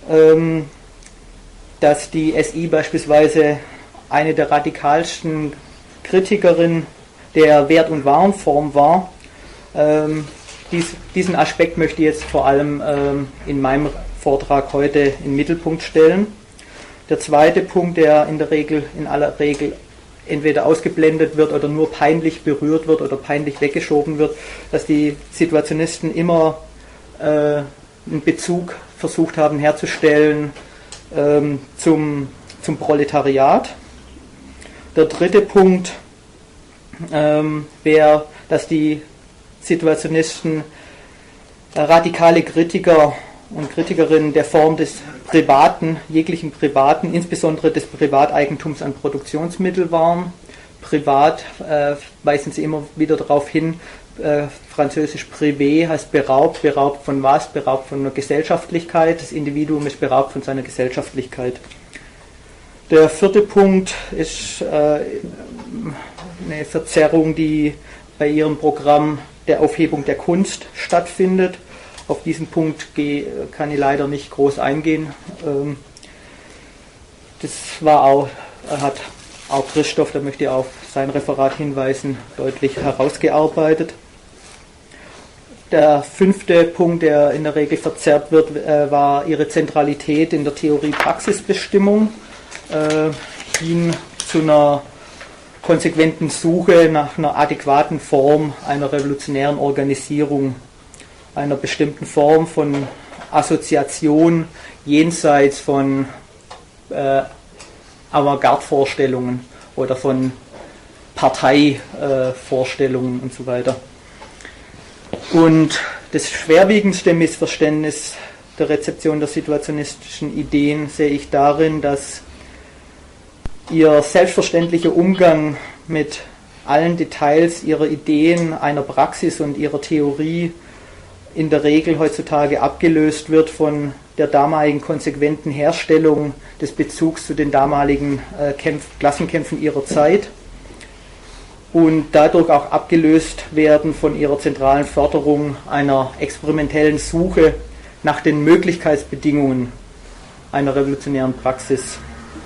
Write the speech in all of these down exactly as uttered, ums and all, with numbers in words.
ähm, dass die S I beispielsweise eine der radikalsten Kritikerinnen der Wert- und Warenform war. Ähm, dies, diesen Aspekt möchte ich jetzt vor allem ähm, in meinem Vortrag heute in den Mittelpunkt stellen. Der zweite Punkt, der in der Regel, in aller Regel entweder ausgeblendet wird oder nur peinlich berührt wird oder peinlich weggeschoben wird, dass die Situationisten immer äh, einen Bezug versucht haben herzustellen ähm, zum, zum Proletariat. Der dritte Punkt ähm, wäre, dass die Situationisten äh, radikale Kritiker und Kritikerinnen der Form des privaten, jeglichen privaten, insbesondere des Privateigentums an Produktionsmittel waren. Privat äh, weisen sie immer wieder darauf hin, äh, französisch privé heißt beraubt, beraubt von was? Beraubt von einer Gesellschaftlichkeit. Das Individuum ist beraubt von seiner Gesellschaftlichkeit. Der vierte Punkt ist äh, eine Verzerrung, die bei ihrem Programm der Aufhebung der Kunst stattfindet. Auf diesen Punkt kann ich leider nicht groß eingehen. Das war auch, hat auch Christoph, da möchte ich auf sein Referat hinweisen, deutlich herausgearbeitet. Der fünfte Punkt, der in der Regel verzerrt wird, war ihre Zentralität in der Theorie-Praxis-Bestimmung, hin zu einer konsequenten Suche nach einer adäquaten Form einer revolutionären Organisierung, einer bestimmten Form von Assoziation jenseits von äh, Avantgarde-Vorstellungen oder von Parteivorstellungen äh, und so weiter. Und das schwerwiegendste Missverständnis der Rezeption der situationistischen Ideen sehe ich darin, dass ihr selbstverständlicher Umgang mit allen Details ihrer Ideen, einer Praxis und ihrer Theorie in der Regel heutzutage abgelöst wird von der damaligen konsequenten Herstellung des Bezugs zu den damaligen äh, Kämpf- Klassenkämpfen ihrer Zeit und dadurch auch abgelöst werden von ihrer zentralen Förderung einer experimentellen Suche nach den Möglichkeitsbedingungen einer revolutionären Praxis.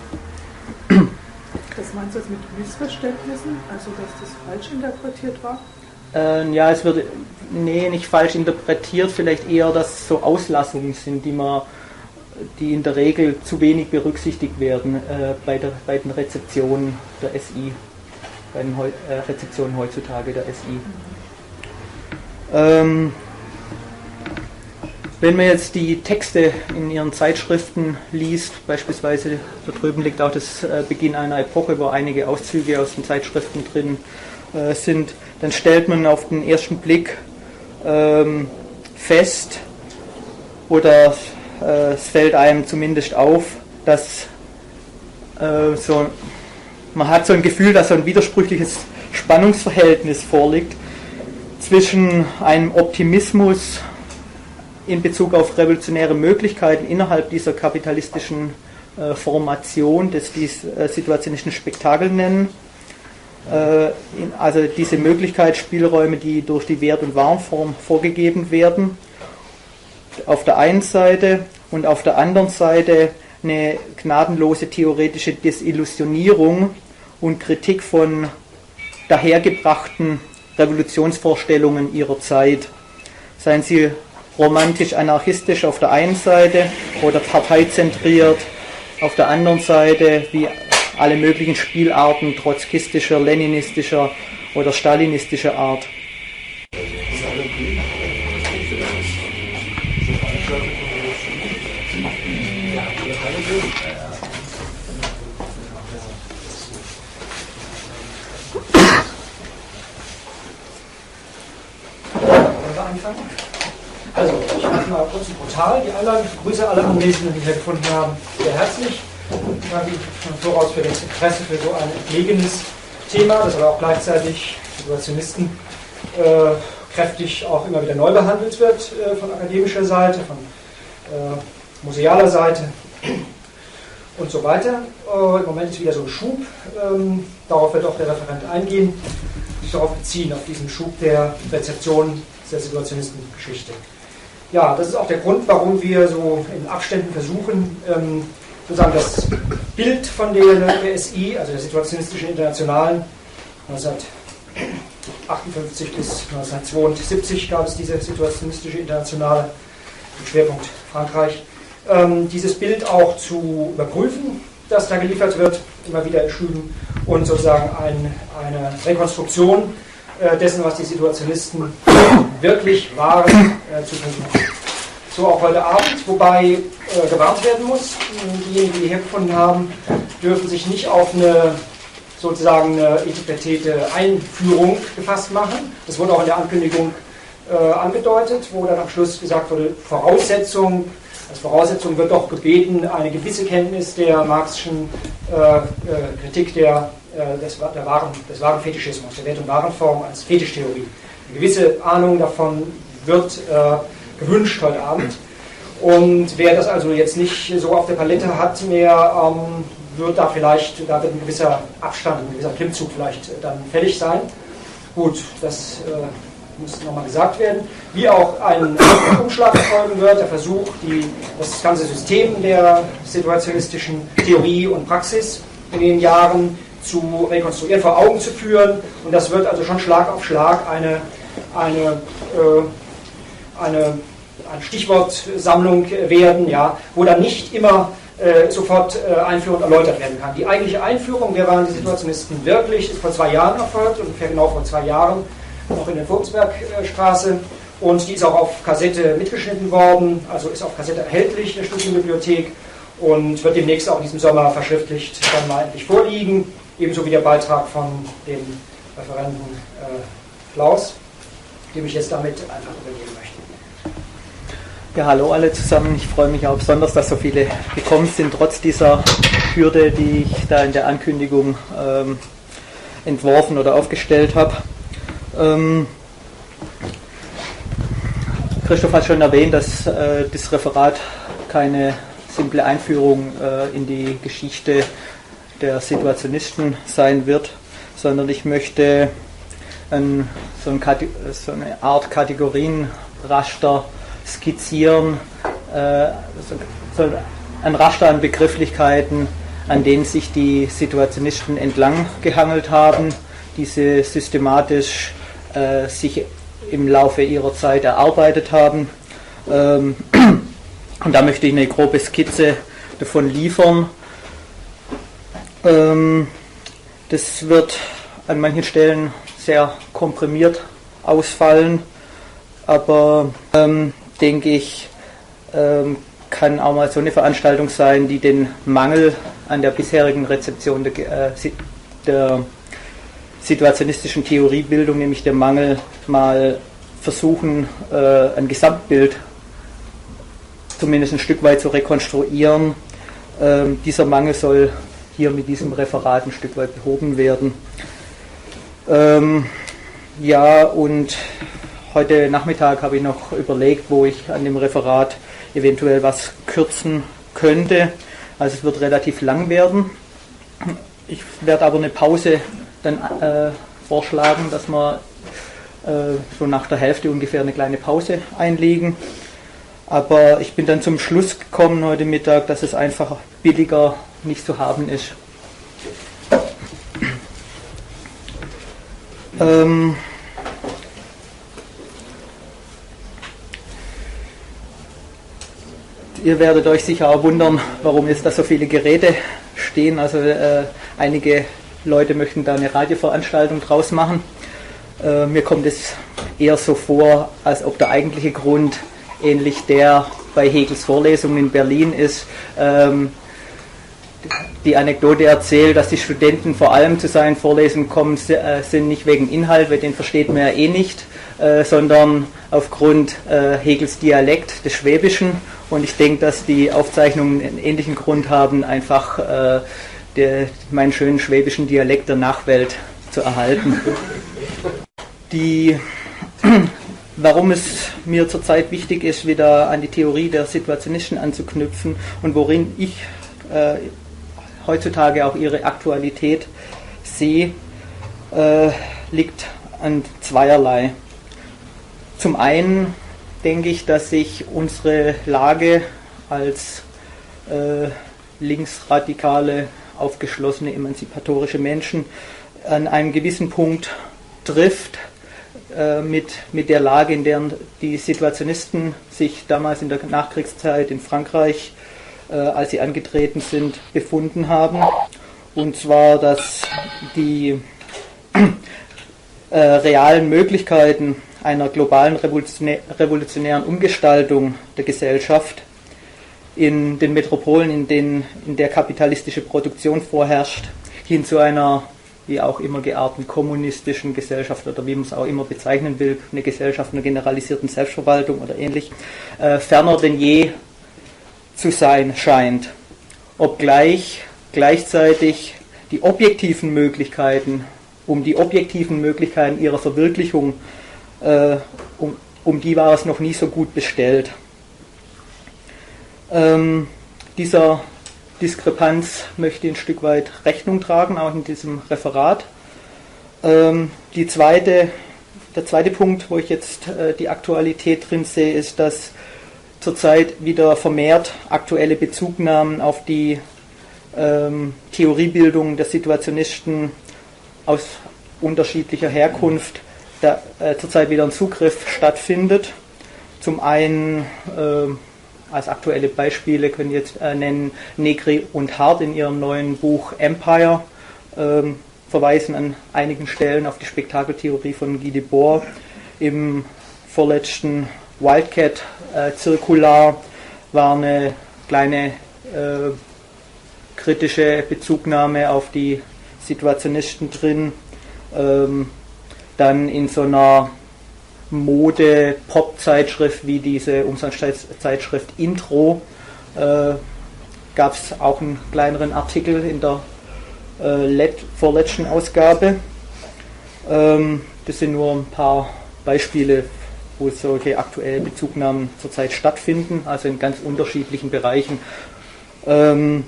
Was meinst du jetzt mit Missverständnissen, also dass das falsch interpretiert war? Äh, ja, es wird, nee, nicht falsch interpretiert, vielleicht eher, dass so Auslassungen sind, die man, die in der Regel zu wenig berücksichtigt werden äh, bei, der, bei den Rezeptionen der S I, bei den Heu, äh, Rezeptionen heutzutage der S I. Ähm, wenn man jetzt die Texte in ihren Zeitschriften liest, beispielsweise da drüben liegt auch das äh, Beginn einer Epoche, wo einige Auszüge aus den Zeitschriften drin äh, sind, dann stellt man auf den ersten Blick ähm, fest, oder äh, es fällt einem zumindest auf, dass äh, so, man hat so ein Gefühl, dass so ein widersprüchliches Spannungsverhältnis vorliegt zwischen einem Optimismus in Bezug auf revolutionäre Möglichkeiten innerhalb dieser kapitalistischen äh, Formation, das die äh, situationistischen Spektakel nennen, äh, in, also diese Möglichkeitsspielräume, die durch die Wert- und Warenform vorgegeben werden, auf der einen Seite, und auf der anderen Seite eine gnadenlose theoretische Desillusionierung und Kritik von dahergebrachten Revolutionsvorstellungen ihrer Zeit, seien sie romantisch-anarchistisch auf der einen Seite oder parteizentriert auf der anderen Seite, wie alle möglichen Spielarten trotzkistischer, leninistischer oder stalinistischer Art. Also, ich mache mal kurz und brutal die Einladung. Ich begrüße alle Anwesenden, die hier gefunden haben, sehr herzlich. Ich danke schon voraus für das Interesse für so ein entlegenes Thema, das aber auch gleichzeitig Situationisten äh, kräftig auch immer wieder neu behandelt wird äh, von akademischer Seite, von äh, musealer Seite und so weiter. Äh, Im Moment ist wieder so ein Schub, ähm, darauf wird auch der Referent eingehen, sich darauf beziehen, auf diesen Schub der Rezeption der Situationistengeschichte. ja, das ist auch der Grund, warum wir so in Abständen versuchen, ähm, sozusagen das Bild von der, der S I, also der Situationistischen Internationalen, neunzehnhundertachtundfünfzig bis neunzehnhundertzweiundsiebzig gab es diese Situationistische Internationale, mit Schwerpunkt Frankreich, ähm, dieses Bild auch zu überprüfen, das da geliefert wird, immer wieder in Schüben, und sozusagen ein, eine Rekonstruktion äh, dessen, was die Situationisten wirklich waren, äh, zu versuchen. So auch heute Abend, wobei äh, gewarnt werden muss, diejenigen, die hergefunden haben, dürfen sich nicht auf eine sozusagen eine interpretierte Einführung gefasst machen. Das wurde auch in der Ankündigung äh, angedeutet, wo dann am Schluss gesagt wurde, Voraussetzung, als Voraussetzung wird doch gebeten, eine gewisse Kenntnis der marxischen äh, äh, Kritik der, äh, des, der wahren, des wahren Fetischismus, der Wert- und Warenform als Fetischtheorie. Eine gewisse Ahnung davon wird äh, gewünscht heute Abend. Und wer das also jetzt nicht so auf der Palette hat mehr, ähm, wird da vielleicht, da wird ein gewisser Abstand, ein gewisser Klimmzug vielleicht dann fällig sein. Gut, das äh, muss nochmal gesagt werden. Wie auch ein Umschlag erfolgen wird, der Versuch, die, das ganze System der situationistischen Theorie und Praxis in den Jahren zu rekonstruieren, vor Augen zu führen. Und das wird also schon Schlag auf Schlag eine, eine, äh, eine, eine Stichwortsammlung werden, ja, wo dann nicht immer äh, sofort äh, einführend erläutert werden kann. Die eigentliche Einführung, wer waren die Situationisten wirklich, ist vor zwei Jahren erfolgt, ungefähr genau vor zwei Jahren, noch in der Vogtsbergstraße, und die ist auch auf Kassette mitgeschnitten worden, also ist auf Kassette erhältlich in der Studienbibliothek und wird demnächst auch in diesem Sommer verschriftlicht dann mal endlich vorliegen, ebenso wie der Beitrag von dem Referenten äh, Klaus, dem ich jetzt damit einfach übergeben möchte. Ja, hallo alle zusammen. Ich freue mich auch besonders, dass so viele gekommen sind, trotz dieser Hürde, die ich da in der Ankündigung ähm, entworfen oder aufgestellt habe. Ähm, Christoph hat schon erwähnt, dass äh, das Referat keine simple Einführung äh, in die Geschichte der Situationisten sein wird, sondern ich möchte ein, so, ein, so eine Art Kategorienraster skizzieren, äh, so, so ein Raster an Begrifflichkeiten, an denen sich die Situationisten entlang gehangelt haben, diese systematisch äh, sich im Laufe ihrer Zeit erarbeitet haben. Ähm, und da möchte ich eine grobe Skizze davon liefern. Ähm, das wird an manchen Stellen sehr komprimiert ausfallen, aber ähm, denke ich, ähm, kann auch mal so eine Veranstaltung sein, die den Mangel an der bisherigen Rezeption der, äh, der situationistischen Theoriebildung, nämlich der Mangel, mal versuchen, äh, ein Gesamtbild zumindest ein Stück weit zu rekonstruieren. Ähm, dieser Mangel soll hier mit diesem Referat ein Stück weit behoben werden. Ähm, ja, und heute Nachmittag habe ich noch überlegt, wo ich an dem Referat eventuell was kürzen könnte. Also es wird relativ lang werden. Ich werde aber eine Pause dann äh, vorschlagen, dass wir äh, so nach der Hälfte ungefähr eine kleine Pause einlegen. Aber ich bin dann zum Schluss gekommen heute Mittag, dass es einfach billiger nicht zu haben ist. Ähm, Ihr werdet euch sicher auch wundern, warum jetzt da so viele Geräte stehen. Also äh, einige Leute möchten da eine Radioveranstaltung draus machen. Äh, mir kommt es eher so vor, als ob der eigentliche Grund ähnlich der bei Hegels Vorlesungen in Berlin ist. Ähm, die Anekdote erzählt, dass die Studenten vor allem zu seinen Vorlesungen kommen, sind nicht wegen Inhalt, weil den versteht man ja eh nicht, äh, sondern aufgrund äh, Hegels Dialekt des Schwäbischen. Und ich denke, dass die Aufzeichnungen einen ähnlichen Grund haben, einfach äh, der, meinen schönen schwäbischen Dialekt der Nachwelt zu erhalten. Die, warum es mir zurzeit wichtig ist, wieder an die Theorie der Situationisten anzuknüpfen und worin ich äh, heutzutage auch ihre Aktualität sehe, äh, liegt an zweierlei. Zum einen denke ich, dass sich unsere Lage als äh, linksradikale, aufgeschlossene, emanzipatorische Menschen an einem gewissen Punkt trifft äh, mit, mit der Lage, in der die Situationisten sich damals in der Nachkriegszeit in Frankreich, äh, als sie angetreten sind, befunden haben. Und zwar, dass die äh, realen Möglichkeiten einer globalen revolutionä revolutionären Umgestaltung der Gesellschaft in den Metropolen, in denen in der kapitalistische Produktion vorherrscht, hin zu einer wie auch immer gearteten kommunistischen Gesellschaft oder wie man es auch immer bezeichnen will, eine Gesellschaft einer generalisierten Selbstverwaltung oder ähnlich, äh, ferner denn je zu sein scheint. Obgleich gleichzeitig die objektiven Möglichkeiten, um die objektiven Möglichkeiten ihrer Verwirklichung, äh, um, um die war es noch nie so gut bestellt. Ähm, dieser Diskrepanz möchte ich ein Stück weit Rechnung tragen, auch in diesem Referat. Ähm, die zweite, der zweite Punkt, wo ich jetzt äh, die Aktualität drin sehe, ist, dass zurzeit wieder vermehrt aktuelle Bezugnahmen auf die ähm, Theoriebildung der Situationisten aus unterschiedlicher Herkunft, da äh, zurzeit wieder ein Zugriff stattfindet. Zum einen äh, als aktuelle Beispiele können wir jetzt äh, nennen Negri und Hart in ihrem neuen Buch Empire, ähm, verweisen an einigen Stellen auf die Spektakeltheorie von Guy Debord. Im vorletzten Wildcat-Zirkular äh, war eine kleine äh, kritische Bezugnahme auf die Situationisten drin. Ähm, dann in so einer Mode-Pop-Zeitschrift wie diese Umsonstzeitschrift Intro äh, gab es auch einen kleineren Artikel in der äh, vorletzten Ausgabe. Ähm, das sind nur ein paar Beispiele, wo solche aktuellen Bezugnahmen zurzeit stattfinden, also in ganz unterschiedlichen Bereichen. Ähm,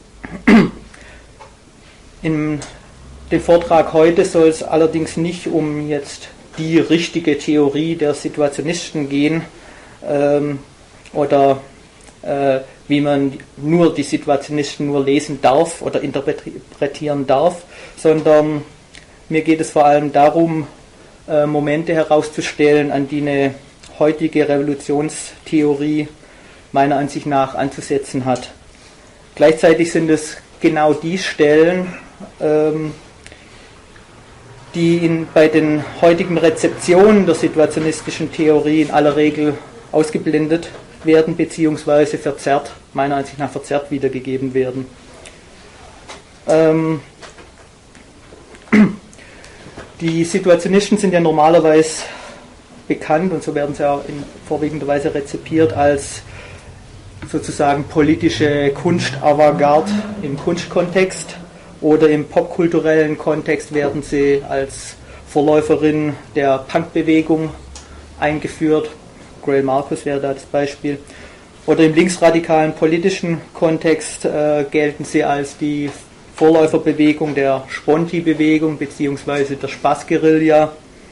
in dem Vortrag heute soll es allerdings nicht um jetzt die richtige Theorie der Situationisten gehen ähm, oder äh, wie man nur die Situationisten nur lesen darf oder interpretieren darf, sondern mir geht es vor allem darum, äh, Momente herauszustellen, an die eine heutige Revolutionstheorie meiner Ansicht nach anzusetzen hat. Gleichzeitig sind es genau die Stellen, ähm, die in, bei den heutigen Rezeptionen der situationistischen Theorie in aller Regel ausgeblendet werden bzw. verzerrt, meiner Ansicht nach verzerrt wiedergegeben werden. Ähm, die Situationisten sind ja normalerweise bekannt und so werden sie auch in vorwiegender Weise rezipiert als sozusagen politische Kunstavantgarde im Kunstkontext. Oder im popkulturellen Kontext werden sie als Vorläuferin der Punkbewegung eingeführt. Greil Marcus wäre da das Beispiel. Oder im linksradikalen politischen Kontext äh, gelten sie als die Vorläuferbewegung der Sponti-Bewegung bzw. der Spaßguerilla.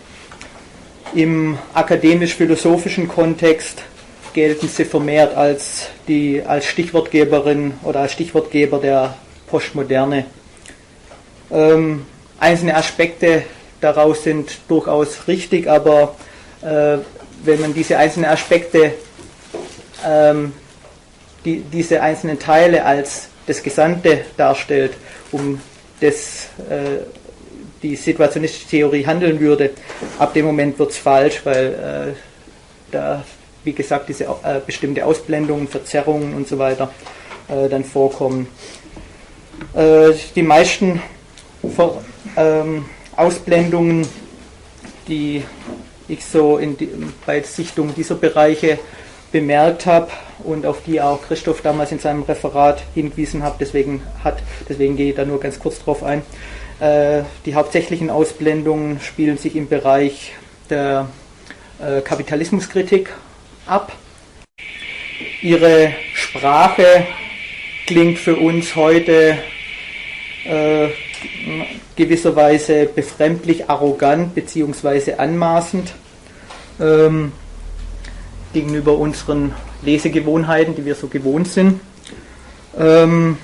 Im akademisch-philosophischen Kontext gelten sie vermehrt als, die, als Stichwortgeberin oder als Stichwortgeber der Postmoderne. Ähm, einzelne Aspekte daraus sind durchaus richtig, aber äh, wenn man diese einzelnen Aspekte, ähm, die, diese einzelnen Teile als das Gesamte darstellt, um das äh, die situationistische Theorie handeln würde, ab dem Moment wird es falsch, weil äh, da, wie gesagt, diese äh, bestimmte Ausblendungen, Verzerrungen und so weiter äh, dann vorkommen. Äh, die meisten Ver, ähm, Ausblendungen, die ich so in die, bei Sichtung dieser Bereiche bemerkt habe und auf die auch Christoph damals in seinem Referat hingewiesen hat, deswegen, hat, deswegen gehe ich da nur ganz kurz drauf ein. Äh, die hauptsächlichen Ausblendungen spielen sich im Bereich der äh, Kapitalismuskritik ab. Ihre Sprache klingt für uns heute äh, gewisserweise befremdlich, arrogant bzw. anmaßend. Ähm, gegenüber unseren Lesegewohnheiten, die wir so gewohnt sind. Ähm,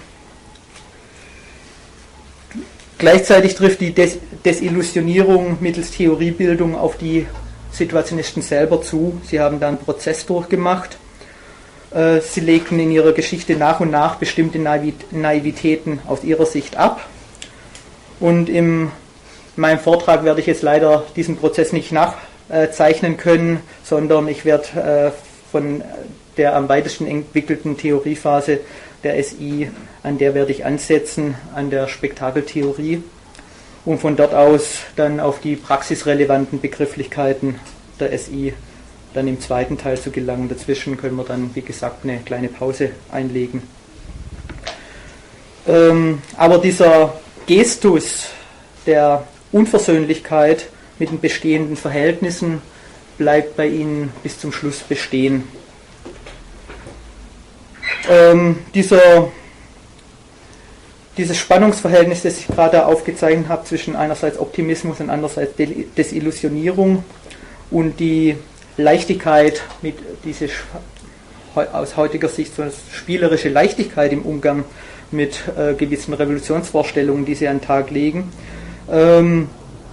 gleichzeitig trifft die Des- Desillusionierung mittels Theoriebildung auf die Situationisten selber zu. Sie haben da einen Prozess durchgemacht. Äh, sie legten in ihrer Geschichte nach und nach bestimmte Naiv- Naivitäten aus ihrer Sicht ab. Und im, in meinem Vortrag werde ich jetzt leider diesen Prozess nicht nachzeichnen können, sondern ich werde äh, von der am weitesten entwickelten Theoriephase der S I, an der werde ich ansetzen, an der Spektakeltheorie, um von dort aus dann auf die praxisrelevanten Begrifflichkeiten der S I dann im zweiten Teil zu gelangen. Dazwischen können wir dann, wie gesagt, eine kleine Pause einlegen. Ähm, aber dieser Gestus der Unversöhnlichkeit mit den bestehenden Verhältnissen bleibt bei Ihnen bis zum Schluss bestehen. Ähm, dieser, dieses Spannungsverhältnis, das ich gerade aufgezeichnet habe, zwischen einerseits Optimismus und andererseits Desillusionierung und die Leichtigkeit, mit diese aus heutiger Sicht so eine spielerische Leichtigkeit im Umgang mit äh, gewissen Revolutionsvorstellungen, die sie an den Tag legen, ähm,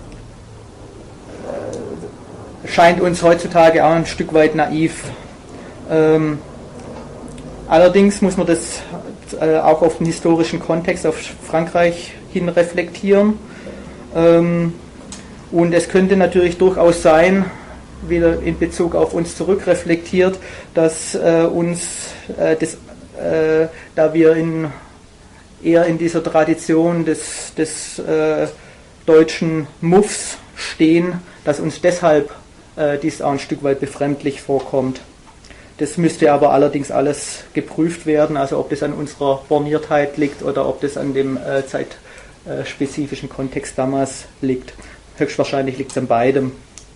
scheint uns heutzutage auch ein Stück weit naiv. Ähm, allerdings muss man das äh, auch auf den historischen Kontext, auf Frankreich hin reflektieren. Ähm, und es könnte natürlich durchaus sein, wieder in Bezug auf uns zurückreflektiert, dass äh, uns, äh, das, äh, da wir in, eher in dieser Tradition des, des äh, deutschen Muffs stehen, dass uns deshalb äh, dies auch ein Stück weit befremdlich vorkommt. Das müsste aber allerdings alles geprüft werden, also ob das an unserer Borniertheit liegt oder ob das an dem äh, zeitspezifischen Kontext damals liegt. Höchstwahrscheinlich liegt es an beidem.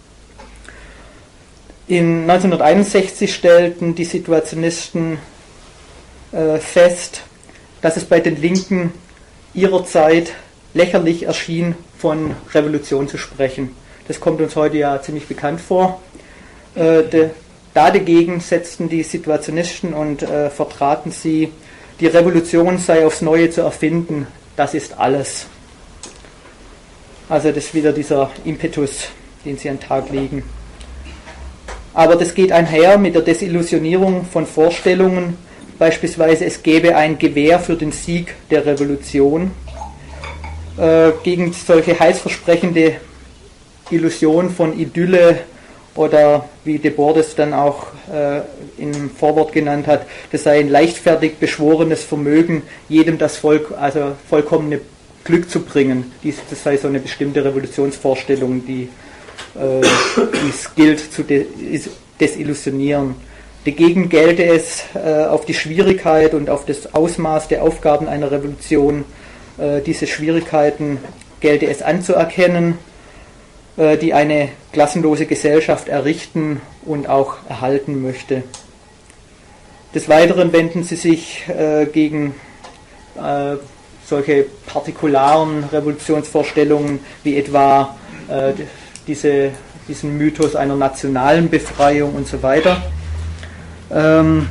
In neunzehnhunderteinundsechzig stellten die Situationisten äh, fest, dass es bei den Linken ihrer Zeit lächerlich erschien, von Revolution zu sprechen. Das kommt uns heute ja ziemlich bekannt vor. Äh, de, da dagegen setzten die Situationisten und äh, vertraten sie, die Revolution sei aufs Neue zu erfinden, das ist alles. Also das ist wieder dieser Impetus, den sie an den Tag legen. Aber das geht einher mit der Desillusionierung von Vorstellungen, beispielsweise es gäbe ein Gewehr für den Sieg der Revolution. Äh, gegen solche heilsversprechende Illusion von Idylle oder wie de Boer das dann auch äh, im Vorwort genannt hat, das sei ein leichtfertig beschworenes Vermögen, jedem das Volk, also vollkommene Glück zu bringen. Dies, das sei so eine bestimmte Revolutionsvorstellung, die äh, es gilt zu de- desillusionieren. Dagegen gelte es, äh, auf die Schwierigkeit und auf das Ausmaß der Aufgaben einer Revolution, äh, diese Schwierigkeiten gelte es anzuerkennen, äh, die eine klassenlose Gesellschaft errichten und auch erhalten möchte. Des Weiteren wenden sie sich äh, gegen äh, solche partikularen Revolutionsvorstellungen wie etwa äh, diese, diesen Mythos einer nationalen Befreiung und so weiter. Ähm,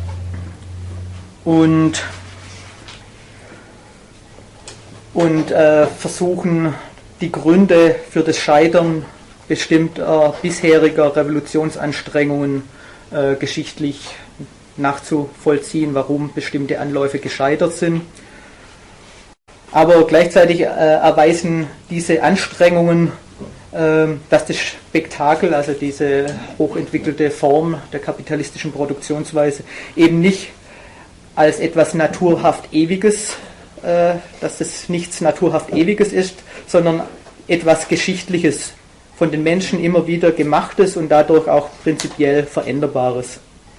und und äh, versuchen, die Gründe für das Scheitern bestimmter bisheriger Revolutionsanstrengungen äh, geschichtlich nachzuvollziehen, warum bestimmte Anläufe gescheitert sind. Aber gleichzeitig äh, erweisen diese Anstrengungen, äh, dass das Spektakel, also diese hochentwickelte Form der kapitalistischen Produktionsweise, eben nicht als etwas naturhaft Ewiges, äh, dass das nichts naturhaft Ewiges ist, sondern etwas Geschichtliches, von den Menschen immer wieder Gemachtes und dadurch auch prinzipiell Veränderbares.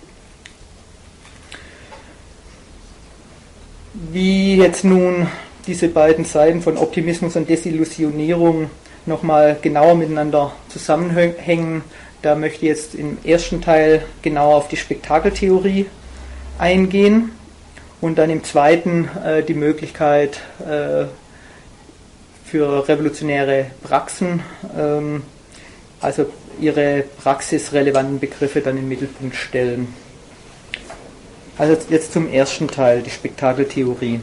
Wie jetzt nun diese beiden Seiten von Optimismus und Desillusionierung nochmal genauer miteinander zusammenhängen, da möchte ich jetzt im ersten Teil genauer auf die Spektakeltheorie eingehen und dann im zweiten äh, die Möglichkeit äh, für revolutionäre Praxen ähm, also ihre praxisrelevanten Begriffe dann in den Mittelpunkt stellen. Also jetzt zum ersten Teil, die Spektakeltheorie.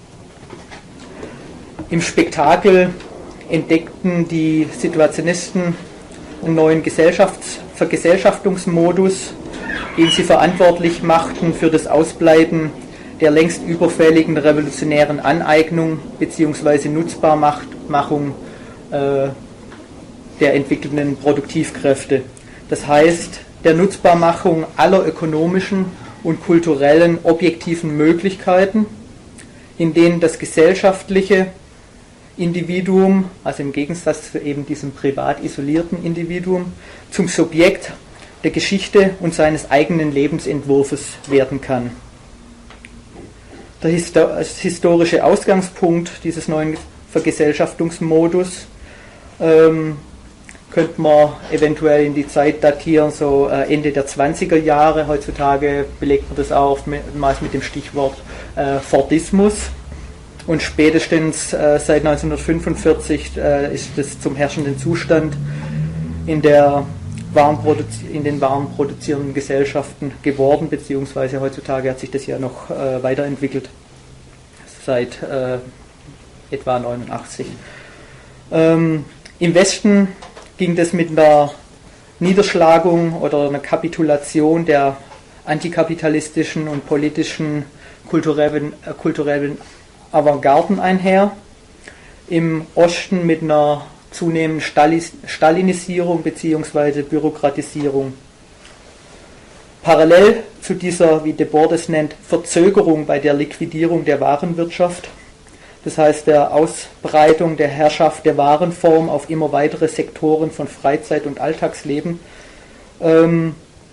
Im Spektakel entdeckten die Situationisten einen neuen Gesellschafts- Vergesellschaftungsmodus, den sie verantwortlich machten für das Ausbleiben der längst überfälligen revolutionären Aneignung bzw. Nutzbarmachung äh, der entwickelnden Produktivkräfte. Das heißt, der Nutzbarmachung aller ökonomischen und kulturellen objektiven Möglichkeiten, in denen das gesellschaftliche Individuum, also im Gegensatz zu eben diesem privat isolierten Individuum, zum Subjekt der Geschichte und seines eigenen Lebensentwurfs werden kann. Der historische Ausgangspunkt dieses neuen Vergesellschaftungsmodus ähm, könnte man eventuell in die Zeit datieren, so äh, Ende der zwanziger Jahre. Heutzutage belegt man das auch meist mit dem Stichwort äh, Fordismus. Und spätestens äh, seit neunzehnhundertfünfundvierzig äh, ist es zum herrschenden Zustand in, der Warenproduzi- in den warenproduzierenden Gesellschaften geworden, beziehungsweise heutzutage hat sich das ja noch äh, weiterentwickelt, seit äh, etwa neunundachtzig. Ähm, Im Westen ging das mit einer Niederschlagung oder einer Kapitulation der antikapitalistischen und politischen kulturellen, äh, kulturellen Avantgarden einher. Im Osten mit einer zunehmenden Stalinisierung bzw. Bürokratisierung. Parallel zu dieser, wie Debord es nennt, Verzögerung bei der Liquidierung der Warenwirtschaft, das heißt der Ausbreitung der Herrschaft der Warenform auf immer weitere Sektoren von Freizeit- und Alltagsleben, ähm,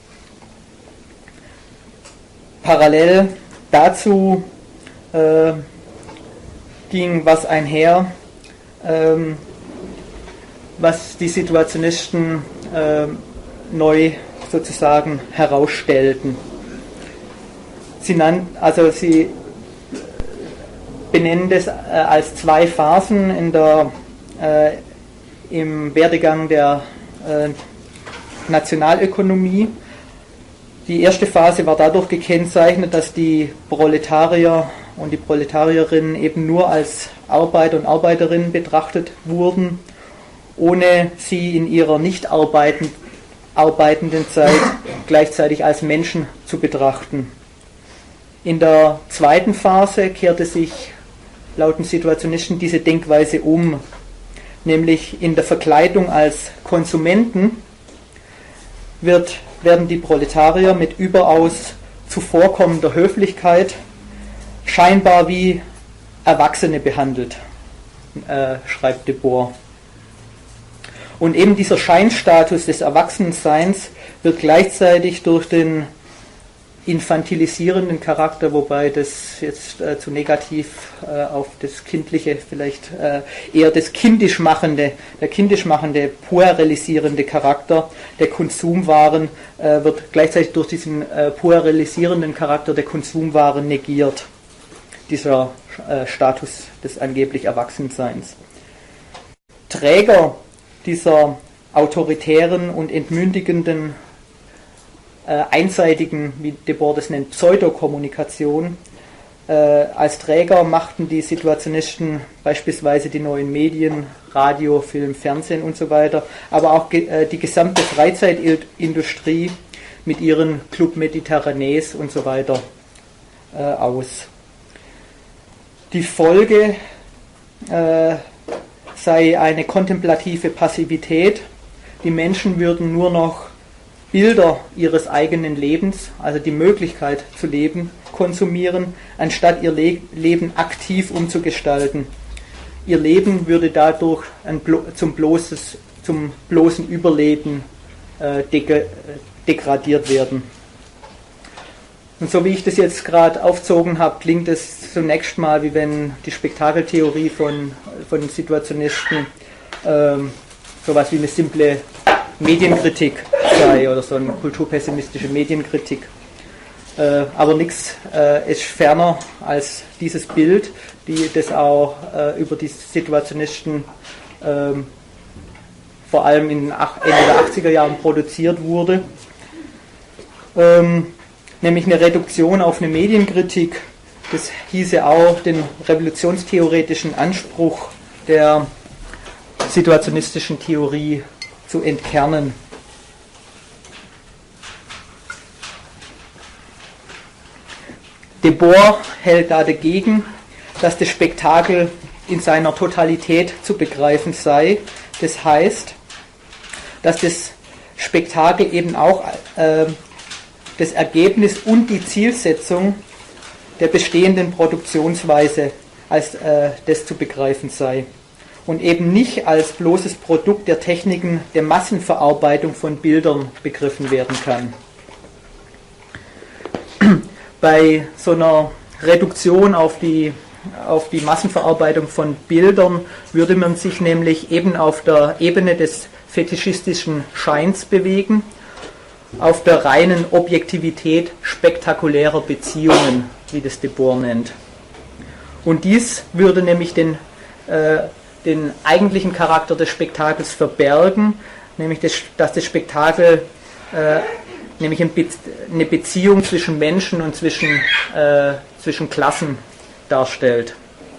parallel dazu äh, ging was einher, ähm, was die Situationisten äh, neu sozusagen herausstellten. Sie nannten, also sie benennen das äh, als zwei Phasen in der, äh, im Werdegang der äh, Nationalökonomie. Die erste Phase war dadurch gekennzeichnet, dass die Proletarier und die Proletarierinnen eben nur als Arbeiter und Arbeiterinnen betrachtet wurden, ohne sie in ihrer nicht arbeiten, arbeitenden Zeit gleichzeitig als Menschen zu betrachten. In der zweiten Phase kehrte sich laut den Situationisten diese Denkweise um, nämlich in der Verkleidung als Konsumenten wird, werden die Proletarier mit überaus zuvorkommender Höflichkeit scheinbar wie Erwachsene behandelt, äh, schreibt Debord. Und eben dieser Scheinstatus des Erwachsenseins wird gleichzeitig durch den infantilisierenden Charakter, wobei das jetzt äh, zu negativ äh, auf das Kindliche, vielleicht äh, eher das kindisch machende, der kindisch machende, puerilisierende Charakter der Konsumwaren äh, wird gleichzeitig durch diesen äh, puerilisierenden Charakter der Konsumwaren negiert, dieser äh, Status des angeblich Erwachsenseins. Träger dieser autoritären und entmündigenden, äh, einseitigen, wie Debord es nennt, Pseudokommunikation, äh, als Träger machten die Situationisten beispielsweise die neuen Medien, Radio, Film, Fernsehen und so weiter, aber auch ge- äh, die gesamte Freizeitindustrie mit ihren Club Mediterranés und so weiter äh, aus. Die Folge äh, sei eine kontemplative Passivität. Die Menschen würden nur noch Bilder ihres eigenen Lebens, also die Möglichkeit zu leben, konsumieren, anstatt ihr Le- Leben aktiv umzugestalten. Ihr Leben würde dadurch ein blo- zum, bloßes, zum bloßen Überleben äh, de- degradiert werden. Und so wie ich das jetzt gerade aufgezogen habe, klingt es zunächst mal, wie wenn die Spektakeltheorie von, von den Situationisten ähm, sowas wie eine simple Medienkritik sei oder so eine kulturpessimistische Medienkritik. Äh, aber nichts äh, ist ferner als dieses Bild, die das auch äh, über die Situationisten ähm, vor allem in den Ende der achtziger Jahren produziert wurde, ähm, nämlich eine Reduktion auf eine Medienkritik. Das hieße auch, den revolutionstheoretischen Anspruch der situationistischen Theorie zu entkernen. Debord hält da dagegen, dass das Spektakel in seiner Totalität zu begreifen sei. Das heißt, dass das Spektakel eben auch äh, das Ergebnis und die Zielsetzung der bestehenden Produktionsweise als äh, das zu begreifen sei und eben nicht als bloßes Produkt der Techniken der Massenverarbeitung von Bildern begriffen werden kann. Bei so einer Reduktion auf die, auf die Massenverarbeitung von Bildern würde man sich nämlich eben auf der Ebene des fetischistischen Scheins bewegen, auf der reinen Objektivität spektakulärer Beziehungen, wie das Debord nennt. Und dies würde nämlich den, äh, den eigentlichen Charakter des Spektakels verbergen, nämlich das, dass das Spektakel äh, nämlich eine Beziehung zwischen Menschen und zwischen, äh, zwischen Klassen darstellt.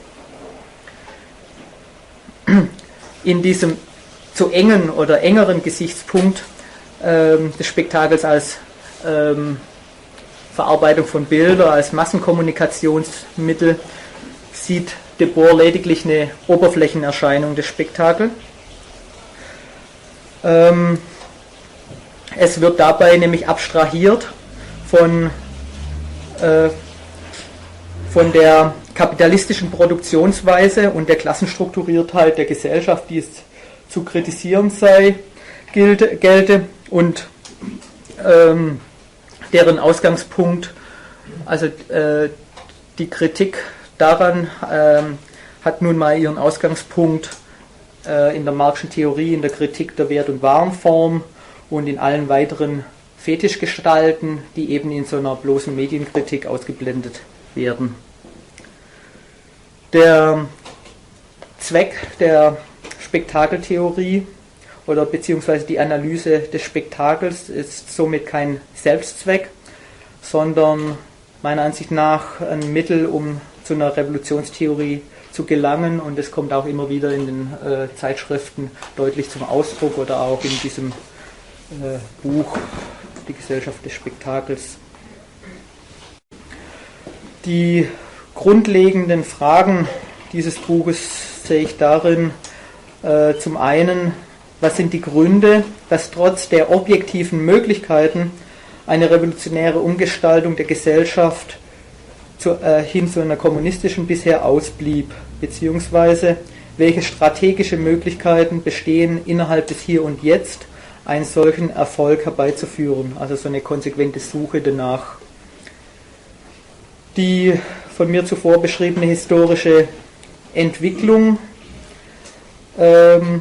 In diesem zu engen oder engeren Gesichtspunkt ähm, des Spektakels als ähm, Verarbeitung von Bildern, als Massenkommunikationsmittel sieht Debord lediglich eine Oberflächenerscheinung des Spektakels. Ähm, Es wird dabei nämlich abstrahiert von, äh, von der kapitalistischen Produktionsweise und der Klassenstrukturiertheit der Gesellschaft, die es zu kritisieren sei, gilt, gelte und ähm, deren Ausgangspunkt, also äh, die Kritik daran ähm, hat nun mal ihren Ausgangspunkt äh, in der Marxischen Theorie, in der Kritik der Wert- und Warenform und in allen weiteren Fetischgestalten, die eben in so einer bloßen Medienkritik ausgeblendet werden. Der Zweck der Spektakeltheorie oder beziehungsweise die Analyse des Spektakels ist somit kein Selbstzweck, sondern meiner Ansicht nach ein Mittel, um zu einer Revolutionstheorie zu gelangen, und es kommt auch immer wieder in den äh, Zeitschriften deutlich zum Ausdruck oder auch in diesem äh, Buch Die Gesellschaft des Spektakels. Die grundlegenden Fragen dieses Buches sehe ich darin, äh, zum einen, was sind die Gründe, dass trotz der objektiven Möglichkeiten eine revolutionäre Umgestaltung der Gesellschaft zu, äh, hin zu einer kommunistischen bisher ausblieb, beziehungsweise welche strategische Möglichkeiten bestehen innerhalb des Hier und Jetzt, einen solchen Erfolg herbeizuführen, also so eine konsequente Suche danach. Die von mir zuvor beschriebene historische Entwicklung, ähm,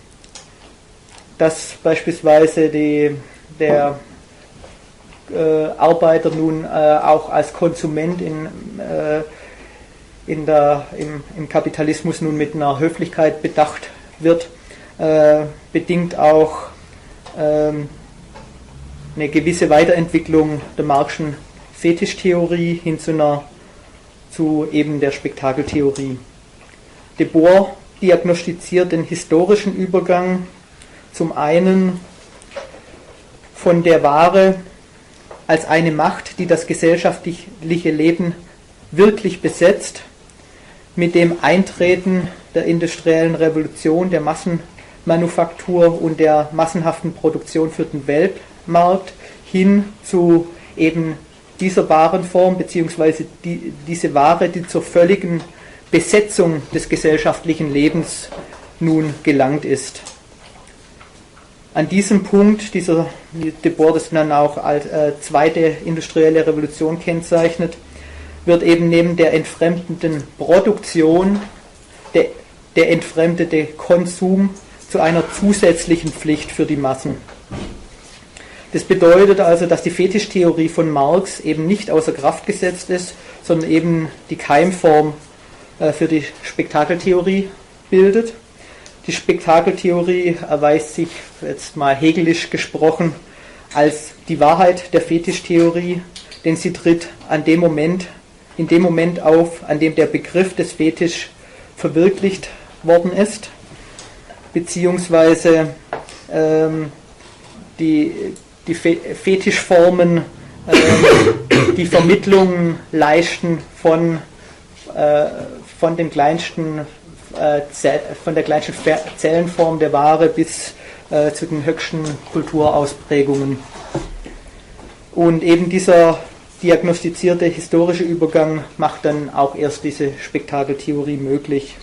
dass beispielsweise die, der äh, Arbeiter nun äh, auch als Konsument in, äh, in der, im, im Kapitalismus nun mit einer Höflichkeit bedacht wird, äh, bedingt auch ähm, eine gewisse Weiterentwicklung der Marxischen Fetischtheorie hin zu einer zu eben der Spektakeltheorie. Debord diagnostiziert den historischen Übergang zum einen von der Ware als eine Macht, die das gesellschaftliche Leben wirklich besetzt, mit dem Eintreten der industriellen Revolution, der Massenmanufaktur und der massenhaften Produktion für den Weltmarkt hin zu eben dieser Warenform, beziehungsweise die, diese Ware, die zur völligen Besetzung des gesellschaftlichen Lebens nun gelangt ist. An diesem Punkt, dieser, wie Debord es dann auch als äh, zweite industrielle Revolution kennzeichnet, wird eben neben der entfremdenden Produktion der, der entfremdete Konsum zu einer zusätzlichen Pflicht für die Massen. Das bedeutet also, dass die Fetischtheorie von Marx eben nicht außer Kraft gesetzt ist, sondern eben die Keimform äh, für die Spektakeltheorie bildet. Die Spektakeltheorie erweist sich, jetzt mal hegelisch gesprochen, als die Wahrheit der Fetischtheorie, denn sie tritt an dem Moment, in dem Moment auf, an dem der Begriff des Fetisch verwirklicht worden ist, beziehungsweise ähm, die, die Fetischformen ähm, die Vermittlung leisten von, äh, von den kleinsten äh, von der kleinsten Zellenform der Ware bis äh, zu den höchsten Kulturausprägungen. Und eben dieser diagnostizierte historische Übergang macht dann auch erst diese Spektakeltheorie möglich.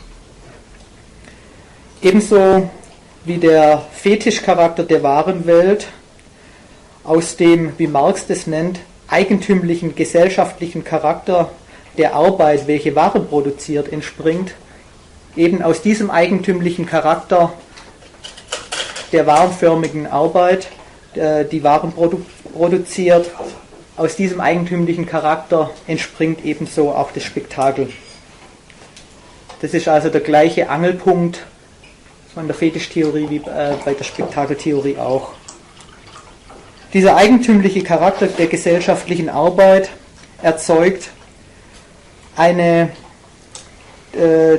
Ebenso wie der Fetischcharakter der wahren Welt aus dem, wie Marx das nennt, eigentümlichen gesellschaftlichen Charakter der Arbeit, welche Ware produziert, entspringt, eben aus diesem eigentümlichen Charakter der warenförmigen Arbeit, die Waren produ- produziert, aus diesem eigentümlichen Charakter entspringt ebenso auch das Spektakel. Das ist also der gleiche Angelpunkt von der Fetischtheorie wie äh, bei der Spektakeltheorie auch. Dieser eigentümliche Charakter der gesellschaftlichen Arbeit erzeugt eine, äh,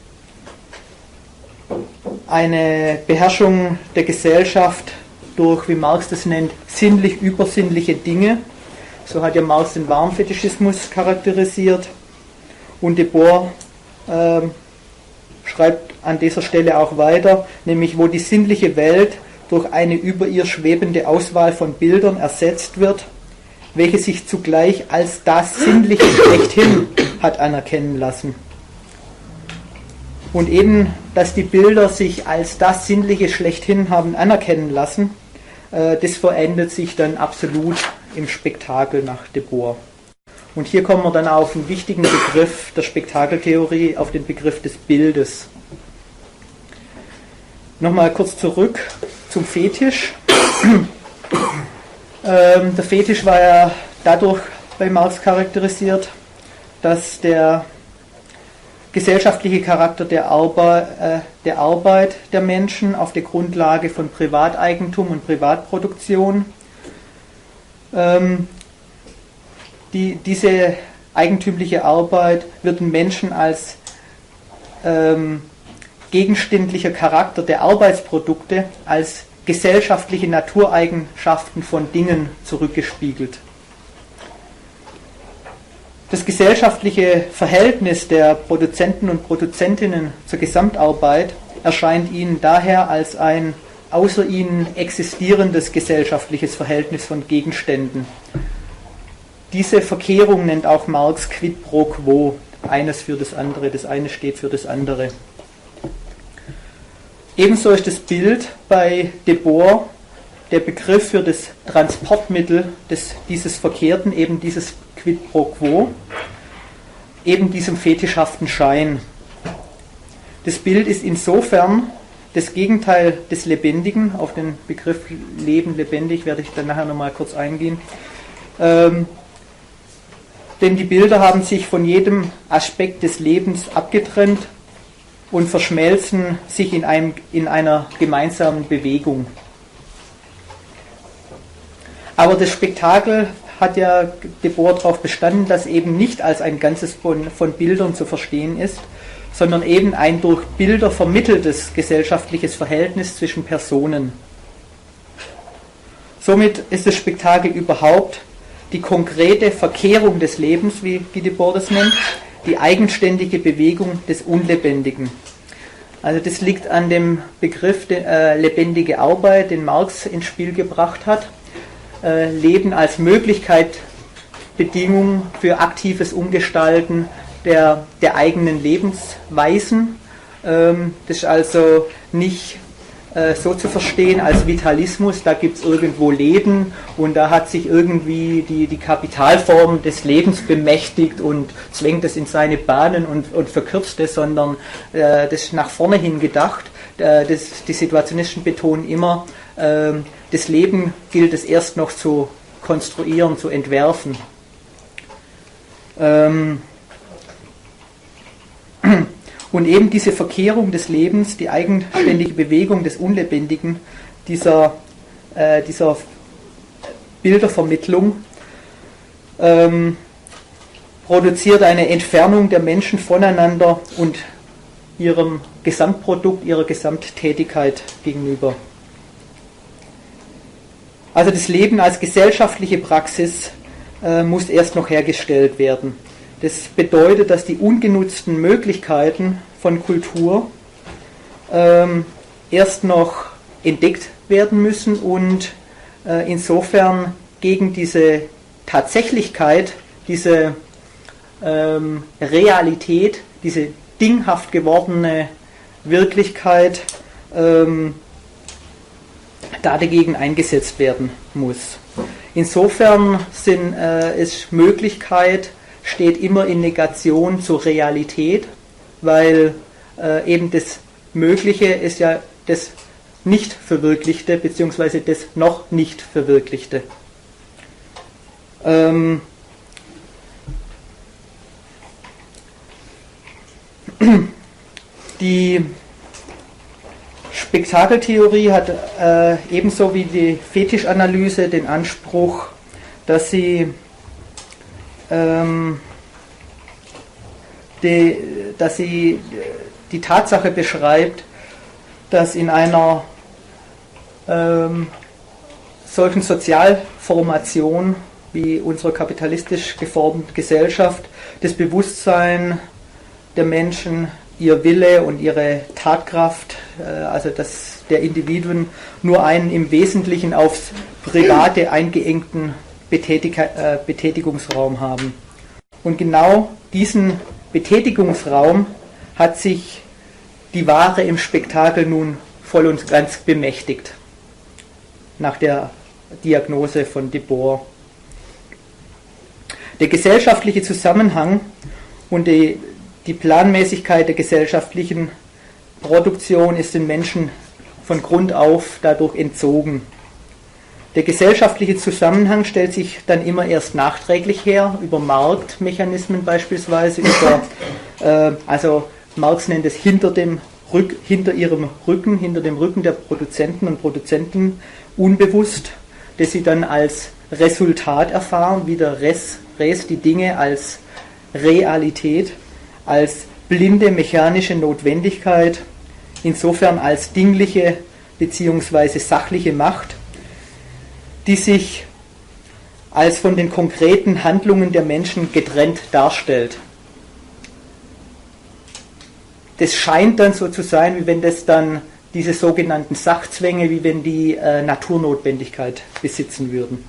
eine Beherrschung der Gesellschaft durch, wie Marx das nennt, sinnlich übersinnliche Dinge. So hat ja Marx den Warenfetischismus charakterisiert. Und Debord äh, schreibt an dieser Stelle auch weiter, nämlich wo die sinnliche Welt durch eine über ihr schwebende Auswahl von Bildern ersetzt wird, welche sich zugleich als das Sinnliche schlechthin hat anerkennen lassen. Und eben, dass die Bilder sich als das Sinnliche schlechthin haben anerkennen lassen, äh, das verändert sich dann absolut im Spektakel nach Debord. Und hier kommen wir dann auf einen wichtigen Begriff der Spektakeltheorie, auf den Begriff des Bildes. Nochmal kurz zurück zum Fetisch. ähm, der Fetisch war ja dadurch bei Marx charakterisiert, dass der gesellschaftliche Charakter der Arbeit, äh, der Arbeit der Menschen auf der Grundlage von Privateigentum und Privatproduktion ähm, die, diese eigentümliche Arbeit wird den Menschen als ähm, gegenständlicher Charakter der Arbeitsprodukte, als gesellschaftliche Natureigenschaften von Dingen zurückgespiegelt. Das gesellschaftliche Verhältnis der Produzenten und Produzentinnen zur Gesamtarbeit erscheint ihnen daher als ein außer ihnen existierendes gesellschaftliches Verhältnis von Gegenständen. Diese Verkehrung nennt auch Marx quid pro quo, eines für das andere, das eine steht für das andere. Ebenso ist das Bild bei Debord der Begriff für das Transportmittel des, dieses Verkehrten, eben dieses quid pro quo, eben diesem fetischhaften Schein. Das Bild ist insofern das Gegenteil des Lebendigen, auf den Begriff Leben, lebendig werde ich dann nachher nochmal kurz eingehen. Ähm, denn die Bilder haben sich von jedem Aspekt des Lebens abgetrennt und verschmelzen sich in, einem, in einer gemeinsamen Bewegung. Aber das Spektakel hat ja Debord darauf bestanden, dass eben nicht als ein Ganzes von, von Bildern zu verstehen ist, sondern eben ein durch Bilder vermitteltes gesellschaftliches Verhältnis zwischen Personen. Somit ist das Spektakel überhaupt die konkrete Verkehrung des Lebens, wie Debord es nennt, die eigenständige Bewegung des Unlebendigen. Also das liegt an dem Begriff de, äh, lebendige Arbeit, den Marx ins Spiel gebracht hat. Äh, Leben als Möglichkeit, Bedingung für aktives Umgestalten der, der eigenen Lebensweisen. Ähm, das ist also nicht äh, so zu verstehen als Vitalismus, da gibt es irgendwo Leben und da hat sich irgendwie die, die Kapitalform des Lebens bemächtigt und zwängt es in seine Bahnen und, und verkürzt es, sondern äh, das ist nach vorne hin gedacht. Äh, das, die Situationisten betonen immer, äh, das Leben gilt es erst noch zu konstruieren, zu entwerfen. Ähm, Und eben diese Verkehrung des Lebens, die eigenständige Bewegung des Unlebendigen, dieser, äh, dieser Bildervermittlung, ähm, produziert eine Entfernung der Menschen voneinander und ihrem Gesamtprodukt, ihrer Gesamttätigkeit gegenüber. Also das Leben als gesellschaftliche Praxis äh, muss erst noch hergestellt werden. Das bedeutet, dass die ungenutzten Möglichkeiten von Kultur ähm, erst noch entdeckt werden müssen und äh, insofern gegen diese Tatsächlichkeit, diese ähm, Realität, diese dinghaft gewordene Wirklichkeit ähm, da dagegen eingesetzt werden muss. Insofern sind, äh, ist Möglichkeit, steht immer in Negation zur Realität, weil äh, eben das Mögliche ist ja das nicht Verwirklichte, beziehungsweise das noch nicht Verwirklichte. Ähm, die Spektakeltheorie hat äh, ebenso wie die Fetischanalyse den Anspruch, dass sie, ähm, die, dass sie die Tatsache beschreibt, dass in einer ähm, solchen Sozialformation wie unserer kapitalistisch geformten Gesellschaft das Bewusstsein der Menschen, ihr Wille und ihre Tatkraft, also das der Individuen, nur einen im Wesentlichen aufs Private eingeengten Betätig äh, Betätigungsraum haben. Und genau diesen Betätigungsraum hat sich die Ware im Spektakel nun voll und ganz bemächtigt, nach der Diagnose von Debord. Der gesellschaftliche Zusammenhang und die Die Planmäßigkeit der gesellschaftlichen Produktion ist den Menschen von Grund auf dadurch entzogen. Der gesellschaftliche Zusammenhang stellt sich dann immer erst nachträglich her, über Marktmechanismen beispielsweise, über, äh, also Marx nennt es hinter, dem Rück, hinter ihrem Rücken, hinter dem Rücken der Produzenten und Produzenten unbewusst, dass sie dann als Resultat erfahren, wieder res, res die Dinge als Realität, als blinde mechanische Notwendigkeit, insofern als dingliche bzw. sachliche Macht, die sich als von den konkreten Handlungen der Menschen getrennt darstellt. Das scheint dann so zu sein, wie wenn das dann diese sogenannten Sachzwänge, wie wenn die äh, Naturnotwendigkeit besitzen würden.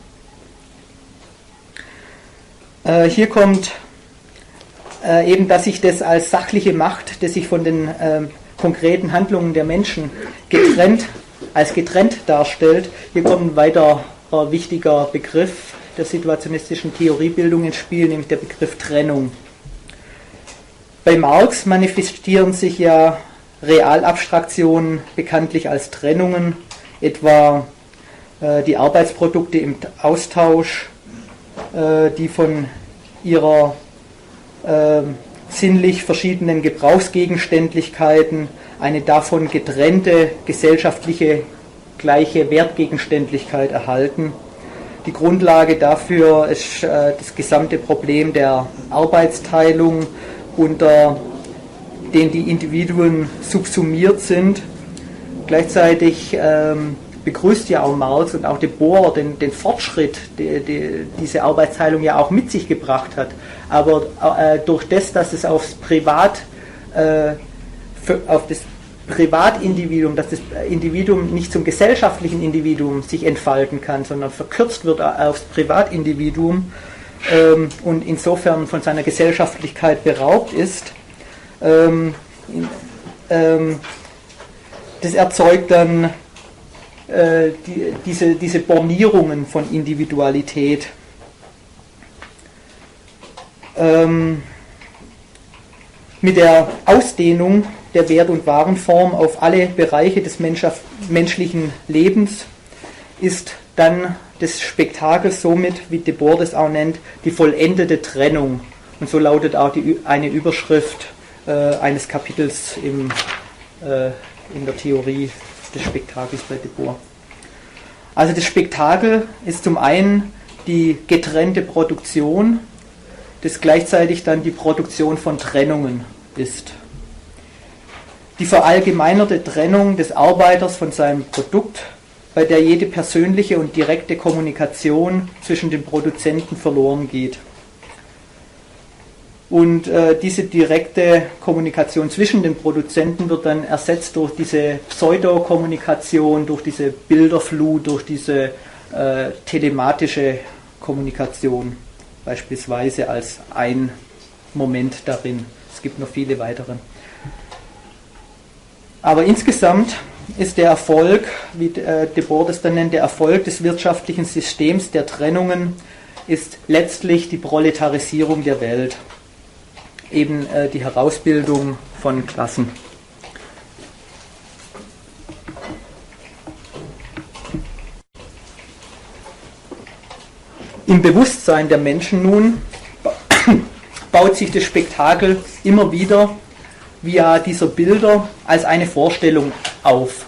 Äh, hier kommt Äh, eben, dass sich das als sachliche Macht, das sich von den äh, konkreten Handlungen der Menschen getrennt, als getrennt darstellt. Hier kommt ein weiterer äh, wichtiger Begriff der situationistischen Theoriebildung ins Spiel, nämlich der Begriff Trennung. Bei Marx manifestieren sich ja Realabstraktionen bekanntlich als Trennungen, etwa äh, die Arbeitsprodukte im Austausch, äh, die von ihrer Äh, sinnlich verschiedenen Gebrauchsgegenständlichkeiten eine davon getrennte gesellschaftliche gleiche Wertgegenständlichkeit erhalten. Die Grundlage dafür ist äh, das gesamte Problem der Arbeitsteilung, unter den die Individuen subsumiert sind. Gleichzeitig ähm, begrüßt ja auch Marx und auch Debord den, den Fortschritt, die, die diese Arbeitsteilung ja auch mit sich gebracht hat. Aber äh, durch das, dass es aufs Privat, äh, für, auf das Privatindividuum, dass das Individuum nicht zum gesellschaftlichen Individuum sich entfalten kann, sondern verkürzt wird aufs Privatindividuum ähm, und insofern von seiner Gesellschaftlichkeit beraubt ist, ähm, ähm, das erzeugt dann äh, die, diese, diese Bornierungen von Individualität. Ähm, mit der Ausdehnung der Wert- und Warenform auf alle Bereiche des menschlichen Lebens ist dann das Spektakel somit, wie Debord es auch nennt, die vollendete Trennung. Und so lautet auch die, eine Überschrift äh, eines Kapitels im, äh, in der Theorie des Spektakels bei Debord. Also das Spektakel ist zum einen die getrennte Produktion, das gleichzeitig dann die Produktion von Trennungen ist. Die verallgemeinerte Trennung des Arbeiters von seinem Produkt, bei der jede persönliche und direkte Kommunikation zwischen den Produzenten verloren geht. Und äh, diese direkte Kommunikation zwischen den Produzenten wird dann ersetzt durch diese Pseudokommunikation, durch diese Bilderflut, durch diese äh, telematische Kommunikation, beispielsweise als ein Moment darin. Es gibt noch viele weitere. Aber insgesamt ist der Erfolg, wie äh, Debord es dann nennt, der Erfolg des wirtschaftlichen Systems der Trennungen ist letztlich die Proletarisierung der Welt. Eben äh, die Herausbildung von Klassen. Im Bewusstsein der Menschen nun baut sich das Spektakel immer wieder via dieser Bilder als eine Vorstellung auf.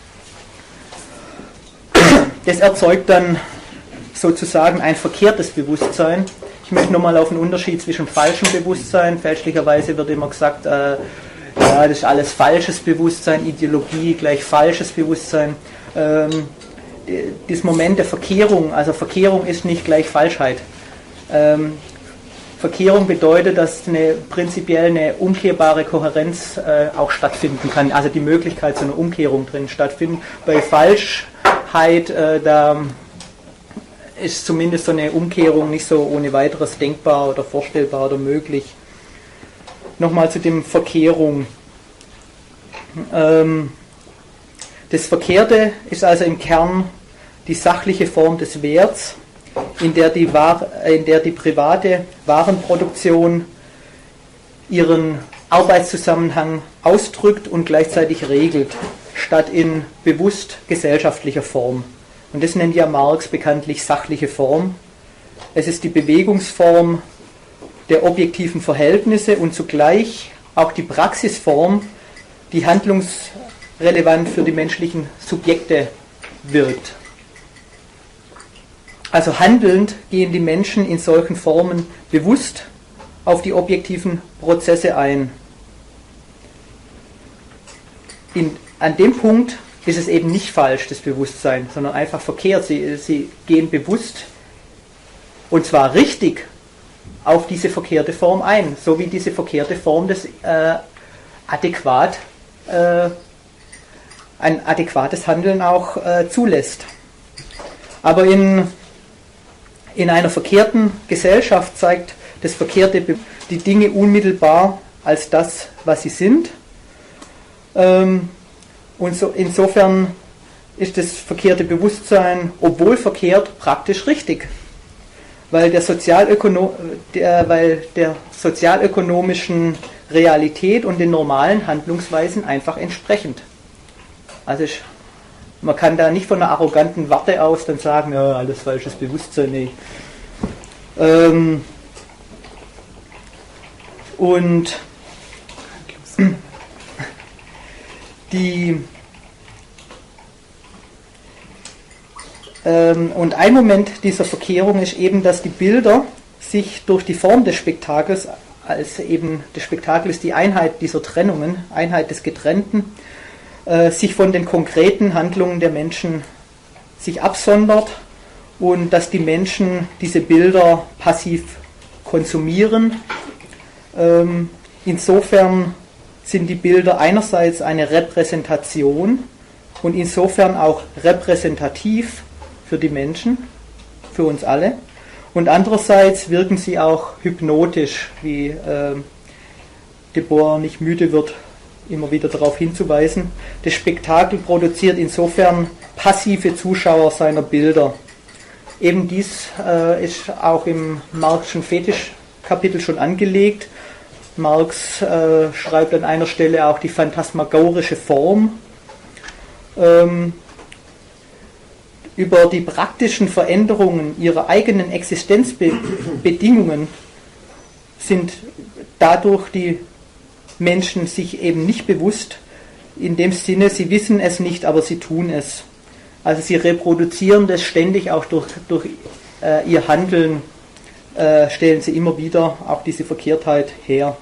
Das erzeugt dann sozusagen ein verkehrtes Bewusstsein. Ich möchte nochmal auf den Unterschied zwischen falschem Bewusstsein, fälschlicherweise wird immer gesagt, äh, ja, das ist alles falsches Bewusstsein, Ideologie gleich falsches Bewusstsein. Ähm, das Moment der Verkehrung, also Verkehrung ist nicht gleich Falschheit. Ähm, Verkehrung bedeutet, dass eine prinzipiell eine umkehrbare Kohärenz äh, auch stattfinden kann, also die Möglichkeit zu einer Umkehrung drin stattfinden. Bei Falschheit, äh, da ist zumindest so eine Umkehrung nicht so ohne weiteres denkbar oder vorstellbar oder möglich. Nochmal zu dem Verkehrung. Ähm, das Verkehrte ist also im Kern die sachliche Form des Werts, in der die, in der die private Warenproduktion ihren Arbeitszusammenhang ausdrückt und gleichzeitig regelt, statt in bewusst gesellschaftlicher Form. Und das nennt ja Marx bekanntlich sachliche Form. Es ist die Bewegungsform der objektiven Verhältnisse und zugleich auch die Praxisform, die handlungsrelevant für die menschlichen Subjekte wirkt. Also handelnd gehen die Menschen in solchen Formen bewusst auf die objektiven Prozesse ein. In, an dem Punkt ist es eben nicht falsch, das Bewusstsein, sondern einfach verkehrt. Sie, sie gehen bewusst, und zwar richtig, auf diese verkehrte Form ein, so wie diese verkehrte Form das äh, adäquat, äh, ein adäquates Handeln auch äh, zulässt. Aber in In einer verkehrten Gesellschaft zeigt das Verkehrte die Dinge unmittelbar als das, was sie sind. Und so, insofern ist das verkehrte Bewusstsein, obwohl verkehrt, praktisch richtig. Weil der, Sozialökono- der, weil der sozialökonomischen Realität und den normalen Handlungsweisen einfach entsprechend. Also ich Man kann da nicht von einer arroganten Warte aus dann sagen, ja, alles falsches Bewusstsein, nee. Ähm, und die ähm, und ein Moment dieser Verkehrung ist eben, dass die Bilder sich durch die Form des Spektakels, als eben das Spektakel ist die Einheit dieser Trennungen, Einheit des Getrennten, sich von den konkreten Handlungen der Menschen sich absondert und dass die Menschen diese Bilder passiv konsumieren. Insofern sind die Bilder einerseits eine Repräsentation und insofern auch repräsentativ für die Menschen, für uns alle, und andererseits wirken sie auch hypnotisch, wie äh, Debord nicht müde wird, immer wieder darauf hinzuweisen. Das Spektakel produziert insofern passive Zuschauer seiner Bilder. Eben dies äh, ist auch im Marxischen Fetischkapitel schon angelegt. Marx äh, schreibt an einer Stelle auch die phantasmagorische Form. Ähm, über die praktischen Veränderungen ihrer eigenen Existenzbedingungen sind dadurch die Menschen sich eben nicht bewusst, in dem Sinne, sie wissen es nicht, aber sie tun es. Also sie reproduzieren das ständig, auch durch, durch äh, ihr Handeln äh, stellen sie immer wieder auch diese Verkehrtheit her.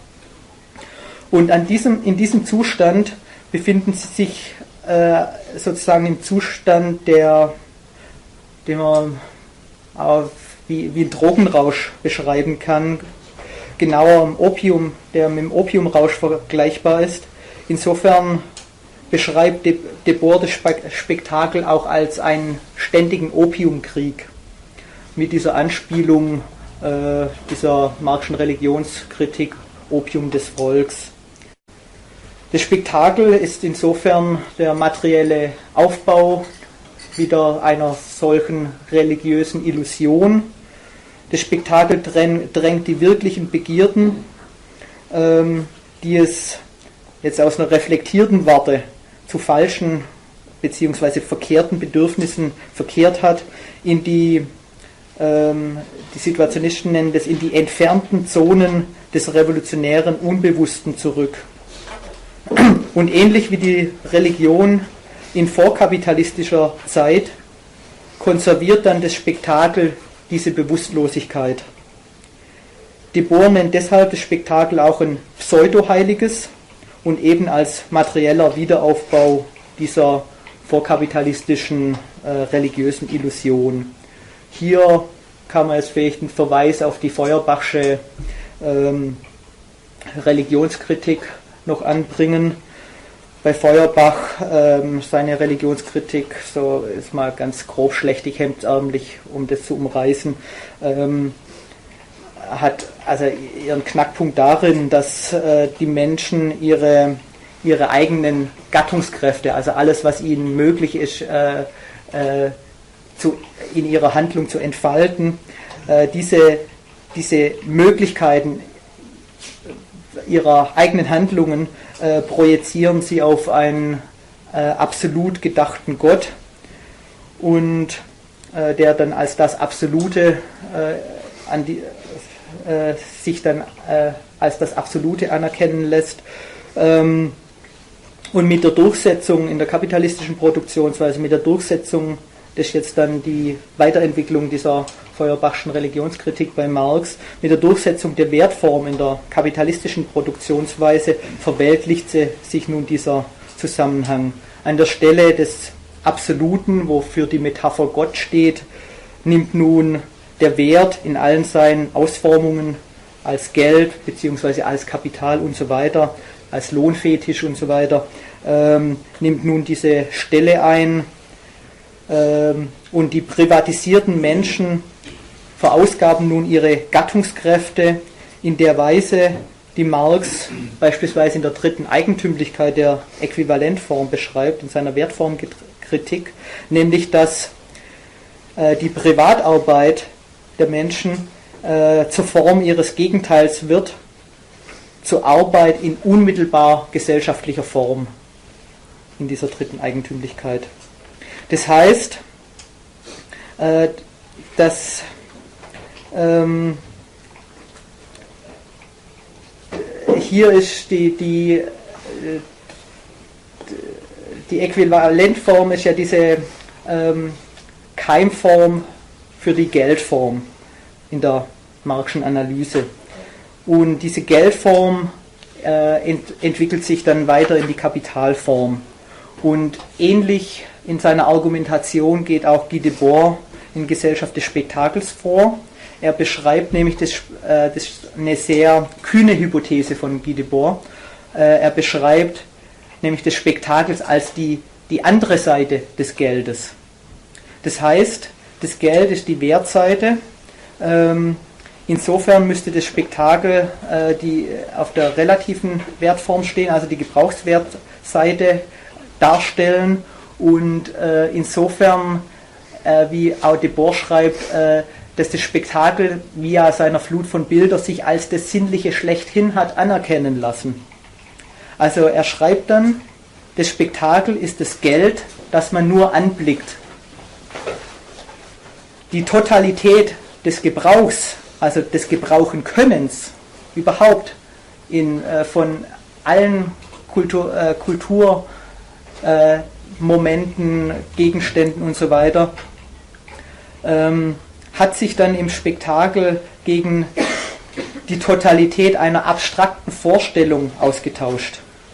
Und an diesem, in diesem Zustand befinden sie sich äh, sozusagen im Zustand, der, den man auf, wie, wie ein Drogenrausch beschreiben kann, genauer im Opium, der mit dem Opiumrausch vergleichbar ist. Insofern beschreibt De, De Boer das Spektakel auch als einen ständigen Opiumkrieg mit dieser Anspielung äh, dieser Marxischen Religionskritik Opium des Volks. Das Spektakel ist insofern der materielle Aufbau wieder einer solchen religiösen Illusion. Das Spektakel drängt die wirklichen Begierden, ähm, die es jetzt aus einer reflektierten Warte zu falschen bzw. verkehrten Bedürfnissen verkehrt hat, in die, ähm, die Situationisten nennen das, in die entfernten Zonen des revolutionären Unbewussten zurück. Und ähnlich wie die Religion in vorkapitalistischer Zeit konserviert dann das Spektakel diese Bewusstlosigkeit. De Boer nennt deshalb das Spektakel auch ein pseudoheiliges und eben als materieller Wiederaufbau dieser vorkapitalistischen äh, religiösen Illusion. Hier kann man jetzt vielleicht einen Verweis auf die Feuerbachsche ähm, Religionskritik noch anbringen. Bei Feuerbach ähm, seine Religionskritik, so ist mal ganz grob schlechtig hemdsärmlich, um das zu umreißen, ähm, hat also ihren Knackpunkt darin, dass äh, die Menschen ihre, ihre eigenen Gattungskräfte, also alles, was ihnen möglich ist, äh, äh, zu, in ihrer Handlung zu entfalten, äh, diese, diese Möglichkeiten ihrer eigenen Handlungen äh, projizieren sie auf einen äh, absolut gedachten Gott und äh, der dann als das Absolute äh, an die, äh, sich dann äh, als das Absolute anerkennen lässt. Ähm, und mit der Durchsetzung in der kapitalistischen Produktionsweise, mit der Durchsetzung, das ist jetzt dann die Weiterentwicklung dieser Feuerbachschen Religionskritik bei Marx, mit der Durchsetzung der Wertform in der kapitalistischen Produktionsweise verweltlicht sie sich nun dieser Zusammenhang. An der Stelle des Absoluten, wofür die Metapher Gott steht, nimmt nun der Wert in allen seinen Ausformungen als Geld bzw. als Kapital und so weiter, als Lohnfetisch und so weiter, ähm, nimmt nun diese Stelle ein, ähm, und die privatisierten Menschen verausgaben nun ihre Gattungskräfte in der Weise, die Marx beispielsweise in der dritten Eigentümlichkeit der Äquivalentform beschreibt, in seiner Wertformkritik, nämlich dass äh, die Privatarbeit der Menschen äh, zur Form ihres Gegenteils wird, zur Arbeit in unmittelbar gesellschaftlicher Form in dieser dritten Eigentümlichkeit. Das heißt, äh, dass ähm, hier ist die, die, die Äquivalentform ist ja diese ähm, Keimform für die Geldform in der Marxischen Analyse. Und diese Geldform äh, ent, entwickelt sich dann weiter in die Kapitalform. Und ähnlich in seiner Argumentation geht auch Guy Debord in Gesellschaft des Spektakels vor. Er beschreibt nämlich, das, äh, das ist eine sehr kühne Hypothese von Guy Debord, äh, er beschreibt nämlich des Spektakels als die, die andere Seite des Geldes. Das heißt, das Geld ist die Wertseite. Ähm, insofern müsste das Spektakel äh, die auf der relativen Wertform stehen, also die Gebrauchswertseite darstellen und äh, insofern, äh, wie auch Debord schreibt, äh, dass das Spektakel via seiner Flut von Bildern sich als das Sinnliche schlechthin hat anerkennen lassen. Also er schreibt dann, das Spektakel ist das Geld, das man nur anblickt. Die Totalität des Gebrauchs, also des Gebrauchenkönnens überhaupt in, äh, von allen Kultur, äh, Kulturmomenten, äh, Gegenständen und so weiter, ähm, hat sich dann im Spektakel gegen die Totalität einer abstrakten Vorstellung ausgetauscht.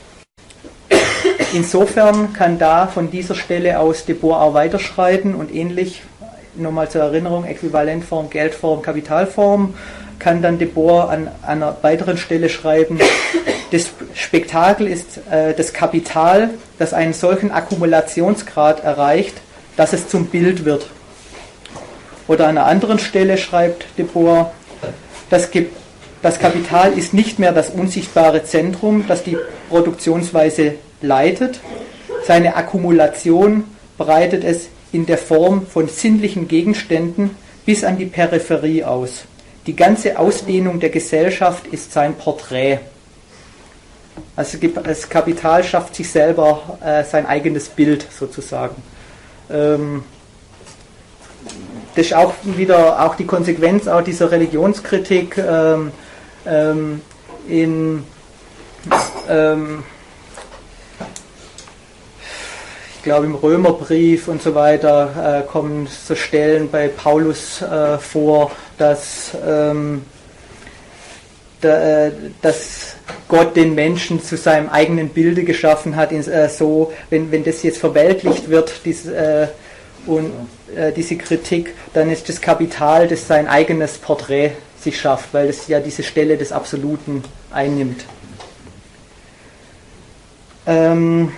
Insofern kann da von dieser Stelle aus Debord auch weiterschreiten und ähnlich, nochmal zur Erinnerung, Äquivalentform, Geldform, Kapitalform, kann dann Debord an, an einer weiteren Stelle schreiben, das Spektakel ist äh, das Kapital, das einen solchen Akkumulationsgrad erreicht, dass es zum Bild wird. Oder an einer anderen Stelle schreibt Debord, das, das Kapital ist nicht mehr das unsichtbare Zentrum, das die Produktionsweise leitet. Seine Akkumulation breitet es in der Form von sinnlichen Gegenständen bis an die Peripherie aus. Die ganze Ausdehnung der Gesellschaft ist sein Porträt. Also das Kapital schafft sich selber äh, sein eigenes Bild sozusagen. Ähm, das ist auch wieder auch die Konsequenz auch dieser Religionskritik ähm, ähm, in ähm, ich glaube im Römerbrief und so weiter äh, kommen so Stellen bei Paulus äh, vor, dass, ähm, da, äh, dass Gott den Menschen zu seinem eigenen Bilde geschaffen hat, in, äh, so, wenn, wenn das jetzt verweltlicht wird, dies, äh, und äh, diese Kritik, dann ist das Kapital, das sein eigenes Porträt sich schafft, weil es ja diese Stelle des Absoluten einnimmt. Ähm,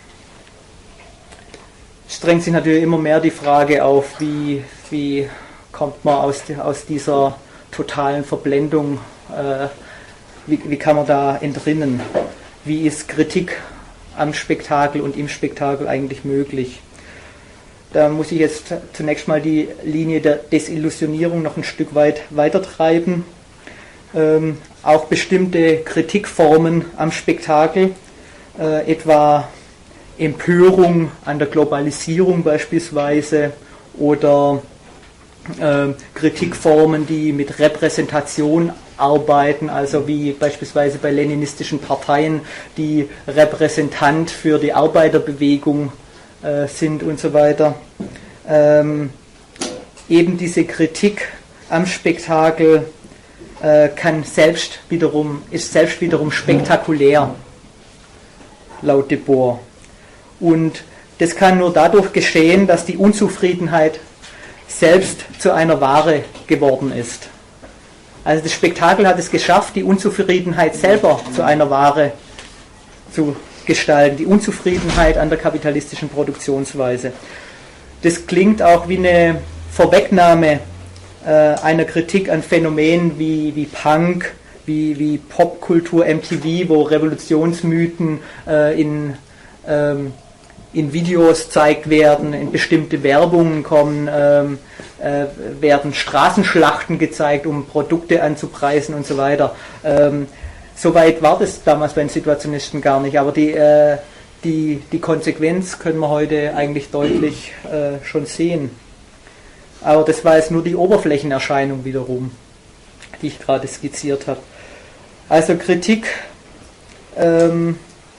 es drängt sich natürlich immer mehr die Frage auf, wie, wie kommt man aus, aus dieser totalen Verblendung, äh, wie, wie kann man da entrinnen? Wie ist Kritik am Spektakel und im Spektakel eigentlich möglich? Da muss ich jetzt zunächst mal die Linie der Desillusionierung noch ein Stück weit weitertreiben. Ähm, auch bestimmte Kritikformen am Spektakel, äh, etwa Empörung an der Globalisierung beispielsweise oder äh, Kritikformen, die mit Repräsentation arbeiten, also wie beispielsweise bei leninistischen Parteien, die Repräsentant für die Arbeiterbewegung äh, sind und so weiter. Ähm, eben diese Kritik am Spektakel äh, kann selbst wiederum, ist selbst wiederum spektakulär, laut Debord. Und das kann nur dadurch geschehen, dass die Unzufriedenheit selbst zu einer Ware geworden ist. Also das Spektakel hat es geschafft, die Unzufriedenheit selber zu einer Ware zu gestalten, die Unzufriedenheit an der kapitalistischen Produktionsweise. Das klingt auch wie eine Vorwegnahme äh, einer Kritik an Phänomenen wie, wie Punk, wie, wie Popkultur, M T V, wo Revolutionsmythen äh, in ähm, in Videos gezeigt werden, in bestimmte Werbungen kommen, ähm, äh, werden Straßenschlachten gezeigt, um Produkte anzupreisen und so weiter. Ähm, Soweit war das damals bei den Situationisten gar nicht, aber die, äh, die, die Konsequenz können wir heute eigentlich deutlich äh, schon sehen. Aber das war jetzt nur die Oberflächenerscheinung wiederum, die ich gerade skizziert habe. Also Kritik ähm,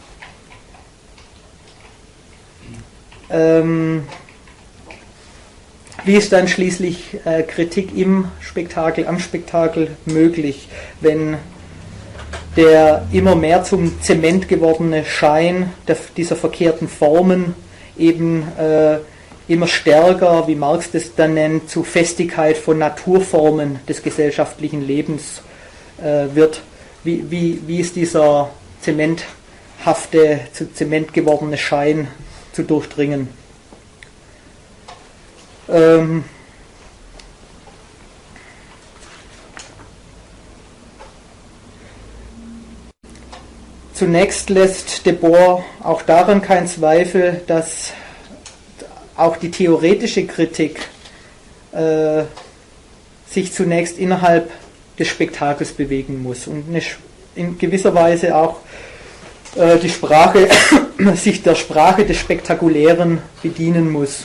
Ähm, wie ist dann schließlich äh, Kritik im Spektakel, am Spektakel möglich, wenn der immer mehr zum Zement gewordene Schein der, dieser verkehrten Formen eben äh, immer stärker, wie Marx das dann nennt, zu Festigkeit von Naturformen des gesellschaftlichen Lebens äh, wird. Wie, wie, wie ist dieser zementhafte, zu Zement gewordene Schein zu durchdringen. Ähm Zunächst lässt Debord auch daran keinen Zweifel, dass auch die theoretische Kritik äh, sich zunächst innerhalb des Spektakels bewegen muss und eine, in gewisser Weise auch äh, die Sprache sich der Sprache des Spektakulären bedienen muss.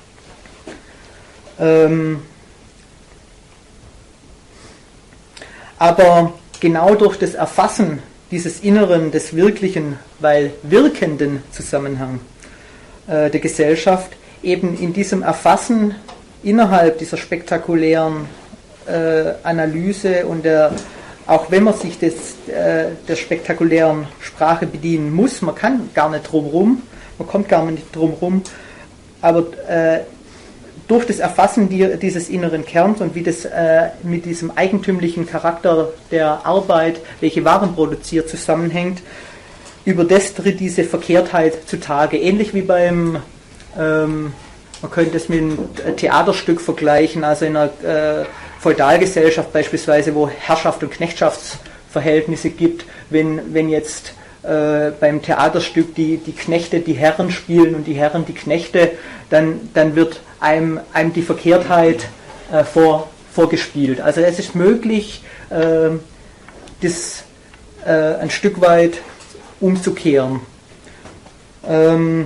Ähm, aber genau durch das Erfassen dieses Inneren des wirklichen, weil wirkenden Zusammenhang äh, der Gesellschaft eben in diesem Erfassen innerhalb dieser spektakulären äh, Analyse und der, auch wenn man sich des, äh, der spektakulären Sprache bedienen muss, man kann gar nicht drum rum, man kommt gar nicht drum rum, aber äh, durch das Erfassen die, dieses inneren Kerns und wie das äh, mit diesem eigentümlichen Charakter der Arbeit, welche Waren produziert, zusammenhängt, über das tritt diese Verkehrtheit zutage. Ähnlich wie beim, ähm, man könnte es mit einem Theaterstück vergleichen, also in einer äh, Feudalgesellschaft beispielsweise, wo Herrschaft und Knechtschaftsverhältnisse gibt, wenn, wenn jetzt äh, beim Theaterstück die, die Knechte die Herren spielen und die Herren die Knechte, dann, dann wird einem, einem die Verkehrtheit äh, vor, vorgespielt. Also es ist möglich, äh, das äh, ein Stück weit umzukehren. Ähm,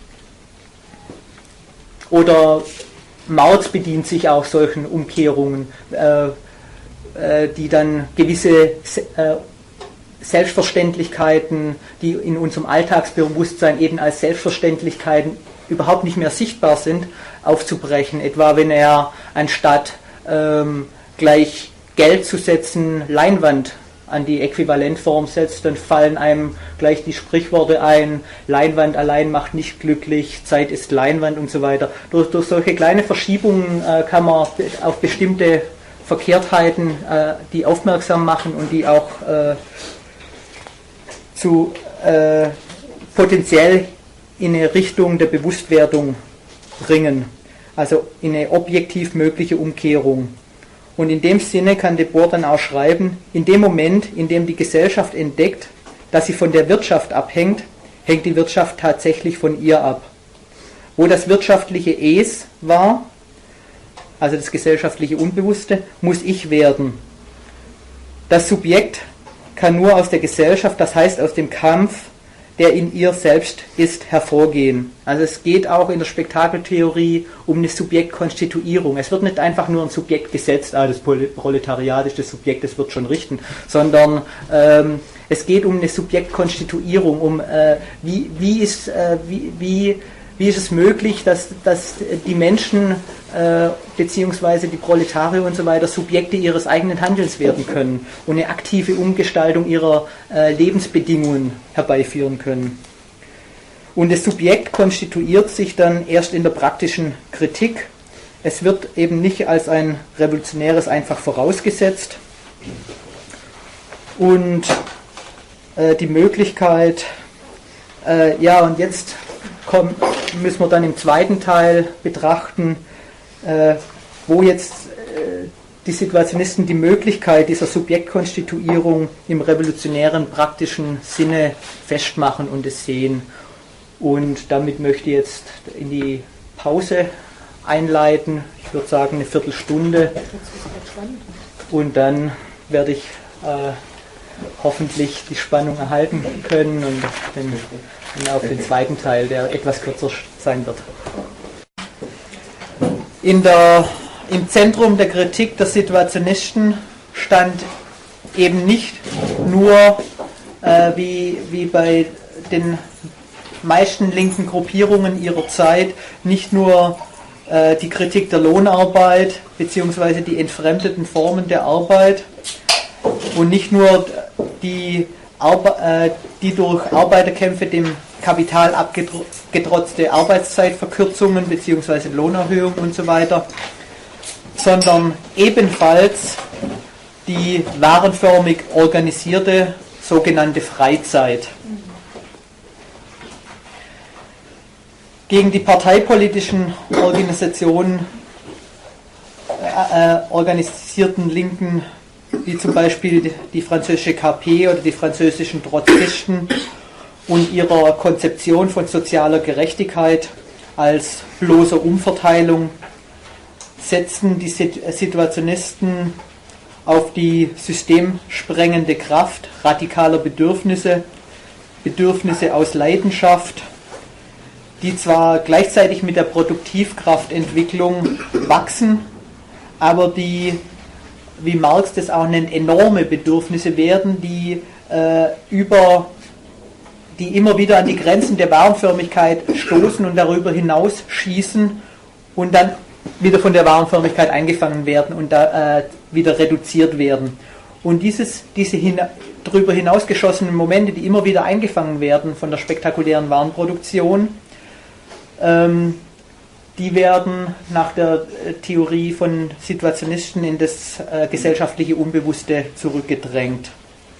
oder Marx bedient sich auch solchen Umkehrungen, äh, äh, die dann gewisse äh, Selbstverständlichkeiten, die in unserem Alltagsbewusstsein eben als Selbstverständlichkeiten überhaupt nicht mehr sichtbar sind, aufzubrechen. Etwa wenn er anstatt ähm, gleich Geld zu setzen, Leinwand an die Äquivalentform setzt, dann fallen einem gleich die Sprichworte ein, Leinwand allein macht nicht glücklich, Zeit ist Leinwand und so weiter. Durch, durch solche kleine Verschiebungen äh, kann man auf bestimmte Verkehrtheiten äh, die aufmerksam machen und die auch äh, zu äh, potenziell in eine Richtung der Bewusstwerdung bringen, also in eine objektiv mögliche Umkehrung. Und in dem Sinne kann de Boer dann auch schreiben, in dem Moment, in dem die Gesellschaft entdeckt, dass sie von der Wirtschaft abhängt, hängt die Wirtschaft tatsächlich von ihr ab. Wo das wirtschaftliche Es war, also das gesellschaftliche Unbewusste, muss ich werden. Das Subjekt kann nur aus der Gesellschaft, das heißt aus dem Kampf, der in ihr selbst ist, hervorgehen. Also es geht auch in der Spektakeltheorie um eine Subjektkonstituierung. Es wird nicht einfach nur ein Subjekt gesetzt, ah, das Proletariat ist das Subjekt, das wird schon richten, sondern ähm, es geht um eine Subjektkonstituierung, um äh, wie, wie, ist, äh, wie, wie, wie ist es möglich, dass, dass die Menschen äh, beziehungsweise die Proletarier und so weiter Subjekte ihres eigenen Handelns werden können und eine aktive Umgestaltung ihrer äh, Lebensbedingungen herbeiführen können. Und das Subjekt konstituiert sich dann erst in der praktischen Kritik. Es wird eben nicht als ein Revolutionäres einfach vorausgesetzt. Und äh, die Möglichkeit, äh, ja und jetzt kommen, müssen wir dann im zweiten Teil betrachten, äh, wo jetzt äh, die Situationisten die Möglichkeit dieser Subjektkonstituierung im revolutionären praktischen Sinne festmachen und es sehen. Und damit möchte ich jetzt in die Pause einleiten. Ich würde sagen eine Viertelstunde. Und dann werde ich äh, hoffentlich die Spannung erhalten können und dann, dann auf den zweiten Teil, der etwas kürzer sein wird. In der, im Zentrum der Kritik der Situationisten stand eben nicht nur, äh, wie, wie bei den meisten linken Gruppierungen ihrer Zeit, nicht nur äh, die Kritik der Lohnarbeit bzw. die entfremdeten Formen der Arbeit und nicht nur die, Arbe- äh, die durch Arbeiterkämpfe dem Kapital abgetrotzte Arbeitszeitverkürzungen bzw. Lohnerhöhungen und so weiter, sondern ebenfalls die warenförmig organisierte sogenannte Freizeit. Gegen die parteipolitischen Organisationen, äh, organisierten Linken, wie zum Beispiel die, die französische K P oder die französischen Trotzkisten und ihrer Konzeption von sozialer Gerechtigkeit als bloßer Umverteilung, setzten die Situationisten auf die systemsprengende Kraft radikaler Bedürfnisse, Bedürfnisse aus Leidenschaft, die zwar gleichzeitig mit der Produktivkraftentwicklung wachsen, aber die, wie Marx das auch nennt, enorme Bedürfnisse werden, die äh, über die immer wieder an die Grenzen der Warenförmigkeit stoßen und darüber hinaus schießen und dann wieder von der Warenförmigkeit eingefangen werden und da äh, wieder reduziert werden. Und dieses, diese hin, darüber hinaus geschossenen Momente, die immer wieder eingefangen werden von der spektakulären Warenproduktion, ähm, die werden nach der Theorie von Situationisten in das äh, gesellschaftliche Unbewusste zurückgedrängt.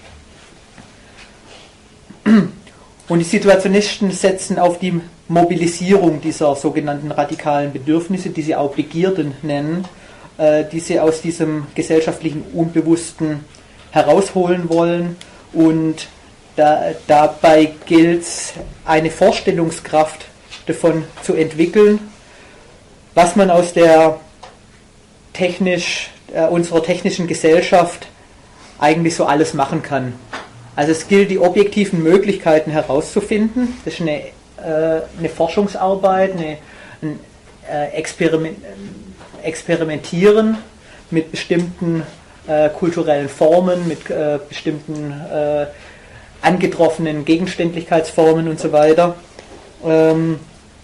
Und die Situationisten setzen auf die Mobilisierung dieser sogenannten radikalen Bedürfnisse, die sie auch Begierden nennen, äh, die sie aus diesem gesellschaftlichen Unbewussten herausholen wollen. Und da, dabei gilt es, eine Vorstellungskraft davon zu entwickeln, was man aus der technisch, äh, unserer technischen Gesellschaft eigentlich so alles machen kann. Also es gilt, die objektiven Möglichkeiten herauszufinden. Das ist eine, äh, eine Forschungsarbeit, eine, ein äh, Experiment, Experimentieren mit bestimmten äh, kulturellen Formen, mit äh, bestimmten äh, angetroffenen Gegenständlichkeitsformen und so weiter. Ähm,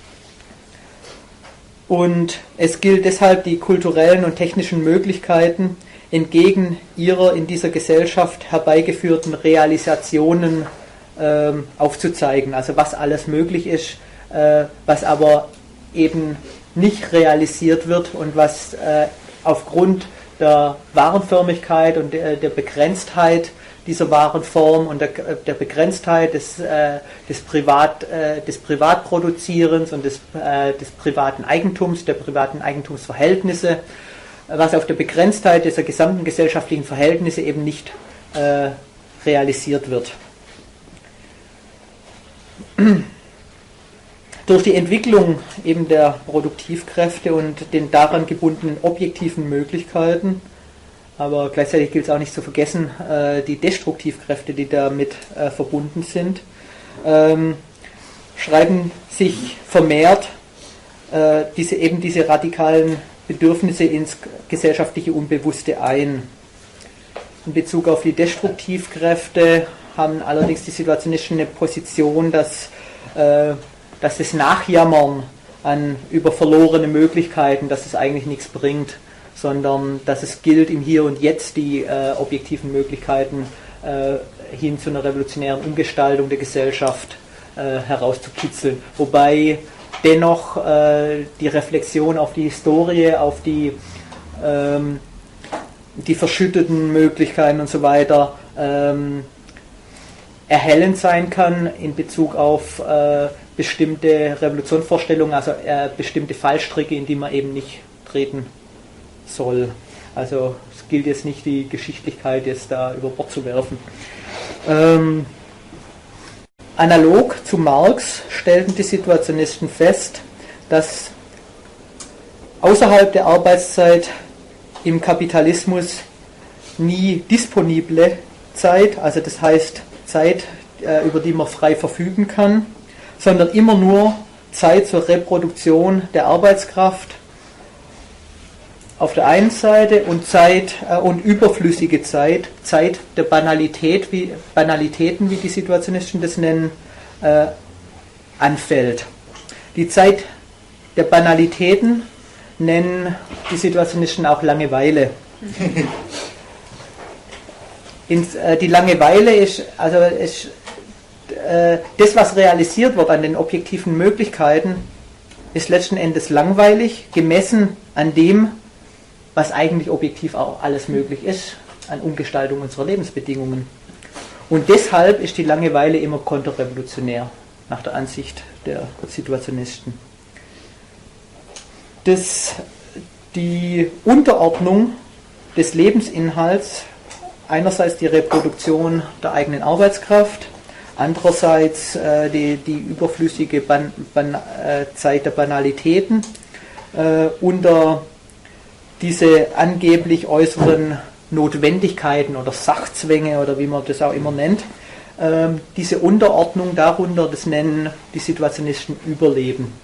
und es gilt deshalb, die kulturellen und technischen Möglichkeiten entgegen ihrer in dieser Gesellschaft herbeigeführten Realisationen ähm, aufzuzeigen. Also was alles möglich ist, äh, was aber eben nicht realisiert wird und was äh, aufgrund der Warenförmigkeit und der, der Begrenztheit dieser Warenform und der, der Begrenztheit des, äh, des, Privat, äh, des Privatproduzierens und des, äh, des privaten Eigentums, der privaten Eigentumsverhältnisse, was auf der Begrenztheit dieser gesamten gesellschaftlichen Verhältnisse eben nicht äh, realisiert wird. Durch die Entwicklung eben der Produktivkräfte und den daran gebundenen objektiven Möglichkeiten, aber gleichzeitig gilt es auch nicht zu vergessen, äh, die Destruktivkräfte, die damit äh, verbunden sind, ähm, schreiben sich vermehrt äh, diese, eben diese radikalen Bedürfnisse ins gesellschaftliche Unbewusste ein. In Bezug auf die Destruktivkräfte haben allerdings die Situationisten eine Position, dass, äh, dass das Nachjammern an über verlorene Möglichkeiten, dass es eigentlich nichts bringt, sondern dass es gilt, im Hier und Jetzt die äh, objektiven Möglichkeiten äh, hin zu einer revolutionären Umgestaltung der Gesellschaft äh, herauszukitzeln. Wobei dennoch äh, die Reflexion auf die Historie, auf die, ähm, die verschütteten Möglichkeiten und so weiter ähm, erhellend sein kann in Bezug auf äh, bestimmte Revolutionsvorstellungen, also äh, bestimmte Fallstricke, in die man eben nicht treten soll. Also es gilt jetzt nicht, die Geschichtlichkeit jetzt da über Bord zu werfen. Ähm, Analog zu Marx stellten die Situationisten fest, dass außerhalb der Arbeitszeit im Kapitalismus nie disponible Zeit, also das heißt Zeit, über die man frei verfügen kann, sondern immer nur Zeit zur Reproduktion der Arbeitskraft auf der einen Seite und Zeit äh, und überflüssige Zeit, Zeit der Banalität, wie, Banalitäten, wie die Situationisten das nennen, äh, anfällt. Die Zeit der Banalitäten nennen die Situationisten auch Langeweile. Ins, äh, die Langeweile ist, also ist äh, das, was realisiert wird an den objektiven Möglichkeiten, ist letzten Endes langweilig, gemessen an dem, was eigentlich objektiv auch alles möglich ist, an Umgestaltung unserer Lebensbedingungen. Und deshalb ist die Langeweile immer konterrevolutionär, nach der Ansicht der Situationisten. Das, die Unterordnung des Lebensinhalts, einerseits die Reproduktion der eigenen Arbeitskraft, andererseits äh, die, die überflüssige Ban, Ban, äh, Zeit der Banalitäten, äh, unter diese angeblich äußeren Notwendigkeiten oder Sachzwänge oder wie man das auch immer nennt, ähm, diese Unterordnung darunter, das nennen die Situationisten Überleben.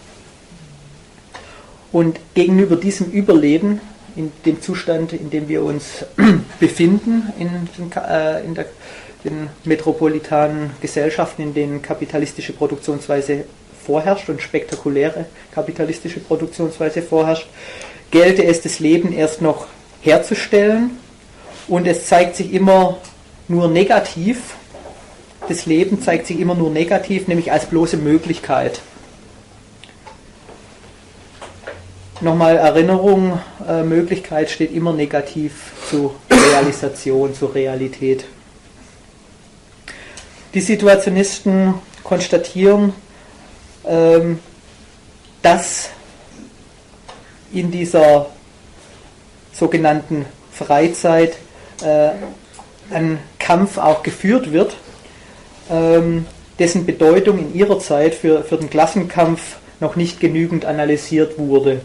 Und gegenüber diesem Überleben, in dem Zustand, in dem wir uns befinden in, äh, in der den metropolitanen Gesellschaften, in denen kapitalistische Produktionsweise vorherrscht und spektakuläre kapitalistische Produktionsweise vorherrscht, gelte es, das Leben erst noch herzustellen, und es zeigt sich immer nur negativ, das Leben zeigt sich immer nur negativ, nämlich als bloße Möglichkeit. Nochmal Erinnerung, äh, Möglichkeit steht immer negativ zu Realisation, zur Realität. Die Situationisten konstatieren, ähm, dass in dieser sogenannten Freizeit äh, ein Kampf auch geführt wird, ähm, dessen Bedeutung in ihrer Zeit für, für den Klassenkampf noch nicht genügend analysiert wurde.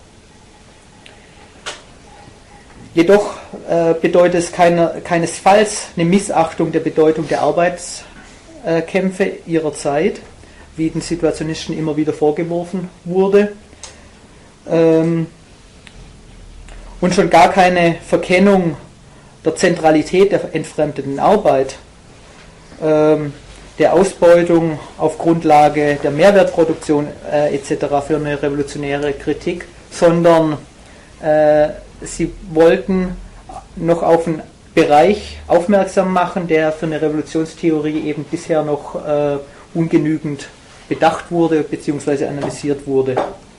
Jedoch äh, bedeutet es keine, keinesfalls eine Missachtung der Bedeutung der Arbeitskämpfe äh, ihrer Zeit, wie den Situationisten immer wieder vorgeworfen wurde. Ähm, und schon gar keine Verkennung der Zentralität der entfremdeten Arbeit, ähm, der Ausbeutung auf Grundlage der Mehrwertproduktion äh, et cetera für eine revolutionäre Kritik, sondern äh, sie wollten noch auf einen Bereich aufmerksam machen, der für eine Revolutionstheorie eben bisher noch äh, ungenügend bedacht wurde bzw. analysiert wurde.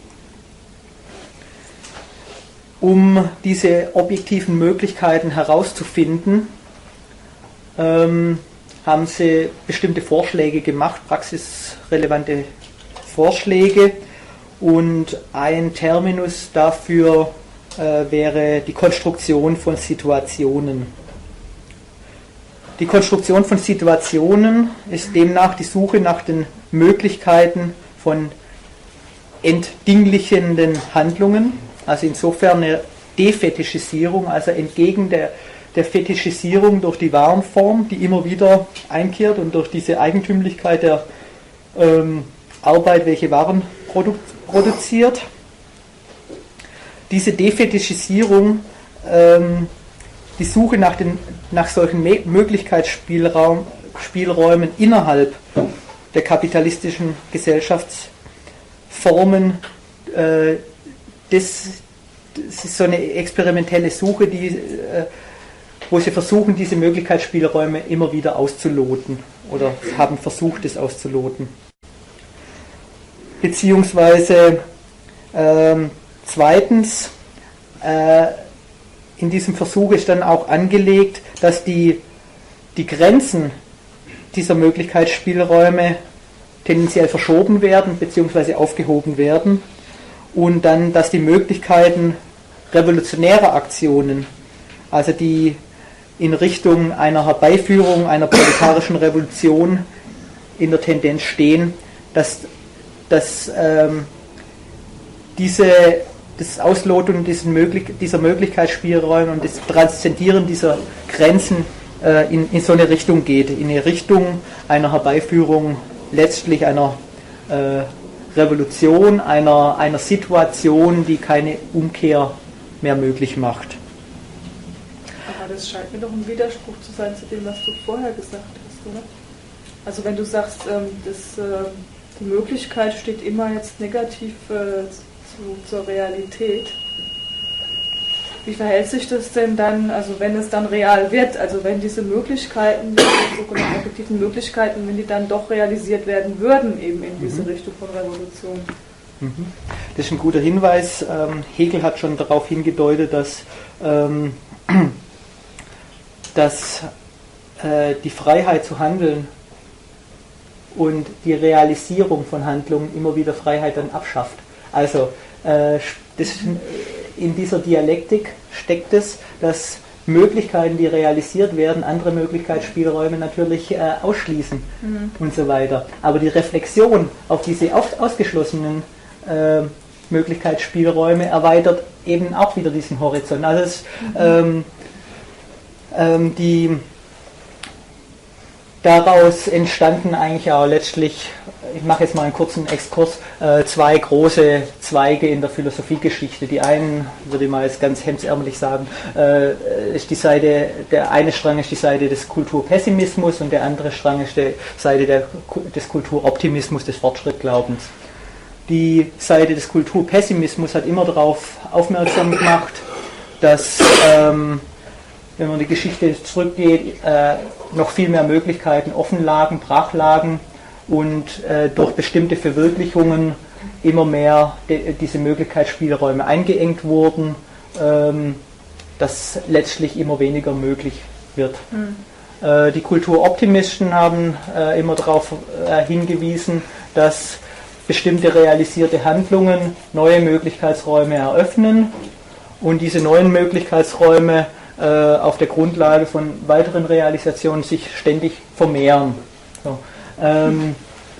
Um diese objektiven Möglichkeiten herauszufinden, ähm, haben sie bestimmte Vorschläge gemacht, praxisrelevante Vorschläge, und ein Terminus dafür äh, wäre die Konstruktion von Situationen. Die Konstruktion von Situationen ist demnach die Suche nach den Möglichkeiten von entdinglichenden Handlungen, also insofern eine Defetischisierung, also entgegen der, der Fetischisierung durch die Warenform, die immer wieder einkehrt, und durch diese Eigentümlichkeit der ähm, Arbeit, welche Waren produ produziert. Diese Defetischisierung, ähm, die Suche nach, den, nach solchen Me Möglichkeitsspielräumen Spielräumen innerhalb der kapitalistischen Gesellschaftsformen, äh, das, das ist so eine experimentelle Suche, die, äh, wo sie versuchen, diese Möglichkeitsspielräume immer wieder auszuloten oder haben versucht, es auszuloten. Beziehungsweise ähm, zweitens, äh, in diesem Versuch ist dann auch angelegt, dass die, die Grenzen dieser Möglichkeitsspielräume tendenziell verschoben werden bzw. aufgehoben werden, und dann, dass die Möglichkeiten revolutionärer Aktionen, also die in Richtung einer Herbeiführung einer proletarischen Revolution in der Tendenz stehen, dass, dass ähm, diese, das Ausloten Möglich dieser Möglichkeitsspielräume und das Transzendieren dieser Grenzen äh, in, in so eine Richtung geht, in eine Richtung einer Herbeiführung letztlich einer äh, Revolution, einer, einer Situation, die keine Umkehr mehr möglich macht. Aber das scheint mir doch ein Widerspruch zu sein zu dem, was du vorher gesagt hast, oder? Also wenn du sagst, ähm, dass, äh, die Möglichkeit steht immer jetzt negativ äh, zu, zur Realität, wie verhält sich das denn dann, also wenn es dann real wird, also wenn diese Möglichkeiten, diese sogenannten objektiven Möglichkeiten, wenn die dann doch realisiert werden würden, eben in diese mhm. Richtung von Revolution? Mhm. Das ist ein guter Hinweis. Ähm, Hegel hat schon darauf hingedeutet, dass, ähm, dass äh, die Freiheit zu handeln und die Realisierung von Handlungen immer wieder Freiheit dann abschafft. Also äh, das, in dieser Dialektik steckt es, dass Möglichkeiten, die realisiert werden, andere Möglichkeitsspielräume natürlich äh, ausschließen mhm. und so weiter. Aber die Reflexion auf diese aus, ausgeschlossenen äh, Möglichkeitsspielräume erweitert eben auch wieder diesen Horizont. Also es, mhm. ähm, ähm, die daraus entstanden eigentlich auch letztlich, ich mache jetzt mal einen kurzen Exkurs, äh, zwei große Zweige in der Philosophiegeschichte. Die einen, würde ich mal jetzt ganz hemdsärmlich sagen, äh, ist die Seite, der eine Strang ist die Seite des Kulturpessimismus und der andere Strang ist die Seite der, des Kulturoptimismus, des Fortschrittglaubens. Die Seite des Kulturpessimismus hat immer darauf aufmerksam gemacht, dass, ähm, wenn man die Geschichte zurückgeht, äh, noch viel mehr Möglichkeiten offen lagen, brach lagen und äh, durch bestimmte Verwirklichungen immer mehr de, diese Möglichkeitsspielräume eingeengt wurden, ähm, dass letztlich immer weniger möglich wird. Mhm. Äh, die Kulturoptimisten haben äh, immer darauf äh, hingewiesen, dass bestimmte realisierte Handlungen neue Möglichkeitsräume eröffnen und diese neuen Möglichkeitsräume äh, auf der Grundlage von weiteren Realisationen sich ständig vermehren. So. Ähm,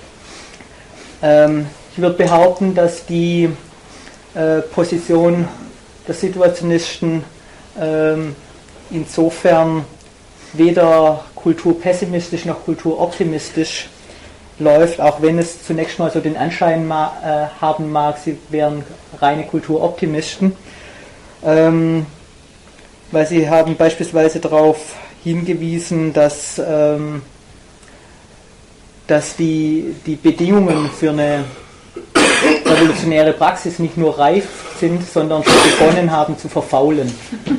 ähm, ich würde behaupten, dass die äh, Position der Situationisten ähm, insofern weder kulturpessimistisch noch kulturoptimistisch läuft, auch wenn es zunächst mal so den Anschein ma- äh, haben mag, sie wären reine Kulturoptimisten. Ähm, weil sie haben beispielsweise darauf hingewiesen, dass, ähm, dass die, die Bedingungen für eine revolutionäre Praxis nicht nur reif sind, sondern schon begonnen haben zu verfaulen.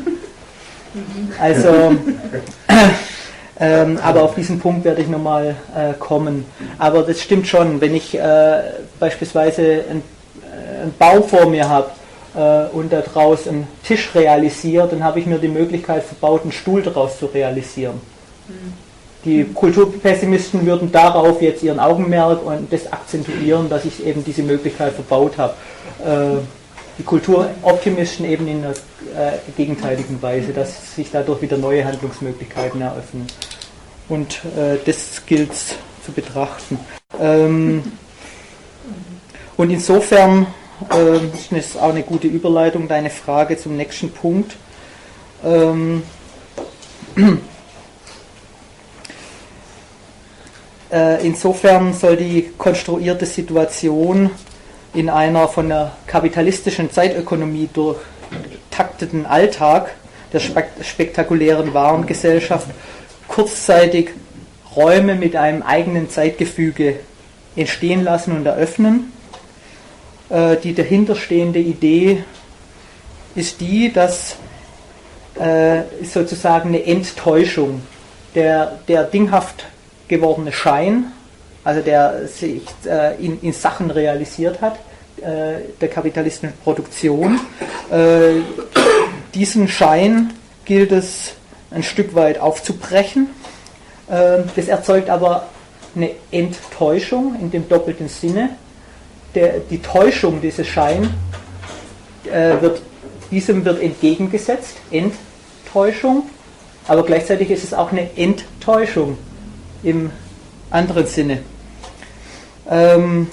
Also, ähm, aber auf diesen Punkt werde ich nochmal äh, kommen. Aber das stimmt schon, wenn ich äh, beispielsweise einen, einen Bau vor mir habe, und daraus einen Tisch realisiert, dann habe ich mir die Möglichkeit verbaut, einen Stuhl daraus zu realisieren. Mhm. Die Kulturpessimisten würden darauf jetzt ihren Augenmerk und das akzentuieren, dass ich eben diese Möglichkeit verbaut habe. Äh, die Kulturoptimisten eben in einer äh, gegenteiligen Weise, dass sich dadurch wieder neue Handlungsmöglichkeiten eröffnen. Und äh, das gilt es zu betrachten. Ähm, und insofern Ähm, das ist auch eine gute Überleitung, deine Frage zum nächsten Punkt. Ähm, äh, insofern soll die konstruierte Situation in einer von der kapitalistischen Zeitökonomie durchtakteten Alltag der spek- spektakulären Warengesellschaft kurzzeitig Räume mit einem eigenen Zeitgefüge entstehen lassen und eröffnen. Die dahinterstehende Idee ist die, dass äh, sozusagen eine Enttäuschung, der, der dinghaft gewordene Schein, also der sich äh, in, in Sachen realisiert hat, äh, der kapitalistischen Produktion, äh, diesen Schein gilt es ein Stück weit aufzubrechen. Äh, das erzeugt aber eine Enttäuschung in dem doppelten Sinne. Der, die Täuschung dieses Schein äh, wird, diesem wird entgegengesetzt, Enttäuschung, aber gleichzeitig ist es auch eine Enttäuschung im anderen Sinne. Ähm,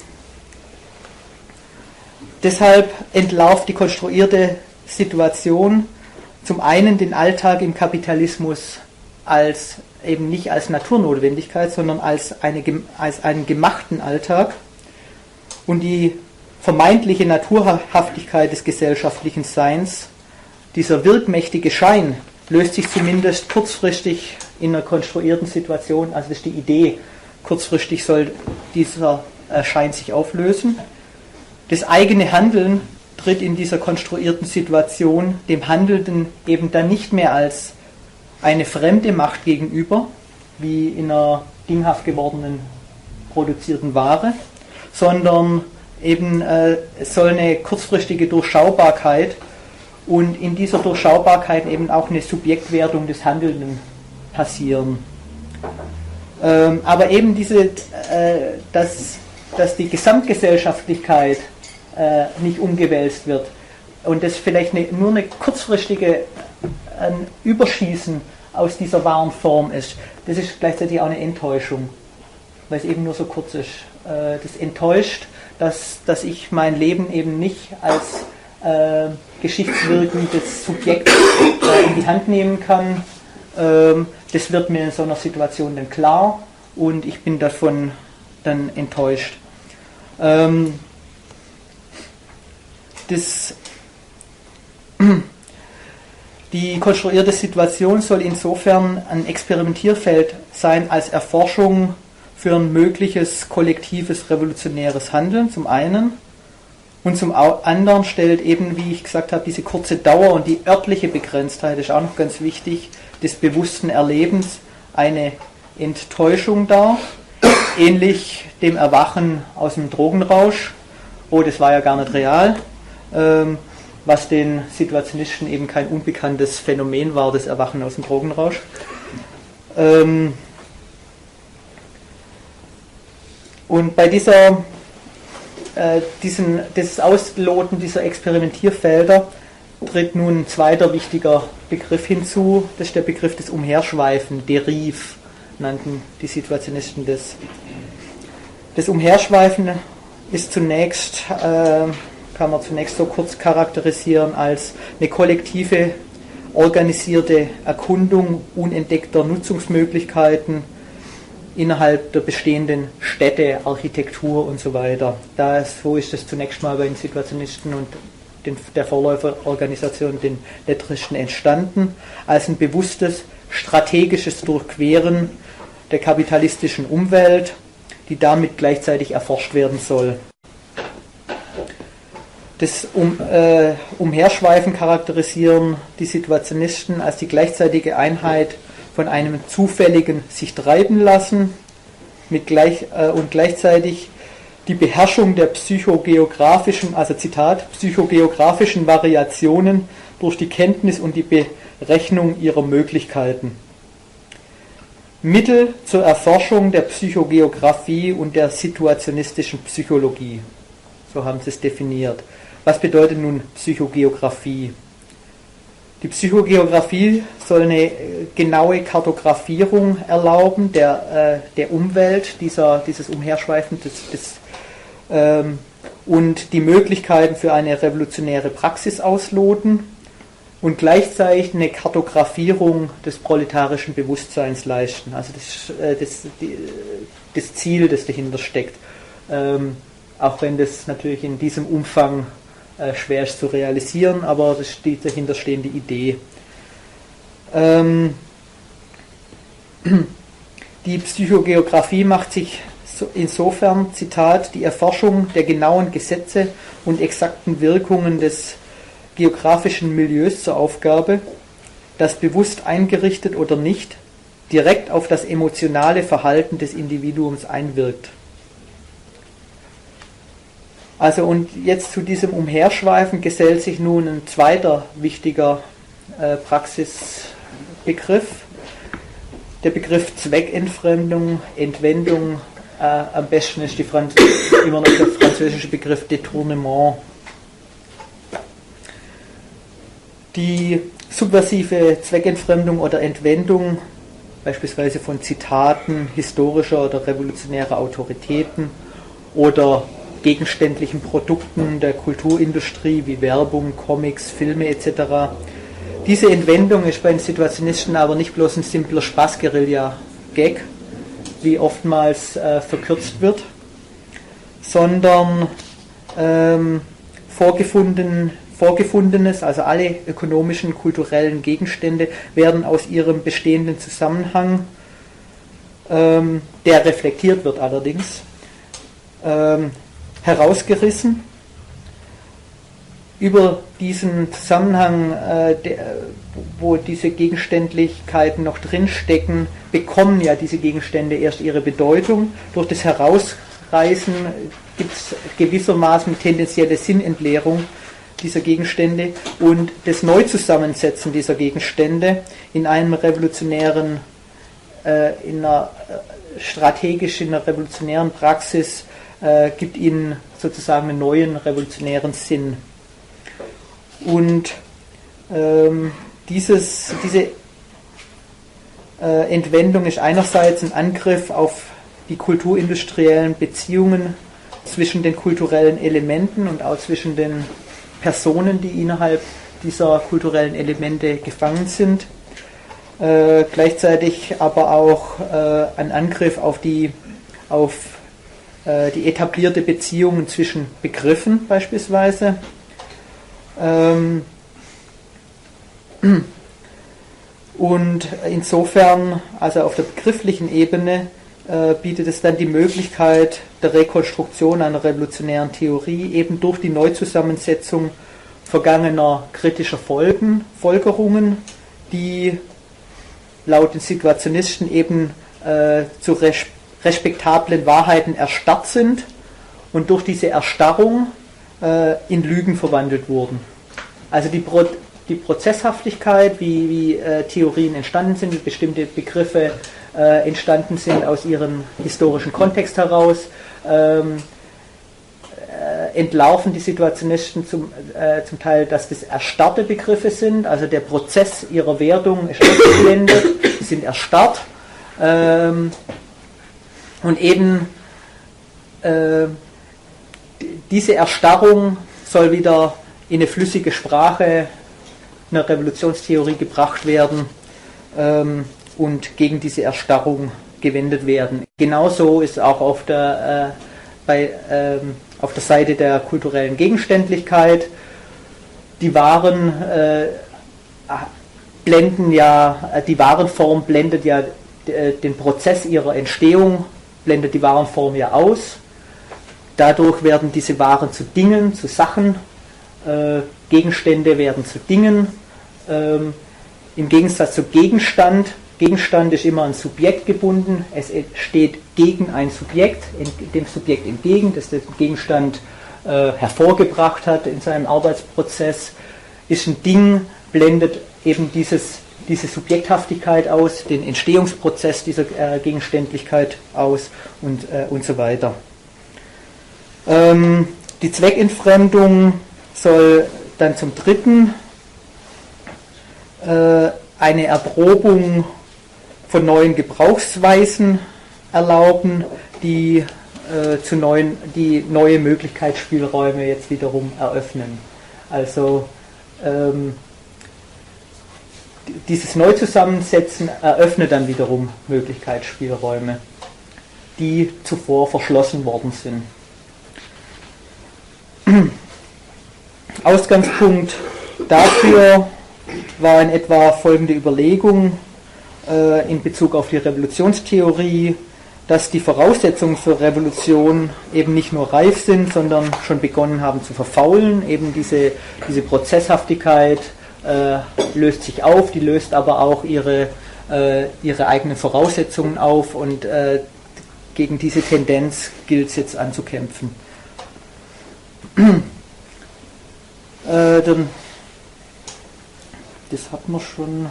deshalb entlauft die konstruierte Situation zum einen den Alltag im Kapitalismus als eben nicht als Naturnotwendigkeit, sondern als, eine, als einen gemachten Alltag. Und die vermeintliche Naturhaftigkeit des gesellschaftlichen Seins, dieser wirkmächtige Schein, löst sich zumindest kurzfristig in einer konstruierten Situation, also das ist die Idee, kurzfristig soll dieser Schein sich auflösen. Das eigene Handeln tritt in dieser konstruierten Situation dem Handelnden eben dann nicht mehr als eine fremde Macht gegenüber, wie in einer dinghaft gewordenen produzierten Ware, sondern eben äh, es soll eine kurzfristige Durchschaubarkeit und in dieser Durchschaubarkeit eben auch eine Subjektwertung des Handelnden passieren. Ähm, aber eben diese, äh, dass, dass die Gesamtgesellschaftlichkeit äh, nicht umgewälzt wird und das vielleicht eine, nur eine kurzfristige ein Überschießen aus dieser wahren Form ist, das ist gleichzeitig auch eine Enttäuschung, weil es eben nur so kurz ist. Das enttäuscht, dass, dass ich mein Leben eben nicht als äh, geschichtswirkendes Subjekt äh, in die Hand nehmen kann. Ähm, das wird mir in so einer Situation dann klar und ich bin davon dann enttäuscht. Ähm, das, die konstruierte Situation soll insofern ein Experimentierfeld sein als Erforschung für ein mögliches kollektives revolutionäres Handeln zum einen, und zum anderen stellt eben, wie ich gesagt habe, diese kurze Dauer und die örtliche Begrenztheit, ist auch noch ganz wichtig, des bewussten Erlebens eine Enttäuschung dar, ähnlich dem Erwachen aus dem Drogenrausch, oh, das war ja gar nicht real, ähm, was den Situationisten eben kein unbekanntes Phänomen war, das Erwachen aus dem Drogenrausch. Ähm, und bei dieser Äh, diesen, das Ausloten dieser Experimentierfelder tritt nun ein zweiter wichtiger Begriff hinzu, das ist der Begriff des Umherschweifen, Derive, nannten die Situationisten das. Das Umherschweifen ist zunächst, äh, kann man zunächst so kurz charakterisieren als eine kollektive, organisierte Erkundung unentdeckter Nutzungsmöglichkeiten innerhalb der bestehenden Städte, Architektur und so weiter. Da, so ist es zunächst mal bei den Situationisten und den, der Vorläuferorganisation, den Lettrischen, entstanden, als ein bewusstes, strategisches Durchqueren der kapitalistischen Umwelt, die damit gleichzeitig erforscht werden soll. Das um, äh, Umherschweifen charakterisieren die Situationisten als die gleichzeitige Einheit von einem zufälligen sich treiben lassen mit gleich, äh, und gleichzeitig die Beherrschung der psychogeografischen, also Zitat, psychogeografischen Variationen durch die Kenntnis und die Berechnung ihrer Möglichkeiten. Mittel zur Erforschung der Psychogeographie und der situationistischen Psychologie. So haben sie es definiert. Was bedeutet nun Psychogeographie? Die Psychogeographie soll eine genaue Kartografierung erlauben der, äh, der Umwelt, dieser, dieses Umherschweifen des, des, ähm, und die Möglichkeiten für eine revolutionäre Praxis ausloten und gleichzeitig eine Kartografierung des proletarischen Bewusstseins leisten. Also das, äh, das, die, das Ziel, das dahinter steckt. Ähm, auch wenn das natürlich in diesem Umfang Äh, schwer ist zu realisieren, aber das ist die dahinterstehende Idee. Ähm, die Psychogeographie macht sich so, insofern, Zitat, die Erforschung der genauen Gesetze und exakten Wirkungen des geografischen Milieus zur Aufgabe, das bewusst eingerichtet oder nicht direkt auf das emotionale Verhalten des Individuums einwirkt. Also und jetzt zu diesem Umherschweifen gesellt sich nun ein zweiter wichtiger äh, Praxisbegriff, der Begriff Zweckentfremdung, Entwendung, äh, am besten ist die Franz- immer noch der französische Begriff Détournement. Die subversive Zweckentfremdung oder Entwendung, beispielsweise von Zitaten historischer oder revolutionärer Autoritäten oder gegenständlichen Produkten der Kulturindustrie wie Werbung, Comics, Filme et cetera. Diese Entwendung ist bei den Situationisten aber nicht bloß ein simpler Spaßguerilla-Gag, wie oftmals äh, verkürzt wird, sondern ähm, vorgefunden, Vorgefundenes, also alle ökonomischen, kulturellen Gegenstände werden aus ihrem bestehenden Zusammenhang, ähm, der reflektiert wird allerdings, ähm, herausgerissen, über diesen Zusammenhang, äh, der, wo diese Gegenständlichkeiten noch drinstecken, bekommen ja diese Gegenstände erst ihre Bedeutung. Durch das Herausreißen gibt es gewissermaßen tendenzielle Sinnentleerung dieser Gegenstände und das Neuzusammensetzen dieser Gegenstände in einem revolutionären, äh, in einer strategischen, in einer revolutionären Praxis Äh, gibt ihnen sozusagen einen neuen revolutionären Sinn. Und ähm, dieses, diese äh, Entwendung ist einerseits ein Angriff auf die kulturindustriellen Beziehungen zwischen den kulturellen Elementen und auch zwischen den Personen, die innerhalb dieser kulturellen Elemente gefangen sind. äh, gleichzeitig aber auch äh, ein Angriff auf die, auf, äh, die etablierte Beziehungen zwischen Begriffen beispielsweise. Ähm, und insofern, also auf der begrifflichen Ebene, äh, bietet es dann die Möglichkeit der Rekonstruktion einer revolutionären Theorie eben durch die Neuzusammensetzung vergangener kritischer Folgen, Folgerungen, die laut den Situationisten eben äh, zu res- respektablen Wahrheiten erstarrt sind und durch diese Erstarrung äh, in Lügen verwandelt wurden. Also die, Pro- die Prozesshaftigkeit, wie, wie äh, Theorien entstanden sind, wie bestimmte Begriffe äh, entstanden sind aus ihrem historischen Kontext heraus, ähm, äh, entlarven die Situationisten zum, äh, zum Teil, dass das erstarrte Begriffe sind, also der Prozess ihrer Wertung ist ausgeblendet, sie sind erstarrt ähm, und eben äh, diese Erstarrung soll wieder in eine flüssige Sprache einer Revolutionstheorie gebracht werden ähm, und gegen diese Erstarrung gewendet werden. Genauso ist auch auf der, äh, bei, ähm, auf der Seite der kulturellen Gegenständlichkeit. Die Waren äh, blenden ja, die Warenform blendet ja äh, den Prozess ihrer Entstehung, blendet die Warenform ja aus. Dadurch werden diese Waren zu Dingen, zu Sachen, äh, Gegenstände werden zu Dingen. Ähm, im Gegensatz zu Gegenstand, Gegenstand ist immer an Subjekt gebunden, es steht gegen ein Subjekt, dem Subjekt entgegen, das den Gegenstand äh, hervorgebracht hat in seinem Arbeitsprozess, ist ein Ding, blendet eben dieses, diese Subjekthaftigkeit aus, den Entstehungsprozess dieser äh, Gegenständlichkeit aus und, äh, und so weiter. Ähm, die Zweckentfremdung soll dann zum Dritten äh, eine Erprobung von neuen Gebrauchsweisen erlauben, die, äh, zu neuen, die neue Möglichkeitsspielräume jetzt wiederum eröffnen. Also ähm, dieses Neuzusammensetzen eröffnet dann wiederum Möglichkeitsspielräume, die zuvor verschlossen worden sind. Ausgangspunkt dafür war in etwa folgende Überlegung äh, in Bezug auf die Revolutionstheorie, dass die Voraussetzungen für Revolution eben nicht nur reif sind, sondern schon begonnen haben zu verfaulen. Eben diese, diese Prozesshaftigkeit äh, löst sich auf, die löst aber auch ihre, äh, ihre eigenen Voraussetzungen auf und äh, gegen diese Tendenz gilt es jetzt anzukämpfen. Äh, dann, das hat man schon.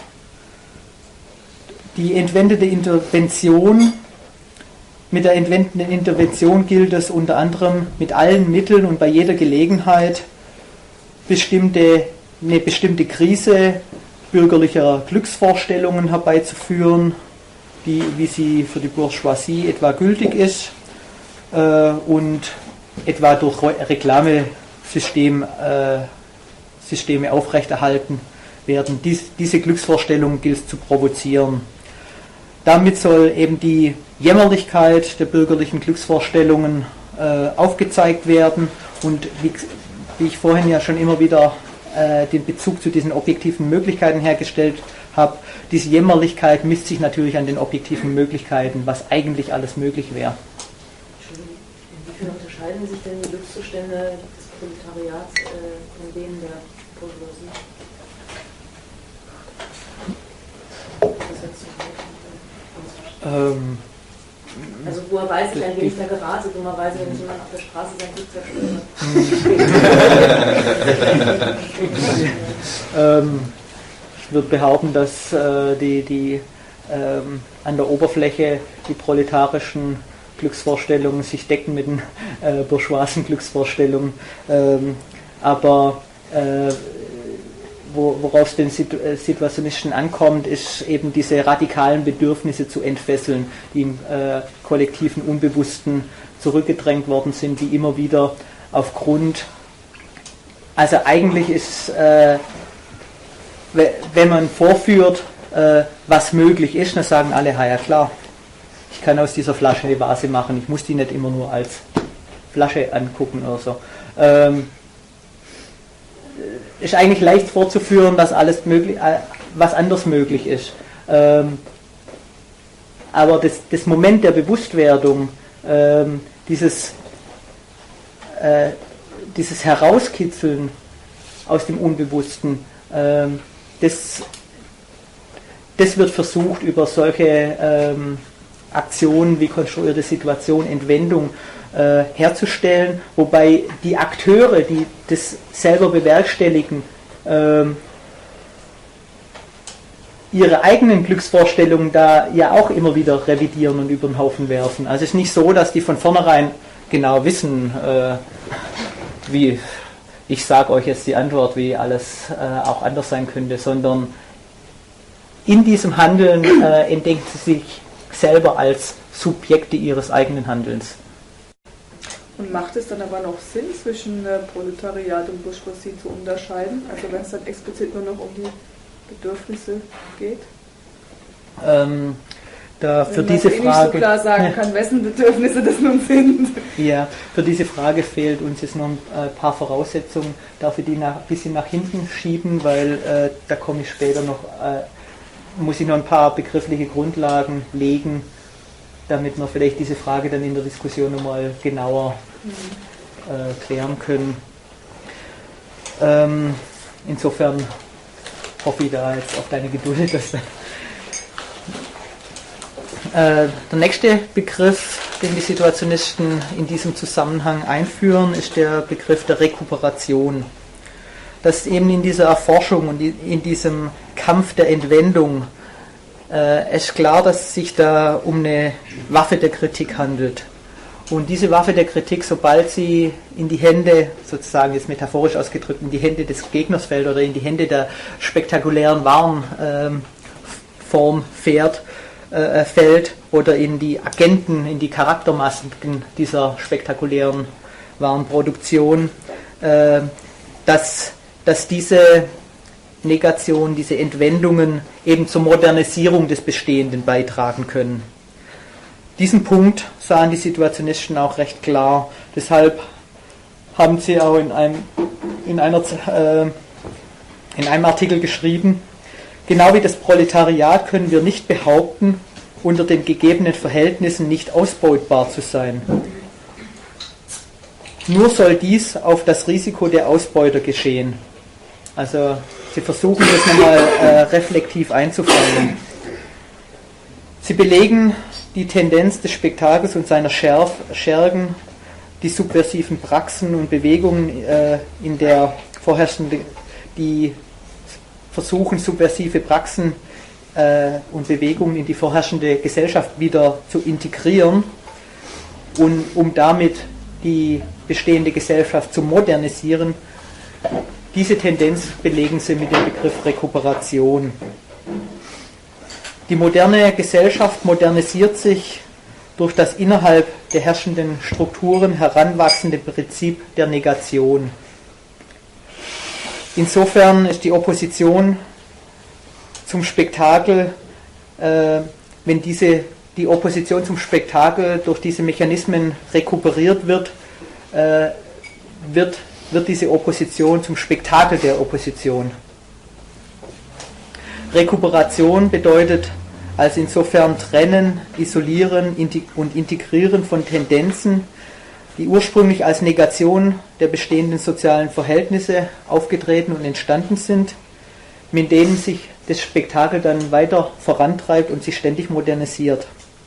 Die entwendete Intervention, mit der entwendenden Intervention gilt es unter anderem mit allen Mitteln und bei jeder Gelegenheit bestimmte, eine bestimmte Krise bürgerlicher Glücksvorstellungen herbeizuführen, die, wie sie für die Bourgeoisie etwa gültig ist äh, und etwa durch Reklamesystem, äh, Systeme aufrechterhalten werden. Dies, diese Glücksvorstellungen gilt es zu provozieren. Damit soll eben die Jämmerlichkeit der bürgerlichen Glücksvorstellungen äh, aufgezeigt werden und wie, wie ich vorhin ja schon immer wieder äh, den Bezug zu diesen objektiven Möglichkeiten hergestellt habe, diese Jämmerlichkeit misst sich natürlich an den objektiven Möglichkeiten, was eigentlich alles möglich wäre. Inwiefern unterscheiden sich denn die Glückszustände des Proletariats äh, von denen der Bourgeoisie? Ähm, also woher weiß ich ein wenig da gerate, dummerweise, wenn jemand auf der Straße sein Glück zerstört. ähm, ich würde behaupten, dass äh, die, die ähm, an der Oberfläche die proletarischen Glücksvorstellungen sich decken mit den äh, bourgeoisen Glücksvorstellungen, ähm, aber äh, wo, worauf es den Situationisten ankommt, ist eben diese radikalen Bedürfnisse zu entfesseln, die im äh, kollektiven Unbewussten zurückgedrängt worden sind, die immer wieder aufgrund, also eigentlich ist, äh, wenn man vorführt, äh, was möglich ist, dann sagen alle, ja klar, ich kann aus dieser Flasche eine Vase machen, ich muss die nicht immer nur als Flasche angucken oder so. Ähm, ist eigentlich leicht vorzuführen, dass alles möglich, äh, was anders möglich ist. Ähm, aber das, das Moment der Bewusstwerdung, ähm, dieses, äh, dieses Herauskitzeln aus dem Unbewussten, ähm, das, das wird versucht über solche ähm, Aktionen wie konstruierte Situation, Entwendung äh, herzustellen, wobei die Akteure, die das selber bewerkstelligen, ähm, ihre eigenen Glücksvorstellungen da ja auch immer wieder revidieren und über den Haufen werfen. Also es ist nicht so, dass die von vornherein genau wissen, äh, wie, ich sage euch jetzt die Antwort, wie alles äh, auch anders sein könnte, sondern in diesem Handeln äh, entdecken sie sich selber als Subjekte ihres eigenen Handelns. Und macht es dann aber noch Sinn, zwischen äh, Proletariat und Bourgeoisie zu unterscheiden? Also wenn es dann explizit nur noch um die Bedürfnisse geht? Ähm, da für wenn diese man eh Frage nicht so klar sagen kann, wessen Bedürfnisse das nun sind. Ja, für diese Frage fehlt uns jetzt noch ein äh, paar Voraussetzungen. Darf ich die nach, ein bisschen nach hinten schieben, weil äh, da komme ich später noch, äh, muss ich noch ein paar begriffliche Grundlagen legen, damit wir vielleicht diese Frage dann in der Diskussion nochmal genauer mhm. äh, klären können. Ähm, insofern hoffe ich da jetzt auf deine Geduld. Dass, äh, der nächste Begriff, den die Situationisten in diesem Zusammenhang einführen, ist der Begriff der Rekuperation. Dass eben in dieser Erforschung und in diesem Kampf der Entwendung äh, ist klar, dass es sich da um eine Waffe der Kritik handelt. Und diese Waffe der Kritik, sobald sie in die Hände, sozusagen jetzt metaphorisch ausgedrückt, in die Hände des Gegners fällt oder in die Hände der spektakulären Warenform ähm, fährt, äh, fällt oder in die Agenten, in die Charaktermasken dieser spektakulären Warenproduktion, äh, dass, dass diese Negation, diese Entwendungen eben zur Modernisierung des Bestehenden beitragen können. Diesen Punkt sahen die Situationisten auch recht klar. Deshalb haben sie auch in einem, in einer, äh, in einem Artikel geschrieben, genau wie das Proletariat können wir nicht behaupten, unter den gegebenen Verhältnissen nicht ausbeutbar zu sein. Nur soll dies auf das Risiko der Ausbeuter geschehen. Also sie versuchen das nochmal äh, reflektiv einzufangen. Sie belegen die Tendenz des Spektakels und seiner Schärf, Schergen, die subversiven Praxen und Bewegungen äh, in der vorherrschenden, die versuchen, subversive Praxen äh, und Bewegungen in die vorherrschende Gesellschaft wieder zu integrieren und um damit die bestehende Gesellschaft zu modernisieren. Diese Tendenz belegen sie mit dem Begriff Rekuperation. Die moderne Gesellschaft modernisiert sich durch das innerhalb der herrschenden Strukturen heranwachsende Prinzip der Negation. Insofern ist die Opposition zum Spektakel, äh, wenn diese, die Opposition zum Spektakel durch diese Mechanismen rekuperiert wird, äh, wird, wird diese Opposition zum Spektakel der Opposition. Rekuperation bedeutet also insofern trennen, isolieren und integrieren von Tendenzen, die ursprünglich als Negation der bestehenden sozialen Verhältnisse aufgetreten und entstanden sind, mit denen sich das Spektakel dann weiter vorantreibt und sich ständig modernisiert.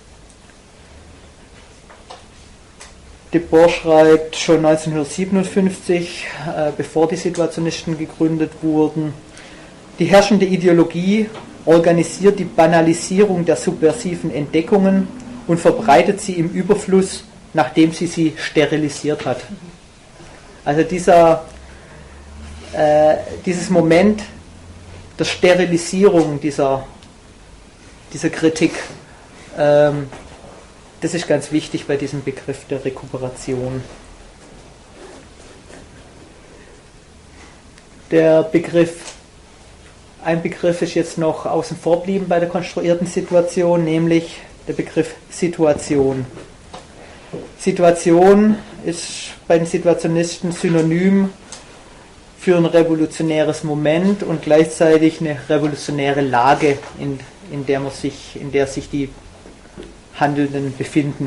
Debord schreibt schon neunzehnhundertsiebenundfünfzig, äh, bevor die Situationisten gegründet wurden, die herrschende Ideologie organisiert die Banalisierung der subversiven Entdeckungen und verbreitet sie im Überfluss, nachdem sie sie sterilisiert hat. Also dieser, äh, dieses Moment der Sterilisierung dieser, dieser Kritik, ähm, das ist ganz wichtig bei diesem Begriff der Rekuperation. Der Begriff ein Begriff ist jetzt noch außen vor geblieben bei der konstruierten Situation, nämlich der Begriff Situation. Situation ist bei den Situationisten synonym für ein revolutionäres Moment und gleichzeitig eine revolutionäre Lage, in, in der man sich, in der sich die Handelnden befinden.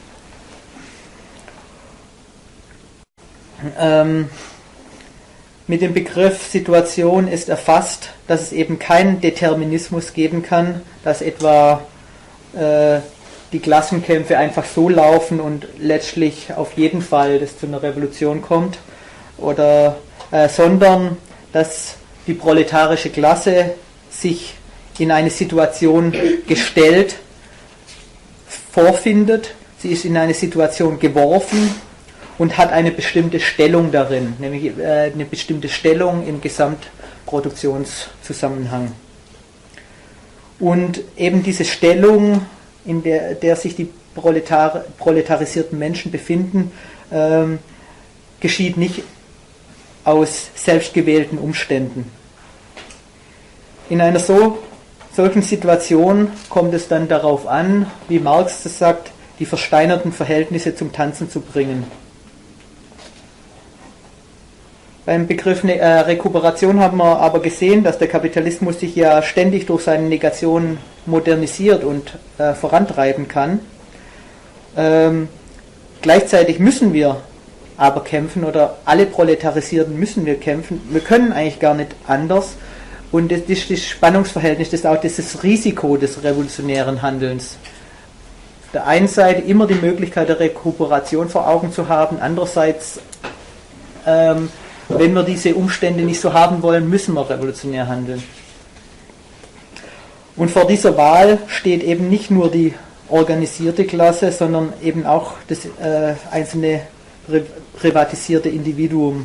Ähm, mit dem Begriff Situation ist erfasst, dass es eben keinen Determinismus geben kann, dass etwa äh, die Klassenkämpfe einfach so laufen und letztlich auf jeden Fall das zu einer Revolution kommt, oder, äh, sondern dass die proletarische Klasse sich in eine Situation gestellt vorfindet, sie ist in eine Situation geworfen und hat eine bestimmte Stellung darin, nämlich äh, eine bestimmte Stellung im Gesamtproduktionszusammenhang. Und eben diese Stellung, in der, der sich die proletar, proletarisierten Menschen befinden, ähm, geschieht nicht aus selbstgewählten Umständen. In einer so, solchen Situation kommt es dann darauf an, wie Marx das sagt, die versteinerten Verhältnisse zum Tanzen zu bringen. Beim Begriff äh, Rekuperation haben wir aber gesehen, dass der Kapitalismus sich ja ständig durch seine Negationen modernisiert und äh, vorantreiben kann. Ähm, gleichzeitig müssen wir aber kämpfen, oder alle Proletarisierten müssen wir kämpfen. Wir können eigentlich gar nicht anders. Und das ist das Spannungsverhältnis, das ist auch das Risiko des revolutionären Handelns. Auf der einen Seite immer die Möglichkeit der Rekuperation vor Augen zu haben, andererseits ähm, wenn wir diese Umstände nicht so haben wollen, müssen wir revolutionär handeln. Und vor dieser Wahl steht eben nicht nur die organisierte Klasse, sondern eben auch das äh, einzelne pri- privatisierte Individuum.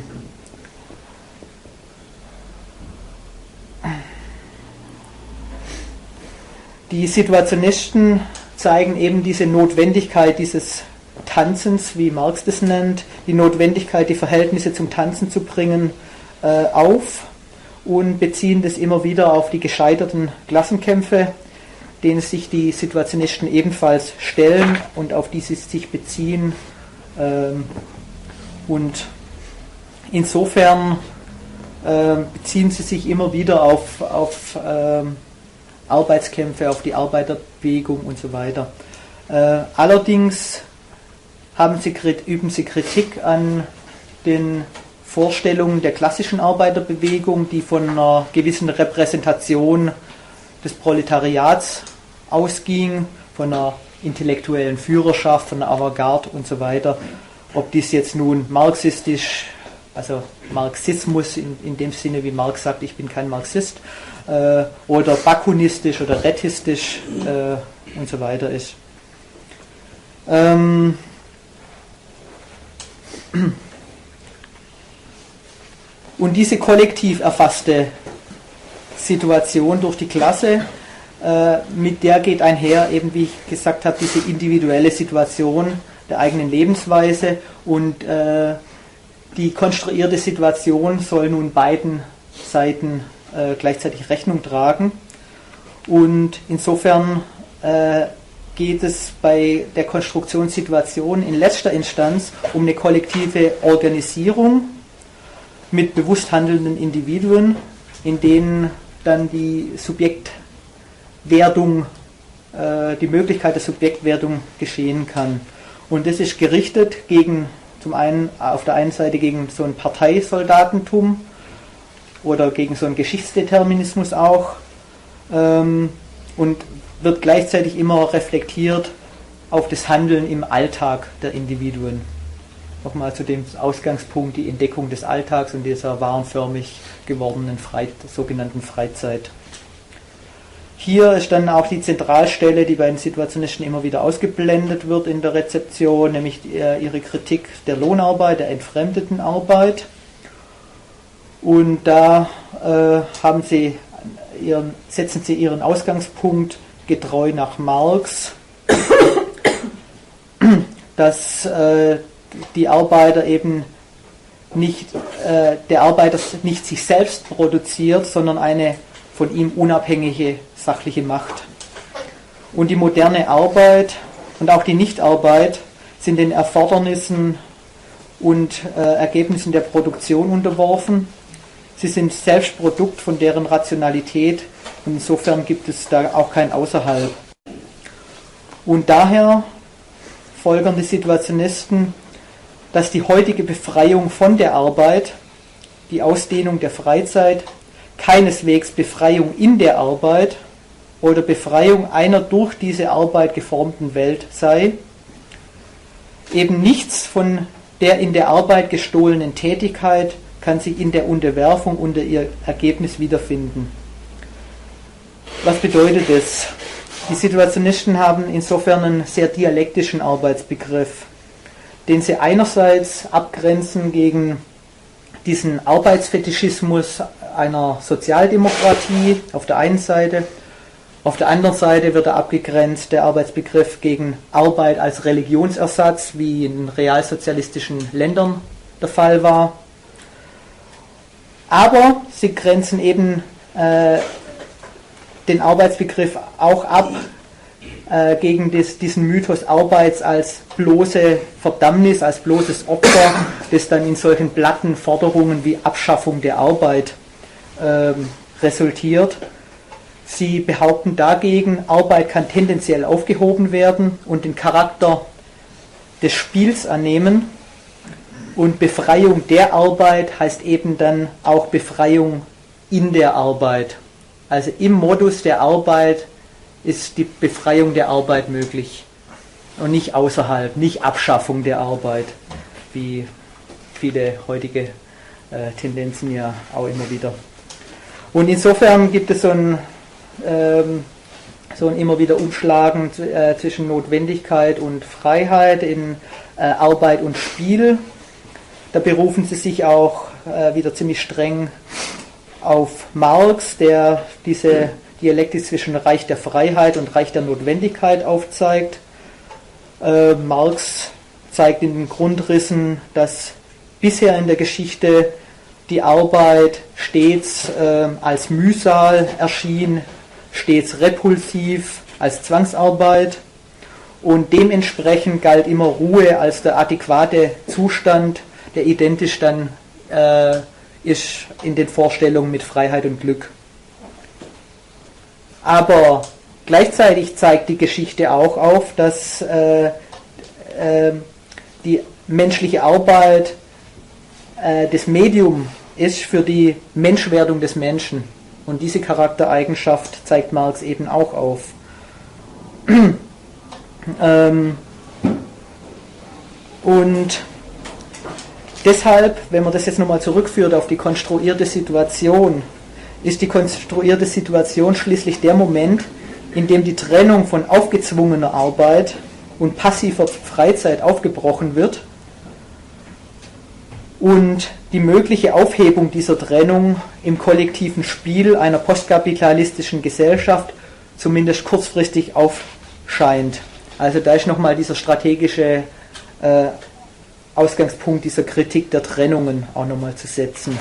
Die Situationisten zeigen eben diese Notwendigkeit dieses Tanzens, wie Marx das nennt, die Notwendigkeit, die Verhältnisse zum Tanzen zu bringen, äh, auf und beziehen das immer wieder auf die gescheiterten Klassenkämpfe, denen sich die Situationisten ebenfalls stellen und auf die sie sich beziehen. Ähm, und insofern äh, beziehen sie sich immer wieder auf, auf äh, Arbeitskämpfe, auf die Arbeiterbewegung und so weiter. Äh, allerdings haben sie, üben sie Kritik an den Vorstellungen der klassischen Arbeiterbewegung, die von einer gewissen Repräsentation des Proletariats ausging, von einer intellektuellen Führerschaft, von einer Avantgarde und so weiter. Ob dies jetzt nun marxistisch, also Marxismus in, in dem Sinne, wie Marx sagt, ich bin kein Marxist, äh, oder bakunistisch oder retistisch äh, und so weiter ist. Ähm, Und diese kollektiv erfasste Situation durch die Klasse, äh, mit der geht einher, eben wie ich gesagt habe, diese individuelle Situation der eigenen Lebensweise, und äh, die konstruierte Situation soll nun beiden Seiten äh, gleichzeitig Rechnung tragen. Und insofern äh, geht es bei der Konstruktionssituation in letzter Instanz um eine kollektive Organisierung mit bewusst handelnden Individuen, in denen dann die Subjektwerdung, äh, die Möglichkeit der Subjektwerdung geschehen kann. Und das ist gerichtet gegen, zum einen auf der einen Seite gegen so ein Parteisoldatentum oder gegen so einen Geschichtsdeterminismus auch, ähm, und wird gleichzeitig immer reflektiert auf das Handeln im Alltag der Individuen. Nochmal zu dem Ausgangspunkt, die Entdeckung des Alltags und dieser warenförmig gewordenen Freit- sogenannten Freizeit. Hier ist dann auch die Zentralstelle, die bei den Situationisten immer wieder ausgeblendet wird in der Rezeption, nämlich die, äh, ihre Kritik der Lohnarbeit, der entfremdeten Arbeit. Und da äh, haben sie ihren, setzen sie ihren Ausgangspunkt getreu nach Marx, dass äh, die Arbeiter eben nicht, äh, der Arbeiter nicht sich selbst produziert, sondern eine von ihm unabhängige sachliche Macht. Und die moderne Arbeit und auch die Nichtarbeit sind den Erfordernissen und äh, Ergebnissen der Produktion unterworfen. Sie sind selbst Produkt von deren Rationalität und insofern gibt es da auch kein Außerhalb. Und daher folgern die Situationisten, dass die heutige Befreiung von der Arbeit, die Ausdehnung der Freizeit, keineswegs Befreiung in der Arbeit oder Befreiung einer durch diese Arbeit geformten Welt sei, eben nichts von der in der Arbeit gestohlenen Tätigkeit kann sich in der Unterwerfung unter ihr Ergebnis wiederfinden. Was bedeutet das? Die Situationisten haben insofern einen sehr dialektischen Arbeitsbegriff, den sie einerseits abgrenzen gegen diesen Arbeitsfetischismus einer Sozialdemokratie auf der einen Seite. Auf der anderen Seite wird er abgegrenzt, der Arbeitsbegriff, gegen Arbeit als Religionsersatz, wie in realsozialistischen Ländern der Fall war. Aber sie grenzen eben äh, den Arbeitsbegriff auch ab äh, gegen des, diesen Mythos Arbeits als bloße Verdammnis, als bloßes Opfer, das dann in solchen platten Forderungen wie Abschaffung der Arbeit äh, resultiert. Sie behaupten dagegen, Arbeit kann tendenziell aufgehoben werden und den Charakter des Spiels annehmen. Und Befreiung der Arbeit heißt eben dann auch Befreiung in der Arbeit. Also im Modus der Arbeit ist die Befreiung der Arbeit möglich und nicht außerhalb, nicht Abschaffung der Arbeit, wie viele heutige äh, Tendenzen ja auch immer wieder. Und insofern gibt es so ein, ähm, so ein immer wieder Umschlagen äh, zwischen Notwendigkeit und Freiheit in äh, Arbeit und Spiel. Da berufen sie sich auch äh, wieder ziemlich streng auf Marx, der diese Dialektik zwischen Reich der Freiheit und Reich der Notwendigkeit aufzeigt. Äh, Marx zeigt in den Grundrissen, dass bisher in der Geschichte die Arbeit stets äh, als Mühsal erschien, stets repulsiv, als Zwangsarbeit, und dementsprechend galt immer Ruhe als der adäquate Zustand, der identisch dann äh, ist in den Vorstellungen mit Freiheit und Glück. Aber gleichzeitig zeigt die Geschichte auch auf, dass äh, äh, die menschliche Arbeit äh, das Medium ist für die Menschwerdung des Menschen. Und diese Charaktereigenschaft zeigt Marx eben auch auf. ähm, und deshalb, wenn man das jetzt nochmal zurückführt auf die konstruierte Situation, ist die konstruierte Situation schließlich der Moment, in dem die Trennung von aufgezwungener Arbeit und passiver Freizeit aufgebrochen wird und die mögliche Aufhebung dieser Trennung im kollektiven Spiel einer postkapitalistischen Gesellschaft zumindest kurzfristig aufscheint. Also da ist nochmal dieser strategische äh, Ausgangspunkt dieser Kritik der Trennungen auch nochmal zu setzen.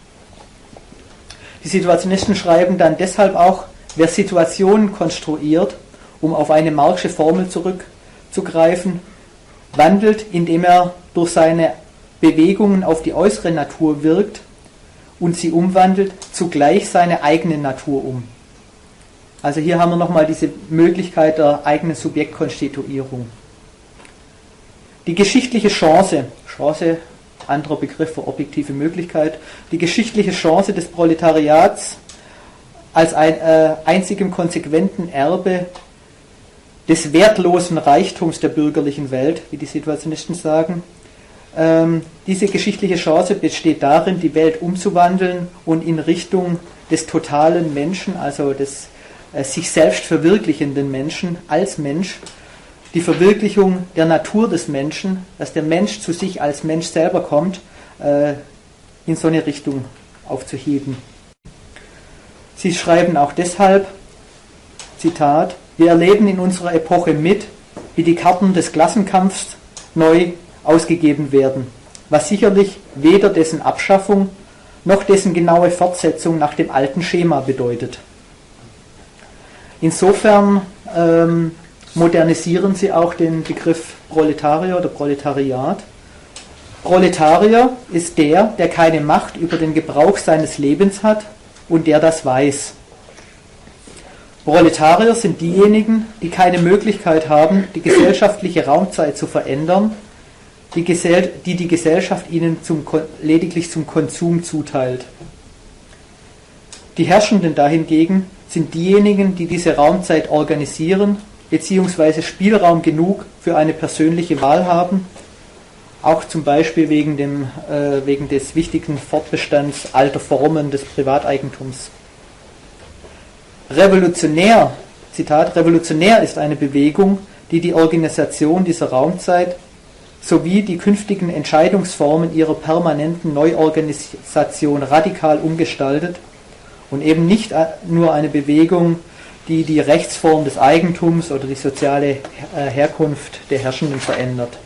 Die Situationisten schreiben dann deshalb auch, wer Situationen konstruiert, um auf eine Marxische Formel zurückzugreifen, wandelt, indem er durch seine Bewegungen auf die äußere Natur wirkt und sie umwandelt, zugleich seine eigene Natur um. Also hier haben wir nochmal diese Möglichkeit der eigenen Subjektkonstituierung. Die geschichtliche Chance, Chance, anderer Begriff für objektive Möglichkeit, die geschichtliche Chance des Proletariats als ein äh, einzigem konsequenten Erbe des wertlosen Reichtums der bürgerlichen Welt, wie die Situationisten sagen. Ähm, diese geschichtliche Chance besteht darin, die Welt umzuwandeln und in Richtung des totalen Menschen, also des äh, sich selbst verwirklichenden Menschen als Mensch, die Verwirklichung der Natur des Menschen, dass der Mensch zu sich als Mensch selber kommt, äh, in so eine Richtung aufzuheben. Sie schreiben auch deshalb, Zitat, wir erleben in unserer Epoche mit, wie die Karten des Klassenkampfs neu ausgegeben werden, was sicherlich weder dessen Abschaffung noch dessen genaue Fortsetzung nach dem alten Schema bedeutet. insofern ähm, modernisieren sie auch den Begriff Proletarier oder Proletariat. Proletarier ist der, der keine Macht über den Gebrauch seines Lebens hat und der das weiß. Proletarier sind diejenigen, die keine Möglichkeit haben, die gesellschaftliche Raumzeit zu verändern, die Gesell- die, die Gesellschaft ihnen zum, lediglich zum Konsum zuteilt. Die Herrschenden dahingegen sind diejenigen, die diese Raumzeit organisieren, beziehungsweise Spielraum genug für eine persönliche Wahl haben, auch zum Beispiel wegen, dem, äh, wegen des wichtigen Fortbestands alter Formen des Privateigentums. Revolutionär, Zitat, revolutionär ist eine Bewegung, die die Organisation dieser Raumzeit sowie die künftigen Entscheidungsformen ihrer permanenten Neuorganisation radikal umgestaltet und eben nicht nur eine Bewegung, die die Rechtsform des Eigentums oder die soziale Herkunft der Herrschenden verändert.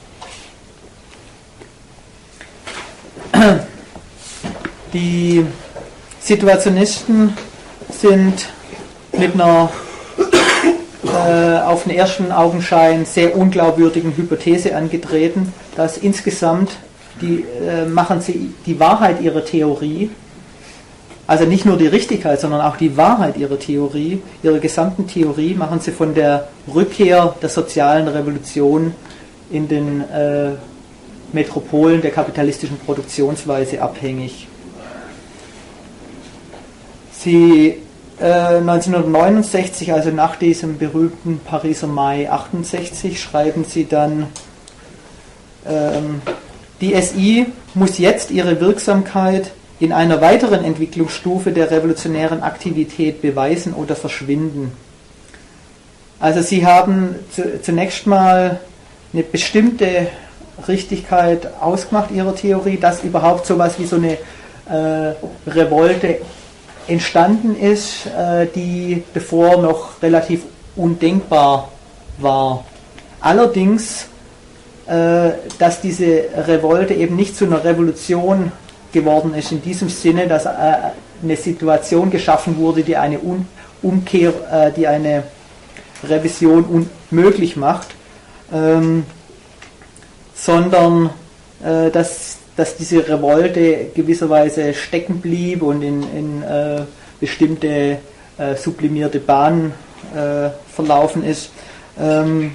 Die Situationisten sind mit einer äh, auf den ersten Augenschein sehr unglaubwürdigen Hypothese angetreten, dass insgesamt die, äh, machen sie die Wahrheit ihrer Theorie, also nicht nur die Richtigkeit, sondern auch die Wahrheit ihrer Theorie, ihrer gesamten Theorie, machen sie von der Rückkehr der sozialen Revolution in den äh, Metropolen der kapitalistischen Produktionsweise abhängig. Sie äh, neunzehnhundertneunundsechzig, also nach diesem berühmten Pariser Mai achtundsechzig, schreiben sie dann, ähm, die S I muss jetzt ihre Wirksamkeit in einer weiteren Entwicklungsstufe der revolutionären Aktivität beweisen oder verschwinden. Also sie haben zu, zunächst mal eine bestimmte Richtigkeit ausgemacht ihrer Theorie, dass überhaupt sowas wie so eine äh, Revolte entstanden ist, äh, die bevor noch relativ undenkbar war. Allerdings, äh, dass diese Revolte eben nicht zu einer Revolution geworden ist, in diesem Sinne, dass äh, eine Situation geschaffen wurde, die eine Un- Umkehr, äh, die eine Revision unmöglich macht, ähm, sondern äh, dass, dass diese Revolte gewisserweise stecken blieb und in, in äh, bestimmte äh, sublimierte Bahnen äh, verlaufen ist. Ähm,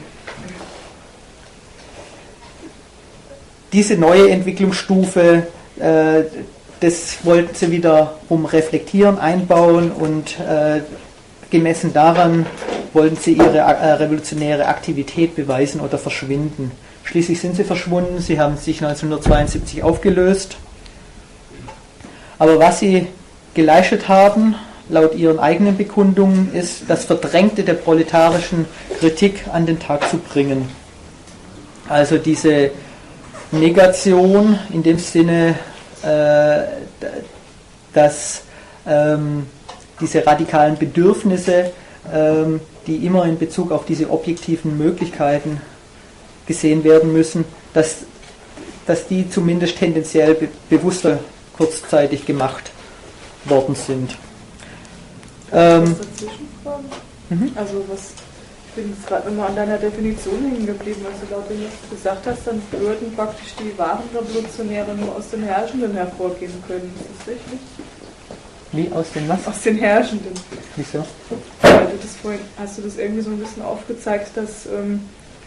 diese neue Entwicklungsstufe, äh, das wollten sie wiederum reflektieren, einbauen und äh, gemessen daran wollten sie ihre äh, revolutionäre Aktivität beweisen oder verschwinden. Schließlich sind sie verschwunden, sie haben sich neunzehnhundertzweiundsiebzig aufgelöst. Aber was sie geleistet haben, laut ihren eigenen Bekundungen, ist, das Verdrängte der proletarischen Kritik an den Tag zu bringen. Also diese Negation in dem Sinne, äh, dass ähm, diese radikalen Bedürfnisse, ähm, die immer in Bezug auf diese objektiven Möglichkeiten gesehen werden müssen, dass, dass die zumindest tendenziell be- bewusster kurzzeitig gemacht worden sind. Ähm, mhm. Also was, ich bin jetzt gerade immer an deiner Definition hängen geblieben, also laut dem, was du gesagt hast, dann würden praktisch die wahren Revolutionäre nur aus den Herrschenden hervorgehen können. Ist das richtig? Wie aus den was? Aus den Herrschenden. Wieso? Weil du das vorhin, hast du das irgendwie so ein bisschen aufgezeigt, dass ähm,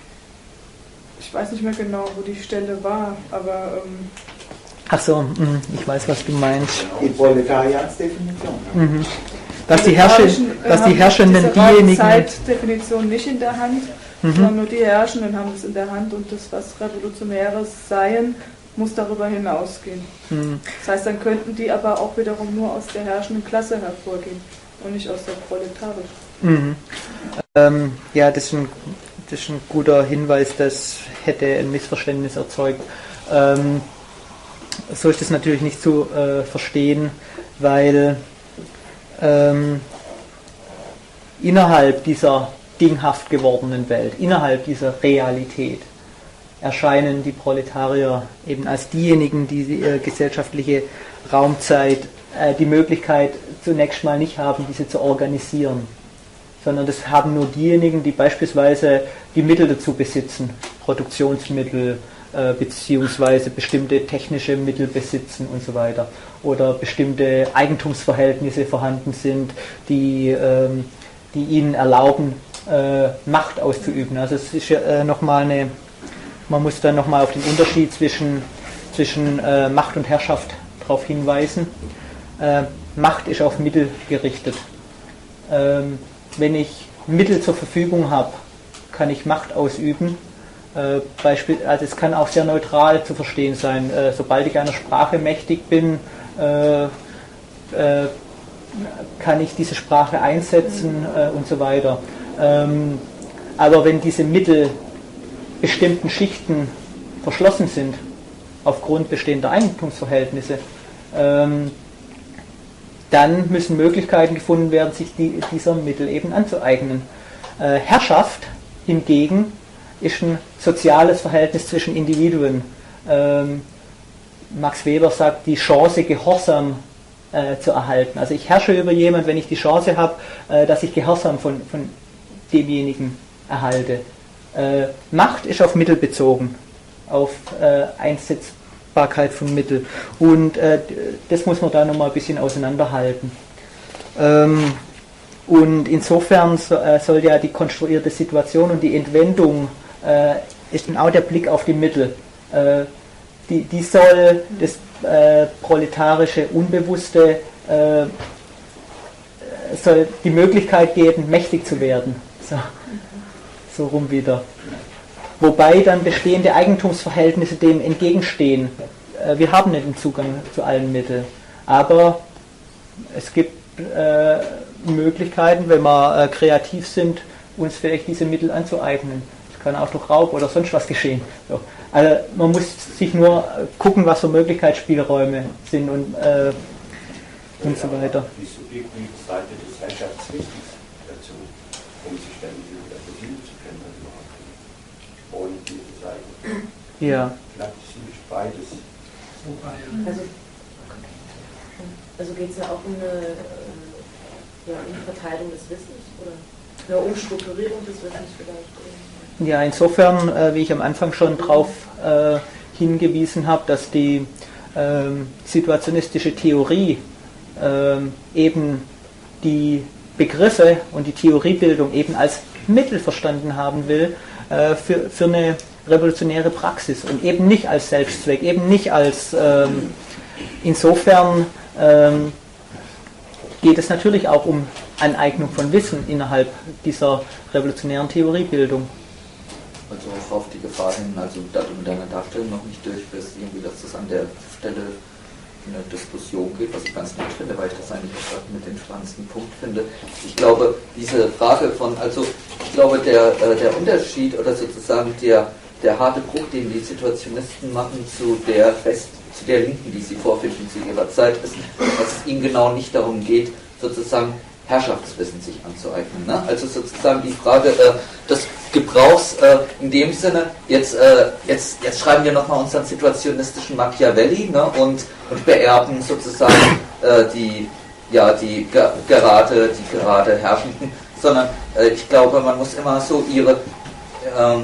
ich weiß nicht mehr genau, wo die Stelle war, aber ähm, ach so, mh, ich weiß, was du meinst. Die Proletariatsdefinition. Mhm. Dass die, Herrschen, dass die Herrschenden diejenigen... Die Zeitdefinition nicht in der Hand, mhm. sondern nur die Herrschenden haben es in der Hand und das, was Revolutionäres seien, muss darüber hinausgehen. Mhm. Das heißt, dann könnten die aber auch wiederum nur aus der herrschenden Klasse hervorgehen und nicht aus der proletarischen. Mhm. Ähm, ja, das ist, ein, das ist ein guter Hinweis, das hätte ein Missverständnis erzeugt. Ähm, so ist es natürlich nicht zu äh, verstehen, weil ähm, innerhalb dieser dinghaft gewordenen Welt, innerhalb dieser Realität, erscheinen die Proletarier eben als diejenigen, die die äh, gesellschaftliche Raumzeit, äh, die Möglichkeit zunächst mal nicht haben, diese zu organisieren, sondern das haben nur diejenigen, die beispielsweise die Mittel dazu besitzen, Produktionsmittel, äh, beziehungsweise bestimmte technische Mittel besitzen und so weiter. Oder bestimmte Eigentumsverhältnisse vorhanden sind, die, ähm, die ihnen erlauben, äh, Macht auszuüben. Also es ist ja äh, nochmal eine, man muss dann nochmal auf den Unterschied zwischen, zwischen äh, Macht und Herrschaft darauf hinweisen. Äh, Macht ist auf Mittel gerichtet. Ähm, wenn ich Mittel zur Verfügung habe, kann ich Macht ausüben. Äh, Beispiel, also es kann auch sehr neutral zu verstehen sein. Äh, sobald ich einer Sprache mächtig bin, äh, äh, kann ich diese Sprache einsetzen äh, und so weiter. Ähm, aber wenn diese Mittel bestimmten Schichten verschlossen sind, aufgrund bestehender Eigentumsverhältnisse, ähm, dann müssen Möglichkeiten gefunden werden, sich die, dieser Mittel eben anzueignen. Äh, Herrschaft hingegen ist ein soziales Verhältnis zwischen Individuen. Ähm, Max Weber sagt, die Chance, Gehorsam äh, zu erhalten. Also ich herrsche über jemanden, wenn ich die Chance habe, äh, dass ich Gehorsam von, von demjenigen erhalte. Äh, Macht ist auf Mittel bezogen, auf äh, Einsetzbarkeit von Mitteln. Und äh, das muss man da nochmal ein bisschen auseinanderhalten. Ähm, und insofern so, äh, soll ja die konstruierte Situation und die Entwendung äh, ist dann auch der Blick auf die Mittel. Äh, die, die soll das äh, proletarische Unbewusste äh, soll die Möglichkeit geben, mächtig zu werden. So, so rum wieder. Wobei dann bestehende Eigentumsverhältnisse dem entgegenstehen. Äh, wir haben nicht den Zugang zu allen Mitteln, aber es gibt äh, Möglichkeiten, wenn wir äh, kreativ sind, uns vielleicht diese Mittel anzueignen. Es kann auch durch Raub oder sonst was geschehen. So. Also man muss sich nur gucken, was für Möglichkeitsspielräume sind und, äh, und so weiter. Die subjektive Seite des Herrschaftswissens dazu, um sich dann wieder bedienen zu können, also überhaupt. Und diese Seite. Ja. Vielleicht ist ziemlich beides. Also, also geht es ja auch um eine, ja, um die Verteilung des Wissens oder eine Umstrukturierung des Wissens vielleicht? Ja, insofern, äh, wie ich am Anfang schon darauf äh, hingewiesen habe, dass die ähm, situationistische Theorie ähm, eben die Begriffe und die Theoriebildung eben als Mittel verstanden haben will äh, für, für eine revolutionäre Praxis und eben nicht als Selbstzweck, eben nicht als ähm, insofern ähm, geht es natürlich auch um Aneignung von Wissen innerhalb dieser revolutionären Theoriebildung. Also auch auf die Gefahr hin, also da du mit deiner Darstellung noch nicht durch bist, irgendwie, dass das an der Stelle in eine Diskussion geht, was ich ganz nett finde, weil ich das eigentlich auch gerade mit dem spannendsten Punkt finde. Ich glaube, diese Frage von, also ich glaube, der, äh, der Unterschied oder sozusagen der, der harte Bruch, den die Situationisten machen zu der Fest, zu der Linken, die sie vorfinden zu ihrer Zeit, ist, dass es ihnen genau nicht darum geht, sozusagen Herrschaftswissen sich anzueignen. Ne? Also sozusagen die Frage äh, des Gebrauchs äh, in dem Sinne, jetzt, äh, jetzt, jetzt schreiben wir nochmal unseren situationistischen Machiavelli, ne? und, und beerben sozusagen äh, die, ja, die ge gerade, die gerade Herrschenden, sondern äh, ich glaube, man muss immer so ihre, ähm,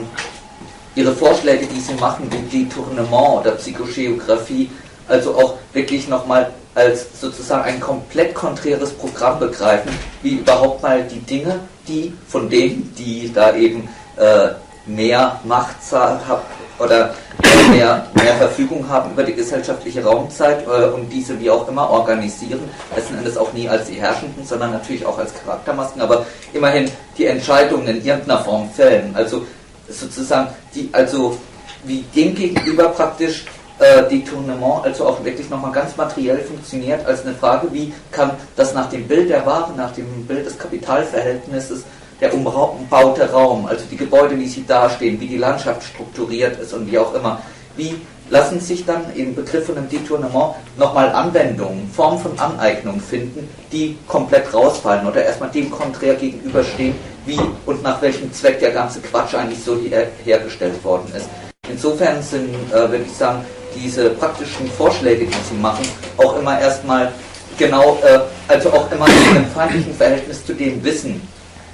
ihre Vorschläge, die sie machen, wie Detournement oder Psychogeographie, also auch wirklich nochmal als sozusagen ein komplett konträres Programm begreifen, wie überhaupt mal die Dinge, die von denen, die da eben äh, mehr Macht haben oder mehr, mehr Verfügung haben über die gesellschaftliche Raumzeit äh, und diese wie auch immer organisieren, letzten Endes auch nie als die Herrschenden, sondern natürlich auch als Charaktermasken, aber immerhin die Entscheidungen in irgendeiner Form fällen. Also sozusagen, die, also wie dem gegenüber praktisch Äh, Detournement, also auch wirklich nochmal ganz materiell funktioniert, als eine Frage, wie kann das nach dem Bild der Ware, nach dem Bild des Kapitalverhältnisses, der umbaute Raum, also die Gebäude, wie sie dastehen, wie die Landschaft strukturiert ist und wie auch immer, wie lassen sich dann im Begriff von einem Detournement nochmal Anwendungen, Formen von Aneignung finden, die komplett rausfallen oder erstmal dem konträr gegenüberstehen, wie und nach welchem Zweck der ganze Quatsch eigentlich so her hergestellt worden ist. Insofern sind, äh, würde ich sagen, diese praktischen Vorschläge, die sie machen, auch immer erstmal genau, äh, also auch immer in einem feindlichen Verhältnis zu dem Wissen,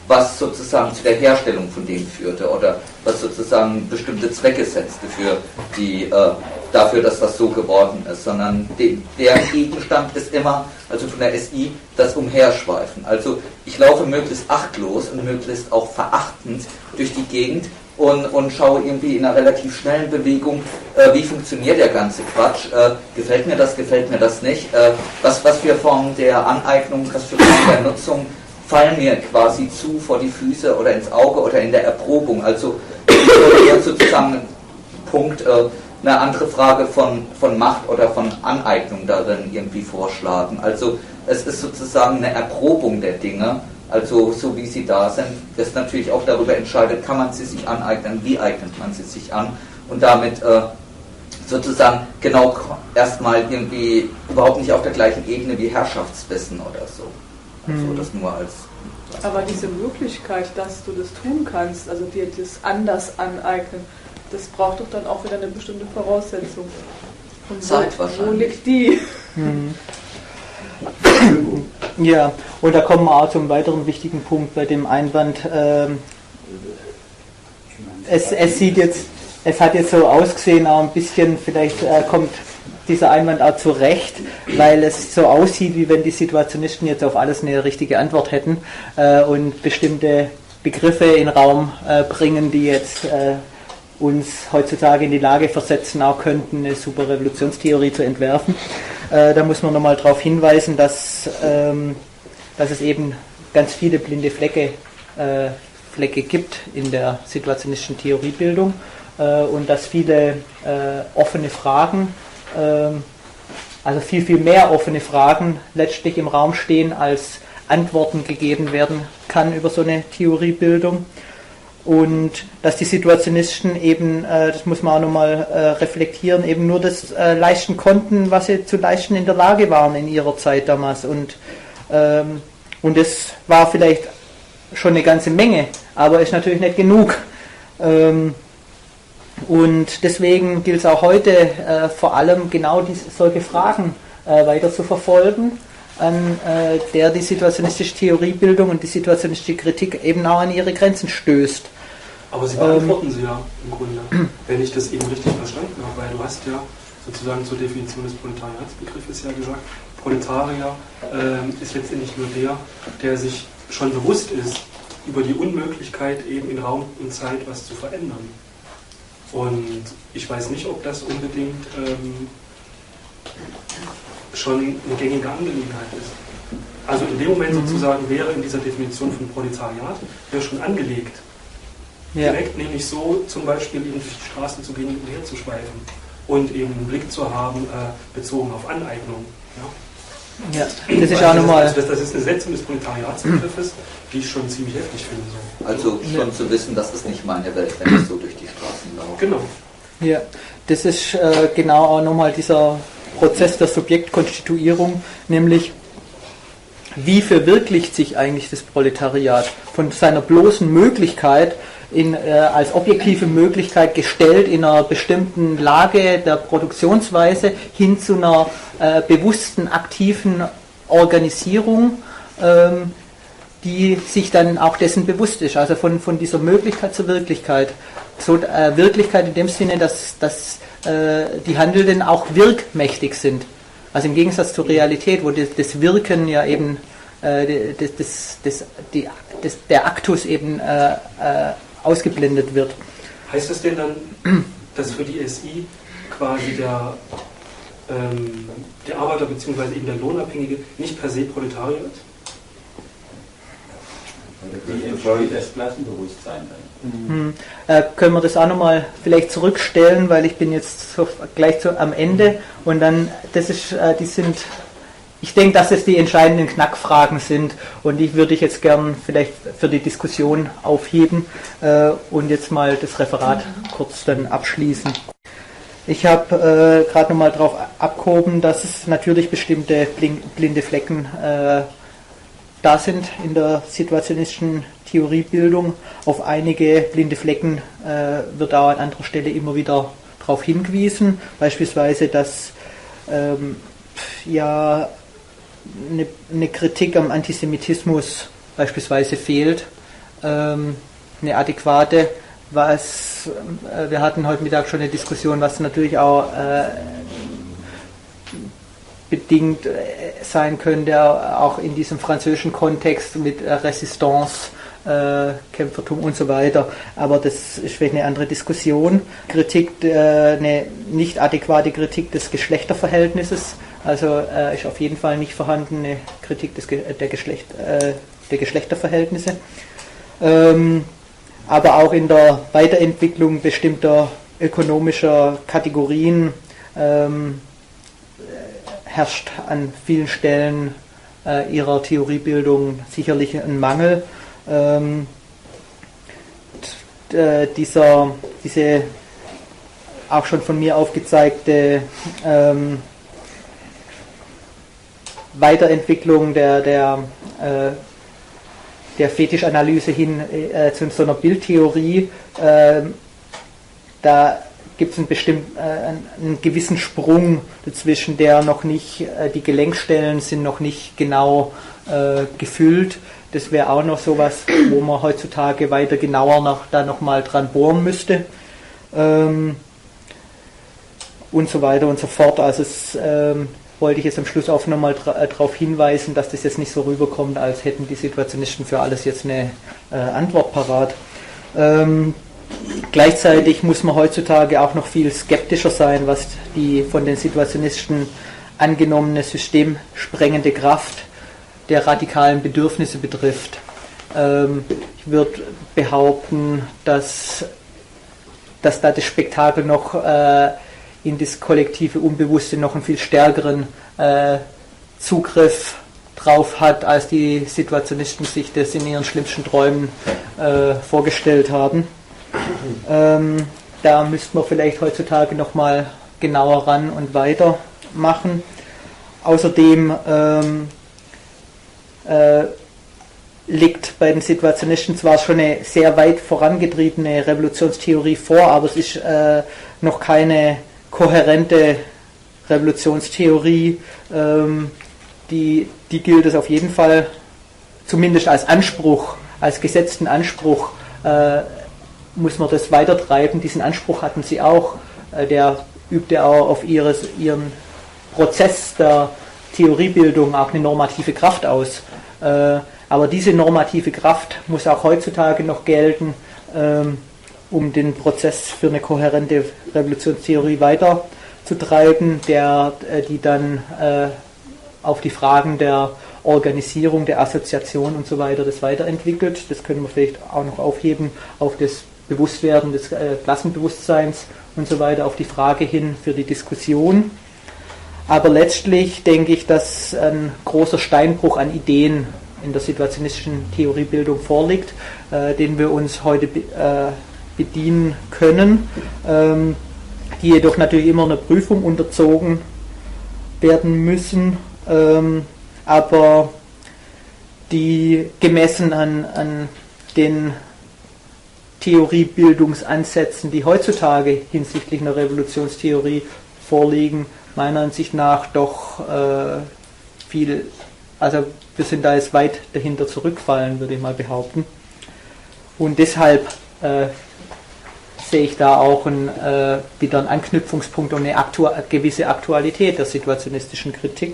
was sozusagen zu der Herstellung von dem führte oder was sozusagen bestimmte Zwecke setzte für die, äh, dafür, dass das so geworden ist, sondern de, der Gegenstand ist immer, also von der S I, das Umherschweifen. Also ich laufe möglichst achtlos und möglichst auch verachtend durch die Gegend und, und schaue irgendwie in einer relativ schnellen Bewegung, äh, wie funktioniert der ganze Quatsch, äh, gefällt mir das, gefällt mir das nicht, äh, was, was für Formen der Aneignung, was für Formen der Nutzung fallen mir quasi zu vor die Füße oder ins Auge oder in der Erprobung. Also ich würde eher sozusagen Punkt, äh, eine andere Frage von, von Macht oder von Aneignung darin irgendwie vorschlagen. Also es ist sozusagen eine Erprobung der Dinge, also so wie sie da sind, das natürlich auch darüber entscheidet, kann man sie sich aneignen, wie eignet man sie sich an und damit äh, sozusagen genau erstmal irgendwie überhaupt nicht auf der gleichen Ebene wie Herrschaftswissen oder so. Also das nur als... Aber diese Möglichkeit, dass du das tun kannst, also dir das anders aneignen, das braucht doch dann auch wieder eine bestimmte Voraussetzung. Und Zeit wo, wahrscheinlich. Wo liegt die? Mhm. Ja, und da kommen wir auch zum weiteren wichtigen Punkt bei dem Einwand. Ähm, es, es sieht jetzt, es hat jetzt so ausgesehen, auch ein bisschen, vielleicht äh, kommt dieser Einwand auch zurecht, weil es so aussieht, wie wenn die Situationisten jetzt auf alles eine richtige Antwort hätten äh, und bestimmte Begriffe in den Raum äh, bringen, die jetzt äh, uns heutzutage in die Lage versetzen, auch könnten, eine super Revolutionstheorie zu entwerfen. Äh, da muss man nochmal darauf hinweisen, dass, ähm, dass es eben ganz viele blinde Flecke, äh, Flecke gibt in der situationistischen Theoriebildung äh, und dass viele äh, offene Fragen, also viel, viel mehr offene Fragen letztlich im Raum stehen, als Antworten gegeben werden kann über so eine Theoriebildung. Und dass die Situationisten eben, das muss man auch nochmal reflektieren, eben nur das leisten konnten, was sie zu leisten in der Lage waren in ihrer Zeit damals. Und, und das war vielleicht schon eine ganze Menge, aber ist natürlich nicht genug. Und deswegen gilt es auch heute äh, vor allem genau diese, solche Fragen äh, weiter zu verfolgen, an äh, der die situationistische Theoriebildung und die situationistische Kritik eben auch an ihre Grenzen stößt. Aber Sie beantworten ähm, sie ja im Grunde, wenn ich das eben richtig verstanden habe, weil du hast ja sozusagen zur Definition des Proletariatsbegriffes ja gesagt, Proletarier äh, ist letztendlich nur der, der sich schon bewusst ist über die Unmöglichkeit, eben in Raum und Zeit was zu verändern. Und ich weiß nicht, ob das unbedingt ähm, schon eine gängige Angelegenheit ist. Also in dem Moment mhm. sozusagen wäre in dieser Definition von Proletariat ja schon angelegt, ja. direkt nämlich so zum Beispiel eben durch die Straßen zu gehen und umherzuschweifen und eben einen Blick zu haben, äh, bezogen auf Aneignung. Ja? Ja, das ist auch nochmal. Das, das ist eine Setzung des Proletariatsbegriffes, die ich schon ziemlich heftig finde. So. Also schon ja. zu wissen, das ist nicht meine Welt, wenn ich so durch die Straßen laufe. Genau. Ja, das ist äh, genau auch nochmal dieser Prozess der Subjektkonstituierung, nämlich wie verwirklicht sich eigentlich das Proletariat von seiner bloßen Möglichkeit, in, äh, als objektive Möglichkeit gestellt in einer bestimmten Lage der Produktionsweise hin zu einer äh, bewussten, aktiven Organisierung, ähm, die sich dann auch dessen bewusst ist, also von, von dieser Möglichkeit zur Wirklichkeit. So, äh, Wirklichkeit in dem Sinne, dass, dass äh, die Handelnden auch wirkmächtig sind. Also im Gegensatz zur Realität, wo das, das Wirken ja eben, äh, das, das, das, die, das, der Aktus eben äh, äh, ausgeblendet wird. Heißt das denn dann, dass für die S I quasi der, ähm, der Arbeiter bzw. eben der Lohnabhängige nicht per se Proletarier wird? Die entscheidet das Klassenbewusstsein dann. Hm. Äh, können wir das auch nochmal vielleicht zurückstellen, weil ich bin jetzt so gleich zu, am Ende und dann, das ist, äh, die sind, ich denke, dass es die entscheidenden Knackfragen sind und die würde ich jetzt gern vielleicht für die Diskussion aufheben äh, und jetzt mal das Referat kurz dann abschließen. Ich habe äh, gerade nochmal darauf abgehoben, dass es natürlich bestimmte blinde Flecken äh, da sind in der situationistischen Theoriebildung. Auf einige blinde Flecken äh, wird auch an anderer Stelle immer wieder darauf hingewiesen. Beispielsweise, dass ähm, ja eine, eine Kritik am Antisemitismus beispielsweise fehlt. ähm, eine adäquate, was äh, wir hatten heute Mittag schon eine Diskussion, was natürlich auch äh, bedingt äh, sein könnte, auch in diesem französischen Kontext mit äh, Resistance, äh, Kämpfertum und so weiter, aber das ist vielleicht eine andere Diskussion. Kritik, äh, eine nicht adäquate Kritik des Geschlechterverhältnisses, also äh, ist auf jeden Fall nicht vorhanden, eine Kritik des, der, Geschlecht, äh, der Geschlechterverhältnisse. Ähm, aber auch in der Weiterentwicklung bestimmter ökonomischer Kategorien ähm, herrscht an vielen Stellen äh, ihrer Theoriebildung sicherlich ein Mangel. Ähm, t- äh, dieser, diese auch schon von mir aufgezeigte ähm, Weiterentwicklung der, der, äh, der Fetischanalyse hin äh, zu so einer Bildtheorie, äh, da gibt es einen, bestimmten, äh, einen gewissen Sprung dazwischen, der noch nicht, äh, die Gelenkstellen sind noch nicht genau äh, gefüllt. Das wäre auch noch sowas, wo man heutzutage weiter genauer noch, da nochmal dran bohren müsste. Ähm, und so weiter und so fort. Also es ähm, wollte ich jetzt am Schluss auch nochmal dra- darauf hinweisen, dass das jetzt nicht so rüberkommt, als hätten die Situationisten für alles jetzt eine äh, Antwort parat. Ähm, Gleichzeitig muss man heutzutage auch noch viel skeptischer sein, was die von den Situationisten angenommene systemsprengende Kraft der radikalen Bedürfnisse betrifft. Ähm, ich würde behaupten, dass, dass da das Spektakel noch äh, in das kollektive Unbewusste noch einen viel stärkeren äh, Zugriff drauf hat, als die Situationisten sich das in ihren schlimmsten Träumen äh, vorgestellt haben. Ähm, da müsste man vielleicht heutzutage nochmal genauer ran und weitermachen. Außerdem ähm, äh, liegt bei den Situationisten zwar schon eine sehr weit vorangetriebene Revolutionstheorie vor, aber es ist äh, noch keine kohärente Revolutionstheorie. Ähm, die, die gilt es auf jeden Fall zumindest als Anspruch, als gesetzten Anspruch, äh, muss man das weitertreiben. Diesen Anspruch hatten sie auch. Der übte auch auf ihres, ihren Prozess der Theoriebildung auch eine normative Kraft aus. Aber diese normative Kraft muss auch heutzutage noch gelten, um den Prozess für eine kohärente Revolutionstheorie weiterzutreiben, der, die dann auf die Fragen der Organisierung, der Assoziation und so weiter das weiterentwickelt. Das können wir vielleicht auch noch aufheben auf das Bewusstwerden des äh, Klassenbewusstseins und so weiter, auf die Frage hin für die Diskussion. Aber letztlich denke ich, dass ein großer Steinbruch an Ideen in der situationistischen Theoriebildung vorliegt, äh, den wir uns heute be- äh, bedienen können, ähm, die jedoch natürlich immer einer Prüfung unterzogen werden müssen, ähm, aber die gemessen an, an den Theoriebildungsansätzen, die heutzutage hinsichtlich einer Revolutionstheorie vorliegen, meiner Ansicht nach doch äh, viel, also wir sind da jetzt weit dahinter zurückfallen, würde ich mal behaupten. Und deshalb äh, sehe ich da auch ein, äh, wieder einen Anknüpfungspunkt und eine aktu- gewisse Aktualität der situationistischen Kritik.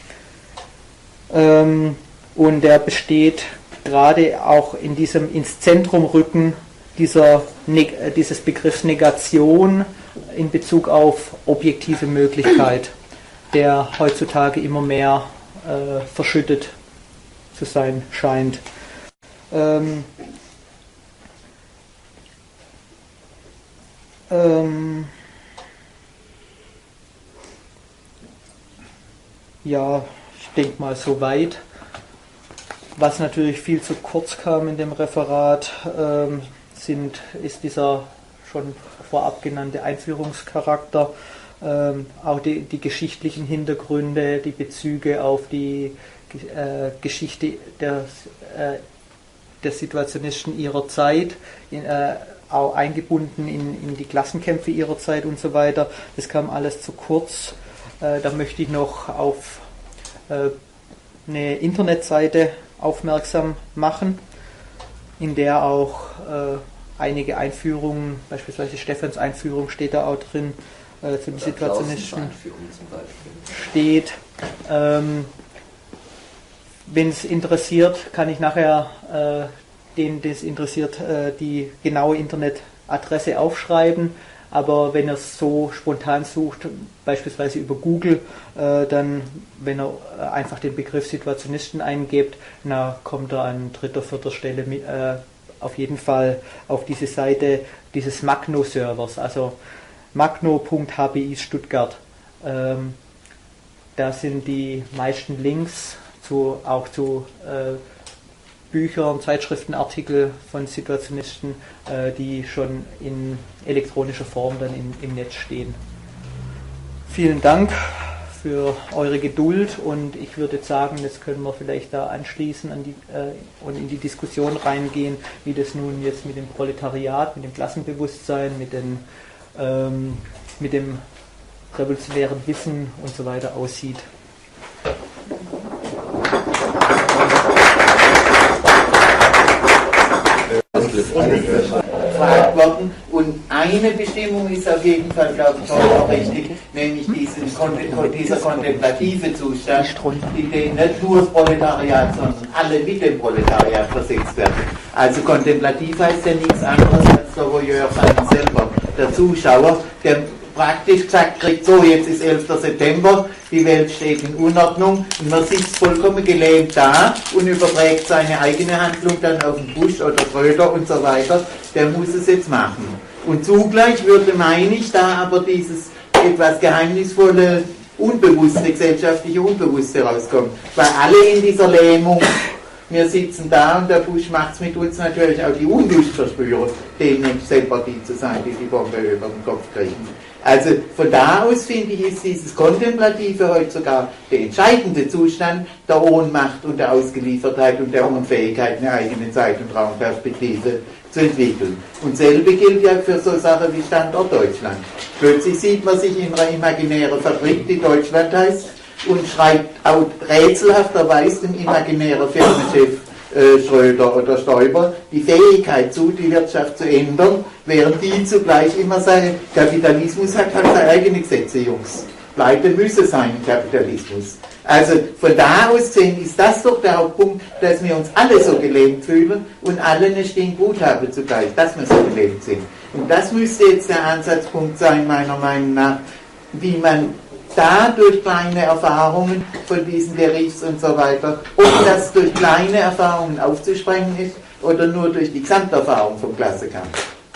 Ähm, und der besteht gerade auch in diesem ins Zentrum rücken dieser, dieses Begriffs Negation in Bezug auf objektive Möglichkeit, der heutzutage immer mehr äh, verschüttet zu sein scheint. Ähm, ähm, ja, ich denke mal soweit. Was natürlich viel zu kurz kam in dem Referat, ähm, sind, ist dieser schon vorab genannte Einführungscharakter, ähm, auch die, die geschichtlichen Hintergründe, die Bezüge auf die äh, Geschichte der, äh, der Situationisten ihrer Zeit, in, äh, auch eingebunden in, in die Klassenkämpfe ihrer Zeit und so weiter. Das kam alles zu kurz. Äh, da möchte ich noch auf äh, eine Internetseite aufmerksam machen. in der auch äh, einige Einführungen, beispielsweise Stephans Einführung steht da auch drin, äh, für die Situationisten steht. Ähm, Wenn es interessiert, kann ich nachher, äh, den das interessiert, äh, die genaue Internetadresse aufschreiben. Aber wenn er es so spontan sucht, beispielsweise über Google, äh, dann, wenn er äh, einfach den Begriff Situationisten eingibt, na, kommt er an dritter, vierter Stelle mit, äh, auf jeden Fall auf diese Seite dieses Magno-Servers, also magno punkt h b i Stuttgart. Ähm, da sind die meisten Links zu, auch zu äh, Büchern, Zeitschriften, Artikel von Situationisten, äh, die schon in elektronischer Form dann in, im Netz stehen. Vielen Dank für eure Geduld und ich würde sagen, jetzt können wir vielleicht da anschließen an die, äh, und in die Diskussion reingehen, wie das nun jetzt mit dem Proletariat, mit dem Klassenbewusstsein, mit, den, ähm, mit dem revolutionären Wissen und so weiter aussieht. Gefragt worden und eine Bestimmung ist auf jeden Fall, glaube ich, auch richtig, nämlich diesen, dieser kontemplative Zustand, in dem nicht nur das Proletariat, sondern alle mit dem Proletariat versetzt werden. Also kontemplativ heißt ja nichts anderes als der Voyeur sein selber, der Zuschauer, der praktisch gesagt kriegt, so jetzt ist elfter September, die Welt steht in Unordnung und man sitzt vollkommen gelähmt da und überträgt seine eigene Handlung dann auf den Busch oder Schröder und so weiter, der muss es jetzt machen. Und zugleich würde, meine ich, da aber dieses etwas geheimnisvolle, unbewusste, gesellschaftliche Unbewusste rauskommen, weil alle in dieser Lähmung, wir sitzen da und der Busch macht es mit uns natürlich auch die Unlust verspüren, demnächst selber die zu sein, die die Bombe über den Kopf kriegen. Also von da aus finde ich, ist dieses Kontemplative heute sogar der entscheidende Zustand der Ohnmacht und der Ausgeliefertheit und der Unfähigkeit, eine eigene Zeit- und Raumperspektive zu entwickeln. Und selbe gilt ja für so Sachen wie Standort Deutschland. Plötzlich sieht man sich in einer imaginären Fabrik, die Deutschland heißt, und schreibt auch rätselhafterweise dem imaginären Firmenchef äh, Schröder oder Stoiber die Fähigkeit zu, die Wirtschaft zu ändern, während die zugleich immer sagen, Kapitalismus hat halt seine eigene Gesetze, Jungs. Pleite müsse sein im Kapitalismus. Also von da aus gesehen ist das doch der Hauptpunkt, dass wir uns alle so gelähmt fühlen und alle eine Stinkwut haben zugleich, dass wir so gelähmt sind. Und das müsste jetzt der Ansatzpunkt sein, meiner Meinung nach, wie man da durch kleine Erfahrungen von diesen Derives und so weiter, ob das durch kleine Erfahrungen aufzusprengen ist oder nur durch die Gesamterfahrung vom Klassenkampf.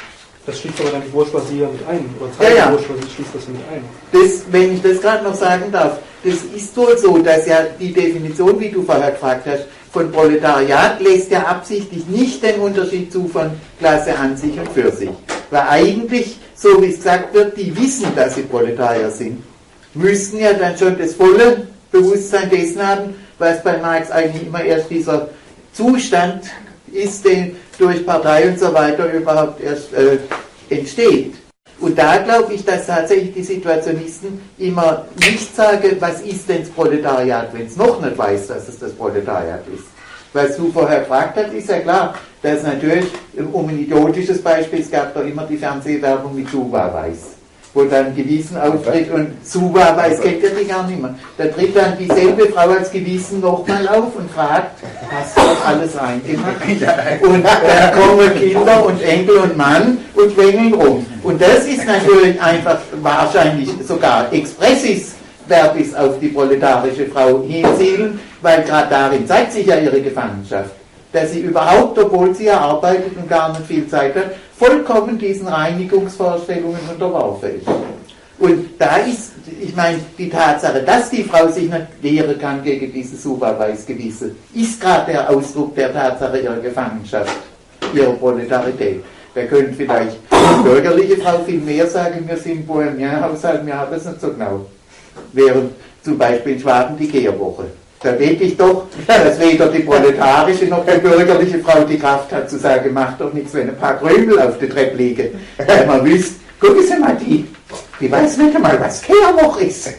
Das schließt aber dann die Bourgeoisie mit ein, oder Teil ja, ja. der Bourgeoisie schließt das mit ein. Das, wenn ich das gerade noch sagen darf, das ist wohl so, dass ja die Definition, wie du vorher gefragt hast, von Proletariat lässt ja absichtlich nicht den Unterschied zu von Klasse an sich und für sich. Weil eigentlich, so wie es gesagt wird, die wissen, dass sie Proletarier sind, müssten ja dann schon das volle Bewusstsein dessen haben, was bei Marx eigentlich immer erst dieser Zustand ist, der durch Partei und so weiter überhaupt erst äh, entsteht. Und da glaube ich, dass tatsächlich die Situationisten immer nicht sagen, was ist denn das Proletariat, wenn es noch nicht weiß, dass es das Proletariat ist. Was du vorher gefragt hast, ist ja klar, dass natürlich, um ein idiotisches Beispiel, es gab doch immer die Fernsehwerbung mit Suva Weiß, wo dann Gewissen auftritt und Suva Weiß kennt ja die gar nicht mehr. Da tritt dann dieselbe Frau als Gewissen nochmal auf und fragt, hast du das alles reingemacht? Und dann kommen Kinder und Enkel und Mann und quengeln rum. Und das ist natürlich einfach wahrscheinlich sogar expressis verbis auf die proletarische Frau hinzielen, weil gerade darin zeigt sich ja ihre Gefangenschaft. Dass sie überhaupt, obwohl sie ja arbeitet und gar nicht viel Zeit hat, vollkommen diesen Reinigungsvorstellungen unterworfen ist. Und da ist, ich meine, die Tatsache, dass die Frau sich nicht wehren kann gegen dieses Superweisgewissen, ist gerade der Ausdruck der Tatsache ihrer Gefangenschaft, ihrer Proletarität. Wir können vielleicht die bürgerliche Frau viel mehr sagen, wir sind Bohemien-Haushalt, wir haben es nicht so genau. Während zum Beispiel in Schwaben die Kehrwoche. Da denke ich doch, dass weder die proletarische noch die bürgerliche Frau die Kraft hat zu sagen, macht doch nichts, wenn ein paar Krümel auf der Treppe liegen. Weil man wüsste, gucken Sie mal, die, die weiß nicht einmal, was Kehrwoche ist.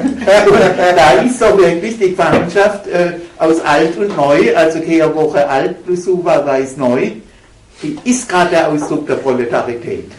Da ist doch wirklich die Gefangenschaft äh, aus alt und neu, also Kehrwoche alt plus Suva weiß neu, die ist gerade der Ausdruck der Proletarität.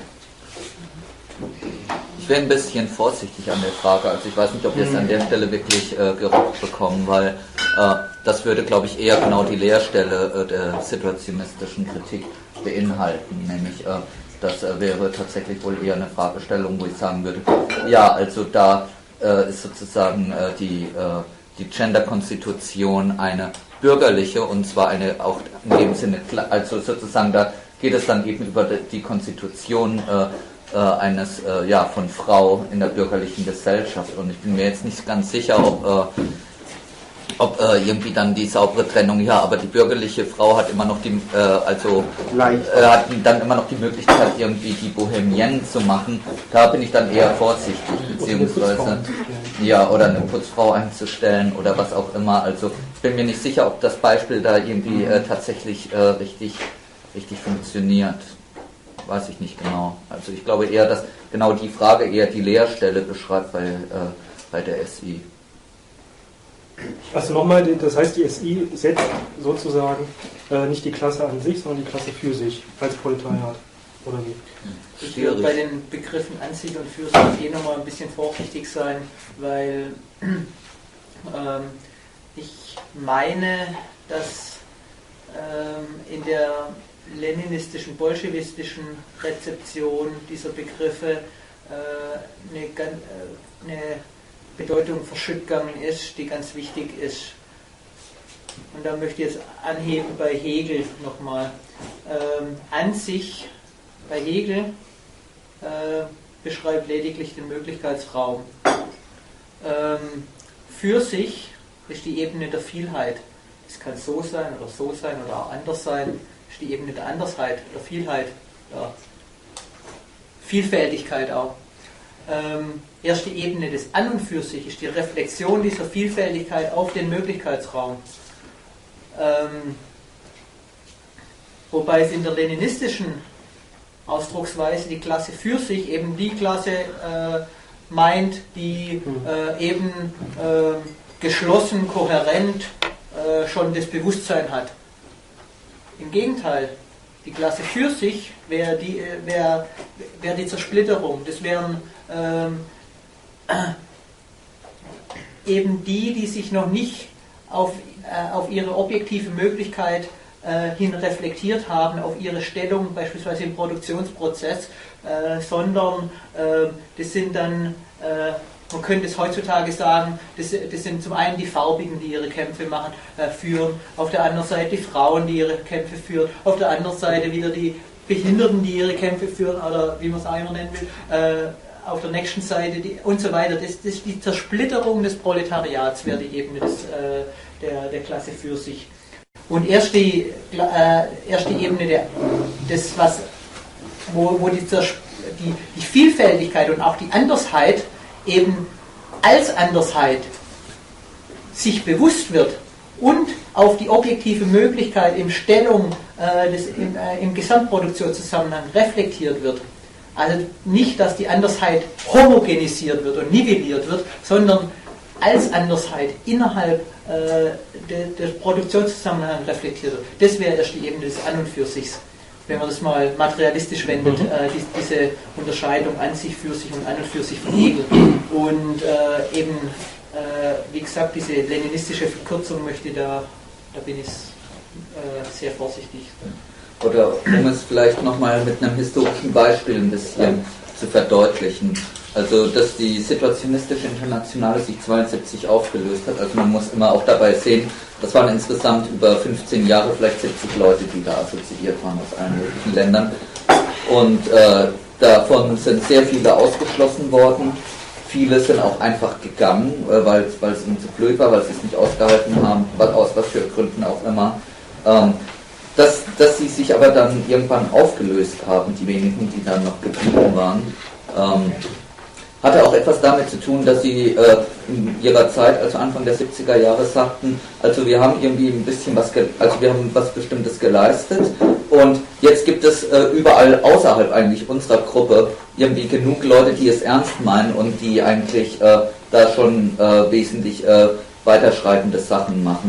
Ich wäre ein bisschen vorsichtig an der Frage, also ich weiß nicht, ob wir es an der Stelle wirklich äh, gerockt bekommen, weil äh, das würde, glaube ich, eher genau die Leerstelle äh, der situationistischen Kritik beinhalten, nämlich äh, das äh, wäre tatsächlich wohl eher eine Fragestellung, wo ich sagen würde, ja, also da äh, ist sozusagen äh, die, äh, die Gender-Konstitution eine bürgerliche, und zwar eine auch in dem Sinne, also sozusagen da geht es dann eben über die Konstitution äh, eines, äh, ja, von Frau in der bürgerlichen Gesellschaft, und ich bin mir jetzt nicht ganz sicher, ob, äh, ob äh, irgendwie dann die saubere Trennung, ja, aber die bürgerliche Frau hat immer noch die, äh, also äh, hat dann immer noch die Möglichkeit, irgendwie die Bohemienne zu machen. Da bin ich dann eher vorsichtig, beziehungsweise, ja, oder eine Putzfrau einzustellen oder was auch immer. Also ich bin mir nicht sicher, ob das Beispiel da irgendwie äh, tatsächlich äh, richtig, richtig funktioniert. Weiß ich nicht genau. Also ich glaube eher, dass genau die Frage eher die Leerstelle beschreibt bei, äh, bei der S I. Also nochmal, das heißt, die S I setzt sozusagen äh, nicht die Klasse an sich, sondern die Klasse für sich als Proletariat, oder wie? Ich würde bei den Begriffen an sich und für sich eh nochmal ein bisschen vorsichtig sein, weil ähm, ich meine, dass ähm, in der leninistischen, bolschewistischen Rezeption dieser Begriffe äh, eine, äh, eine Bedeutung verschütt gegangen ist, die ganz wichtig ist. Und da möchte ich jetzt anheben bei Hegel nochmal. Ähm, an sich, bei Hegel, äh, beschreibt lediglich den Möglichkeitsraum. Ähm, für sich ist die Ebene der Vielheit. Es kann so sein oder so sein oder auch anders sein. Ist die Ebene der Andersheit, der Vielheit, der Vielfältigkeit auch. Ähm, erst die Ebene des An und für sich ist die Reflexion dieser Vielfältigkeit auf den Möglichkeitsraum. Ähm, wobei es in der leninistischen Ausdrucksweise die Klasse für sich eben die Klasse äh, meint, die äh, eben äh, geschlossen, kohärent äh, schon das Bewusstsein hat. Im Gegenteil, die Klasse für sich wäre die, wär, wär die Zersplitterung. Das wären ähm, äh, eben die, die sich noch nicht auf, äh, auf ihre objektive Möglichkeit äh, hin reflektiert haben, auf ihre Stellung beispielsweise im Produktionsprozess, äh, sondern äh, das sind dann, äh, man könnte es heutzutage sagen, das, das sind zum einen die Farbigen, die ihre Kämpfe machen, äh, führen, auf der anderen Seite die Frauen, die ihre Kämpfe führen, auf der anderen Seite wieder die Behinderten, die ihre Kämpfe führen, oder wie man es auch immer nennen will, äh, auf der nächsten Seite die, und so weiter. Das, das ist die Zersplitterung des Proletariats, wäre die Ebene des, äh, der, der Klasse für sich. Und erst die, äh, erst die Ebene der, des, was, wo, wo die, die, die Vielfältigkeit und auch die Andersheit eben als Andersheit sich bewusst wird und auf die objektive Möglichkeit in Stellung äh, des, im, äh, im Gesamtproduktionszusammenhang reflektiert wird. Also nicht, dass die Andersheit homogenisiert wird und nivelliert wird, sondern als Andersheit innerhalb äh, de, des Produktionszusammenhangs reflektiert wird. Das wäre erst die Ebene des An und für Sichs. Wenn man das mal materialistisch wendet, mhm. äh, die, diese Unterscheidung an sich, für sich und an und für sich von Hegel. Und äh, eben, äh, wie gesagt, diese leninistische Verkürzung möchte da, da bin ich äh, sehr vorsichtig. Oder um es vielleicht nochmal mit einem historischen Beispiel ein bisschen zu verdeutlichen. Also, dass die situationistische Internationale sich zweiundsiebzig aufgelöst hat. Also man muss immer auch dabei sehen, das waren insgesamt über fünfzehn Jahre vielleicht siebzig Leute, die da assoziiert waren aus allen möglichen Ländern. Und äh, davon sind sehr viele ausgeschlossen worden. Viele sind auch einfach gegangen, äh, weil es ihnen zu blöd war, weil sie es nicht ausgehalten haben, aus was für Gründen auch immer. Ähm, dass, dass sie sich aber dann irgendwann aufgelöst haben, die wenigen, die dann noch geblieben waren. Ähm, hatte auch etwas damit zu tun, dass sie äh, in ihrer Zeit, also Anfang der siebziger Jahre, sagten, also wir haben irgendwie ein bisschen was, also wir haben was Bestimmtes geleistet und jetzt gibt es äh, überall außerhalb eigentlich unserer Gruppe irgendwie genug Leute, die es ernst meinen und die eigentlich äh, da schon äh, wesentlich äh, weiterschreitende Sachen machen.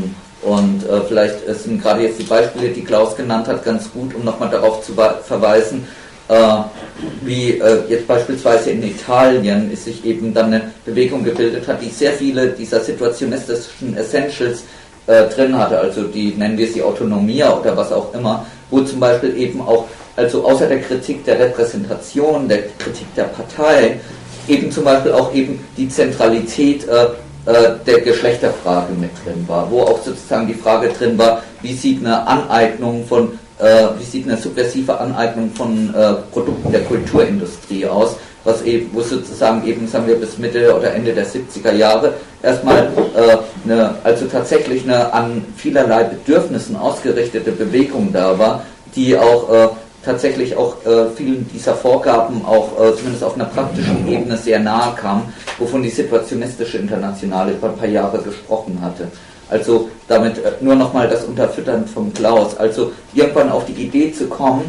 Und äh, vielleicht sind gerade jetzt die Beispiele, die Klaus genannt hat, ganz gut, um nochmal darauf zu verweisen, äh, wie äh, jetzt beispielsweise in Italien ist sich eben dann eine Bewegung gebildet hat, die sehr viele dieser situationistischen Essentials äh, drin hatte, also die nennen wir sie Autonomia oder was auch immer, wo zum Beispiel eben auch, also außer der Kritik der Repräsentation, der Kritik der Partei, eben zum Beispiel auch eben die Zentralität äh, der Geschlechterfrage mit drin war, wo auch sozusagen die Frage drin war, wie sieht eine Aneignung von, äh, wie sieht eine subversive Aneignung von äh, Produkten der Kulturindustrie aus, was eben, wo sozusagen eben, sagen wir, bis Mitte oder Ende der siebziger Jahre erstmal äh, eine, also tatsächlich eine an vielerlei Bedürfnissen ausgerichtete Bewegung da war, die auch äh, tatsächlich auch äh, vielen dieser Vorgaben auch äh, zumindest auf einer praktischen Ebene sehr nahe kam, wovon die Situationistische Internationale vor ein paar Jahre gesprochen hatte. Also damit äh, nur nochmal das Unterfüttern vom Klaus, also irgendwann auf die Idee zu kommen,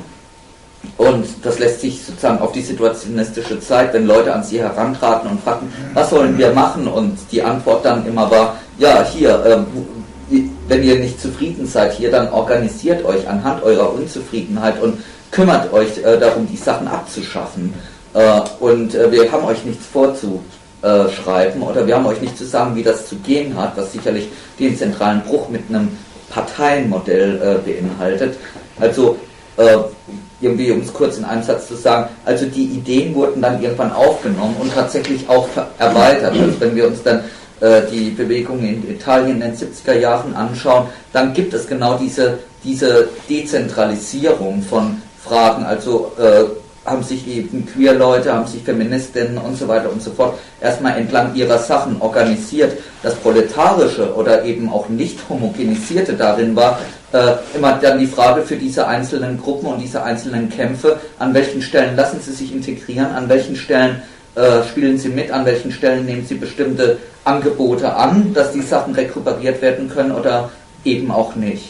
und das lässt sich sozusagen auf die situationistische Zeit, wenn Leute an sie herantraten und fragten, was sollen wir machen, und die Antwort dann immer war, ja, hier, äh, wenn ihr nicht zufrieden seid, hier, dann organisiert euch anhand eurer Unzufriedenheit und kümmert euch äh, darum, die Sachen abzuschaffen. Äh, und äh, wir haben euch nichts vorzuschreiben oder wir haben euch nicht zu sagen, wie das zu gehen hat, was sicherlich den zentralen Bruch mit einem Parteienmodell äh, beinhaltet. Also äh, irgendwie, um es kurz in einem Satz zu sagen, also die Ideen wurden dann irgendwann aufgenommen und tatsächlich auch erweitert. Also wenn wir uns dann äh, die Bewegungen in Italien in den siebziger Jahren anschauen, dann gibt es genau diese, diese Dezentralisierung von Fragen, also äh, haben sich eben Queer-Leute, haben sich Feministinnen und so weiter und so fort erstmal entlang ihrer Sachen organisiert. Das Proletarische oder eben auch nicht homogenisierte darin war äh, immer dann die Frage für diese einzelnen Gruppen und diese einzelnen Kämpfe, an welchen Stellen lassen sie sich integrieren, an welchen Stellen äh, spielen sie mit, an welchen Stellen nehmen sie bestimmte Angebote an, dass die Sachen rekuperiert werden können oder eben auch nicht.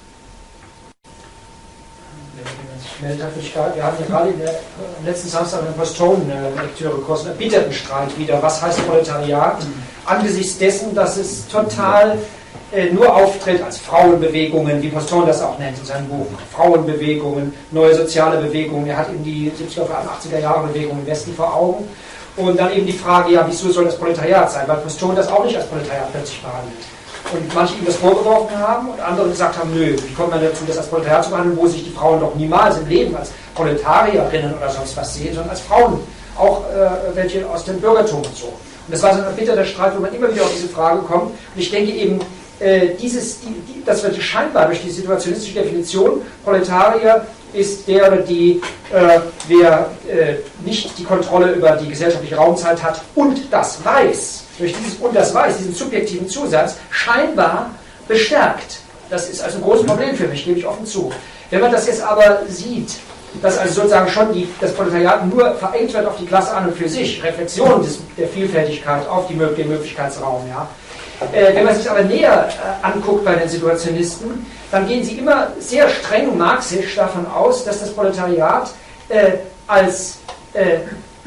Wir hatten ja gerade in der, am letzten Samstag in der Postone-Lektüre-Kurs einen erbitterten Streit wieder. Was heißt Proletariat? Angesichts dessen, dass es total äh, nur auftritt als Frauenbewegungen, wie Postone das auch nennt in seinem Buch. Frauenbewegungen, neue soziale Bewegungen. Er hat eben die siebziger, achtziger Jahre Bewegung im Westen vor Augen. Und dann eben die Frage, ja, wieso soll das Proletariat sein? Weil Postone das auch nicht als Proletariat plötzlich behandelt. Und manche ihm das vorgeworfen haben und andere gesagt haben, nö, wie kommt man dazu, das als Proletariat zu behandeln, wo sich die Frauen doch niemals im Leben als Proletarierinnen oder sonst was sehen, sondern als Frauen, auch äh, welche aus dem Bürgertum und so. Und das war so ein erbitterter Streit, wo man immer wieder auf diese Frage kommt. Und ich denke eben, äh, dieses, die, die, das wird scheinbar durch die situationistische Definition, Proletarier ist der oder die, äh, wer äh, nicht die Kontrolle über die gesellschaftliche Raumzeit hat und das weiß, durch dieses und das weiß, diesen subjektiven Zusatz, scheinbar bestärkt. Das ist also ein großes Problem für mich, gebe ich offen zu. Wenn man das jetzt aber sieht, dass also sozusagen schon die, das Proletariat nur verengt wird auf die Klasse an und für sich, Reflexion des, der Vielfältigkeit auf die, den Möglichkeitsraum, ja. Äh, wenn man sich aber näher äh, anguckt bei den Situationisten, dann gehen sie immer sehr streng marxisch davon aus, dass das Proletariat äh, als äh,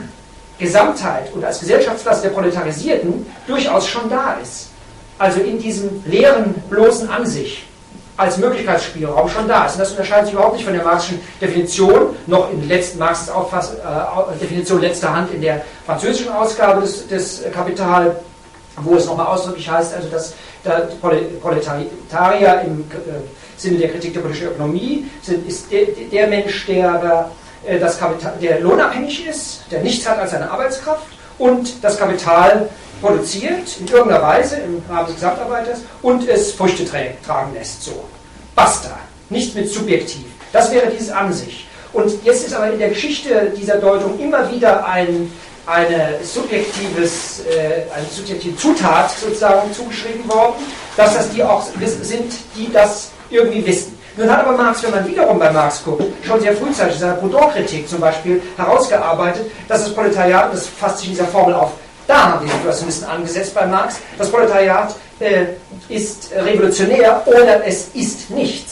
Gesamtheit und als Gesellschaftsklasse der Proletarisierten durchaus schon da ist. Also in diesem leeren, bloßen An sich als Möglichkeitsspielraum schon da ist. Und das unterscheidet sich überhaupt nicht von der marxischen Definition, noch in letzten Marx's Auffass, äh, Definition letzter Hand in der französischen Ausgabe des, des Kapital, wo es nochmal ausdrücklich heißt, also dass der Proletarier im äh, Sinne der Kritik der politischen Ökonomie sind, ist der, der Mensch, der das Kapital, der lohnabhängig ist, der nichts hat als seine Arbeitskraft und das Kapital produziert in irgendeiner Weise im Rahmen des Gesamtarbeiters und es Früchte tragen lässt. So. Basta. Nichts mit subjektiv. Das wäre dieses An sich. Und jetzt ist aber in der Geschichte dieser Deutung immer wieder ein, eine, subjektives, äh, eine subjektive Zutat sozusagen zugeschrieben worden, dass das die auch sind, die das irgendwie wissen. Nun hat aber Marx, wenn man wiederum bei Marx guckt, schon sehr frühzeitig in seiner Proudhon-Kritik zum Beispiel herausgearbeitet, dass das Proletariat, das fasst sich in dieser Formel auf, da haben die Situationisten angesetzt bei Marx, das Proletariat äh, ist revolutionär oder es ist nichts.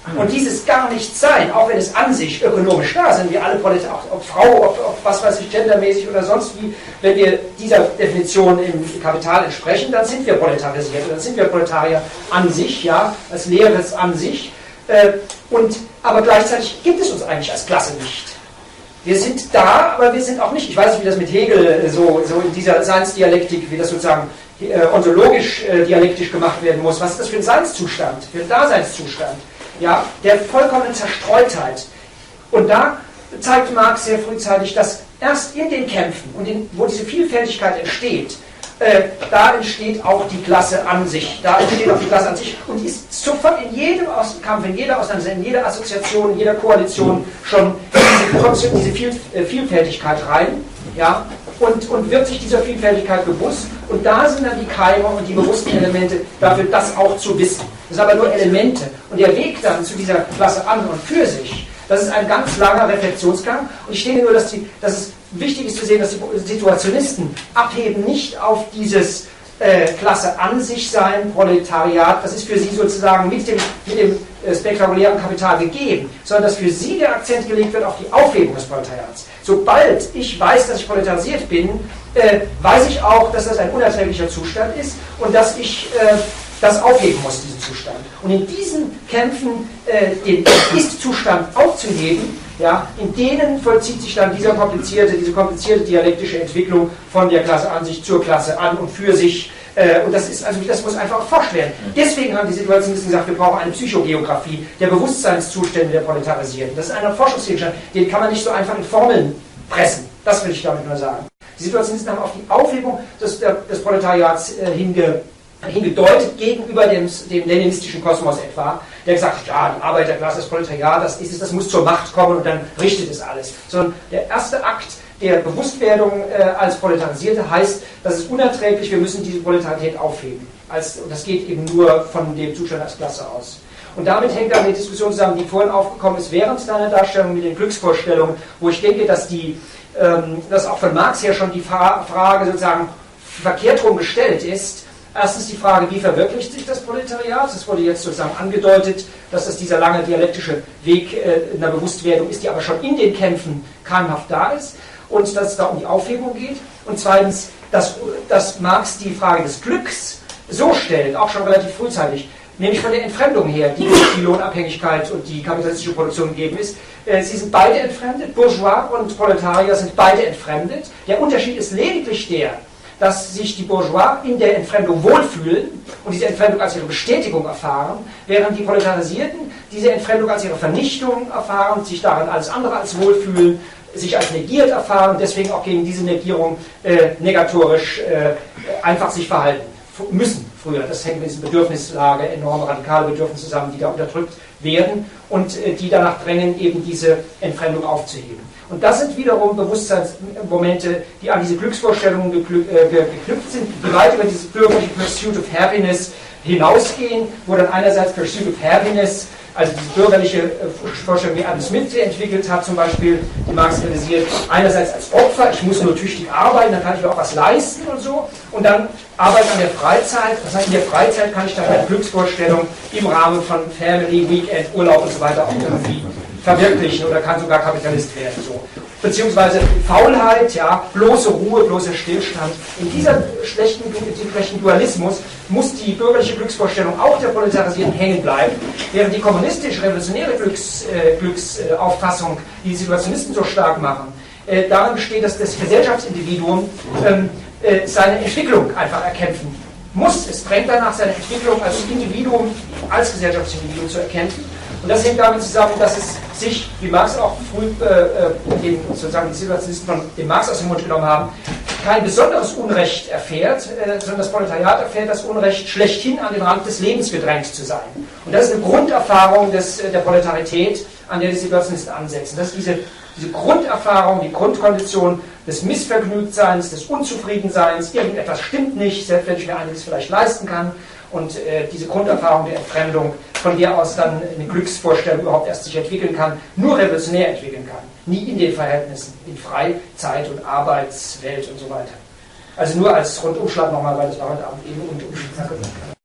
Und dieses Gar-Nichts-Sein, auch wenn es an sich ökonomisch da sind, wir alle Proletarier, ob, ob Frau, ob, ob was weiß ich, gendermäßig oder sonst wie, wenn wir dieser Definition im Kapital entsprechen, dann sind wir proletarisiert, dann sind wir Proletarier an sich, ja, als Leeres an sich. Äh, und, aber gleichzeitig gibt es uns eigentlich als Klasse nicht. Wir sind da, aber wir sind auch nicht. Ich weiß nicht, wie das mit Hegel so, so in dieser Seinsdialektik, wie das sozusagen äh, ontologisch, äh, dialektisch gemacht werden muss. Was ist das für ein Seinszustand, für ein Daseinszustand? Ja, der vollkommenen Zerstreutheit. Und da zeigt Marx sehr frühzeitig, dass erst in den Kämpfen, und in, wo diese Vielfältigkeit entsteht, äh, da entsteht auch die Klasse an sich. Da entsteht auch die Klasse an sich und ist sofort in jedem Kampf, in jeder Auseinandersetzung, in jeder Assoziation, in jeder Koalition schon diese, diese Viel, äh, Vielfältigkeit rein. Ja, und, und wird sich dieser Vielfältigkeit bewusst. Und da sind dann die Keime und die bewussten Elemente dafür, das auch zu wissen. Das sind aber nur Elemente. Und der Weg dann zu dieser Klasse an und für sich, das ist ein ganz langer Reflexionsgang. Und ich denke nur, dass, die, dass es wichtig ist zu sehen, dass die Situationisten abheben nicht auf dieses äh, Klasse an sich sein, Proletariat, das ist für sie sozusagen mit dem, mit dem äh, spektakulären Kapital gegeben, sondern dass für sie der Akzent gelegt wird auf die Aufhebung des Proletariats. Sobald ich weiß, dass ich proletarisiert bin, äh, weiß ich auch, dass das ein unerträglicher Zustand ist und dass ich äh, das aufheben muss, diesen Zustand. Und in diesen Kämpfen äh, den Ist-Zustand aufzuheben, ja, in denen vollzieht sich dann dieser komplizierte, diese komplizierte dialektische Entwicklung von der Klasse an sich zur Klasse an und für sich. Äh, und das ist also das muss einfach erforscht werden. Deswegen haben die Situationisten gesagt, wir brauchen eine Psychogeografie der Bewusstseinszustände der Proletarisierten. Das ist ein Forschungsgegenstand, den kann man nicht so einfach in Formeln pressen. Das will ich damit nur sagen. Die Situationisten haben auf die Aufhebung des, der, des Proletariats äh, hinge hingedeutet gegenüber dem, dem leninistischen Kosmos etwa, der gesagt hat, ja, die Arbeiterklasse, das Proletariat, das ist es, das muss zur Macht kommen und dann richtet es alles. Sondern der erste Akt der Bewusstwerdung äh, als Proletarisierte heißt, das ist unerträglich, wir müssen diese Proletarität aufheben. Als, und das geht eben nur von dem Zustand als Klasse aus. Und damit hängt dann die Diskussion zusammen, die vorhin aufgekommen ist, während deiner Darstellung mit den Glücksvorstellungen, wo ich denke, dass die, ähm, dass auch von Marx her schon die Fra Frage sozusagen verkehrt rum gestellt ist. Erstens die Frage, wie verwirklicht sich das Proletariat? Es wurde jetzt sozusagen angedeutet, dass es dieser lange dialektische Weg äh, einer Bewusstwerdung ist, die aber schon in den Kämpfen keimhaft da ist und dass es da um die Aufhebung geht. Und zweitens, dass, dass Marx die Frage des Glücks so stellt, auch schon relativ frühzeitig, nämlich von der Entfremdung her, die durch die Lohnabhängigkeit und die kapitalistische Produktion gegeben ist. Äh, sie sind beide entfremdet, Bourgeois und Proletarier sind beide entfremdet. Der Unterschied ist lediglich der, dass sich die Bourgeois in der Entfremdung wohlfühlen und diese Entfremdung als ihre Bestätigung erfahren, während die Proletarisierten diese Entfremdung als ihre Vernichtung erfahren, sich darin alles andere als wohlfühlen, sich als negiert erfahren, deswegen auch gegen diese Negierung äh, negatorisch äh, einfach sich verhalten müssen früher. Das hängt mit dieser Bedürfnislage, enorme radikale Bedürfnisse zusammen, die da unterdrückt werden und äh, die danach drängen, eben diese Entfremdung aufzuheben. Und das sind wiederum Bewusstseinsmomente, die an diese Glücksvorstellungen geknü äh, geknüpft sind, die weit über dieses bürgerliche Pursuit of Happiness hinausgehen, wo dann einerseits Pursuit of Happiness, also diese bürgerliche äh, Vorstellung, wie Adam Smith sie entwickelt hat, zum Beispiel, die Marx kritisiert, einerseits als Opfer, ich muss nur tüchtig arbeiten, dann kann ich mir auch was leisten und so, und dann Arbeit an der Freizeit, das heißt, in der Freizeit kann ich dann eine Glücksvorstellung im Rahmen von Family, Weekend, Urlaub und so weiter auch irgendwie verwirklichen oder kann sogar Kapitalist werden. So. Beziehungsweise Faulheit, ja, bloße Ruhe, bloßer Stillstand. In dieser schlechten, schlechten Dualismus muss die bürgerliche Glücksvorstellung auch der Proletarisierten hängen bleiben, während die kommunistisch-revolutionäre Glücks, äh, Glücksauffassung, die die Situationisten so stark machen, äh, darin besteht, dass das Gesellschaftsindividuum ähm, äh, seine Entwicklung einfach erkämpfen muss. Es drängt danach, seine Entwicklung als Individuum, als Gesellschaftsindividuum zu erkämpfen. Und das hängt damit zusammen, dass es sich, wie Marx auch früh äh, den, sozusagen die Situationisten von dem Marx aus dem Mund genommen haben, kein besonderes Unrecht erfährt, äh, sondern das Proletariat erfährt das Unrecht, schlechthin an den Rand des Lebens gedrängt zu sein. Und das ist eine Grunderfahrung des, der Proletarität, an der die Situationisten ansetzen. Das ist diese, diese Grunderfahrung, die Grundkondition des Missvergnügtseins, des Unzufriedenseins, irgendetwas stimmt nicht, selbst wenn ich mir einiges vielleicht leisten kann. Und äh, diese Grunderfahrung der Entfremdung, von der aus dann eine Glücksvorstellung überhaupt erst sich entwickeln kann, nur revolutionär entwickeln kann. Nie in den Verhältnissen, in Freizeit und Arbeitswelt und so weiter. Also nur als Rundumschlag nochmal, weil das war heute Abend eben Rundumschlag.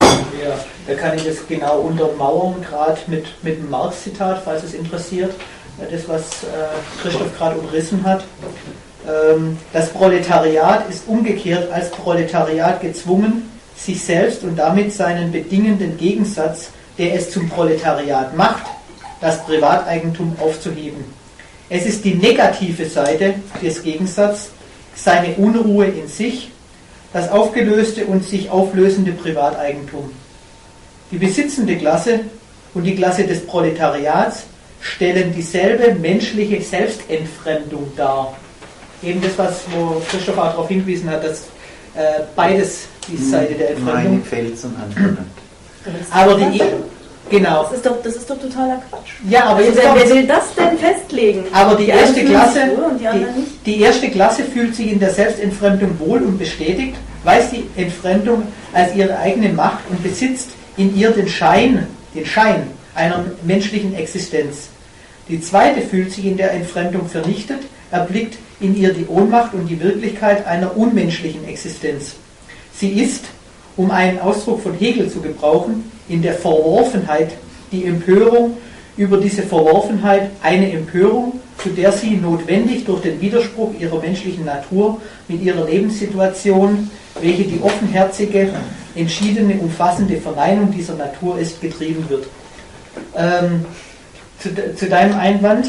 Ja, da kann ich das genau untermauern, gerade mit, mit dem Marx-Zitat, falls es interessiert, das, was äh, Christoph gerade umrissen hat. Ähm, das Proletariat ist umgekehrt als Proletariat gezwungen, sich selbst und damit seinen bedingenden Gegensatz, der es zum Proletariat macht, das Privateigentum aufzuheben. Es ist die negative Seite des Gegensatzes, seine Unruhe in sich, das aufgelöste und sich auflösende Privateigentum. Die besitzende Klasse und die Klasse des Proletariats stellen dieselbe menschliche Selbstentfremdung dar. Eben das, was wo Christoph auch darauf hingewiesen hat, dass äh, beides die Seite der Entfremdung. Fels und Anfang. Aber die, genau. Das ist doch, das ist doch totaler Quatsch. Ja, aber also jetzt wer, kommt, wer will das denn festlegen? aber die, die erste Klasse, und die, anderen die, nicht? die erste Klasse fühlt sich in der Selbstentfremdung wohl und bestätigt, weiß die Entfremdung als ihre eigene Macht und besitzt in ihr den Schein, den Schein einer menschlichen Existenz. Die zweite fühlt sich in der Entfremdung vernichtet, erblickt in ihr die Ohnmacht und die Wirklichkeit einer unmenschlichen Existenz. Sie ist, um einen Ausdruck von Hegel zu gebrauchen, in der Verworfenheit die Empörung über diese Verworfenheit, eine Empörung, zu der sie notwendig durch den Widerspruch ihrer menschlichen Natur mit ihrer Lebenssituation, welche die offenherzige, entschiedene, umfassende Verneinung dieser Natur ist, getrieben wird. Ähm, zu, zu deinem Einwand,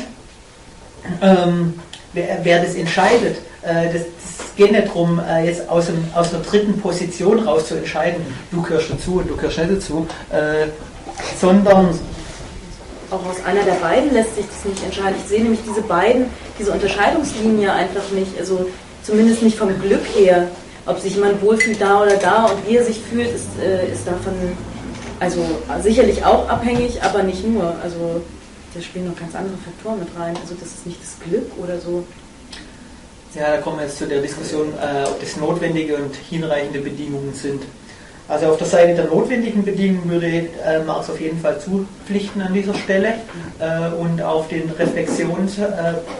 ähm, wer, wer das entscheidet, äh, das, das geht nicht darum, äh, jetzt aus, dem, aus einer dritten Position raus zu entscheiden, du gehörst dazu und du gehörst nicht dazu, äh, sondern auch aus einer der beiden lässt sich das nicht entscheiden. Ich sehe nämlich diese beiden, diese Unterscheidungslinie einfach nicht, also zumindest nicht vom Glück her. Ob sich jemand wohlfühlt da oder da und wie er sich fühlt, ist, äh, ist davon also sicherlich auch abhängig, aber nicht nur. Also da spielen noch ganz andere Faktoren mit rein. Also das ist nicht das Glück oder so. Ja, da kommen wir jetzt zu der Diskussion, äh, ob das notwendige und hinreichende Bedingungen sind. Also auf der Seite der notwendigen Bedingungen würde äh, Marx auf jeden Fall zupflichten an dieser Stelle äh, und auf den Reflexionspunkt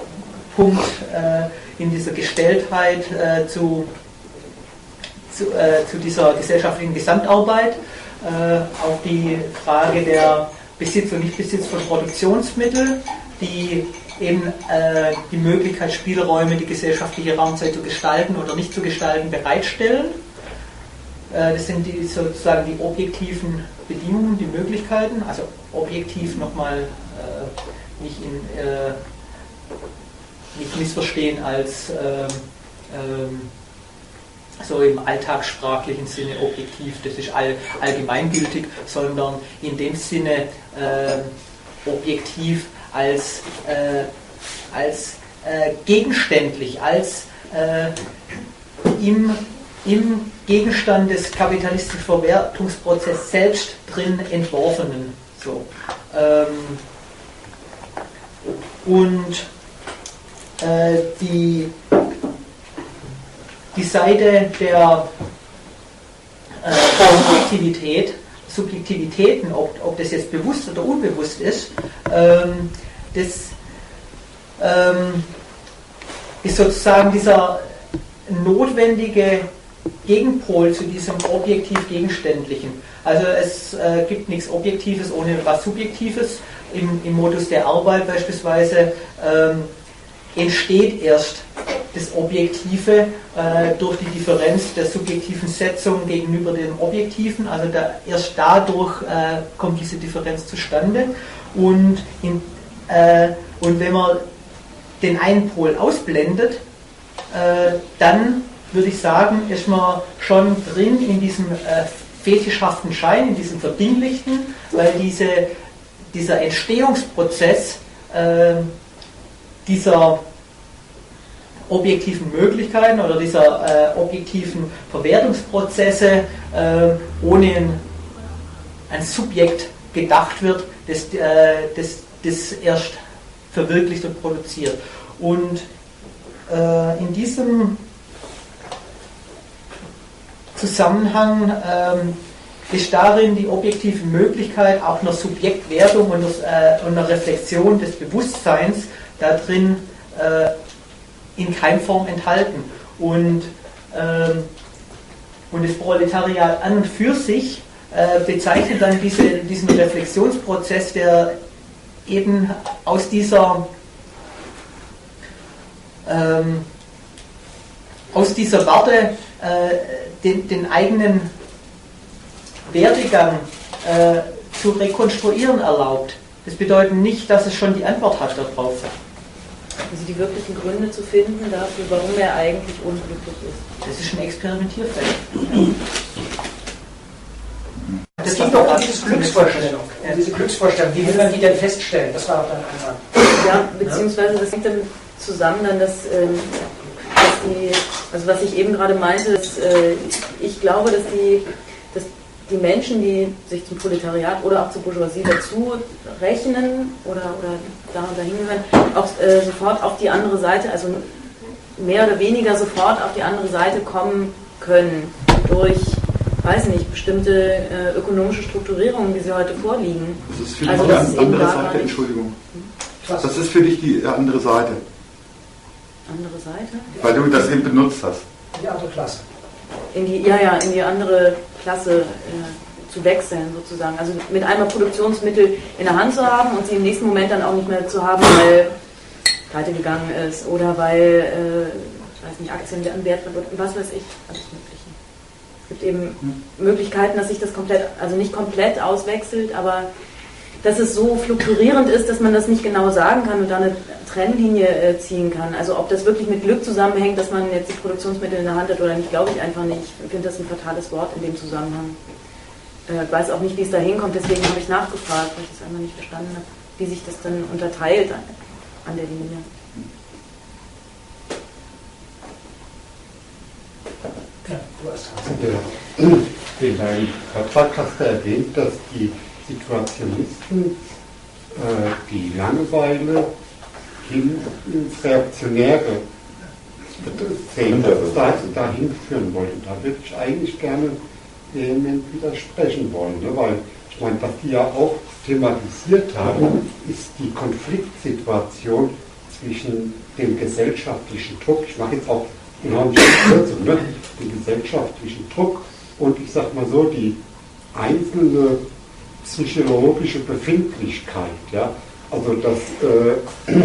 äh, in dieser Gestelltheit äh, zu, zu, äh, zu dieser gesellschaftlichen Gesamtarbeit, äh, auf die Frage der Besitz und Nichtbesitz von Produktionsmitteln, die eben äh, die Möglichkeit, Spielräume, die gesellschaftliche Raumzeit zu gestalten oder nicht zu gestalten, bereitstellen. Das sind die, sozusagen die objektiven Bedingungen, die Möglichkeiten, also objektiv nochmal äh, nicht, in, äh, nicht missverstehen als äh, äh, so im alltagssprachlichen Sinne objektiv, das ist all, allgemeingültig, sondern in dem Sinne äh, objektiv als, äh, als äh, gegenständlich, als äh, im im Gegenstand des kapitalistischen Verwertungsprozesses selbst drin entworfenen. So. Ähm, und äh, die, die Seite der äh, Subjektivität, Subjektivitäten, ob, ob das jetzt bewusst oder unbewusst ist, ähm, das ähm, ist sozusagen dieser notwendige Gegenpol zu diesem objektiv-gegenständlichen. Also es äh, gibt nichts Objektives ohne was Subjektives. Im, im Modus der Arbeit beispielsweise ähm, entsteht erst das Objektive äh, durch die Differenz der subjektiven Setzung gegenüber dem Objektiven. Also da, erst dadurch äh, kommt diese Differenz zustande. Und, in, äh, und wenn man den einen Pol ausblendet, äh, dann würde ich sagen, ist man schon drin in diesem äh, fetischhaften Schein, in diesem Verdinglichten, weil diese, dieser Entstehungsprozess äh, dieser objektiven Möglichkeiten oder dieser äh, objektiven Verwertungsprozesse äh, ohne ein, ein Subjekt gedacht wird, das, äh, das, das erst verwirklicht und produziert. Und äh, in diesem Zusammenhang ähm, ist darin die objektive Möglichkeit auch einer Subjektwertung und, das, äh, und einer Reflexion des Bewusstseins darin äh, in Keimform enthalten. Und, ähm, und das Proletariat an und für sich äh, bezeichnet dann diese, diesen Reflexionsprozess, der eben aus dieser ähm, aus dieser Warte äh, den, den eigenen Werdegang äh, zu rekonstruieren erlaubt. Das bedeutet nicht, dass es schon die Antwort hat darauf. Also die wirklichen Gründe zu finden dafür, warum er eigentlich unglücklich ist. Das ist ein Experimentierfeld. Das geht doch um diese Glücksvorstellung. Ja, diese Glücksvorstellung, wie will man die denn feststellen? Das war auch dein Ansatz. Ja, beziehungsweise das hängt damit zusammen, dann, dass, ähm, dass die, also was ich eben gerade meinte, dass, äh, ich glaube, dass die, dass die Menschen, die sich zum Proletariat oder auch zur Bourgeoisie dazu rechnen oder, oder da und dahin gehören, auch äh, sofort auf die andere Seite, also mehr oder weniger sofort auf die andere Seite kommen können durch, weiß nicht, bestimmte äh, ökonomische Strukturierungen, die sie heute vorliegen. Das ist für dich also, die das ist andere eben Seite, Entschuldigung. Das ist für dich die andere Seite. Andere Seite? Weil du das eben benutzt hast. Die andere Klasse. In die, ja, ja, in die andere Klasse äh, zu wechseln sozusagen. Also mit einmal Produktionsmittel in der Hand zu haben und sie im nächsten Moment dann auch nicht mehr zu haben, weil pleite gegangen ist oder weil, äh, ich weiß nicht, Aktien an Wert wird, was weiß ich, alles Mögliche. Es gibt eben hm. Möglichkeiten, dass sich das komplett, also nicht komplett auswechselt, aber dass es so fluktuierend ist, dass man das nicht genau sagen kann und da eine Trennlinie äh, ziehen kann. Also ob das wirklich mit Glück zusammenhängt, dass man jetzt die Produktionsmittel in der Hand hat oder nicht, glaube ich einfach nicht. Ich finde das ein fatales Wort in dem Zusammenhang. Äh, ich weiß auch nicht, wie es da hinkommt, deswegen habe ich nachgefragt, weil ich das einfach nicht verstanden habe, wie sich das dann unterteilt an, an der Linie. Ja, du hast in deinem Vortrag hast du erwähnt, dass die Situationisten äh, die Langeweile hin ins Reaktionäre sehen, dass es da, dahin führen wollte. Da würde ich eigentlich gerne vehement widersprechen wollen, ne? Weil ich meine, was die ja auch thematisiert haben, ist die Konfliktsituation zwischen dem gesellschaftlichen Druck, ich mache jetzt auch enorm Kürzung, ne? Den gesellschaftlichen Druck und ich sag mal so, die einzelne psychologische Befindlichkeit, ja, also dass, äh,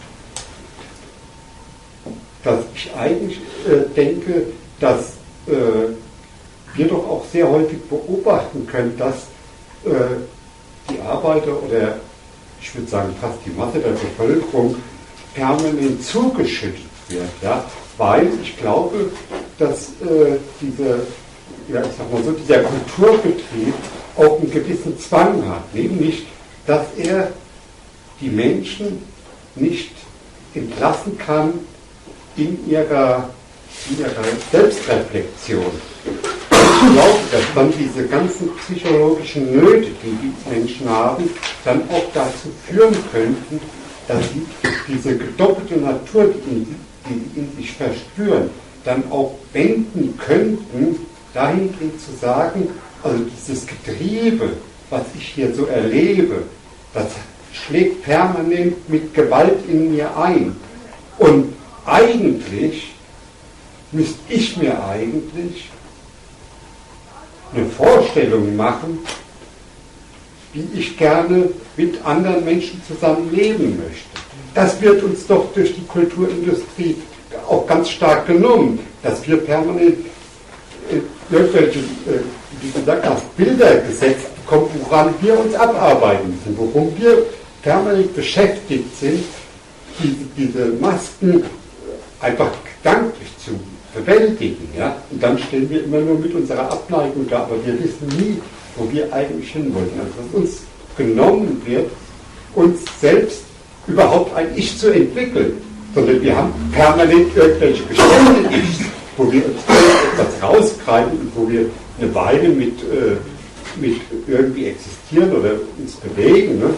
dass ich eigentlich äh, denke, dass äh, wir doch auch sehr häufig beobachten können, dass äh, die Arbeiter oder ich würde sagen fast die Masse der Bevölkerung permanent zugeschüttet wird, ja, weil ich glaube, dass äh, diese, ja, ich sag mal so, dieser Kulturbetrieb auch einen gewissen Zwang hat, nämlich, dass er die Menschen nicht entlassen kann in ihrer, in ihrer Selbstreflexion. Ich glaube, dass dann diese ganzen psychologischen Nöte, die die Menschen haben, dann auch dazu führen könnten, dass sie diese gedoppelte Natur, die, in, die in sich verspüren, dann auch wenden könnten, dahingehend zu sagen, also dieses Getriebe, was ich hier so erlebe, das schlägt permanent mit Gewalt in mir ein. Und eigentlich müsste ich mir eigentlich eine Vorstellung machen, wie ich gerne mit anderen Menschen zusammenleben möchte. Das wird uns doch durch die Kulturindustrie auch ganz stark genommen, dass wir permanent irgendwelche, wie gesagt hast, Bilder gesetzt bekommen, woran wir uns abarbeiten müssen, worum wir permanent beschäftigt sind, diese, diese Masken einfach gedanklich zu bewältigen. Ja? Und dann stehen wir immer nur mit unserer Abneigung da, aber wir wissen nie, wo wir eigentlich hin wollten. Also dass uns genommen wird, uns selbst überhaupt ein Ich zu entwickeln, sondern wir haben permanent irgendwelche bestimmte Ichs, wo wir uns etwas rausgreifen und wo wir eine Weile mit, äh, mit irgendwie existieren oder uns bewegen. Ne?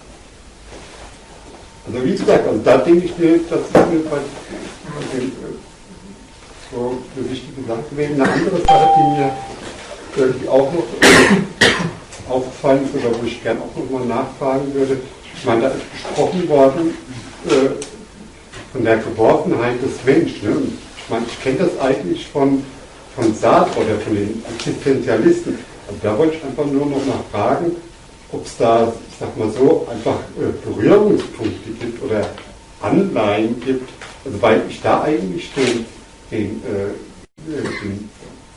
Also wie gesagt, also da denke ich mir, das ist mir bei, bei den, so eine wichtige Sache gewesen. Eine andere Sache, die mir irgendwie auch noch äh, aufgefallen ist oder wo ich gerne auch noch mal nachfragen würde. Ich meine, da ist gesprochen worden äh, von der Geworfenheit des Menschen. Ne? Ich meine, ich kenne das eigentlich von, von Sartre oder von den Existenzialisten. Also da wollte ich einfach nur noch mal fragen, ob es da, ich sag mal so, einfach äh, Berührungspunkte gibt oder Anleihen gibt, also weil ich da eigentlich den, den, äh, den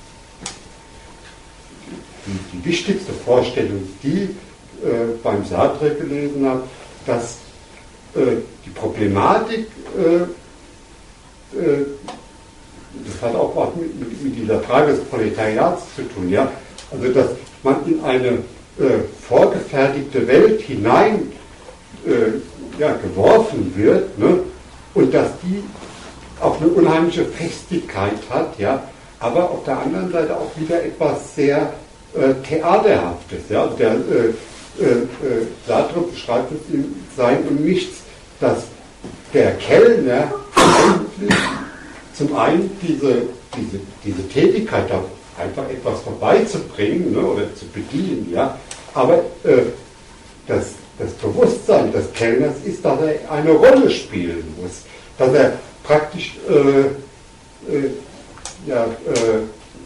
die, die wichtigste Vorstellung, die äh, beim Sartre gelesen habe, dass äh, die Problematik, äh, äh, das hat auch was mit, mit, mit dieser Frage des Proletariats zu tun, ja, also dass man in eine äh, vorgefertigte Welt hinein äh, ja, geworfen wird, ne? Und dass die auch eine unheimliche Festigkeit hat, ja, aber auf der anderen Seite auch wieder etwas sehr äh, Theaterhaftes. Ja? Der äh, äh, Sartre beschreibt es in Sein und Nichts, dass der Kellner eigentlich zum einen diese, diese, diese Tätigkeit hat, einfach etwas vorbeizubringen, ne, oder zu bedienen, ja, aber äh, das, das Bewusstsein des Kellners ist, dass er eine Rolle spielen muss, dass er praktisch äh, äh, ja, äh,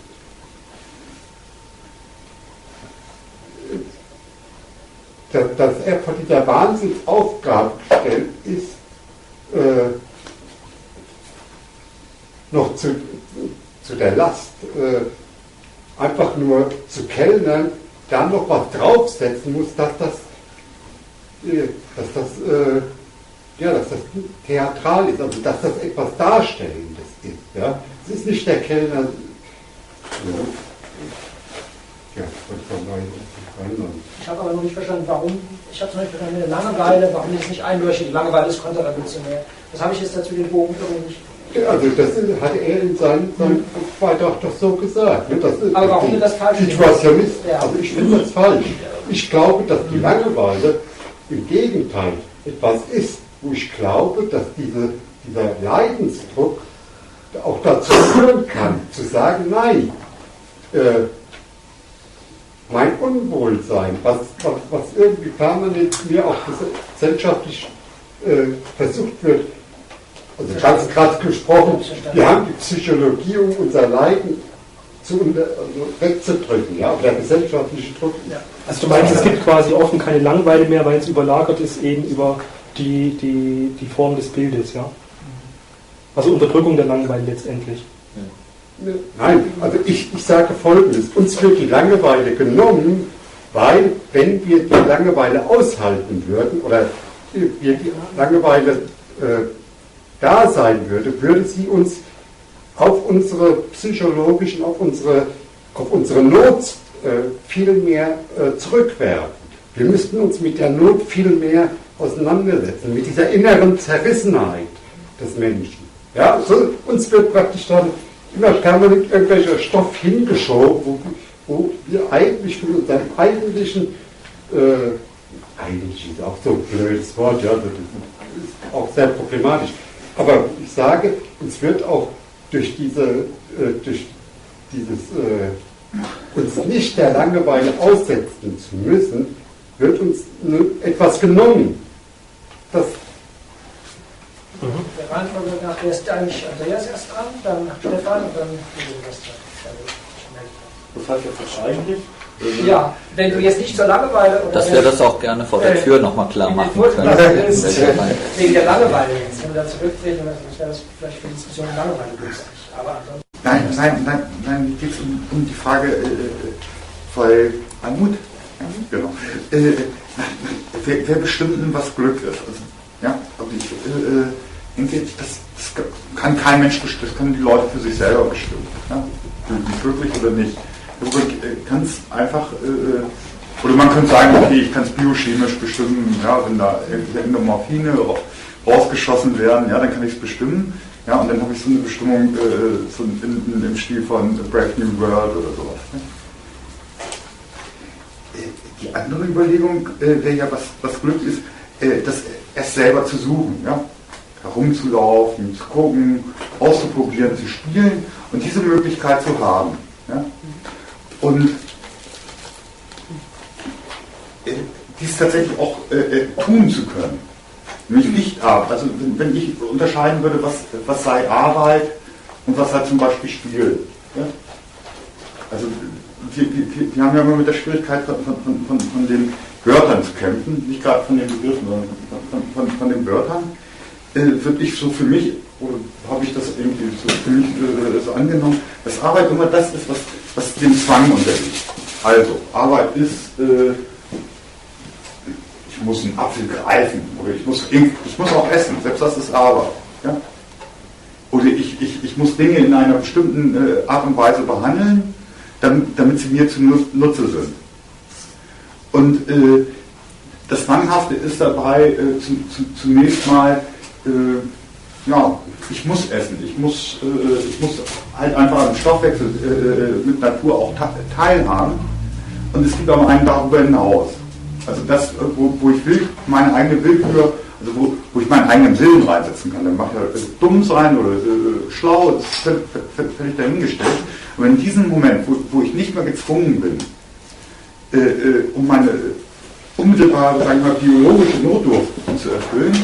dass, dass er vor dieser Wahnsinnsaufgabe gestellt ist, äh, noch zu, zu der Last, äh, einfach nur zu kellnern, dann noch was draufsetzen muss, dass das, äh, dass das, äh, ja, dass das theatral ist, also dass das etwas Darstellendes ist. Ja? Es ist nicht der Kellner. Ja, ich habe aber noch nicht verstanden, warum. Ich habe zum Beispiel eine Langeweile, warum ist es nicht eindeutig? Die Langeweile ist konterrevolutionär. Das habe ich jetzt dazu den Bogen irgendwie nicht. Also das hat er in seinem, seinem Beitrag doch so gesagt. Ne? Das ist aber warum das falsch? Situationist. Ja. Also ich finde das falsch. Ich glaube, dass die Langeweile im Gegenteil etwas ist, wo ich glaube, dass diese, dieser Leidensdruck auch dazu führen kann, zu sagen, nein, äh, mein Unwohlsein, was, was, was irgendwie permanent mir auch gesellschaftlich äh, versucht wird, also ganz krass gesprochen, wir haben die Psychologie, um unser Leiden zu unter, also wegzudrücken, ja, der gesellschaftliche Druck. Ja. Also du meinst, es gibt quasi offen keine Langeweile mehr, weil es überlagert ist eben über die, die, die Form des Bildes, ja? Also Unterdrückung der Langeweile letztendlich. Nein, also ich, ich sage Folgendes, uns wird die Langeweile genommen, weil wenn wir die Langeweile aushalten würden, oder wir die Langeweile äh, da sein würde, würde sie uns auf unsere psychologischen, auf unsere, auf unsere Not äh, viel mehr äh, zurückwerfen. Wir müssten uns mit der Not viel mehr auseinandersetzen, mit dieser inneren Zerrissenheit des Menschen. Ja, so, uns wird praktisch dann immer permanent irgendwelcher Stoff hingeschoben, wo, wo wir eigentlich mit unserem eigentlichen, äh, eigentlich ist auch so ein blödes Wort, ja, das ist auch sehr problematisch. Aber ich sage, uns wird auch durch, diese, äh, durch dieses äh, uns nicht der Langeweile aussetzen zu müssen, wird uns ne, etwas genommen. Das mhm. Der Reihenfolge nach, wer ist eigentlich Andreas erst dran, dann Stefan und dann der Rest. Das heißt jetzt wahrscheinlich. Ja, wenn du jetzt nicht zur Langeweile... Oder dass wir das auch gerne vor der Tür nochmal klar machen können. Ist, wegen der Langeweile jetzt. Wenn wir da zurücktreten, dann wäre das vielleicht für die Diskussion Langeweile günstig. Aber nein, nein, nein, nein, geht es um, um die Frage äh, weil Almut. Ja, genau. Äh, wer, wer bestimmt denn, was Glück ist? Also, ja, also ich äh, denke, das, das kann kein Mensch bestimmen, das können die Leute für sich selber bestimmen. Ja? Sind die glücklich oder nicht? Du kannst einfach, äh, oder man könnte sagen, okay, ich kann es biochemisch bestimmen, ja, wenn da irgendwelche Endomorphine rausgeschossen werden, ja, dann kann ich es bestimmen, ja, und dann habe ich so eine Bestimmung äh, so in, in, im Stil von Brave New World oder sowas. Ne? Die andere Überlegung äh, wäre ja, was, was Glück ist, äh, das erst selber zu suchen, ja, herumzulaufen, zu gucken, auszuprobieren, zu spielen und diese Möglichkeit zu haben. Ja? Und äh, dies tatsächlich auch äh, äh, tun zu können. Nämlich nicht ab. Also wenn, wenn ich unterscheiden würde, was, was sei Arbeit und was sei zum Beispiel Spiel. Ja? Also wir, wir, wir haben ja immer mit der Schwierigkeit von, von, von, von den Wörtern zu kämpfen, nicht gerade von den Begriffen, sondern von, von, von den Wörtern. Äh, würde ich so für mich, oder habe ich das irgendwie so für mich äh, so angenommen, dass Arbeit immer das ist, was, was dem Zwang unterliegt. Also, Arbeit ist, äh, ich muss einen Apfel greifen, oder ich muss, ich muss auch essen, selbst das ist Arbeit. Ja? Oder ich, ich, ich muss Dinge in einer bestimmten äh, Art und Weise behandeln, damit, damit sie mir zu Nutze sind. Und äh, das Zwanghafte ist dabei äh, zu, zu, zunächst mal, äh, ja, ich muss essen, ich muss, äh, ich muss halt einfach am Stoffwechsel äh, mit Natur auch teilhaben. Und es gibt aber einen darüber hinaus. Also das, wo, wo ich will, meine eigene Willkür, also wo, wo ich meinen eigenen Willen reinsetzen kann. Dann mag er äh, dumm sein oder äh, schlau, das ist völlig, völlig dahingestellt. Aber in diesem Moment, wo, wo ich nicht mehr gezwungen bin, äh, äh, um meine unmittelbare, sagen wir mal, biologische Notdurft zu erfüllen,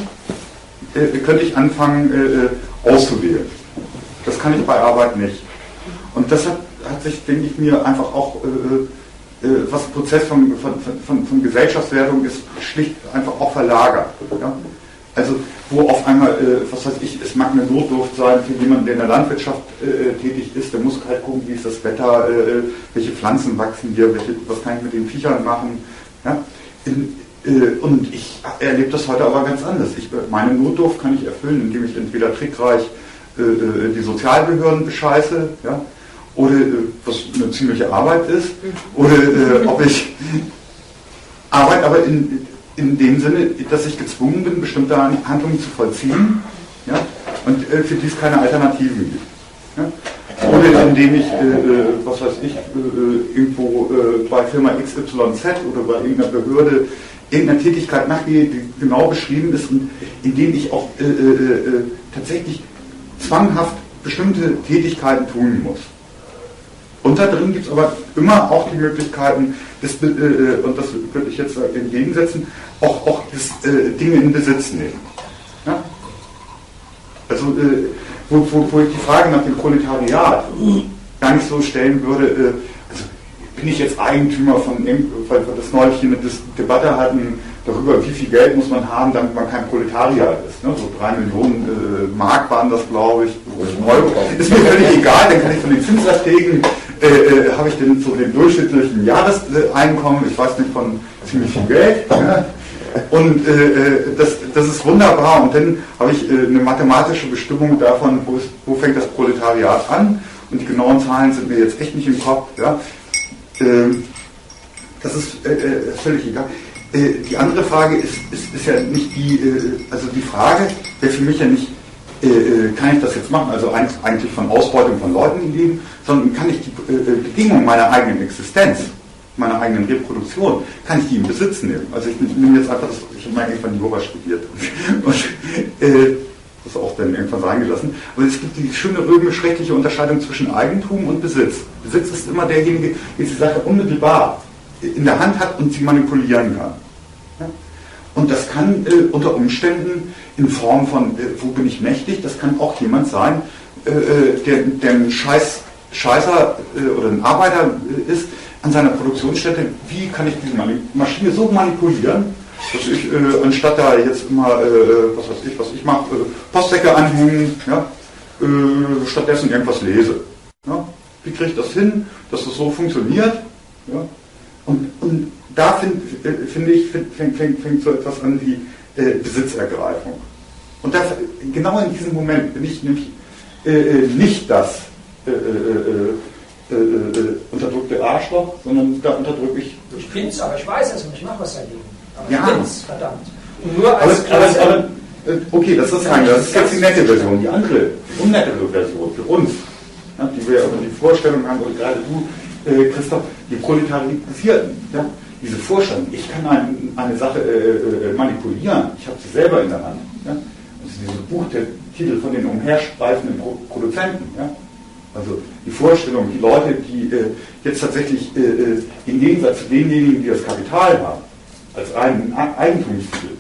äh, könnte ich anfangen äh, auszuwählen. Das kann ich bei Arbeit nicht. Und das hat, hat sich, denke ich mir, einfach auch, äh, äh, was ein Prozess von, von, von, von Gesellschaftswertung ist, schlicht einfach auch verlagert. Ja? Also wo auf einmal, äh, was weiß ich, es mag eine Notdurft sein für jemanden, der in der Landwirtschaft äh, tätig ist, der muss halt gucken, wie ist das Wetter, äh, welche Pflanzen wachsen hier, welche, was kann ich mit den Viechern machen. Ja? In, äh, und ich erlebe das heute aber ganz anders. Ich, meine Notdurft kann ich erfüllen, indem ich entweder trickreich äh, die Sozialbehörden bescheiße, ja? Oder äh, was eine ziemliche Arbeit ist, oder äh, ob ich Arbeit aber in in dem Sinne, dass ich gezwungen bin, bestimmte Handlungen zu vollziehen, ja, und äh, für die es keine Alternativen gibt. Ja. Oder indem ich, äh, was weiß ich, äh, irgendwo äh, bei Firma X Y Z oder bei irgendeiner Behörde irgendeiner Tätigkeit nachgehe, die genau beschrieben ist und indem ich auch äh, äh, tatsächlich zwanghaft bestimmte Tätigkeiten tun muss. Und da drin gibt es aber immer auch die Möglichkeiten, das, äh, und das würde ich jetzt entgegensetzen, auch, auch das, äh, Dinge in Besitz nehmen. Ja? Also, äh, wo, wo, wo ich die Frage nach dem Proletariat gar nicht so stellen würde, äh, also bin ich jetzt Eigentümer von, weil wir das neulich hier eine Debatte hatten, darüber, wie viel Geld muss man haben, damit man kein Proletariat ist. Ne? So drei Millionen äh, Mark waren das, glaube ich, Euro. Ist mir völlig egal, dann kann ich von den Zinserträgen, äh, äh, habe ich denn so den durchschnittlichen Jahreseinkommen, ich weiß nicht, von ziemlich viel Geld. Ne? Und äh, das, das ist wunderbar. Und dann habe ich äh, eine mathematische Bestimmung davon, wo, ist, wo fängt das Proletariat an. Und die genauen Zahlen sind mir jetzt echt nicht im Kopf. Ja? Äh, das ist äh, völlig egal. Die andere Frage ist, ist, ist ja nicht die, also die Frage wäre für mich ja nicht, kann ich das jetzt machen, also eigentlich von Ausbeutung von Leuten leben, sondern kann ich die Bedingungen meiner eigenen Existenz, meiner eigenen Reproduktion, kann ich die in Besitz nehmen. Also ich nehme jetzt einfach, das, ich habe mal irgendwann Jura studiert und äh, das auch dann irgendwann sein gelassen, aber es gibt die schöne römisch-rechtliche Unterscheidung zwischen Eigentum und Besitz. Besitz ist immer derjenige, der die Sache unmittelbar in der Hand hat und sie manipulieren kann. Ja? Und das kann äh, unter Umständen in Form von, äh, wo bin ich mächtig, das kann auch jemand sein, äh, der, der ein Scheiß, Scheißer äh, oder ein Arbeiter äh, ist an seiner Produktionsstätte. Wie kann ich diese Maschine so manipulieren, dass ich, äh, anstatt da jetzt immer, äh, was weiß ich, was ich mache, äh, Postsäcke anhängen, ja, äh, stattdessen irgendwas lese. Ja? Wie kriege ich das hin, dass das so funktioniert? Ja? Und, und da finde find ich, fängt, fängt, fängt so etwas an wie äh, Besitzergreifung. Und da, genau in diesem Moment bin ich nämlich äh, nicht das äh, äh, äh, äh, unterdrückte Arschloch, sondern da unterdrücke ich... Ich bin es, aber ich weiß es und ich mache was dagegen. Aber ja. Ich bin's, verdammt. Und nur als aber, aber, aber, okay, das ist, eine, das ist jetzt die nette Version. Die andere, die unnettere Version für uns, ja, die wir aber die Vorstellung haben, oder gerade du, Christoph, die Proletarisierten, ja, diese Vorstellung, ich kann ein, eine Sache äh, manipulieren, ich habe sie selber in der Hand. Ja, das ist dieses Buch, der Titel von den umherspreifenden Pro Produzenten. Ja, also die Vorstellung, die Leute, die äh, jetzt tatsächlich äh, im Gegensatz zu denjenigen, die das Kapital haben, als reinen Eigentumstitel,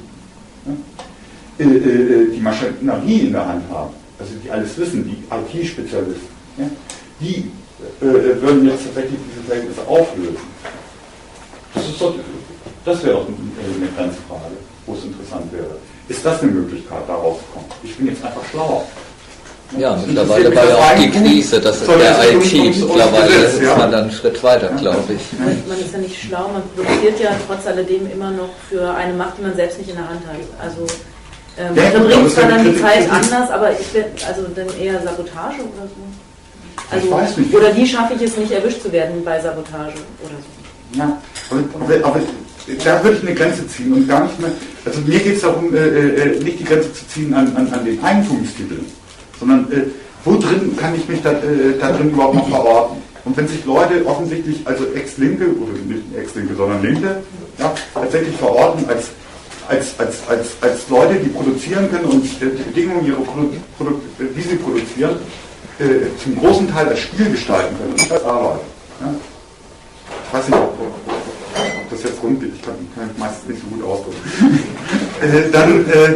ja, äh, äh, die Maschinerie in der Hand haben, also die alles wissen, die I T-Spezialisten, ja, die Äh, würden jetzt tatsächlich diese Verhältnisse auflösen. Das, ist doch, das wäre doch eine Grenzfrage, wo es interessant wäre. Ist das eine Möglichkeit, da rauszukommen? Ich bin jetzt einfach schlauer. Ja, mittlerweile war ja auch die Krise, das ist der I T. Mittlerweile ist man dann einen Schritt weiter, glaube ich. Man ist ja nicht schlau, man produziert ja trotz alledem immer noch für eine Macht, die man selbst nicht in der Hand hat. Also ähm, man verbringt zwar dann die Zeit anders, aber ich bin also dann eher Sabotage oder so. Also, oder wie schaffe ich es nicht, erwischt zu werden bei Sabotage oder so. Ja, aber, aber da würde ich eine Grenze ziehen und gar nicht mehr, also mir geht es darum, äh, äh, nicht die Grenze zu ziehen an, an, an den Eigentumstiteln, sondern äh, wo drin kann ich mich da, äh, da drin überhaupt noch verorten? Und wenn sich Leute offensichtlich, also Ex-Linke, oder nicht Ex-Linke, sondern Linke, ja, tatsächlich verorten als, als, als, als, als Leute, die produzieren können und äh, die Bedingungen, ihre Produ Produ wie sie produzieren, äh, zum großen Teil das Spiel gestalten können und nicht als Arbeit. Ja? Ich weiß nicht, ob, ob das jetzt rund geht, ich kann, kann mich meistens nicht so gut ausdrücken. äh, dann äh,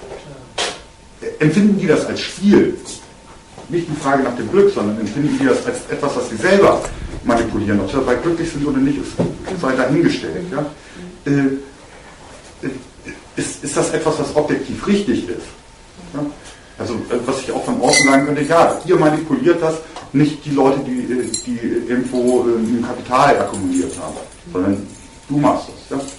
empfinden die das als Spiel. Nicht die Frage nach dem Glück, sondern empfinden die das als etwas, was sie selber manipulieren. Ob sie dabei glücklich sind oder nicht, ist, sei dahingestellt. Ja? Äh, ist, ist das etwas, was objektiv richtig ist? Ja? Also, was ich auch von außen sagen könnte, ja, ihr manipuliert das, nicht die Leute, die, die irgendwo ein Kapital akkumuliert haben, sondern du machst das. Ja?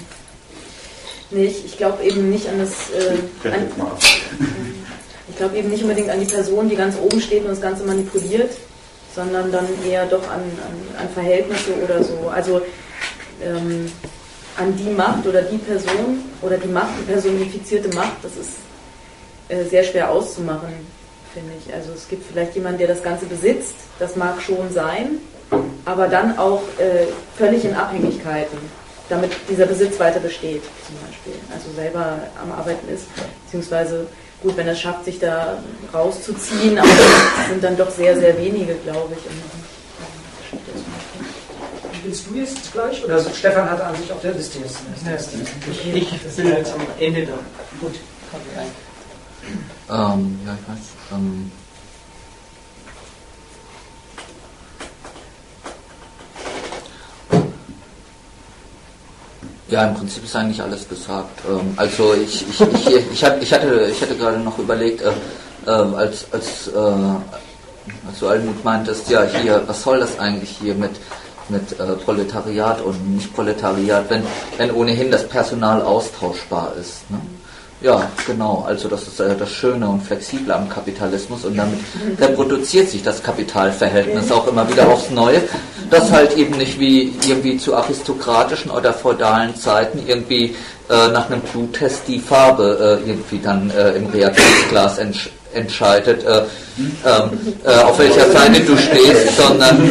Nee, ich, ich glaube eben nicht an das. Äh, an, ich glaube eben nicht unbedingt an die Person, die ganz oben steht und das Ganze manipuliert, sondern dann eher doch an, an, an Verhältnisse oder so. Also ähm, an die Macht oder die Person oder die Macht, die personifizierte Macht, das ist äh, sehr schwer auszumachen, finde ich. Also es gibt vielleicht jemanden, der das Ganze besitzt, das mag schon sein, aber dann auch äh, völlig in Abhängigkeiten, damit dieser Besitz weiter besteht, zum Beispiel. Also selber am Arbeiten ist, beziehungsweise gut, wenn er es schafft, sich da rauszuziehen, aber das sind dann doch sehr, sehr wenige, glaube ich. Willst du jetzt gleich? Oder also Stefan hatte an sich auf der Liste jetzt. Ich, ich will jetzt am Ende da. Gut, komm rein. Ähm, ja, ich weiß. Ähm, Ja, im Prinzip ist eigentlich alles gesagt. Ähm, also ich, ich, ich, ich, hatte, ich, hatte, ich hatte gerade noch überlegt, äh, äh, als, als, äh, als du Almut meintest, ja hier, was soll das eigentlich hier mit, mit äh, Proletariat und nicht Proletariat, wenn, wenn ohnehin das Personal austauschbar ist. Ne? Ja, genau, also das ist äh, das Schöne und Flexible am Kapitalismus und damit reproduziert sich das Kapitalverhältnis auch immer wieder aufs Neue, das halt eben nicht wie irgendwie zu aristokratischen oder feudalen Zeiten irgendwie äh, nach einem Bluttest die Farbe äh, irgendwie dann äh, im Reagenzglas entsch entscheidet, äh, äh, auf welcher Seite du stehst, sondern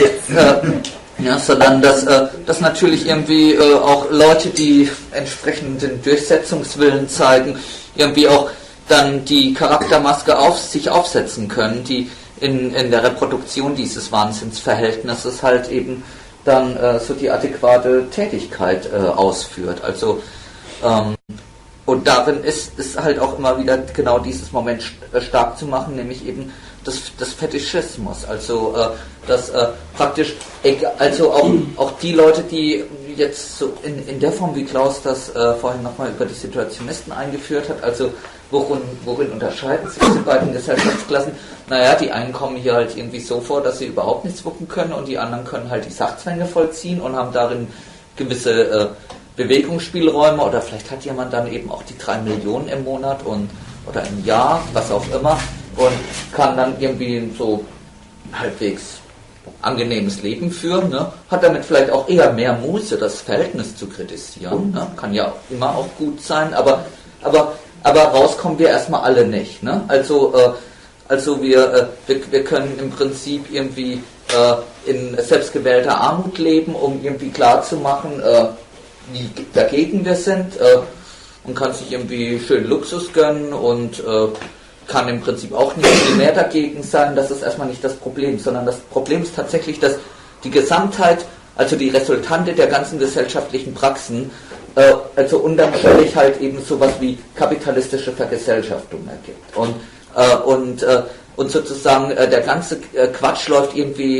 äh, Ja, sondern dass, äh, dass natürlich irgendwie äh, auch Leute, die entsprechenden Durchsetzungswillen zeigen, irgendwie auch dann die Charaktermaske auf sich aufsetzen können, die in, in der Reproduktion dieses Wahnsinnsverhältnisses halt eben dann äh, so die adäquate Tätigkeit äh, ausführt. Also ähm, und darin ist es halt auch immer wieder genau dieses Moment st stark zu machen, nämlich eben des, des Fetischismus, also äh, dass äh, praktisch, also auch, auch die Leute, die jetzt so in, in der Form, wie Klaus das äh, vorhin nochmal über die Situationisten eingeführt hat, also worin, worin unterscheiden sich die beiden Gesellschaftsklassen? Naja, die einen kommen hier halt irgendwie so vor, dass sie überhaupt nichts wuppen können und die anderen können halt die Sachzwänge vollziehen und haben darin gewisse äh, Bewegungsspielräume oder vielleicht hat jemand dann eben auch die drei Millionen im Monat und oder im Jahr, was auch immer, und kann dann irgendwie so halbwegs angenehmes Leben führen, ne? Hat damit vielleicht auch eher mehr Muße, das Verhältnis zu kritisieren, ne? Kann ja immer auch gut sein, aber, aber, aber rauskommen wir erstmal alle nicht, ne? Also, äh, also wir, äh, wir, wir können im Prinzip irgendwie äh, in selbstgewählter Armut leben, um irgendwie klarzumachen, äh, wie dagegen wir sind, äh, und kann sich irgendwie schön Luxus gönnen und äh, kann im Prinzip auch nicht viel mehr dagegen sein. Das ist erstmal nicht das Problem, sondern das Problem ist tatsächlich, dass die Gesamtheit, also die Resultante der ganzen gesellschaftlichen Praxen, äh, also unterschwellig halt eben sowas wie kapitalistische Vergesellschaftung ergibt. Und, äh, und, äh, und sozusagen äh, der ganze äh, Quatsch läuft irgendwie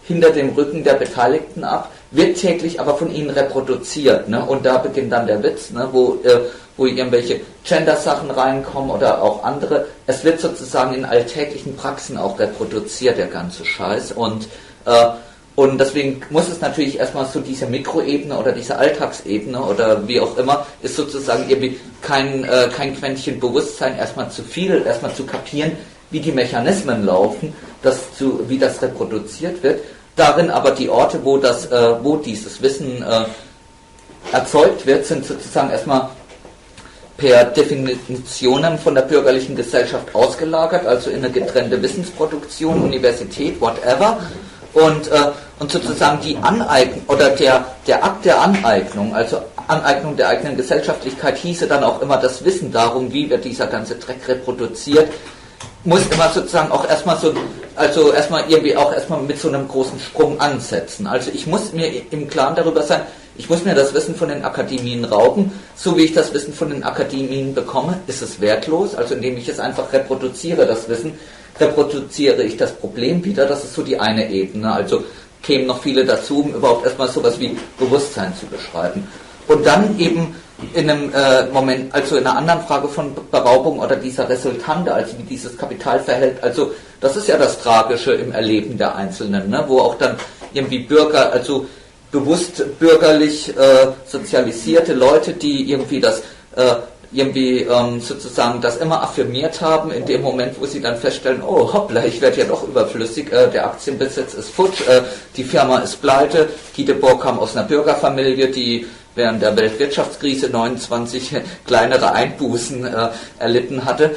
hinter dem Rücken der Beteiligten ab, wird täglich aber von ihnen reproduziert. Ne? Und da beginnt dann der Witz, ne? wo, äh, wo irgendwelche Gender-Sachen reinkommen oder auch andere. Es wird sozusagen in alltäglichen Praxen auch reproduziert, der ganze Scheiß. Und, äh, und deswegen muss es natürlich erstmal so diese Mikroebene oder diese Alltagsebene oder wie auch immer, ist sozusagen irgendwie kein, äh, kein Quäntchen Bewusstsein, erstmal zu viel, erstmal zu kapieren, wie die Mechanismen laufen, das zu, wie das reproduziert wird. Darin aber die Orte, wo, das, äh, wo dieses Wissen äh, erzeugt wird, sind sozusagen erstmal per Definitionen von der bürgerlichen Gesellschaft ausgelagert, also in eine getrennte Wissensproduktion, Universität, whatever. Und, äh, und sozusagen die Aneignung oder der, der Akt der Aneignung, also Aneignung der eigenen Gesellschaftlichkeit, hieße dann auch immer das Wissen darum, wie wird dieser ganze Dreck reproduziert, muss immer sozusagen auch erstmal so, also erstmal irgendwie auch erstmal mit so einem großen Sprung ansetzen. Also ich muss mir im Klaren darüber sein, ich muss mir das Wissen von den Akademien rauben, so wie ich das Wissen von den Akademien bekomme, ist es wertlos, also indem ich es einfach reproduziere, das Wissen, reproduziere ich das Problem wieder, das ist so die eine Ebene, also kämen noch viele dazu, um überhaupt erstmal sowas wie Bewusstsein zu beschreiben. Und dann eben in einem äh, Moment, also in einer anderen Frage von Beraubung oder dieser Resultante, also wie dieses Kapital verhält, also das ist ja das Tragische im Erleben der Einzelnen, ne, wo auch dann irgendwie Bürger, also bewusst bürgerlich äh, sozialisierte Leute, die irgendwie das äh, irgendwie ähm, sozusagen das immer affirmiert haben, in dem Moment, wo sie dann feststellen, oh hoppla, ich werde ja doch überflüssig, äh, der Aktienbesitz ist futsch, äh, die Firma ist pleite, Guy Debord kam aus einer Bürgerfamilie, die während der Weltwirtschaftskrise neunundzwanzig kleinere Einbußen äh, erlitten hatte.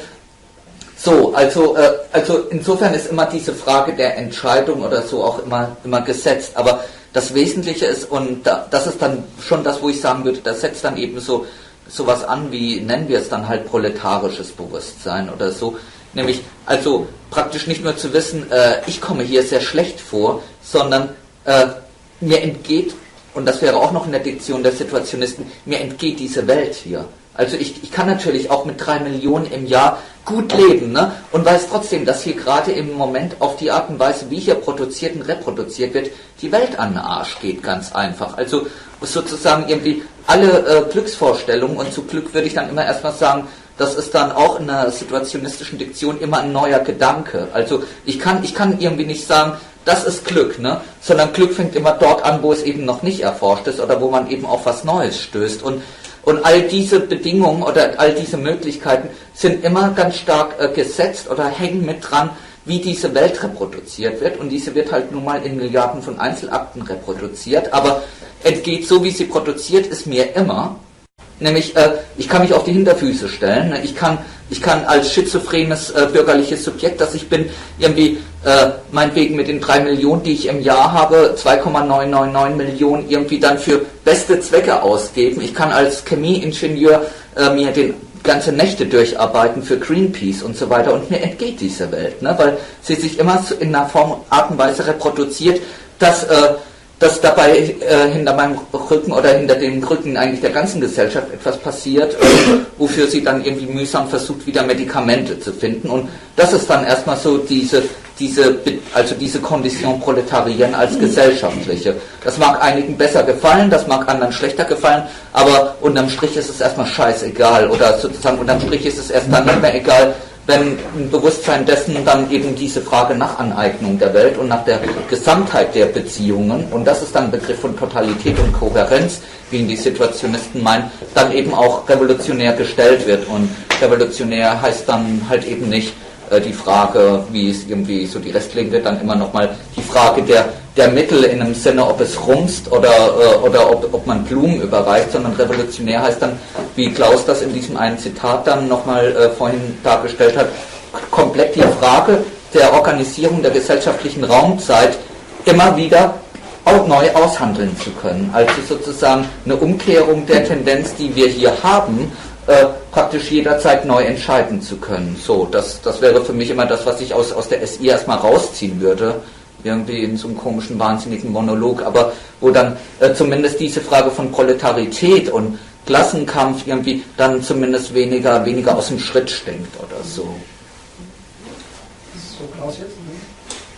So, also, äh, also insofern ist immer diese Frage der Entscheidung oder so auch immer, immer gesetzt, aber das Wesentliche ist, und da, das ist dann schon das, wo ich sagen würde, das setzt dann eben so sowas an, wie nennen wir es dann halt proletarisches Bewusstsein oder so, nämlich also praktisch nicht nur zu wissen, äh, ich komme hier sehr schlecht vor, sondern äh, mir entgeht, und das wäre auch noch in der Diktion der Situationisten, mir entgeht diese Welt hier. Also ich, ich kann natürlich auch mit drei Millionen im Jahr gut leben, ne? Und weiß trotzdem, dass hier gerade im Moment auf die Art und Weise, wie hier produziert und reproduziert wird, die Welt an den Arsch geht, ganz einfach. Also sozusagen irgendwie alle äh, Glücksvorstellungen, und zu Glück würde ich dann immer erstmal sagen, das ist dann auch in einer situationistischen Diktion immer ein neuer Gedanke. Also ich kann, ich kann irgendwie nicht sagen, das ist Glück, ne? Sondern Glück fängt immer dort an, wo es eben noch nicht erforscht ist oder wo man eben auf was Neues stößt. Und, und all diese Bedingungen oder all diese Möglichkeiten sind immer ganz stark äh, gesetzt oder hängen mit dran, wie diese Welt reproduziert wird. Und diese wird halt nun mal in Milliarden von Einzelakten reproduziert. Aber entgeht so, wie sie produziert, ist mir immer. Nämlich, äh, ich kann mich auf die Hinterfüße stellen. Ne? Ich kann, ich kann als schizophrenes äh, bürgerliches Subjekt, das ich bin, irgendwie äh, meinetwegen mit den drei Millionen, die ich im Jahr habe, zwei Komma neun neun neun Millionen irgendwie dann für beste Zwecke ausgeben. Ich kann als Chemieingenieur äh, mir den ganze Nächte durcharbeiten für Greenpeace und so weiter, und mir entgeht diese Welt, ne? Weil sie sich immer in einer Form, Art und Weise reproduziert, dass äh, dass dabei äh, hinter meinem Rücken oder hinter dem Rücken eigentlich der ganzen Gesellschaft etwas passiert, äh, wofür sie dann irgendwie mühsam versucht, wieder Medikamente zu finden. Und das ist dann erstmal so diese, diese, also diese Condition proletarienne als gesellschaftliche. Das mag einigen besser gefallen, das mag anderen schlechter gefallen, aber unterm Strich ist es erstmal scheißegal, oder sozusagen unterm Strich ist es erst dann nicht mehr egal, wenn ein Bewusstsein dessen dann eben diese Frage nach Aneignung der Welt und nach der Gesamtheit der Beziehungen, und das ist dann ein Begriff von Totalität und Kohärenz, wie ihn die Situationisten meinen, dann eben auch revolutionär gestellt wird. Und revolutionär heißt dann halt eben nicht äh, die Frage, wie es irgendwie so die Restlinge wird, dann immer nochmal die Frage der, der Mittel in einem Sinne, ob es rumst oder, äh, oder ob, ob man Blumen überreicht, sondern revolutionär heißt dann, wie Klaus das in diesem einen Zitat dann nochmal äh, vorhin dargestellt hat, komplett die Frage der Organisierung der gesellschaftlichen Raumzeit immer wieder auch neu aushandeln zu können. Also sozusagen eine Umkehrung der Tendenz, die wir hier haben, äh, praktisch jederzeit neu entscheiden zu können. So, das, das wäre für mich immer das, was ich aus, aus der S I erstmal rausziehen würde, irgendwie in so einem komischen, wahnsinnigen Monolog, aber wo dann äh, zumindest diese Frage von Proletarität und Klassenkampf irgendwie dann zumindest weniger, weniger aus dem Schritt stinkt oder so. So, Klaus jetzt? Ich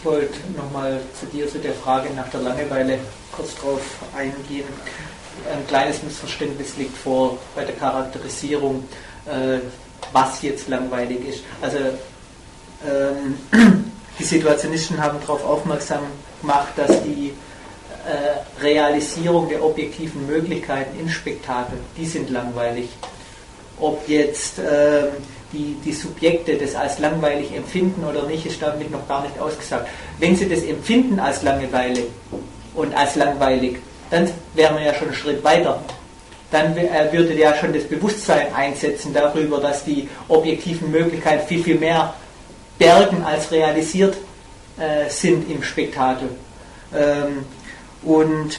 Ich wollte nochmal zu dir, zu der Frage nach der Langeweile kurz drauf eingehen. Ein kleines Missverständnis liegt vor bei der Charakterisierung, äh, was jetzt langweilig ist. Also ähm, die Situationisten haben darauf aufmerksam gemacht, dass die äh, Realisierung der objektiven Möglichkeiten im Spektakel, die sind langweilig. Ob jetzt äh, die, die Subjekte das als langweilig empfinden oder nicht, ist damit noch gar nicht ausgesagt. Wenn sie das empfinden als Langeweile und als langweilig, dann wären wir ja schon einen Schritt weiter. Dann äh, würde ja schon das Bewusstsein einsetzen darüber, dass die objektiven Möglichkeiten viel, viel mehr bergen als realisiert äh, sind im Spektakel. Ähm, und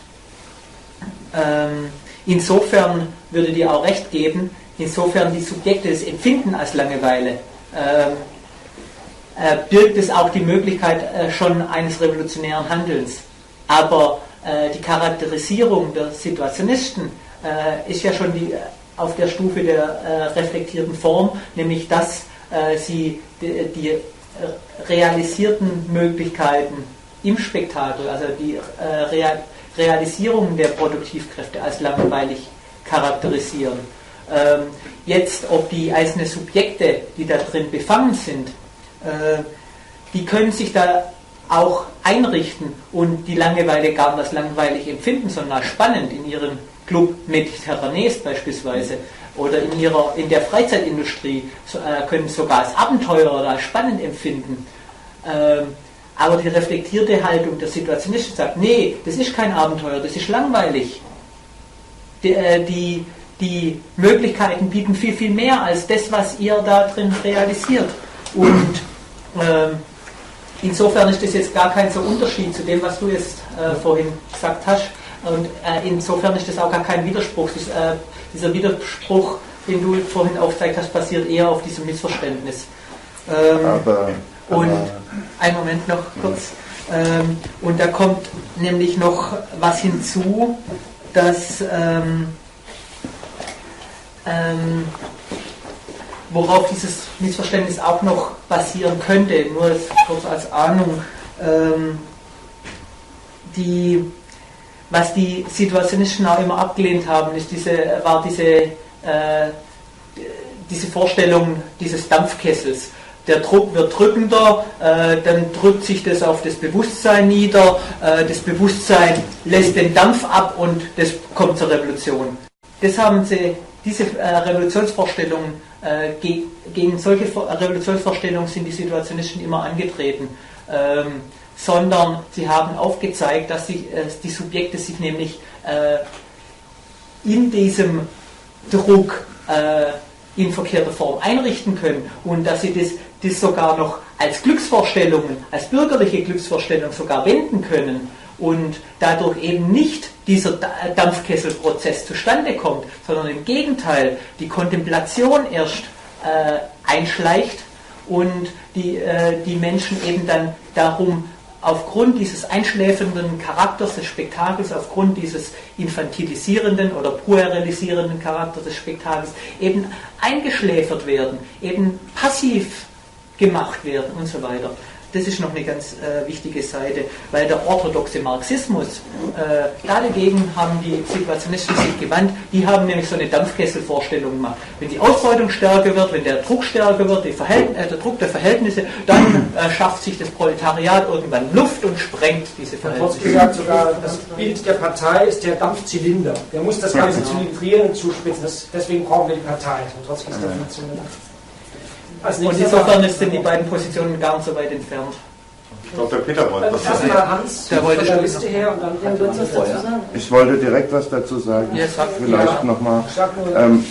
ähm, insofern würde dir auch recht geben, insofern die Subjekte das empfinden als Langeweile, ähm, äh, birgt es auch die Möglichkeit äh, schon eines revolutionären Handelns. Aber äh, die Charakterisierung der Situationisten äh, ist ja schon die, auf der Stufe der äh, reflektierten Form, nämlich dass äh, sie die, die äh, realisierten Möglichkeiten im Spektakel, also die äh, Real, Realisierung der Produktivkräfte als langweilig charakterisieren. Ähm, jetzt, ob die einzelnen Subjekte, die da drin befangen sind, äh, die können sich da auch einrichten und die Langeweile gar nicht als langweilig empfinden, sondern als spannend in ihrem Club Mediterranés beispielsweise oder in ihrer in der Freizeitindustrie so, äh, können sogar als Abenteuer oder als spannend empfinden. Ähm, aber die reflektierte Haltung der Situationisten sagt, nee, das ist kein Abenteuer, das ist langweilig. Die, äh, die, die Möglichkeiten bieten viel, viel mehr als das, was ihr da drin realisiert. Und ähm, insofern ist das jetzt gar kein so Unterschied zu dem, was du jetzt äh, vorhin gesagt hast. Und äh, insofern ist das auch gar kein Widerspruch. Das, äh, dieser Widerspruch, den du vorhin aufgezeigt hast, basiert eher auf diesem Missverständnis. Ähm, aber, aber und einen Moment noch kurz. Ähm, und da kommt nämlich noch was hinzu, dass ähm, ähm, worauf dieses Missverständnis auch noch basieren könnte, nur das kurz als Ahnung, ähm, die, was die Situationisten auch immer abgelehnt haben, ist diese, war diese, äh, diese Vorstellung dieses Dampfkessels. Der Druck wird drückender, äh, dann drückt sich das auf das Bewusstsein nieder, äh, das Bewusstsein lässt den Dampf ab und das kommt zur Revolution. Das haben sie, diese äh, Revolutionsvorstellungen, äh, ge gegen solche Revolutionsvorstellungen sind die Situationisten immer angetreten, ähm, sondern sie haben aufgezeigt, dass sich, äh, die Subjekte sich nämlich äh, in diesem Druck äh, in verkehrter Form einrichten können und dass sie das, das sogar noch als Glücksvorstellungen, als bürgerliche Glücksvorstellungen sogar wenden können und dadurch eben nicht dieser Dampfkesselprozess zustande kommt, sondern im Gegenteil die Kontemplation erst äh, einschleicht und die, äh, die Menschen eben dann darum aufgrund dieses einschläfernden Charakters des Spektakels, aufgrund dieses infantilisierenden oder puerilisierenden Charakters des Spektakels eben eingeschläfert werden, eben passiv gemacht werden und so weiter. Das ist noch eine ganz äh, wichtige Seite, weil der orthodoxe Marxismus, äh, dagegen haben die Situationisten sich gewandt, die haben nämlich so eine Dampfkesselvorstellung gemacht. Wenn die Ausbeutung stärker wird, wenn der Druck stärker wird, die äh, der Druck der Verhältnisse, dann äh, schafft sich das Proletariat irgendwann Luft und sprengt diese Verhältnisse. Trotz gesagt, sogar das Bild der Partei ist der Dampfzylinder. Der muss das Ganze ja. zylindrieren und zuspitzen. Das, deswegen brauchen wir die Partei. Und trotz dieser Definition. Also und insofern sind die beiden Positionen gar nicht so weit entfernt. Ich glaube, der Peter wollte was dazu sagen. Hans, der wollte von der Liste her und dann ja, was dazu sagen. Ich wollte direkt was dazu sagen. Ja, sag, Vielleicht ja. nochmal. Ähm,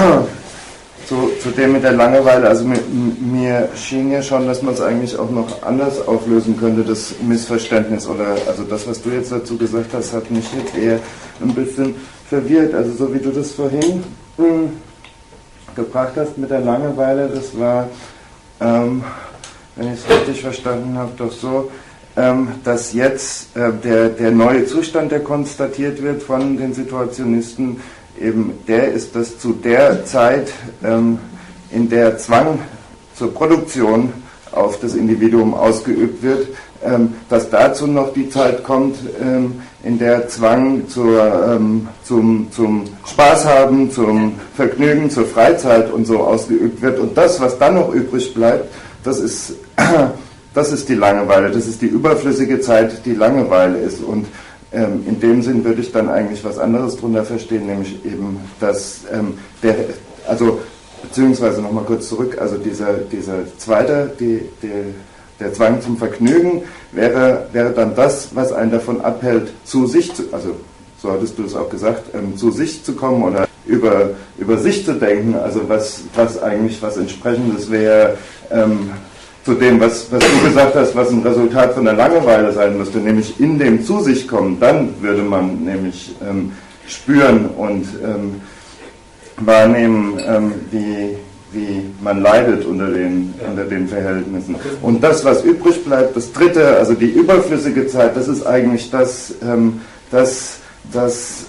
zu, zu dem mit der Langeweile. Also mir, mir schien ja schon, dass man es eigentlich auch noch anders auflösen könnte, das Missverständnis. Oder also das, was du jetzt dazu gesagt hast, hat mich jetzt eher ein bisschen verwirrt. Also so wie du das vorhin mh, gebracht hast mit der Langeweile, das war, ähm, wenn ich es richtig verstanden habe, doch so, ähm, dass jetzt äh, der, der neue Zustand, der konstatiert wird von den Situationisten, eben der ist, dass zu der Zeit, ähm, in der Zwang zur Produktion auf das Individuum ausgeübt wird, ähm, dass dazu noch die Zeit kommt, ähm, in der Zwang zur, ähm, zum, zum Spaß haben, zum Vergnügen, zur Freizeit und so ausgeübt wird. Und das, was dann noch übrig bleibt, das ist, das ist die Langeweile, das ist die überflüssige Zeit, die Langeweile ist. Und ähm, in dem Sinn würde ich dann eigentlich was anderes drunter verstehen, nämlich eben, dass ähm, der, also beziehungsweise nochmal kurz zurück, also dieser, dieser zweite, die, die, der Zwang zum Vergnügen wäre, wäre dann das, was einen davon abhält, zu sich zu, also so hattest du es auch gesagt, ähm, zu sich zu kommen oder über, über sich zu denken, also was, was eigentlich was Entsprechendes wäre ähm, zu dem, was, was du gesagt hast, was ein Resultat von der Langeweile sein müsste, nämlich in dem zu sich kommen, dann würde man nämlich ähm, spüren und ähm, wahrnehmen, ähm, wie, wie man leidet unter den, unter den Verhältnissen. Und das, was übrig bleibt, das dritte, also die überflüssige Zeit, das ist eigentlich das, ähm, das, das,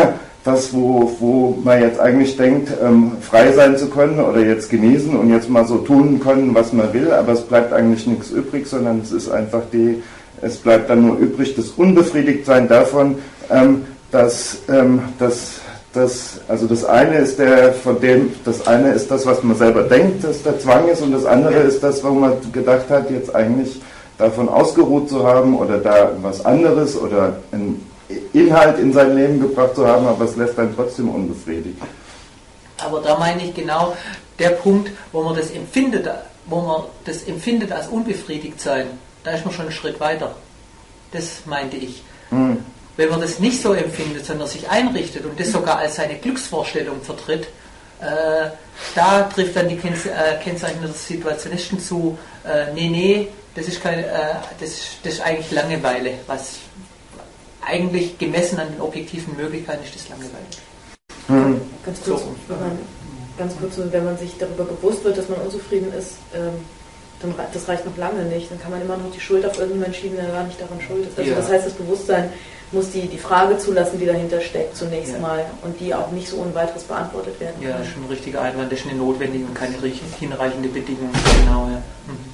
das wo, wo man jetzt eigentlich denkt, ähm, frei sein zu können oder jetzt genießen und jetzt mal so tun können, was man will, aber es bleibt eigentlich nichts übrig, sondern es ist einfach die, es bleibt dann nur übrig, das Unbefriedigtsein davon, ähm, dass, ähm, dass Das, also das eine ist der, von dem, das eine ist das, was man selber denkt, dass der Zwang ist, und das andere ist das, wo man gedacht hat, jetzt eigentlich davon ausgeruht zu haben oder da was anderes oder einen Inhalt in sein Leben gebracht zu haben, aber es lässt einen trotzdem unbefriedigt. Aber da meine ich genau der Punkt, wo man das empfindet, wo man das empfindet als unbefriedigt sein, da ist man schon einen Schritt weiter. Das meinte ich. Hm. Wenn man das nicht so empfindet, sondern sich einrichtet und das sogar als seine Glücksvorstellung vertritt, äh, da trifft dann die Kenz äh, Kennzeichen der Situationisten zu, äh, nee, nee, das ist, kein, äh, das, ist, das ist eigentlich Langeweile, was eigentlich gemessen an den objektiven Möglichkeiten ist das Langeweile. Mhm. Ganz kurz, so. wenn man, ganz kurz, wenn man sich darüber bewusst wird, dass man unzufrieden ist, ähm, dann das reicht noch lange nicht. Dann kann man immer noch die Schuld auf irgendjemanden schieben, der gar nicht daran schuld ist. Also ja. Das heißt, das Bewusstsein muss die, die Frage zulassen, die dahinter steckt, zunächst ja. mal, und die auch nicht so ohne weiteres beantwortet werden kann. Ja, das ist ein richtiger Einwand, das ist eine notwendige und keine hinreichende Bedingung. Genau, ja. Mhm.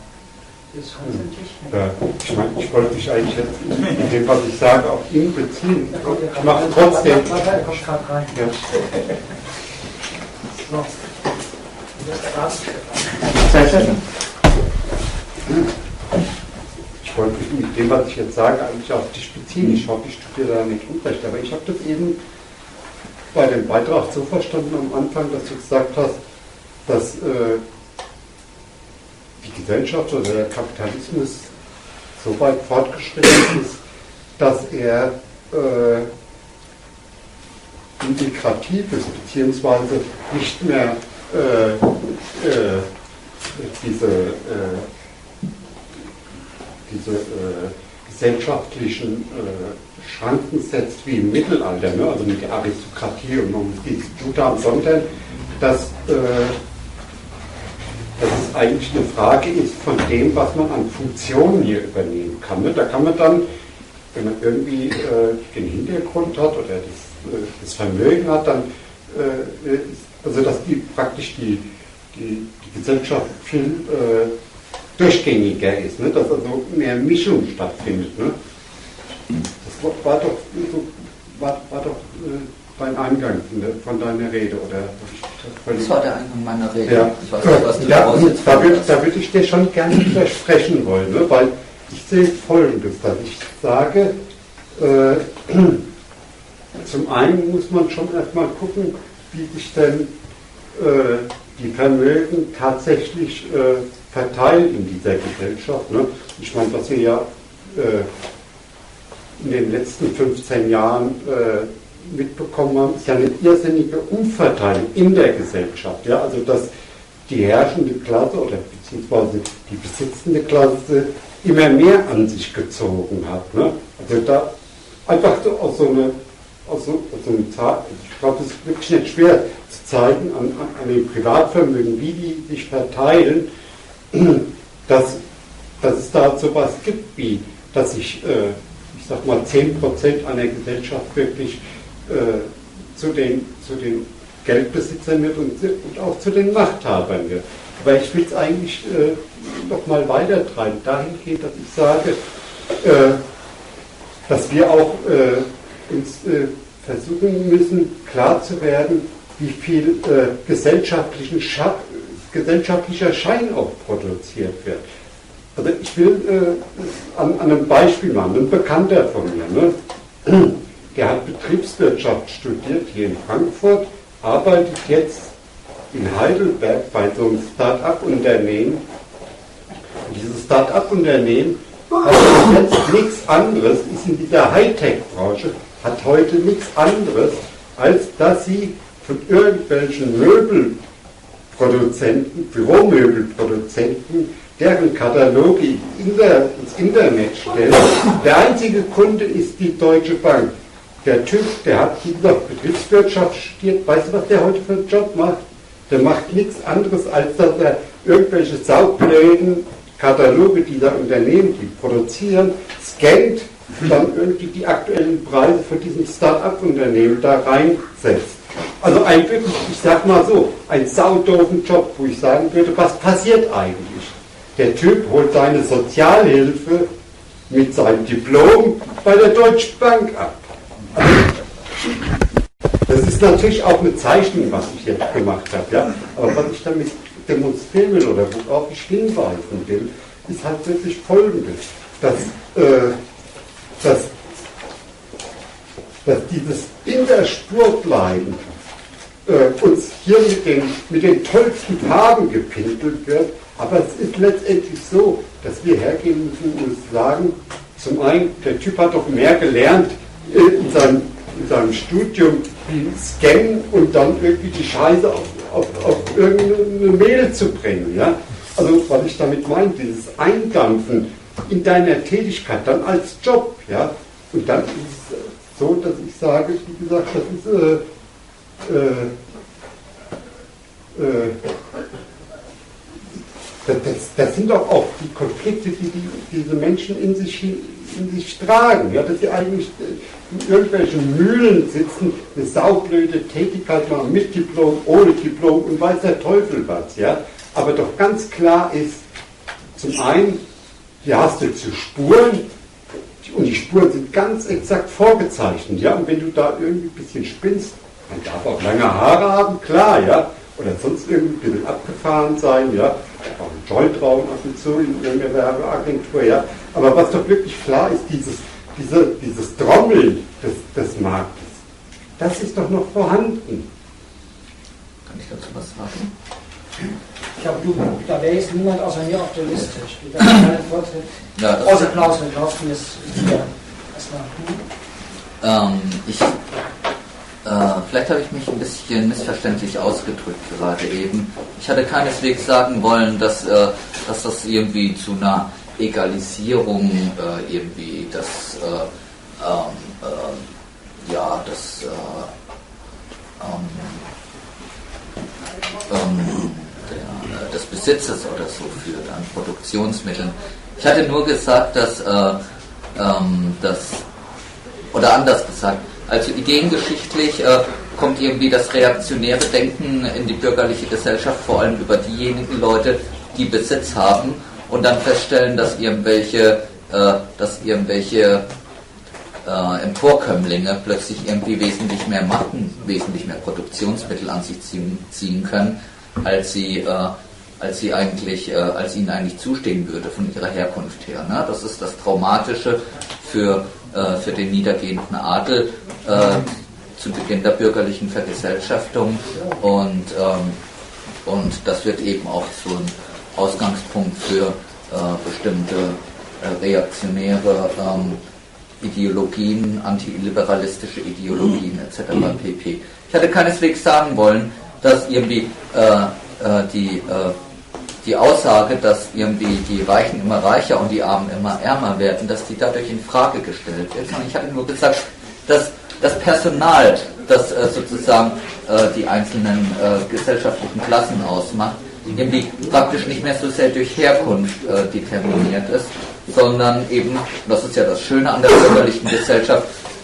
Ja, ich meine, ich wollte dich eigentlich jetzt in dem, was ich sage, auf ihn beziehen. Ich mache trotzdem. Ja. Ich wollte mich mit dem, was ich jetzt sage, eigentlich auf dich beziehen. Ich hoffe, ich tue dir da nicht unrecht. Aber ich habe das eben bei dem Beitrag so verstanden am Anfang, dass du gesagt hast, dass äh, die Gesellschaft oder der Kapitalismus so weit fortgeschritten ist, dass er äh, integrativ ist, beziehungsweise nicht mehr äh, äh, diese, äh, diese äh, gesellschaftlichen äh, Schranken setzt wie im Mittelalter, ne? Also mit der Aristokratie und man muss dieses Blut haben, sondern dass, äh, dass es eigentlich eine Frage ist von dem, was man an Funktionen hier übernehmen kann. Ne? Da kann man dann, wenn man irgendwie äh, den Hintergrund hat oder das, äh, das Vermögen hat, dann äh, also dass die praktisch die, die, die Gesellschaft viel äh, durchgängiger ist, ne? Dass also mehr Mischung stattfindet. Ne? Das war doch, so, war, war doch äh, dein Eingang von deiner Rede, oder? Das war der Eingang meiner Rede. Ja. Ich weiß nicht, was du da, daraus jetzt da, würde, da würde ich dir schon gerne widersprechen wollen, ne? Weil ich sehe Folgendes, dass ich sage, äh, zum einen muss man schon erstmal gucken, wie sich denn äh, die Vermögen tatsächlich äh, verteilen in dieser Gesellschaft. Ne? Ich meine, was wir ja äh, in den letzten fünfzehn Jahren äh, mitbekommen haben, ist ja eine irrsinnige Umverteilung in der Gesellschaft. Ja? Also dass die herrschende Klasse oder beziehungsweise die besitzende Klasse immer mehr an sich gezogen hat. Ne? Also da einfach so aus so einer aus so, aus so einem Zahl, ich glaube, es ist wirklich nicht schwer zu zeigen an, an, an den Privatvermögen, wie die sich verteilen, dass, dass es da so was gibt, wie dass sich, äh, ich sag mal, zehn Prozent einer Gesellschaft wirklich äh, zu den, zu den Geldbesitzern wird und, und auch zu den Machthabern wird. Aber ich will es eigentlich äh, noch mal weitertreiben, dahingehend, dass ich sage, äh, dass wir auch äh, uns äh, versuchen müssen, klar zu werden, wie viel äh, gesellschaftlichen Scha gesellschaftlicher Schein auch produziert wird. Also ich will äh, an, an einem Beispiel machen, ein Bekannter von mir, ne? Der hat Betriebswirtschaft studiert hier in Frankfurt, arbeitet jetzt in Heidelberg bei so einem Start-up-Unternehmen. Dieses Start-up-Unternehmen hat jetzt nichts anderes, ist in dieser Hightech-Branche, hat heute nichts anderes, als dass sie von irgendwelchen Möbelproduzenten, Büromöbelproduzenten, deren Kataloge in der, ins Internet stellen. Der einzige Kunde ist die Deutsche Bank. Der Typ, der hat, wie gesagt, Betriebswirtschaft studiert. Weißt du, was der heute für einen Job macht? Der macht nichts anderes, als dass er irgendwelche Saugläden, Kataloge dieser Unternehmen, die produzieren, scannt, dann irgendwie die aktuellen Preise für diesen Start-up-Unternehmen da reinsetzt. Also ein wirklich, ich sag mal so, ein saudoofen Job, wo ich sagen würde, was passiert eigentlich? Der Typ holt seine Sozialhilfe mit seinem Diplom bei der Deutschen Bank ab. Das ist natürlich auch eine Zeichnung, was ich jetzt gemacht habe, ja? Aber was ich damit demonstrieren will oder worauf ich hinweisen will, ist halt wirklich Folgendes, dass, äh, dass, dass dieses in der Spur bleiben äh, uns hier mit den, mit den tollsten Farben gepintelt wird, aber es ist letztendlich so, dass wir hergehen müssen und uns sagen, zum einen, der Typ hat doch mehr gelernt äh, in, seinem, in seinem Studium, wie scannen und dann irgendwie die Scheiße auf, auf, auf irgendeine Mail zu bringen. Ja? Also was ich damit meine, dieses Eindampfen in deiner Tätigkeit dann als Job. Ja? Und dann ist es so, dass ich sage, wie gesagt, das ist äh, äh, äh, das, das, das sind doch auch die Konflikte, die, die diese Menschen in sich, in sich tragen. Ja? Dass sie eigentlich in irgendwelchen Mühlen sitzen, eine saublöde Tätigkeit machen, mit Diplom, ohne Diplom und weiß der Teufel was. Ja? Aber doch ganz klar ist, zum einen, hier hast du zu Spuren, und die Spuren sind ganz exakt vorgezeichnet. Ja? Und wenn du da irgendwie ein bisschen spinnst, man darf auch lange Haare haben, klar, ja, oder sonst irgendwie ein bisschen abgefahren sein, ja, auch ein Joint rauchen ab und zu in irgendeiner Werbeagentur, ja. Aber was doch wirklich klar ist, dieses, diese, dieses Trommeln des, des Marktes, das ist doch noch vorhanden. Kann ich dazu was sagen? Ich glaube, du, da wäre jetzt niemand außer mir auf der Liste. Steht da keinen Vortritt. Ja, außer Klaus, wenn Klaus von jetzt erstmal. Ähm, ich, äh, vielleicht habe ich mich ein bisschen missverständlich ausgedrückt gerade eben. Ich hatte keineswegs sagen wollen, dass, äh, dass das irgendwie zu einer Egalisierung äh, irgendwie das, äh, ähm, äh, ja, das, äh, ähm, ähm, der, des Besitzes oder so führt an Produktionsmitteln. Ich hatte nur gesagt, dass, äh, ähm, dass oder anders gesagt, also ideengeschichtlich äh, kommt irgendwie das reaktionäre Denken in die bürgerliche Gesellschaft vor allem über diejenigen Leute, die Besitz haben und dann feststellen, dass irgendwelche, äh, dass irgendwelche äh, Emporkömmlinge plötzlich irgendwie wesentlich mehr Machten, wesentlich mehr Produktionsmittel an sich ziehen, ziehen können, als sie, äh, als sie eigentlich, äh, als ihnen eigentlich zustehen würde von ihrer Herkunft her. Ne? Das ist das Traumatische für, äh, für den niedergehenden Adel äh, zu Beginn der bürgerlichen Vergesellschaftung und, ähm, und das wird eben auch so ein Ausgangspunkt für äh, bestimmte äh, reaktionäre ähm, Ideologien, antiliberalistische Ideologien et cetera pp. Ich hatte keineswegs sagen wollen, dass irgendwie äh, äh, die, äh, die Aussage, dass irgendwie die Reichen immer reicher und die Armen immer ärmer werden, dass die dadurch in Frage gestellt wird. Und ich hatte nur gesagt, dass das Personal, das äh, sozusagen äh, die einzelnen äh, gesellschaftlichen Klassen ausmacht, irgendwie praktisch nicht mehr so sehr durch Herkunft äh, determiniert ist, sondern eben, das ist ja das Schöne an der bürgerlichen Gesellschaft, durch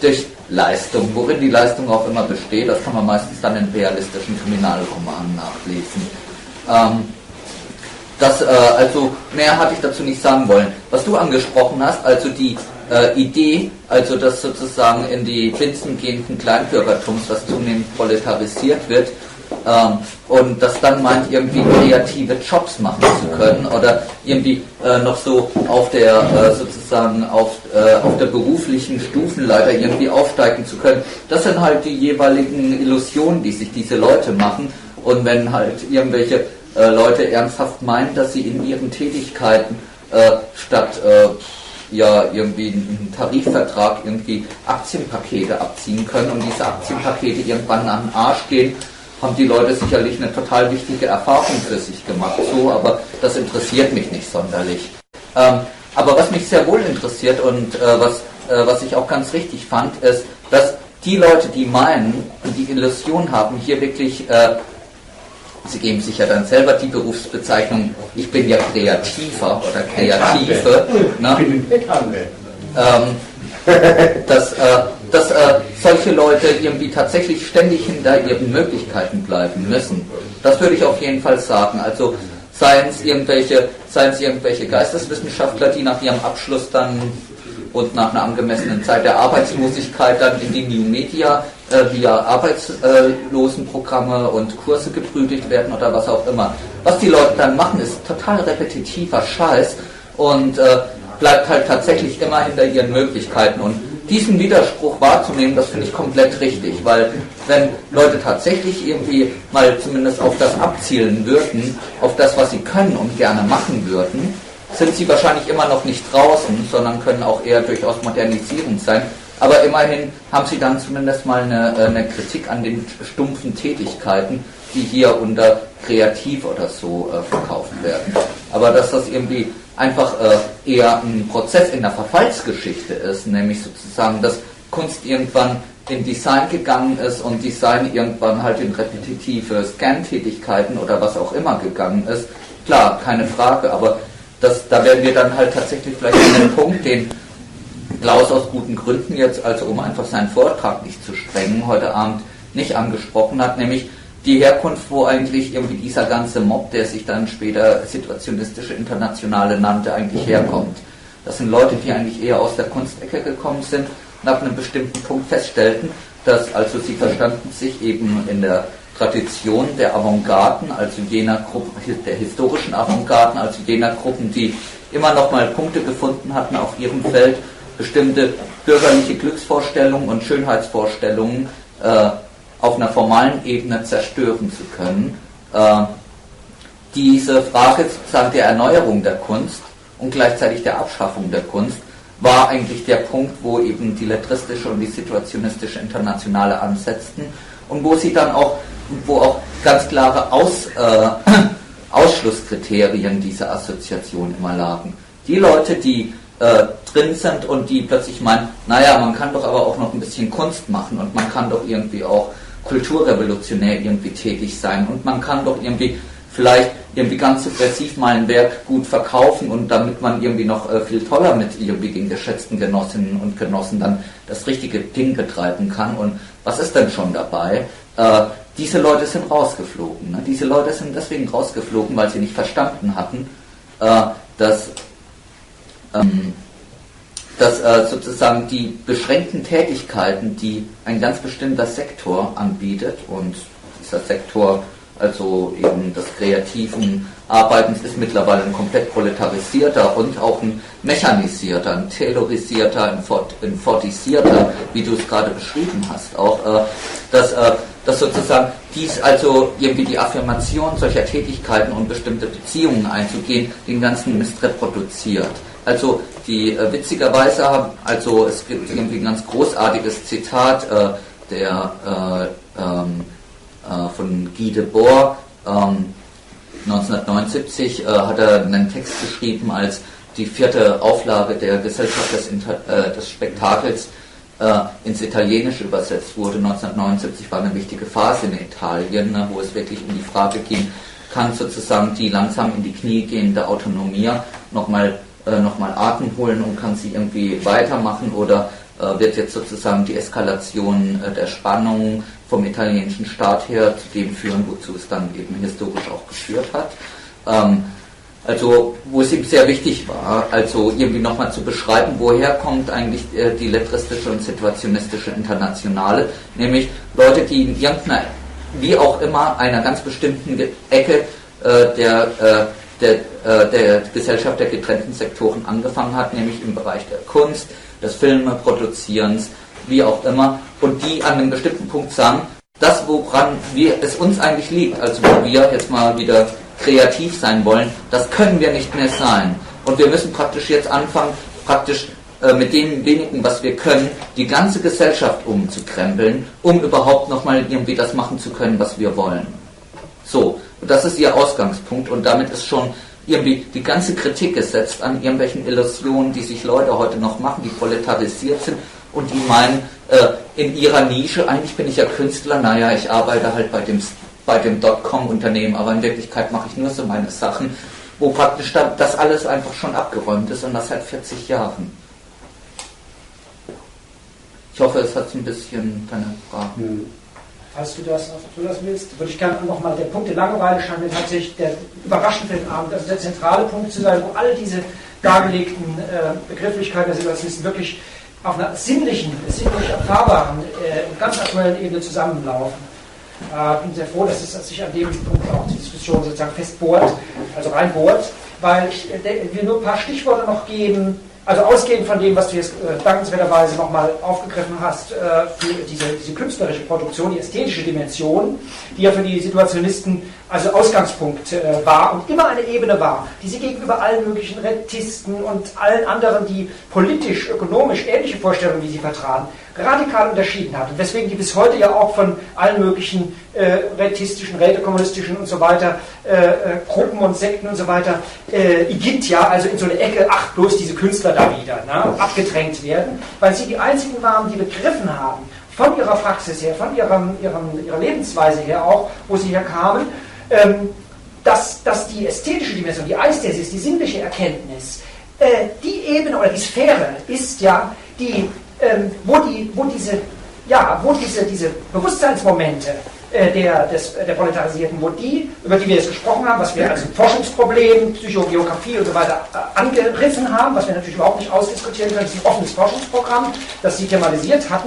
Leistung. Worin die Leistung auch immer besteht, das kann man meistens dann in realistischen Kriminalromanen nachlesen. Ähm, das, äh, also mehr hatte ich dazu nicht sagen wollen. Was du angesprochen hast, also die äh, Idee, also dass sozusagen in die Binsen gehenden Kleinbürgertums, was zunehmend proletarisiert wird, ähm, und das dann meint, irgendwie kreative Jobs machen zu können oder irgendwie äh, noch so auf der äh, sozusagen auf, äh, auf der beruflichen Stufenleiter irgendwie aufsteigen zu können. Das sind halt die jeweiligen Illusionen, die sich diese Leute machen. Und wenn halt irgendwelche äh, Leute ernsthaft meinen, dass sie in ihren Tätigkeiten äh, statt äh, ja irgendwie einen Tarifvertrag irgendwie Aktienpakete abziehen können und diese Aktienpakete irgendwann an den Arsch gehen, haben die Leute sicherlich eine total wichtige Erfahrung für sich gemacht, so, aber das interessiert mich nicht sonderlich. Ähm, aber was mich sehr wohl interessiert und äh, was, äh, was ich auch ganz richtig fand, ist, dass die Leute, die meinen und die Illusion haben, hier wirklich, äh, sie geben sich ja dann selber die Berufsbezeichnung, ich bin ja Kreativer oder Kreative, ne? ähm, dass, äh, dass äh, solche Leute irgendwie tatsächlich ständig hinter ihren Möglichkeiten bleiben müssen. Das würde ich auf jeden Fall sagen. Also seien es irgendwelche, seien es irgendwelche Geisteswissenschaftler, die nach ihrem Abschluss dann und nach einer angemessenen Zeit der Arbeitslosigkeit dann in die New Media äh, via Arbeitslosenprogramme und Kurse geprügelt werden oder was auch immer. Was die Leute dann machen, ist total repetitiver Scheiß und äh, bleibt halt tatsächlich immer hinter ihren Möglichkeiten. Und diesen Widerspruch wahrzunehmen, das finde ich komplett richtig, weil wenn Leute tatsächlich irgendwie mal zumindest auf das abzielen würden, auf das, was sie können und gerne machen würden, sind sie wahrscheinlich immer noch nicht draußen, sondern können auch eher durchaus modernisierend sein. Aber immerhin haben sie dann zumindest mal eine, eine Kritik an den stumpfen Tätigkeiten, die hier unter kreativ oder so äh, verkauft werden. Aber dass das irgendwie einfach äh, eher ein Prozess in der Verfallsgeschichte ist, nämlich sozusagen, dass Kunst irgendwann in Design gegangen ist und Design irgendwann halt in repetitive Scan-Tätigkeiten oder was auch immer gegangen ist, klar, keine Frage, aber das, da werden wir dann halt tatsächlich vielleicht an den Punkt, den Klaus aus guten Gründen jetzt, also um einfach seinen Vortrag nicht zu sprengen, heute Abend nicht angesprochen hat, nämlich die Herkunft, wo eigentlich irgendwie dieser ganze Mob, der sich dann später situationistische Internationale nannte, eigentlich herkommt. Das sind Leute, die eigentlich eher aus der Kunstecke gekommen sind und ab einem bestimmten Punkt feststellten, dass also sie verstanden sich eben in der Tradition der Avantgarden, also jener Gruppen, der historischen Avantgarden, also jener Gruppen, die immer noch mal Punkte gefunden hatten auf ihrem Feld, bestimmte bürgerliche Glücksvorstellungen und Schönheitsvorstellungen äh, auf einer formalen Ebene zerstören zu können. Äh, diese Frage sozusagen der Erneuerung der Kunst und gleichzeitig der Abschaffung der Kunst war eigentlich der Punkt, wo eben die lettristische und die situationistische Internationale ansetzten und wo sie dann auch, wo auch ganz klare Aus, äh, Ausschlusskriterien dieser Assoziation immer lagen. Die Leute, die äh, drin sind und die plötzlich meinen, naja, man kann doch aber auch noch ein bisschen Kunst machen und man kann doch irgendwie auch kulturrevolutionär irgendwie tätig sein und man kann doch irgendwie vielleicht irgendwie ganz subversiv mal ein Werk gut verkaufen und damit man irgendwie noch äh, viel toller mit irgendwie den geschätzten Genossinnen und Genossen dann das richtige Ding betreiben kann. Und was ist denn schon dabei? Äh, diese Leute sind rausgeflogen. Ne? Diese Leute sind deswegen rausgeflogen, weil sie nicht verstanden hatten, äh, dass ähm, dass äh, sozusagen die beschränkten Tätigkeiten, die ein ganz bestimmter Sektor anbietet, und dieser Sektor, also eben des kreativen Arbeitens, ist mittlerweile ein komplett proletarisierter und auch ein mechanisierter, ein taylorisierter, ein, fort, ein fortisierter, wie du es gerade beschrieben hast, auch, äh, dass, äh, dass sozusagen dies also irgendwie die Affirmation solcher Tätigkeiten und bestimmte Beziehungen einzugehen, den ganzen Mist reproduziert. Also die äh, witzigerweise haben, also es gibt irgendwie ein ganz großartiges Zitat äh, der äh, ähm, äh, von Guy Debord, ähm, neunzehnhundertneunundsiebzig äh, hat er einen Text geschrieben, als die vierte Auflage der Gesellschaft des, Inter äh, des Spektakels äh, ins Italienische übersetzt wurde. neunzehnhundertneunundsiebzig war eine wichtige Phase in Italien, ne, wo es wirklich um die Frage ging, kann sozusagen die langsam in die Knie gehende Autonomie nochmal äh, nochmal Atem holen und kann sie irgendwie weitermachen oder äh, wird jetzt sozusagen die Eskalation äh, der Spannungen vom italienischen Staat her zu dem führen, wozu es dann eben historisch auch geführt hat. Ähm, Also, wo es ihm sehr wichtig war, also irgendwie nochmal zu beschreiben, woher kommt eigentlich äh, die lettristische und situationistische Internationale, nämlich Leute, die in irgendeiner, wie auch immer, einer ganz bestimmten Ecke äh, der, äh, der, äh, der Gesellschaft der getrennten Sektoren angefangen hat, nämlich im Bereich der Kunst, des Filmeproduzierens, wie auch immer, und die an einem bestimmten Punkt sagen, das, woran wir, es uns eigentlich liegt, also wo wir jetzt mal wieder kreativ sein wollen, das können wir nicht mehr sein. Und wir müssen praktisch jetzt anfangen, praktisch äh, mit dem wenigen, was wir können, die ganze Gesellschaft umzukrempeln, um überhaupt nochmal irgendwie das machen zu können, was wir wollen. So, und das ist ihr Ausgangspunkt und damit ist schon irgendwie die ganze Kritik gesetzt an irgendwelchen Illusionen, die sich Leute heute noch machen, die proletarisiert sind und die meinen, äh, in ihrer Nische, eigentlich bin ich ja Künstler, naja, ich arbeite halt bei dem bei dem Dotcom-Unternehmen, aber in Wirklichkeit mache ich nur so meine Sachen, wo praktisch das alles einfach schon abgeräumt ist und das seit vierzig Jahren. Ich hoffe, es hat ein bisschen deine Frage. Hm. Falls du das, du das willst, würde ich gerne nochmal, der Punkt der Langeweile scheint mir tatsächlich der überraschend für den Abend, also der zentrale Punkt zu sein, wo all diese dargelegten äh, Begrifflichkeiten der Situationisten wirklich auf einer sinnlichen, sinnlich erfahrbaren äh, und ganz aktuellen Ebene zusammenlaufen. Ich äh, bin sehr froh, dass es sich an dem Punkt auch die Diskussion sozusagen festbohrt, also reinbohrt, weil ich äh, will nur ein paar Stichworte noch geben, also ausgehend von dem, was du jetzt äh, dankenswerterweise nochmal aufgegriffen hast, äh, für diese, diese künstlerische Produktion, die ästhetische Dimension, die ja für die Situationisten also Ausgangspunkt äh, war und immer eine Ebene war, die sie gegenüber allen möglichen Rentisten und allen anderen, die politisch, ökonomisch ähnliche Vorstellungen wie sie vertraten, radikal unterschieden hat. Und weswegen die bis heute ja auch von allen möglichen äh, rentistischen, rätekommunistischen und so weiter, äh, äh, Gruppen und Sekten und so weiter, äh, Igitt also in so eine Ecke, ach, bloß diese Künstler da wieder, ne, abgedrängt werden, weil sie die einzigen waren, die begriffen haben, von ihrer Praxis her, von ihrem, ihrem, ihrer Lebensweise her auch, wo sie herkamen, ähm, dass, dass die ästhetische Dimension, die Eistesis, die sinnliche Erkenntnis, äh, die Ebene oder die Sphäre ist ja die, ähm, wo, die, wo diese, ja, wo diese, diese Bewusstseinsmomente äh, der, des, der Proletarisierten, wo die, über die wir jetzt gesprochen haben, was wir als Forschungsproblem, Psychogeografie und so weiter äh, angerissen haben, was wir natürlich überhaupt nicht ausdiskutieren können, das ist ein offenes Forschungsprogramm, das sie thematisiert hatten,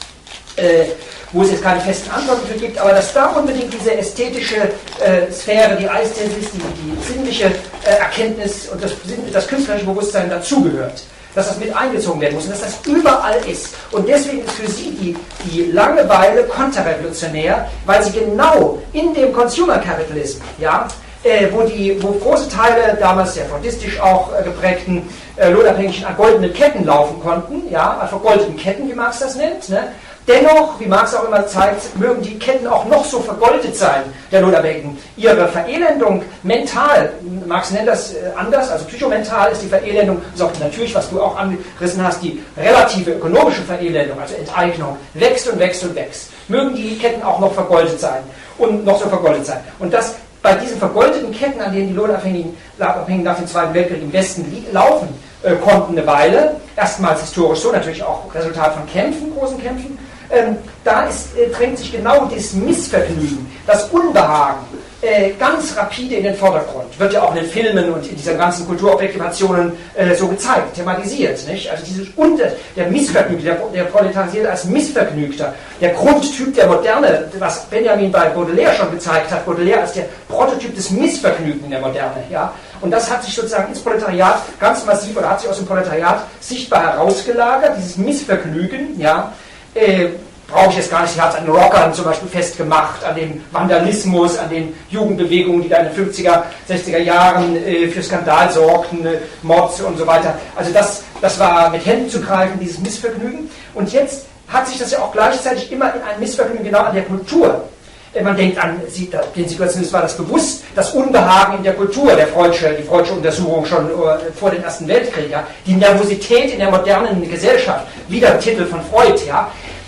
äh, wo es jetzt keine festen Antworten für gibt, aber dass da unbedingt diese ästhetische äh, Sphäre, die Eistesis, die, die sinnliche äh, Erkenntnis und das, das künstlerische Bewusstsein dazugehört, dass das mit eingezogen werden muss und dass das überall ist. Und deswegen ist für sie die, die Langeweile konterrevolutionär, weil sie genau in dem Consumer Capitalism, ja, äh, wo, die, wo große Teile, damals sehr fordistisch auch äh, geprägten, äh, lohnabhängigen an goldenen Ketten laufen konnten, ja, also goldenen Ketten, wie Marx das nennt, ne? Dennoch, wie Marx auch immer zeigt, mögen die Ketten auch noch so vergoldet sein, der Lohnabhängigen. Ihre Verelendung mental, Marx nennt das anders, also psychomental ist die Verelendung, ist auch natürlich, was du auch angerissen hast, die relative ökonomische Verelendung, also Enteignung, wächst und wächst und wächst. Mögen die Ketten auch noch vergoldet sein und noch so vergoldet sein. Und das bei diesen vergoldeten Ketten, an denen die Lohnabhängigen nach dem Zweiten Weltkrieg im Westen laufen äh, konnten eine Weile, erstmals historisch so, natürlich auch Resultat von Kämpfen, großen Kämpfen, Ähm, da ist, äh, drängt sich genau das Missvergnügen, das Unbehagen äh, ganz rapide in den Vordergrund. Wird ja auch in den Filmen und in diesen ganzen Kulturobjektivationen äh, so gezeigt, thematisiert. Nicht? Also dieses Unter, der Missvergnügte, der, der Proletarisierte als Missvergnügter, der Grundtyp der Moderne, was Benjamin bei Baudelaire schon gezeigt hat, Baudelaire als der Prototyp des Missvergnügten der Moderne. Ja? Und das hat sich sozusagen ins Proletariat ganz massiv, oder hat sich aus dem Proletariat sichtbar herausgelagert, dieses Missvergnügen, ja, Äh, brauche ich jetzt gar nicht, sie hat es an den Rockern zum Beispiel festgemacht, an dem Vandalismus, an den Jugendbewegungen, die da in den fünfziger, sechziger Jahren äh, für Skandal sorgten, äh, Mords und so weiter. Also das, das war mit Händen zu greifen, dieses Missvergnügen. Und jetzt hat sich das ja auch gleichzeitig immer in ein Missvergnügen genau an der Kultur. Äh, man denkt an, sie, den Situationen war das bewusst, das Unbehagen in der Kultur, der Freudsche, die Freudsche Untersuchung schon äh, vor dem Ersten Weltkrieg, ja, die Nervosität in der modernen Gesellschaft, wieder Titel von Freud, ja,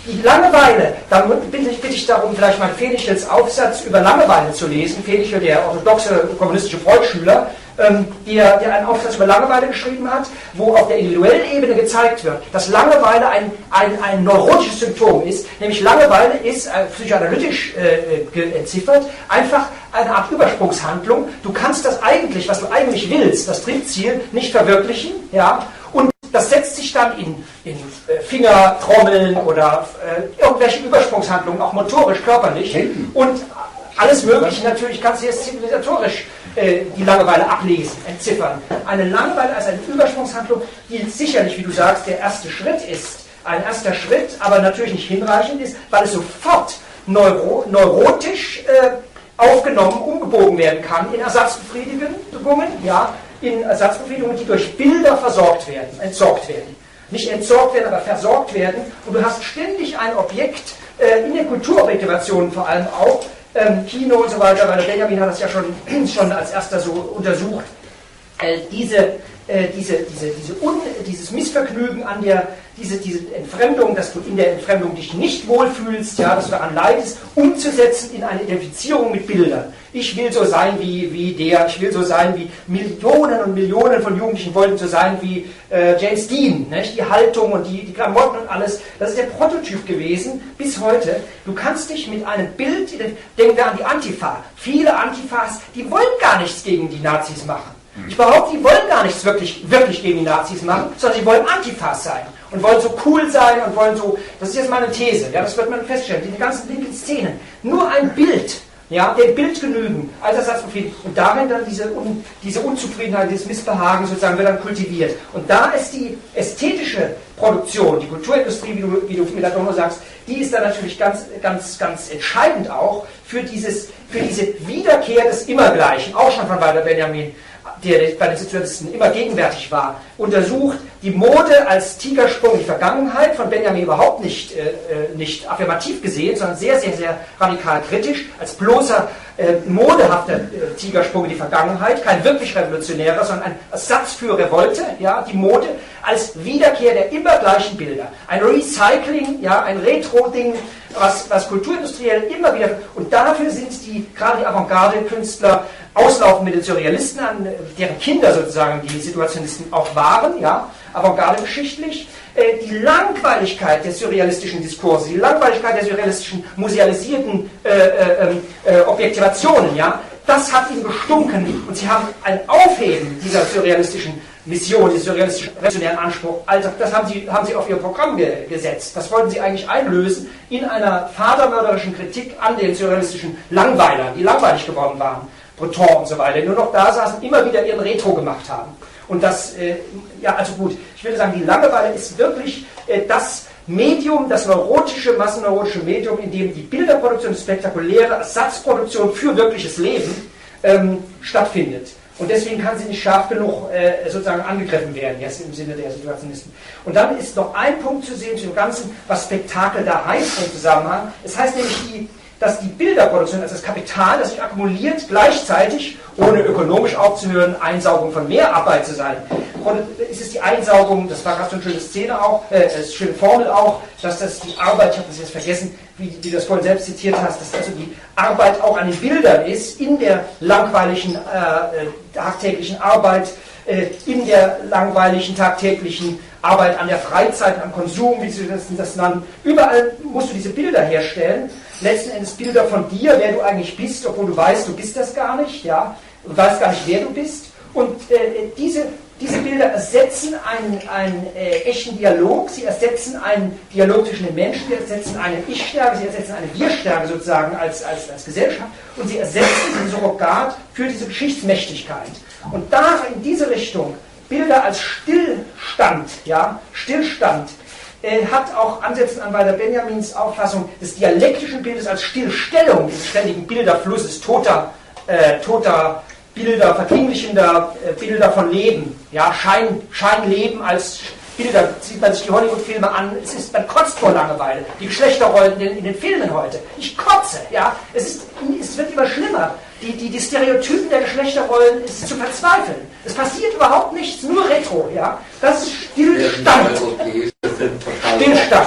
Die Langeweile, da bitte ich, bitte ich darum, vielleicht mal Fehlichels Aufsatz über Langeweile zu lesen. Fehlichel, der orthodoxe kommunistische Freud-Schüler, ähm, der, der einen Aufsatz über Langeweile geschrieben hat, wo auf der individuellen Ebene gezeigt wird, dass Langeweile ein, ein, ein neurotisches Symptom ist. Nämlich Langeweile ist äh, psychoanalytisch äh, entziffert einfach eine Art Übersprungshandlung. Du kannst das eigentlich, was du eigentlich willst, das Triebziel, nicht verwirklichen, ja, und das setzt sich dann in, in äh, Fingertrommeln oder äh, irgendwelche Übersprungshandlungen, auch motorisch, körperlich. Und alles Mögliche natürlich kannst du jetzt zivilisatorisch äh, die Langeweile ablesen, entziffern. Eine Langeweile als eine Übersprungshandlung, die sicherlich, wie du sagst, der erste Schritt ist. Ein erster Schritt, aber natürlich nicht hinreichend ist, weil es sofort neuro, neurotisch äh, aufgenommen, umgebogen werden kann in Ersatzbefriedigungen, ja, in Ersatzbefriedigungen, die durch Bilder versorgt werden, entsorgt werden. Nicht entsorgt werden, aber versorgt werden. Und du hast ständig ein Objekt, äh, in den Kulturobjektivationen vor allem auch, ähm, Kino und so weiter, weil Benjamin hat das ja schon, schon als erster so untersucht, äh, diese, äh, diese, diese, diese Un, dieses Missvergnügen an der, diese, diese Entfremdung, dass du in der Entfremdung dich nicht wohlfühlst, ja, dass du daran leidest, umzusetzen in eine Identifizierung mit Bildern. Ich will so sein wie, wie der, ich will so sein wie Millionen und Millionen von Jugendlichen wollten so sein wie äh, James Dean, nicht? Die Haltung und die, die Klamotten und alles, das ist der Prototyp gewesen bis heute. Du kannst dich mit einem Bild, denk da an die Antifa, viele Antifas, die wollen gar nichts gegen die Nazis machen. Ich behaupte, die wollen gar nichts wirklich, wirklich gegen die Nazis machen, sondern sie wollen Antifas sein und wollen so cool sein und wollen so, das ist jetzt meine These, ja, das wird man feststellen, die ganzen linken Szenen, nur ein Bild, ja, dem Bild genügen, als Ersatzbefriedigung, und darin dann diese, un, diese Unzufriedenheit, dieses Missbehagen sozusagen wird dann kultiviert. Und da ist die ästhetische Produktion, die Kulturindustrie, wie du, wie du mit Adorno sagst, die ist dann natürlich ganz, ganz, ganz entscheidend auch für, dieses, für diese Wiederkehr des Immergleichen, auch schon von Walter Benjamin, der bei den Situationisten immer gegenwärtig war, untersucht die Mode als Tigersprung in die Vergangenheit, von Benjamin überhaupt nicht, äh, nicht affirmativ gesehen, sondern sehr, sehr, sehr radikal kritisch, als bloßer, äh, modehafter äh, Tigersprung in die Vergangenheit, kein wirklich revolutionärer, sondern ein Ersatz für Revolte, ja, die Mode als Wiederkehr der immer gleichen Bilder. Ein Recycling, ja, ein Retro-Ding, was, was kulturindustriell immer wieder, und dafür sind die, gerade die Avantgarde-Künstler, auslaufen mit den Surrealisten, an deren Kinder sozusagen die Situationisten auch waren, ja, avantgarde-geschichtlich, äh, die Langweiligkeit der surrealistischen Diskurse, die Langweiligkeit der surrealistischen musealisierten äh, äh, äh, Objektivationen, ja, das hat ihnen gestunken und sie haben ein Aufheben dieser surrealistischen Mission, dieses surrealistischen revolutionären Anspruch, also das haben sie, haben sie auf ihr Programm ge gesetzt. Das wollten sie eigentlich einlösen in einer vatermörderischen Kritik an den surrealistischen Langweilern, die langweilig geworden waren. Breton und so weiter, nur noch da saßen, immer wieder ihren Retro gemacht haben. Und das, äh, ja, also gut, ich würde sagen, die Langeweile ist wirklich äh, das Medium, das neurotische, massenneurotische Medium, in dem die Bilderproduktion, die spektakuläre Ersatzproduktion für wirkliches Leben ähm, stattfindet. Und deswegen kann sie nicht scharf genug äh, sozusagen angegriffen werden, jetzt im Sinne der Situationisten. Und dann ist noch ein Punkt zu sehen zu dem Ganzen, was Spektakel da heißt im Zusammenhang. Es heißt nämlich, die dass die Bilderproduktion, also das Kapital, das sich akkumuliert, gleichzeitig, ohne ökonomisch aufzuhören, Einsaugung von Mehrarbeit zu sein. Und ist es die Einsaugung, das war gerade so eine schöne Szene auch, äh, eine schöne Formel auch, dass das die Arbeit, ich habe das jetzt vergessen, wie, wie du das vorhin selbst zitiert hast, dass also die Arbeit auch an den Bildern ist, in der langweiligen, äh, tagtäglichen Arbeit, äh, in der langweiligen, tagtäglichen Arbeit an der Freizeit, am Konsum, wie sie das, das nennen. Überall musst du diese Bilder herstellen, letzten Endes Bilder von dir, wer du eigentlich bist, obwohl du weißt, du bist das gar nicht, ja, du weißt gar nicht, wer du bist. Und äh, diese, diese Bilder ersetzen einen, einen äh, echten Dialog, sie ersetzen einen Dialog zwischen den Menschen, sie ersetzen eine Ich-Stärke, sie ersetzen eine Wir-Stärke sozusagen als, als, als Gesellschaft und sie ersetzen den Surrogat für diese Geschichtsmächtigkeit. Und da in diese Richtung Bilder als Stillstand, ja, Stillstand, äh, hat auch Ansätze an Walter Benjamins Auffassung des dialektischen Bildes als Stillstellung des ständigen Bilderflusses, toter, äh, toter Bilder, verklinglichender äh, Bilder von Leben, ja, Schein, Scheinleben als Bilder, sieht man sich die Hollywood-Filme an, es ist, man kotzt vor Langeweile, die Geschlechterrollen in den, in den Filmen heute, ich kotze, ja, es, ist, es wird immer schlimmer, die, die, die Stereotypen der Geschlechterrollen ist zu verzweifeln, es passiert überhaupt nichts, nur Retro, ja, das ist Stillstand, Stillstand,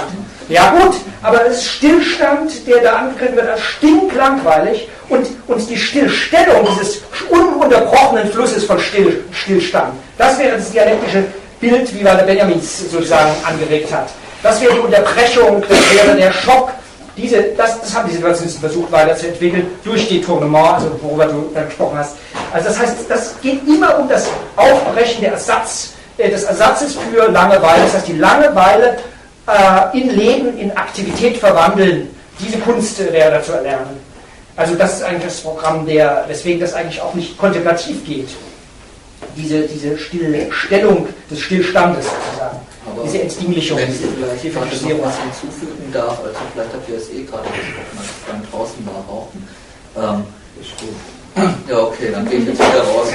Ja gut, aber es ist Stillstand, der da angekündigt wird, als stinklangweilig und, und die Stillstellung dieses ununterbrochenen Flusses von Still, Stillstand, das wäre das dialektische Bild, wie Walter Benjamins sozusagen angeregt hat. Das wäre die Unterbrechung, das wäre der Schock. Diese, das, das haben die Situationisten versucht weiterzuentwickeln durch Detournement, also worüber du da gesprochen hast. Also das heißt, das geht immer um das Aufbrechen der Ersatz, äh, des Ersatzes für Langeweile. Das heißt, die Langeweile äh, in Leben, in Aktivität verwandeln. Diese Kunst äh, wäre da zu erlernen. Also das ist eigentlich das Programm, der, weswegen das eigentlich auch nicht kontemplativ geht. Diese, diese Stillstellung des Stillstandes sozusagen. Aber diese Entdinglichung. Wenn ich vielleicht gerade noch was hinzufügen darf, also vielleicht habt ihr es eh gerade gesprochen, als ich dann draußen war rauchen. Ähm, ja, okay, dann gehe ich jetzt wieder raus.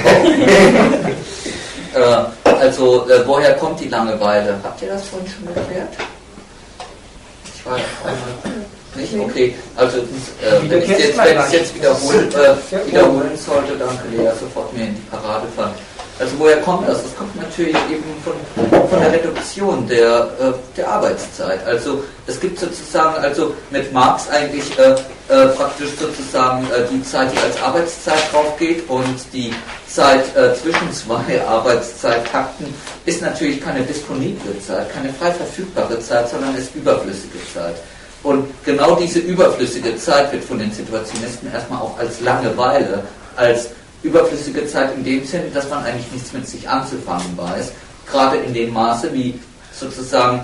äh, also, äh, woher kommt die Langeweile? Habt ihr das vorhin schon erklärt? Ich war ja einmal nicht? Okay, also äh, wenn ich es jetzt, wenn jetzt wiederholen, äh, wiederholen sollte, danke Lea, sofort mir in die Parade fallen. Also woher kommt das? Das kommt natürlich eben von, von der Reduktion der, äh, der Arbeitszeit. Also es gibt sozusagen, also mit Marx eigentlich äh, äh, praktisch sozusagen äh, die Zeit, die als Arbeitszeit draufgeht, und die Zeit äh, zwischen zwei Arbeitszeittakten ist natürlich keine disponible Zeit, keine frei verfügbare Zeit, sondern ist überflüssige Zeit. Und genau diese überflüssige Zeit wird von den Situationisten erstmal auch als Langeweile, als überflüssige Zeit in dem Sinne, dass man eigentlich nichts mit sich anzufangen weiß, gerade in dem Maße, wie sozusagen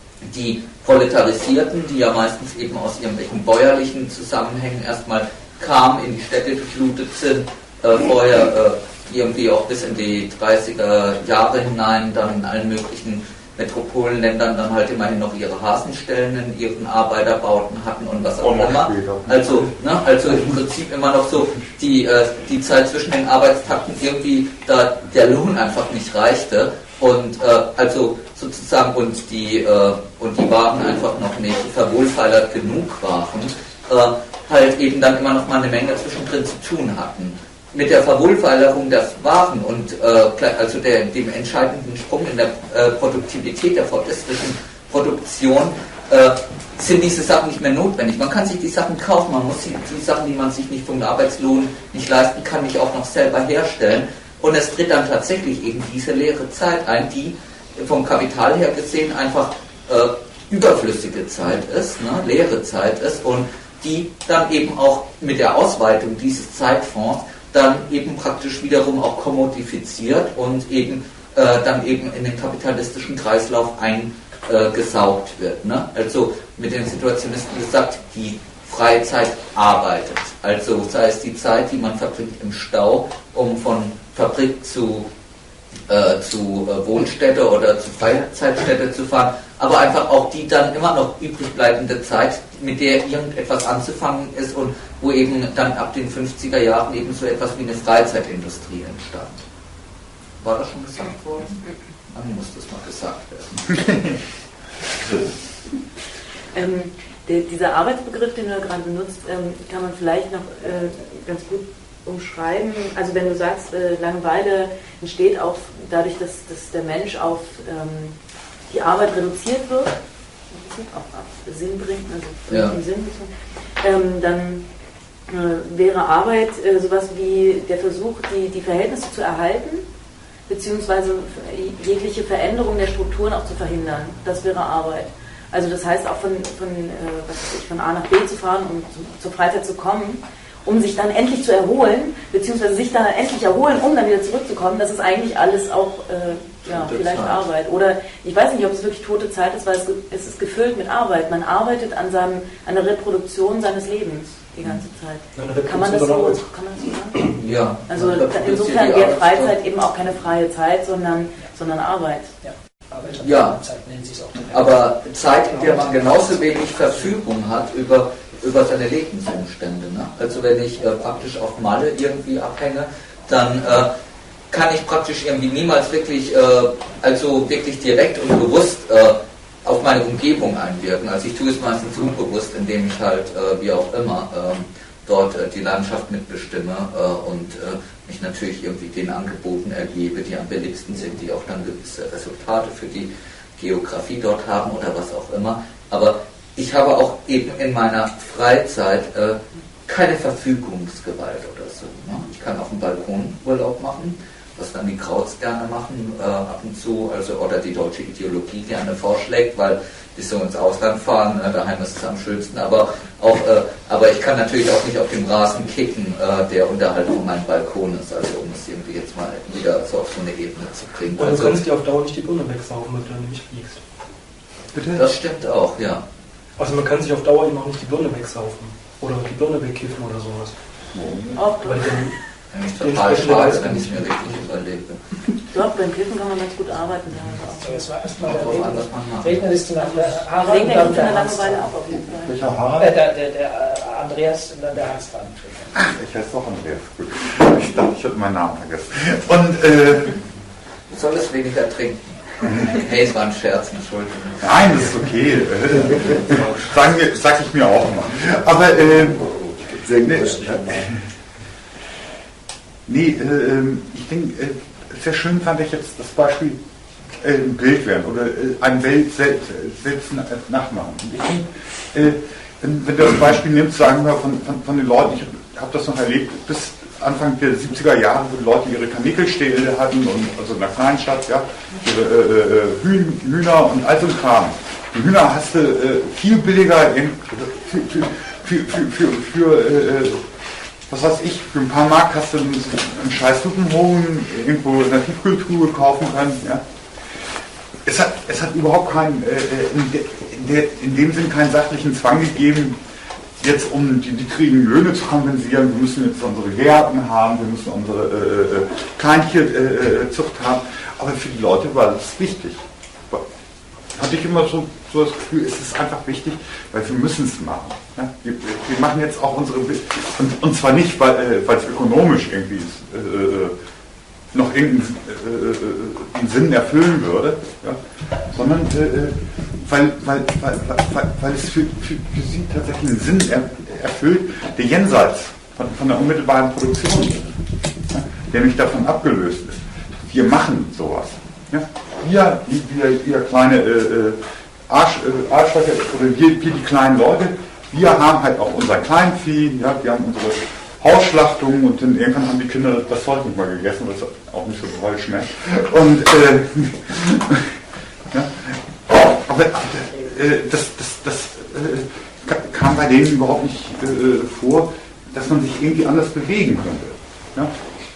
die Proletarisierten, die ja meistens eben aus irgendwelchen bäuerlichen Zusammenhängen erstmal kamen, in die Städte geflutet sind, äh, vorher äh, irgendwie auch bis in die dreißiger Jahre hinein dann in allen möglichen Metropolenländern dann halt immerhin noch ihre Hasenstellen in ihren Arbeiterbauten hatten und was auch immer. Also, ne, also im Prinzip immer noch so die, äh, die Zeit zwischen den Arbeitstakten irgendwie, da der Lohn einfach nicht reichte und äh, also sozusagen und die, äh, und die Waren einfach noch nicht verwohlfeilert genug waren, äh, halt eben dann immer noch mal eine Menge zwischendrin zu tun hatten. Mit der Verwohlfeilerung der Waren und äh, also der, dem entscheidenden Sprung in der äh, Produktivität der fordistischen Produktion äh, sind diese Sachen nicht mehr notwendig. Man kann sich die Sachen kaufen, man muss die, die Sachen, die man sich nicht vom Arbeitslohn nicht leisten kann, nicht auch noch selber herstellen. Und es tritt dann tatsächlich eben diese leere Zeit ein, die vom Kapital her gesehen einfach äh, überflüssige Zeit ist, ne, leere Zeit ist, und die dann eben auch mit der Ausweitung dieses Zeitfonds dann eben praktisch wiederum auch kommodifiziert und eben äh, dann eben in den kapitalistischen Kreislauf eingesaugt äh, wird. Ne? Also mit den Situationisten gesagt, die freie Zeit arbeitet. Also sei es die Zeit, die man verbringt im Stau, um von Fabrik zu, äh, zu äh, Wohnstätte oder zu Freizeitstätte zu fahren, aber einfach auch die dann immer noch übrig bleibende Zeit, mit der irgendetwas anzufangen ist und wo eben dann ab den fünfziger Jahren eben so etwas wie eine Freizeitindustrie entstand. War das schon gesagt worden? Dann muss das mal gesagt werden. ähm, der, dieser Arbeitsbegriff, den du gerade benutzt, ähm, kann man vielleicht noch äh, ganz gut umschreiben. Also wenn du sagst, äh, Langeweile entsteht auch dadurch, dass, dass der Mensch auf ähm, die Arbeit reduziert wird, auf, auf Sinn bringt, also ja. im Sinn, ähm, dann äh, wäre Arbeit äh, sowas wie der Versuch, die, die Verhältnisse zu erhalten, beziehungsweise jegliche Veränderung der Strukturen auch zu verhindern. Das wäre Arbeit. Also das heißt auch von, von, äh, was weiß ich, von A nach B zu fahren, um zu, zur Freizeit zu kommen, um sich dann endlich zu erholen, beziehungsweise sich dann endlich erholen, um dann wieder zurückzukommen. Das ist eigentlich alles auch äh, ja, vielleicht Zeit. Arbeit. Oder ich weiß nicht, ob es wirklich tote Zeit ist, weil es, es ist gefüllt mit Arbeit. Man arbeitet an, seinem, an der Reproduktion seines Lebens die ganze Zeit. Kann man das so, kann man das so sagen? Ja. Also insofern wäre Freizeit eben auch keine freie Zeit, sondern, sondern Arbeit. Ja. Ja, aber Zeit, in der man genauso wenig Verfügung hat über, über seine Lebensumstände. Ne? Also wenn ich äh, praktisch auf Malle irgendwie abhänge, dann äh, kann ich praktisch irgendwie niemals wirklich, äh, also wirklich direkt und bewusst äh, auf meine Umgebung einwirken. Also ich tue es meistens unbewusst, indem ich halt, äh, wie auch immer, äh, dort äh, die Landschaft mitbestimme äh, und äh, mich natürlich irgendwie den Angeboten ergebe, die am billigsten sind, die auch dann gewisse Resultate für die Geografie dort haben oder was auch immer. Aber ich habe auch eben in meiner Freizeit äh, keine Verfügungsgewalt oder so. Ne? Ich kann auf dem Balkon Urlaub machen, was dann die Krauts gerne machen, äh, ab und zu, also oder die deutsche Ideologie gerne vorschlägt, weil die so ins Ausland fahren, äh, daheim ist es am schönsten, aber auch, äh, aber ich kann natürlich auch nicht auf dem Rasen kicken, äh, der unterhalb von meinem Balkon ist, also um es irgendwie jetzt mal wieder so auf so eine Ebene zu bringen. Oder du also, kannst dir auf Dauer nicht die Birne wegsaufen, wenn du dann nicht fliegst. Bitte? Das stimmt auch, ja. Also man kann sich auf Dauer eben auch nicht die Birne wegsaufen oder die Birne wegkiffen oder sowas. Auch Weil dann nämlich total schade, wenn ich es mir richtig überlege. Doch, beim Kiffen kann man ganz gut arbeiten. Ja, also das war erstmal Auch der anders man macht. Rednerliste nach der Harald. Deswegen und dann denke ich in der Hans Langeweile dran. auch auf jeden Fall. Welcher Äh, Harald? der, der, der äh, Andreas und dann der Hans dran. Ach, ich heiße doch Andreas. Gut. Ich dachte, ich hätte meinen Namen vergessen. Und, äh, Du solltest weniger trinken. Hey, es war ein Scherz, Entschuldigung. nein, das ist okay. Sagen wir, sag ich mir auch immer. Aber, äh, nee, nee äh, ich denke, äh, sehr schön fand ich jetzt das Beispiel äh, ein Bild werden oder äh, ein Welt selbst, selbst nachmachen. Und ich denke, äh, wenn, wenn du das Beispiel nimmst, sagen wir von, von, von den Leuten, ich habe das noch erlebt, bis Anfang der siebziger Jahre, wo die Leute ihre Karnickelställe hatten, und, also in einer Kleinstadt, ja, ihre äh, äh, Hühner und all so ein Kram. Die Hühner hast du äh, viel billiger in, für, für, für, für, für, für äh, was weiß ich, für ein paar Mark hast du einen, einen scheiß Suppenhoden irgendwo in der Tiefkühltruhe kaufen können. Ja. Es hat, es hat überhaupt keinen, äh, in, de, in, de, in dem Sinn keinen sachlichen Zwang gegeben, jetzt um die niedrigen Löhne zu kompensieren. Wir müssen jetzt unsere Gärten haben, wir müssen unsere äh, Kleintierzucht äh, haben. Aber für die Leute war das wichtig. Hatte ich immer so, so das Gefühl, es ist einfach wichtig, weil wir müssen es machen. Ja? Wir, wir machen jetzt auch unsere, und, und zwar nicht, weil äh, es ökonomisch irgendwie äh, noch irgendeinen äh, einen Sinn erfüllen würde, ja? Sondern äh, weil, weil, weil, weil, weil es für, für, für sie tatsächlich einen Sinn er, erfüllt, der jenseits von, von der unmittelbaren Produktion ist, ja? Der nicht davon abgelöst ist. Wir machen sowas. Ja? Wir, wir, wir kleine äh, Arsch, äh, Arschlöcher, oder wir, wir die kleinen Leute, wir haben halt auch unser Kleinvieh, ja? Wir haben unsere Hausschlachtungen, und dann irgendwann haben die Kinder das Zeug nicht mal gegessen, was auch nicht so toll schmeckt. Und äh, ja, aber äh, das, das, das äh, kam bei denen überhaupt nicht äh, vor, dass man sich irgendwie anders bewegen könnte. Ja?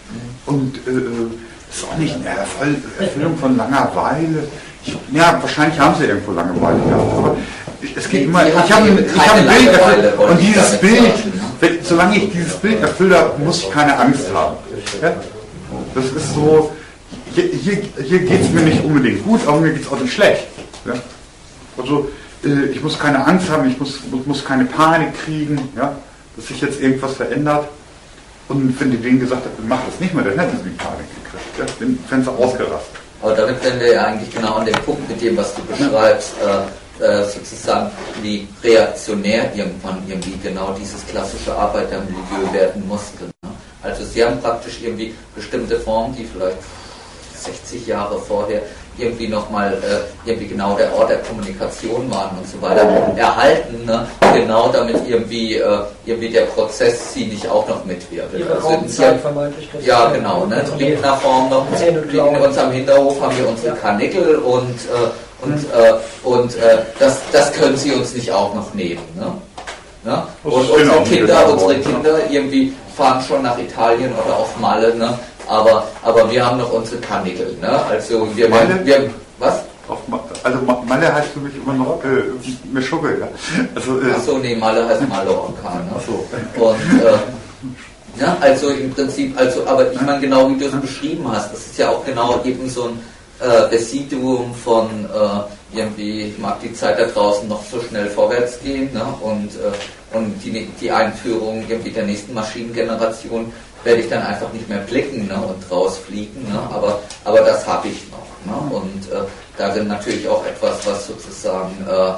Und äh, das ist auch nicht eine Erfüll Erfüllung von Langeweile. Ich, ja, wahrscheinlich haben sie irgendwo Langeweile gehabt, aber es geht immer, ich habe ich hab ein Bild erfüllt, und dieses Bild, wenn, solange ich dieses Bild erfüllt habe, muss ich keine Angst haben. Ja? Das ist so, hier, hier, hier geht es mir nicht unbedingt gut, aber mir geht es auch nicht schlecht. Ja? Also äh, ich muss keine Angst haben, ich muss, muss keine Panik kriegen, ja? Dass sich jetzt irgendwas verändert. Und wenn die denen gesagt hat, mach das nicht mehr, dann hätten sie die Panik gekriegt. Ja? Dann wären sie ausgerastet. Aber damit wären wir ja eigentlich genau an dem Punkt mit dem, was du beschreibst, äh, äh, sozusagen wie reaktionär irgendwann irgendwie genau dieses klassische Arbeitermilieu werden musste. Ne? Also sie haben praktisch irgendwie bestimmte Formen, die vielleicht sechzig Jahre vorher irgendwie nochmal äh, irgendwie genau der Ort der Kommunikation waren und so weiter, erhalten, ne? Genau damit irgendwie, äh, irgendwie der Prozess sie nicht auch noch mitwirbelt. Ihre also Raumzeit vermeintlich. Ja, genau, ne? In irgendeiner Form noch. In unserem Hinterhof haben wir unsere Karnickel, und, äh, und, äh, und äh, das, das können sie uns nicht auch noch nehmen. Ne? Ne? Und unsere Kinder, unsere Kinder irgendwie fahren schon nach Italien oder auf Malle, ne? Aber, aber wir haben noch unsere Karnickel, ne? Also wir, Malle? wir was? Auf Ma also Ma Malle heißt für mich immer noch äh, Meschugge, ja. Also, äh, Achso, nee, Malle heißt Mallorca, ne? Ach so. Und äh, ja, also im Prinzip, also, aber ich meine, genau wie du es beschrieben hast, das ist ja auch genau eben so ein äh, Residuum von äh, irgendwie mag die Zeit da draußen noch so schnell vorwärts gehen, ne? Und, äh, und die, die Einführung irgendwie der nächsten Maschinengeneration werde ich dann einfach nicht mehr blicken, ne, und rausfliegen, ne, aber, aber das habe ich noch. Ne, und äh, darin natürlich auch etwas, was sozusagen äh,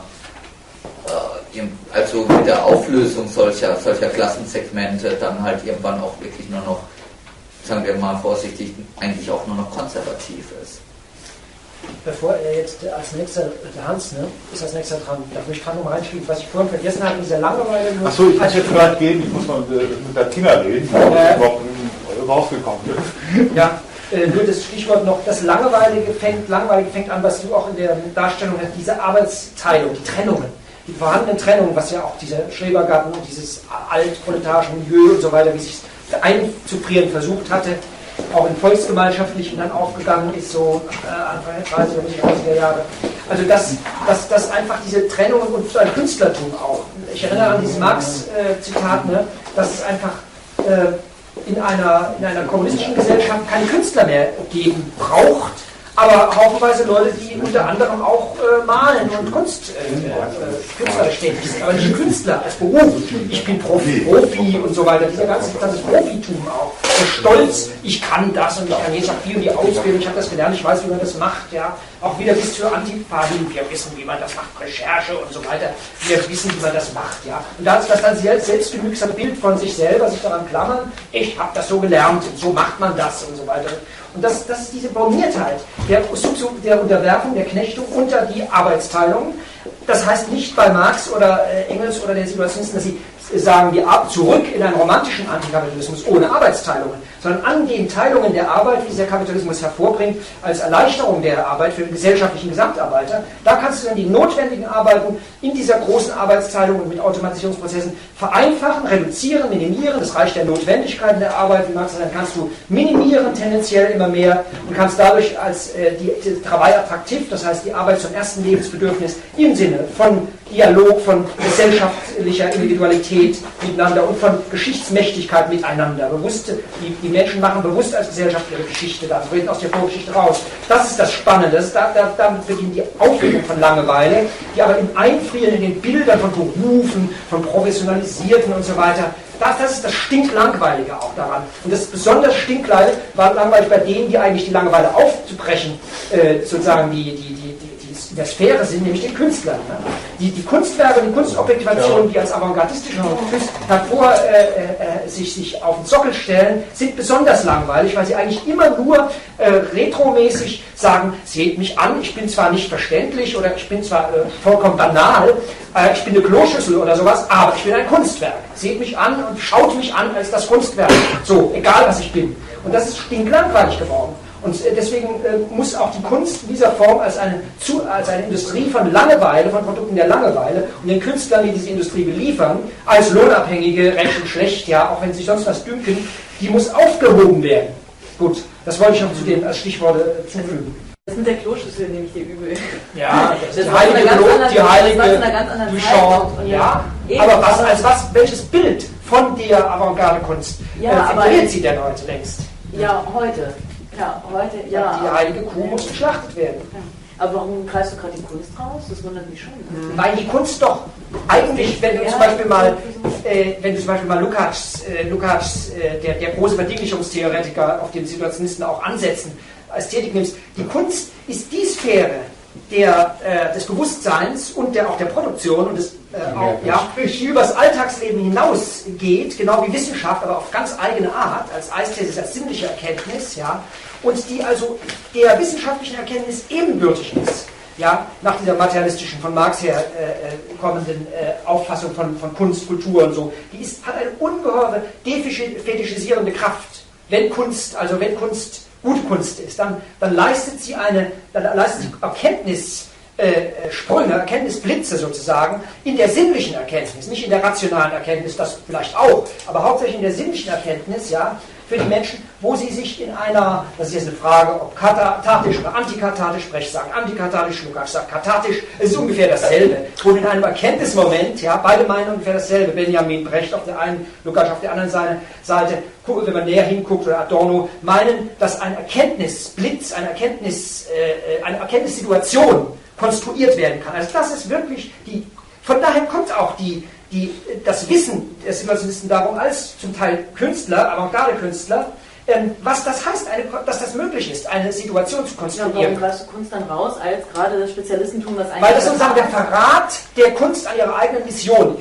äh, also mit der Auflösung solcher, solcher Klassensegmente dann halt irgendwann auch wirklich nur noch, sagen wir mal vorsichtig, eigentlich auch nur noch konservativ ist. bevor er jetzt als nächster, der Hans, ne, ist als nächster dran. Da will ich gerade noch mal reinschieben, was ich vorhin vergessen habe, in dieser Langeweile. Achso, ich muss jetzt gerade gehen, ich muss mal mit der Tina reden, die äh, überhaupt rausgekommen ist. Ja, äh, nur das Stichwort noch, das Langweilige fängt, Langweilige fängt an, was du auch in der Darstellung hast, diese Arbeitsteilung, die Trennungen. Die vorhandenen Trennungen, was ja auch dieser Schrebergarten und dieses altproletarische Milieu und so weiter, wie sich einzufrieren versucht hatte, auch in volksgemeinschaftlichen dann aufgegangen ist, so äh, Anfang der dreißiger, Mitte dreißiger Jahre. Also dass, dass, dass einfach diese Trennungen und ein Künstlertum auch. Ich erinnere an dieses Marx-Zitat, äh, ne, dass es einfach äh, in, einer, in einer kommunistischen Gesellschaft keine Künstler mehr geben braucht, aber haufenweise Leute, die unter anderem auch äh, malen und Kunst äh, äh, künstlerisch tätig sind, aber nicht Künstler als Beruf. Ich bin Profi, Profi und so weiter. Dieser ganze das Profitum auch. Der Stolz, ich kann das und ich kann jetzt auch viel die Ausbildung, ich habe das gelernt, ich weiß, wie man das macht. Ja. Auch wieder bis zur Antifa hin, wir wissen, wie man das macht, Recherche und so weiter. Wir wissen, wie man das macht. Ja. Und da ist das dann sehr selbstgenügsam Bild von sich selber, sich daran klammern, ich habe das so gelernt, so macht man das und so weiter. Und das, das ist diese Borniertheit der, der Unterwerfung, der Knechtung unter die Arbeitsteilung. Das heißt nicht bei Marx oder äh, Engels oder den Situationisten, dass sie sagen, wir ab zurück in einen romantischen Antikapitalismus ohne Arbeitsteilungen, sondern an den Teilungen der Arbeit, wie der Kapitalismus hervorbringt, als Erleichterung der Arbeit für den gesellschaftlichen Gesamtarbeiter, da kannst du dann die notwendigen Arbeiten in dieser großen Arbeitsteilung und mit Automatisierungsprozessen vereinfachen, reduzieren, minimieren. Das Reich der Notwendigkeiten der Arbeit, wie Marx sagt, dann kannst du minimieren tendenziell immer mehr und kannst dadurch als äh, die, die Travail attraktiv, das heißt die Arbeit zum ersten Lebensbedürfnis im Sinne von Dialog, von gesellschaftlicher Individualität miteinander und von Geschichtsmächtigkeit miteinander. Bewusste, die, die Menschen machen bewusst als Gesellschaft ihre Geschichte, da treten aus der Vorgeschichte raus. Das ist das Spannende, das ist, da, da, damit beginnt die Aufregung von Langeweile, die aber im Einfrieren in den Bildern von Berufen, von Professionalisierten und so weiter, das, das ist das Stinklangweilige auch daran. Und das ist besonders stinklangweilig bei denen, die eigentlich die Langeweile aufzubrechen, äh, sozusagen die, die, die, die in der Sphäre sind, nämlich den Künstlern. Ne? Die, die Kunstwerke, die Kunstobjektivationen, die als avantgardistische Kunst hervor äh, äh, sich, sich auf den Sockel stellen, sind besonders langweilig, weil sie eigentlich immer nur äh, retromäßig sagen, seht mich an, ich bin zwar nicht verständlich oder ich bin zwar äh, vollkommen banal, äh, ich bin eine Kloschüssel oder sowas, aber ich bin ein Kunstwerk. Seht mich an und schaut mich an als das Kunstwerk. So, egal was ich bin. Und das ist stinklangweilig geworden. Und deswegen äh, muss auch die Kunst in dieser Form als eine, zu, als eine Industrie von Langeweile, von Produkten der Langeweile und den Künstlern, die diese Industrie beliefern, als Lohnabhängige, recht und schlecht, ja, auch wenn sie sich sonst was dünken, die muss aufgehoben werden. Gut, das wollte ich noch zu den als Stichworte äh, zufügen. Das mit der Kloschüssel nehme ich dir übel. Ja, das ist die heilige Klo, die heilige Duchamp, ja, aber was, als was, welches Bild von der Avantgarde-Kunst ja, äh, verliert sie denn heute längst? Ja, heute. Ja, heute, ja. Die heilige Kuh muss geschlachtet werden. Ja. Aber warum greifst du gerade die Kunst raus? Das wundert mich schon. Mhm. Weil die Kunst doch eigentlich, wenn du zum Beispiel mal, äh, wenn du zum Beispiel mal Lukács, äh, Lukács äh, der, der große Verdinglichungstheoretiker, auf den Situationisten auch ansetzen, Ästhetik nimmst, die Kunst ist die Sphäre der, äh, des Bewusstseins und der, auch der Produktion und des, äh, auch, ja, die über das Alltagsleben hinausgeht, genau wie Wissenschaft, aber auf ganz eigene Art, als Eisthesis, als sinnliche Erkenntnis, ja, und die also der wissenschaftlichen Erkenntnis ebenbürtig ist, ja, nach dieser materialistischen, von Marx her äh, kommenden äh, Auffassung von, von Kunst, Kultur und so, die ist, hat eine ungeheure fetischisierende Kraft. Wenn Kunst, also wenn Kunst gute Kunst ist, dann, dann leistet sie eine, dann leistet sie Erkenntnissprünge, äh, Erkenntnisblitze sozusagen in der sinnlichen Erkenntnis, nicht in der rationalen Erkenntnis, das vielleicht auch, aber hauptsächlich in der sinnlichen Erkenntnis, ja, für die Menschen, wo sie sich in einer, das ist jetzt eine Frage, ob kathartisch oder antikathartisch, Brecht sagt antikathartisch, Lukács sagt kathartisch, es ist ungefähr dasselbe, wo in einem Erkenntnismoment, ja, beide meinen ungefähr dasselbe, Benjamin Brecht auf der einen, Lukács auf der anderen Seite, wenn man näher hinguckt, oder Adorno, meinen, dass ein Erkenntnisblitz, eine, Erkenntnis, äh, eine Erkenntnissituation konstruiert werden kann. Also das ist wirklich die, von daher kommt auch die, die, das Wissen der Situationisten darum, als zum Teil Künstler, Avantgarde-Künstler, ähm, was das heißt, eine, dass das möglich ist, eine Situation zu konstruieren. Ja, warum greifst du Kunst dann raus, als gerade das Spezialistentum, das eigentlich... Weil das sozusagen der Verrat der Kunst an ihrer eigenen Mission ist.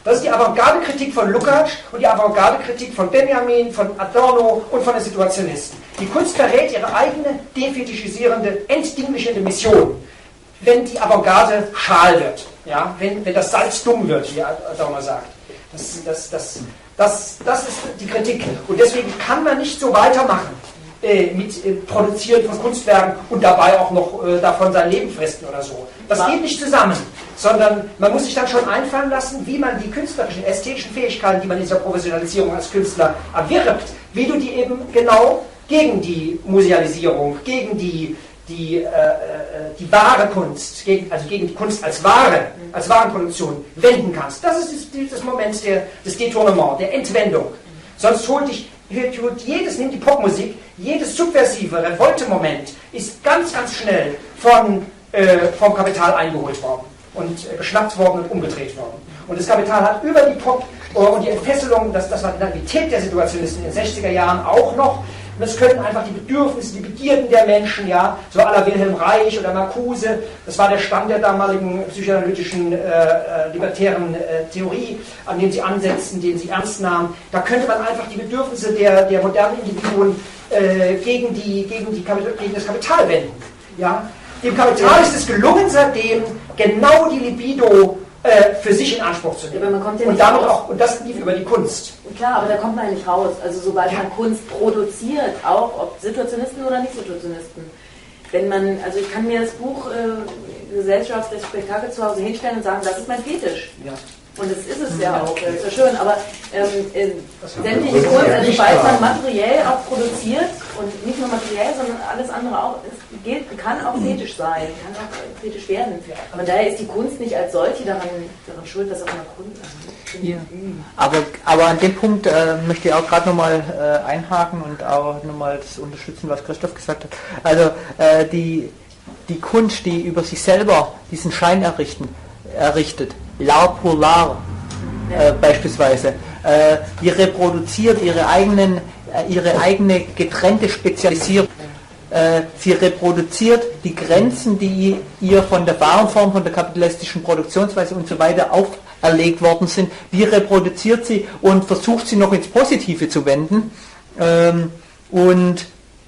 Das ist die Avantgarde-Kritik von Lukács und die Avantgarde-Kritik von Benjamin, von Adorno und von den Situationisten. Die Kunst verrät ihre eigene defetischisierende, entdinglichende Mission, wenn die Avantgarde schal wird, ja? wenn, wenn das Salz dumm wird, wie Adorno sagt. Das, das, das, das, das ist die Kritik. Und deswegen kann man nicht so weitermachen äh, mit äh, Produzieren von Kunstwerken und dabei auch noch äh, davon sein Leben fristen oder so. Das geht nicht zusammen, sondern man muss sich dann schon einfallen lassen, wie man die künstlerischen, ästhetischen Fähigkeiten, die man in dieser Professionalisierung als Künstler erwirbt, wie du die eben genau gegen die Musealisierung, gegen die, die, äh, die wahre Kunst, gegen, also gegen die Kunst als Ware, als Warenproduktion wenden kannst. Das ist das Moment der, des Detournement, der Entwendung. Sonst holt dich, holt jedes, nimmt die Popmusik, jedes subversive Revolte-Moment ist ganz, ganz schnell von, äh, vom Kapital eingeholt worden und äh, geschnappt worden und umgedreht worden. Und das Kapital hat über die Pop äh, und die Entfesselung, das, das war die Naivität der Situationisten in den sechziger Jahren auch noch. Und das können einfach die Bedürfnisse, die Begierden der Menschen, ja, so à la Wilhelm Reich oder Marcuse, das war der Stand der damaligen psychoanalytischen, äh, äh, libertären äh, Theorie, an dem sie ansetzten, den sie ernst nahmen. Da könnte man einfach die Bedürfnisse der, der modernen Individuen äh, gegen, die, gegen, die Kapital, gegen das Kapital wenden. Ja. Dem Kapital ist es gelungen, seitdem genau die Libido äh, für sich in Anspruch zu nehmen. Ja, aber man kommt ja und nicht damit raus. auch, und das lief über die Kunst. Klar, aber da kommt man ja nicht raus. Also sobald man Kunst produziert, auch ob Situationisten oder Nicht-Situationisten. Wenn man, also ich kann mir das Buch äh, Gesellschaft des Spektakels zu Hause hinstellen und sagen, das ist mein Fetisch. Ja. Und das ist es ja auch, das ist ja schön, aber ähm, äh, sämtliche Kunst, also sobald man materiell auch produziert und nicht nur materiell, sondern alles andere auch, es gilt, kann auch fetisch sein, kann auch fetisch werden. Aber daher ist die Kunst nicht als solche daran, daran schuld, dass auch eine Kunst ist. Ja. Aber, aber an dem Punkt äh, möchte ich auch gerade nochmal äh, einhaken und auch nochmal das unterstützen, was Christoph gesagt hat. Also äh, die, die Kunst, die über sich selber diesen Schein errichten, errichtet, l'art pour l'art äh, beispielsweise, äh, die reproduziert ihre eigenen, äh, ihre eigene getrennte Spezialisierung. Äh, sie reproduziert die Grenzen, die ihr von der Warenform, von der kapitalistischen Produktionsweise und so weiter auferlegt worden sind, die reproduziert sie und versucht sie noch ins Positive zu wenden ähm, und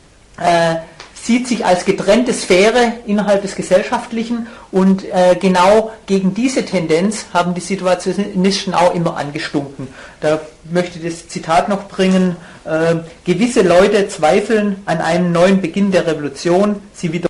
äh, sieht sich als getrennte Sphäre innerhalb des Gesellschaftlichen und äh, genau gegen diese Tendenz haben die Situationisten auch immer angestunken. Da möchte ich das Zitat noch bringen, äh, gewisse Leute zweifeln an einem neuen Beginn der Revolution, sie wieder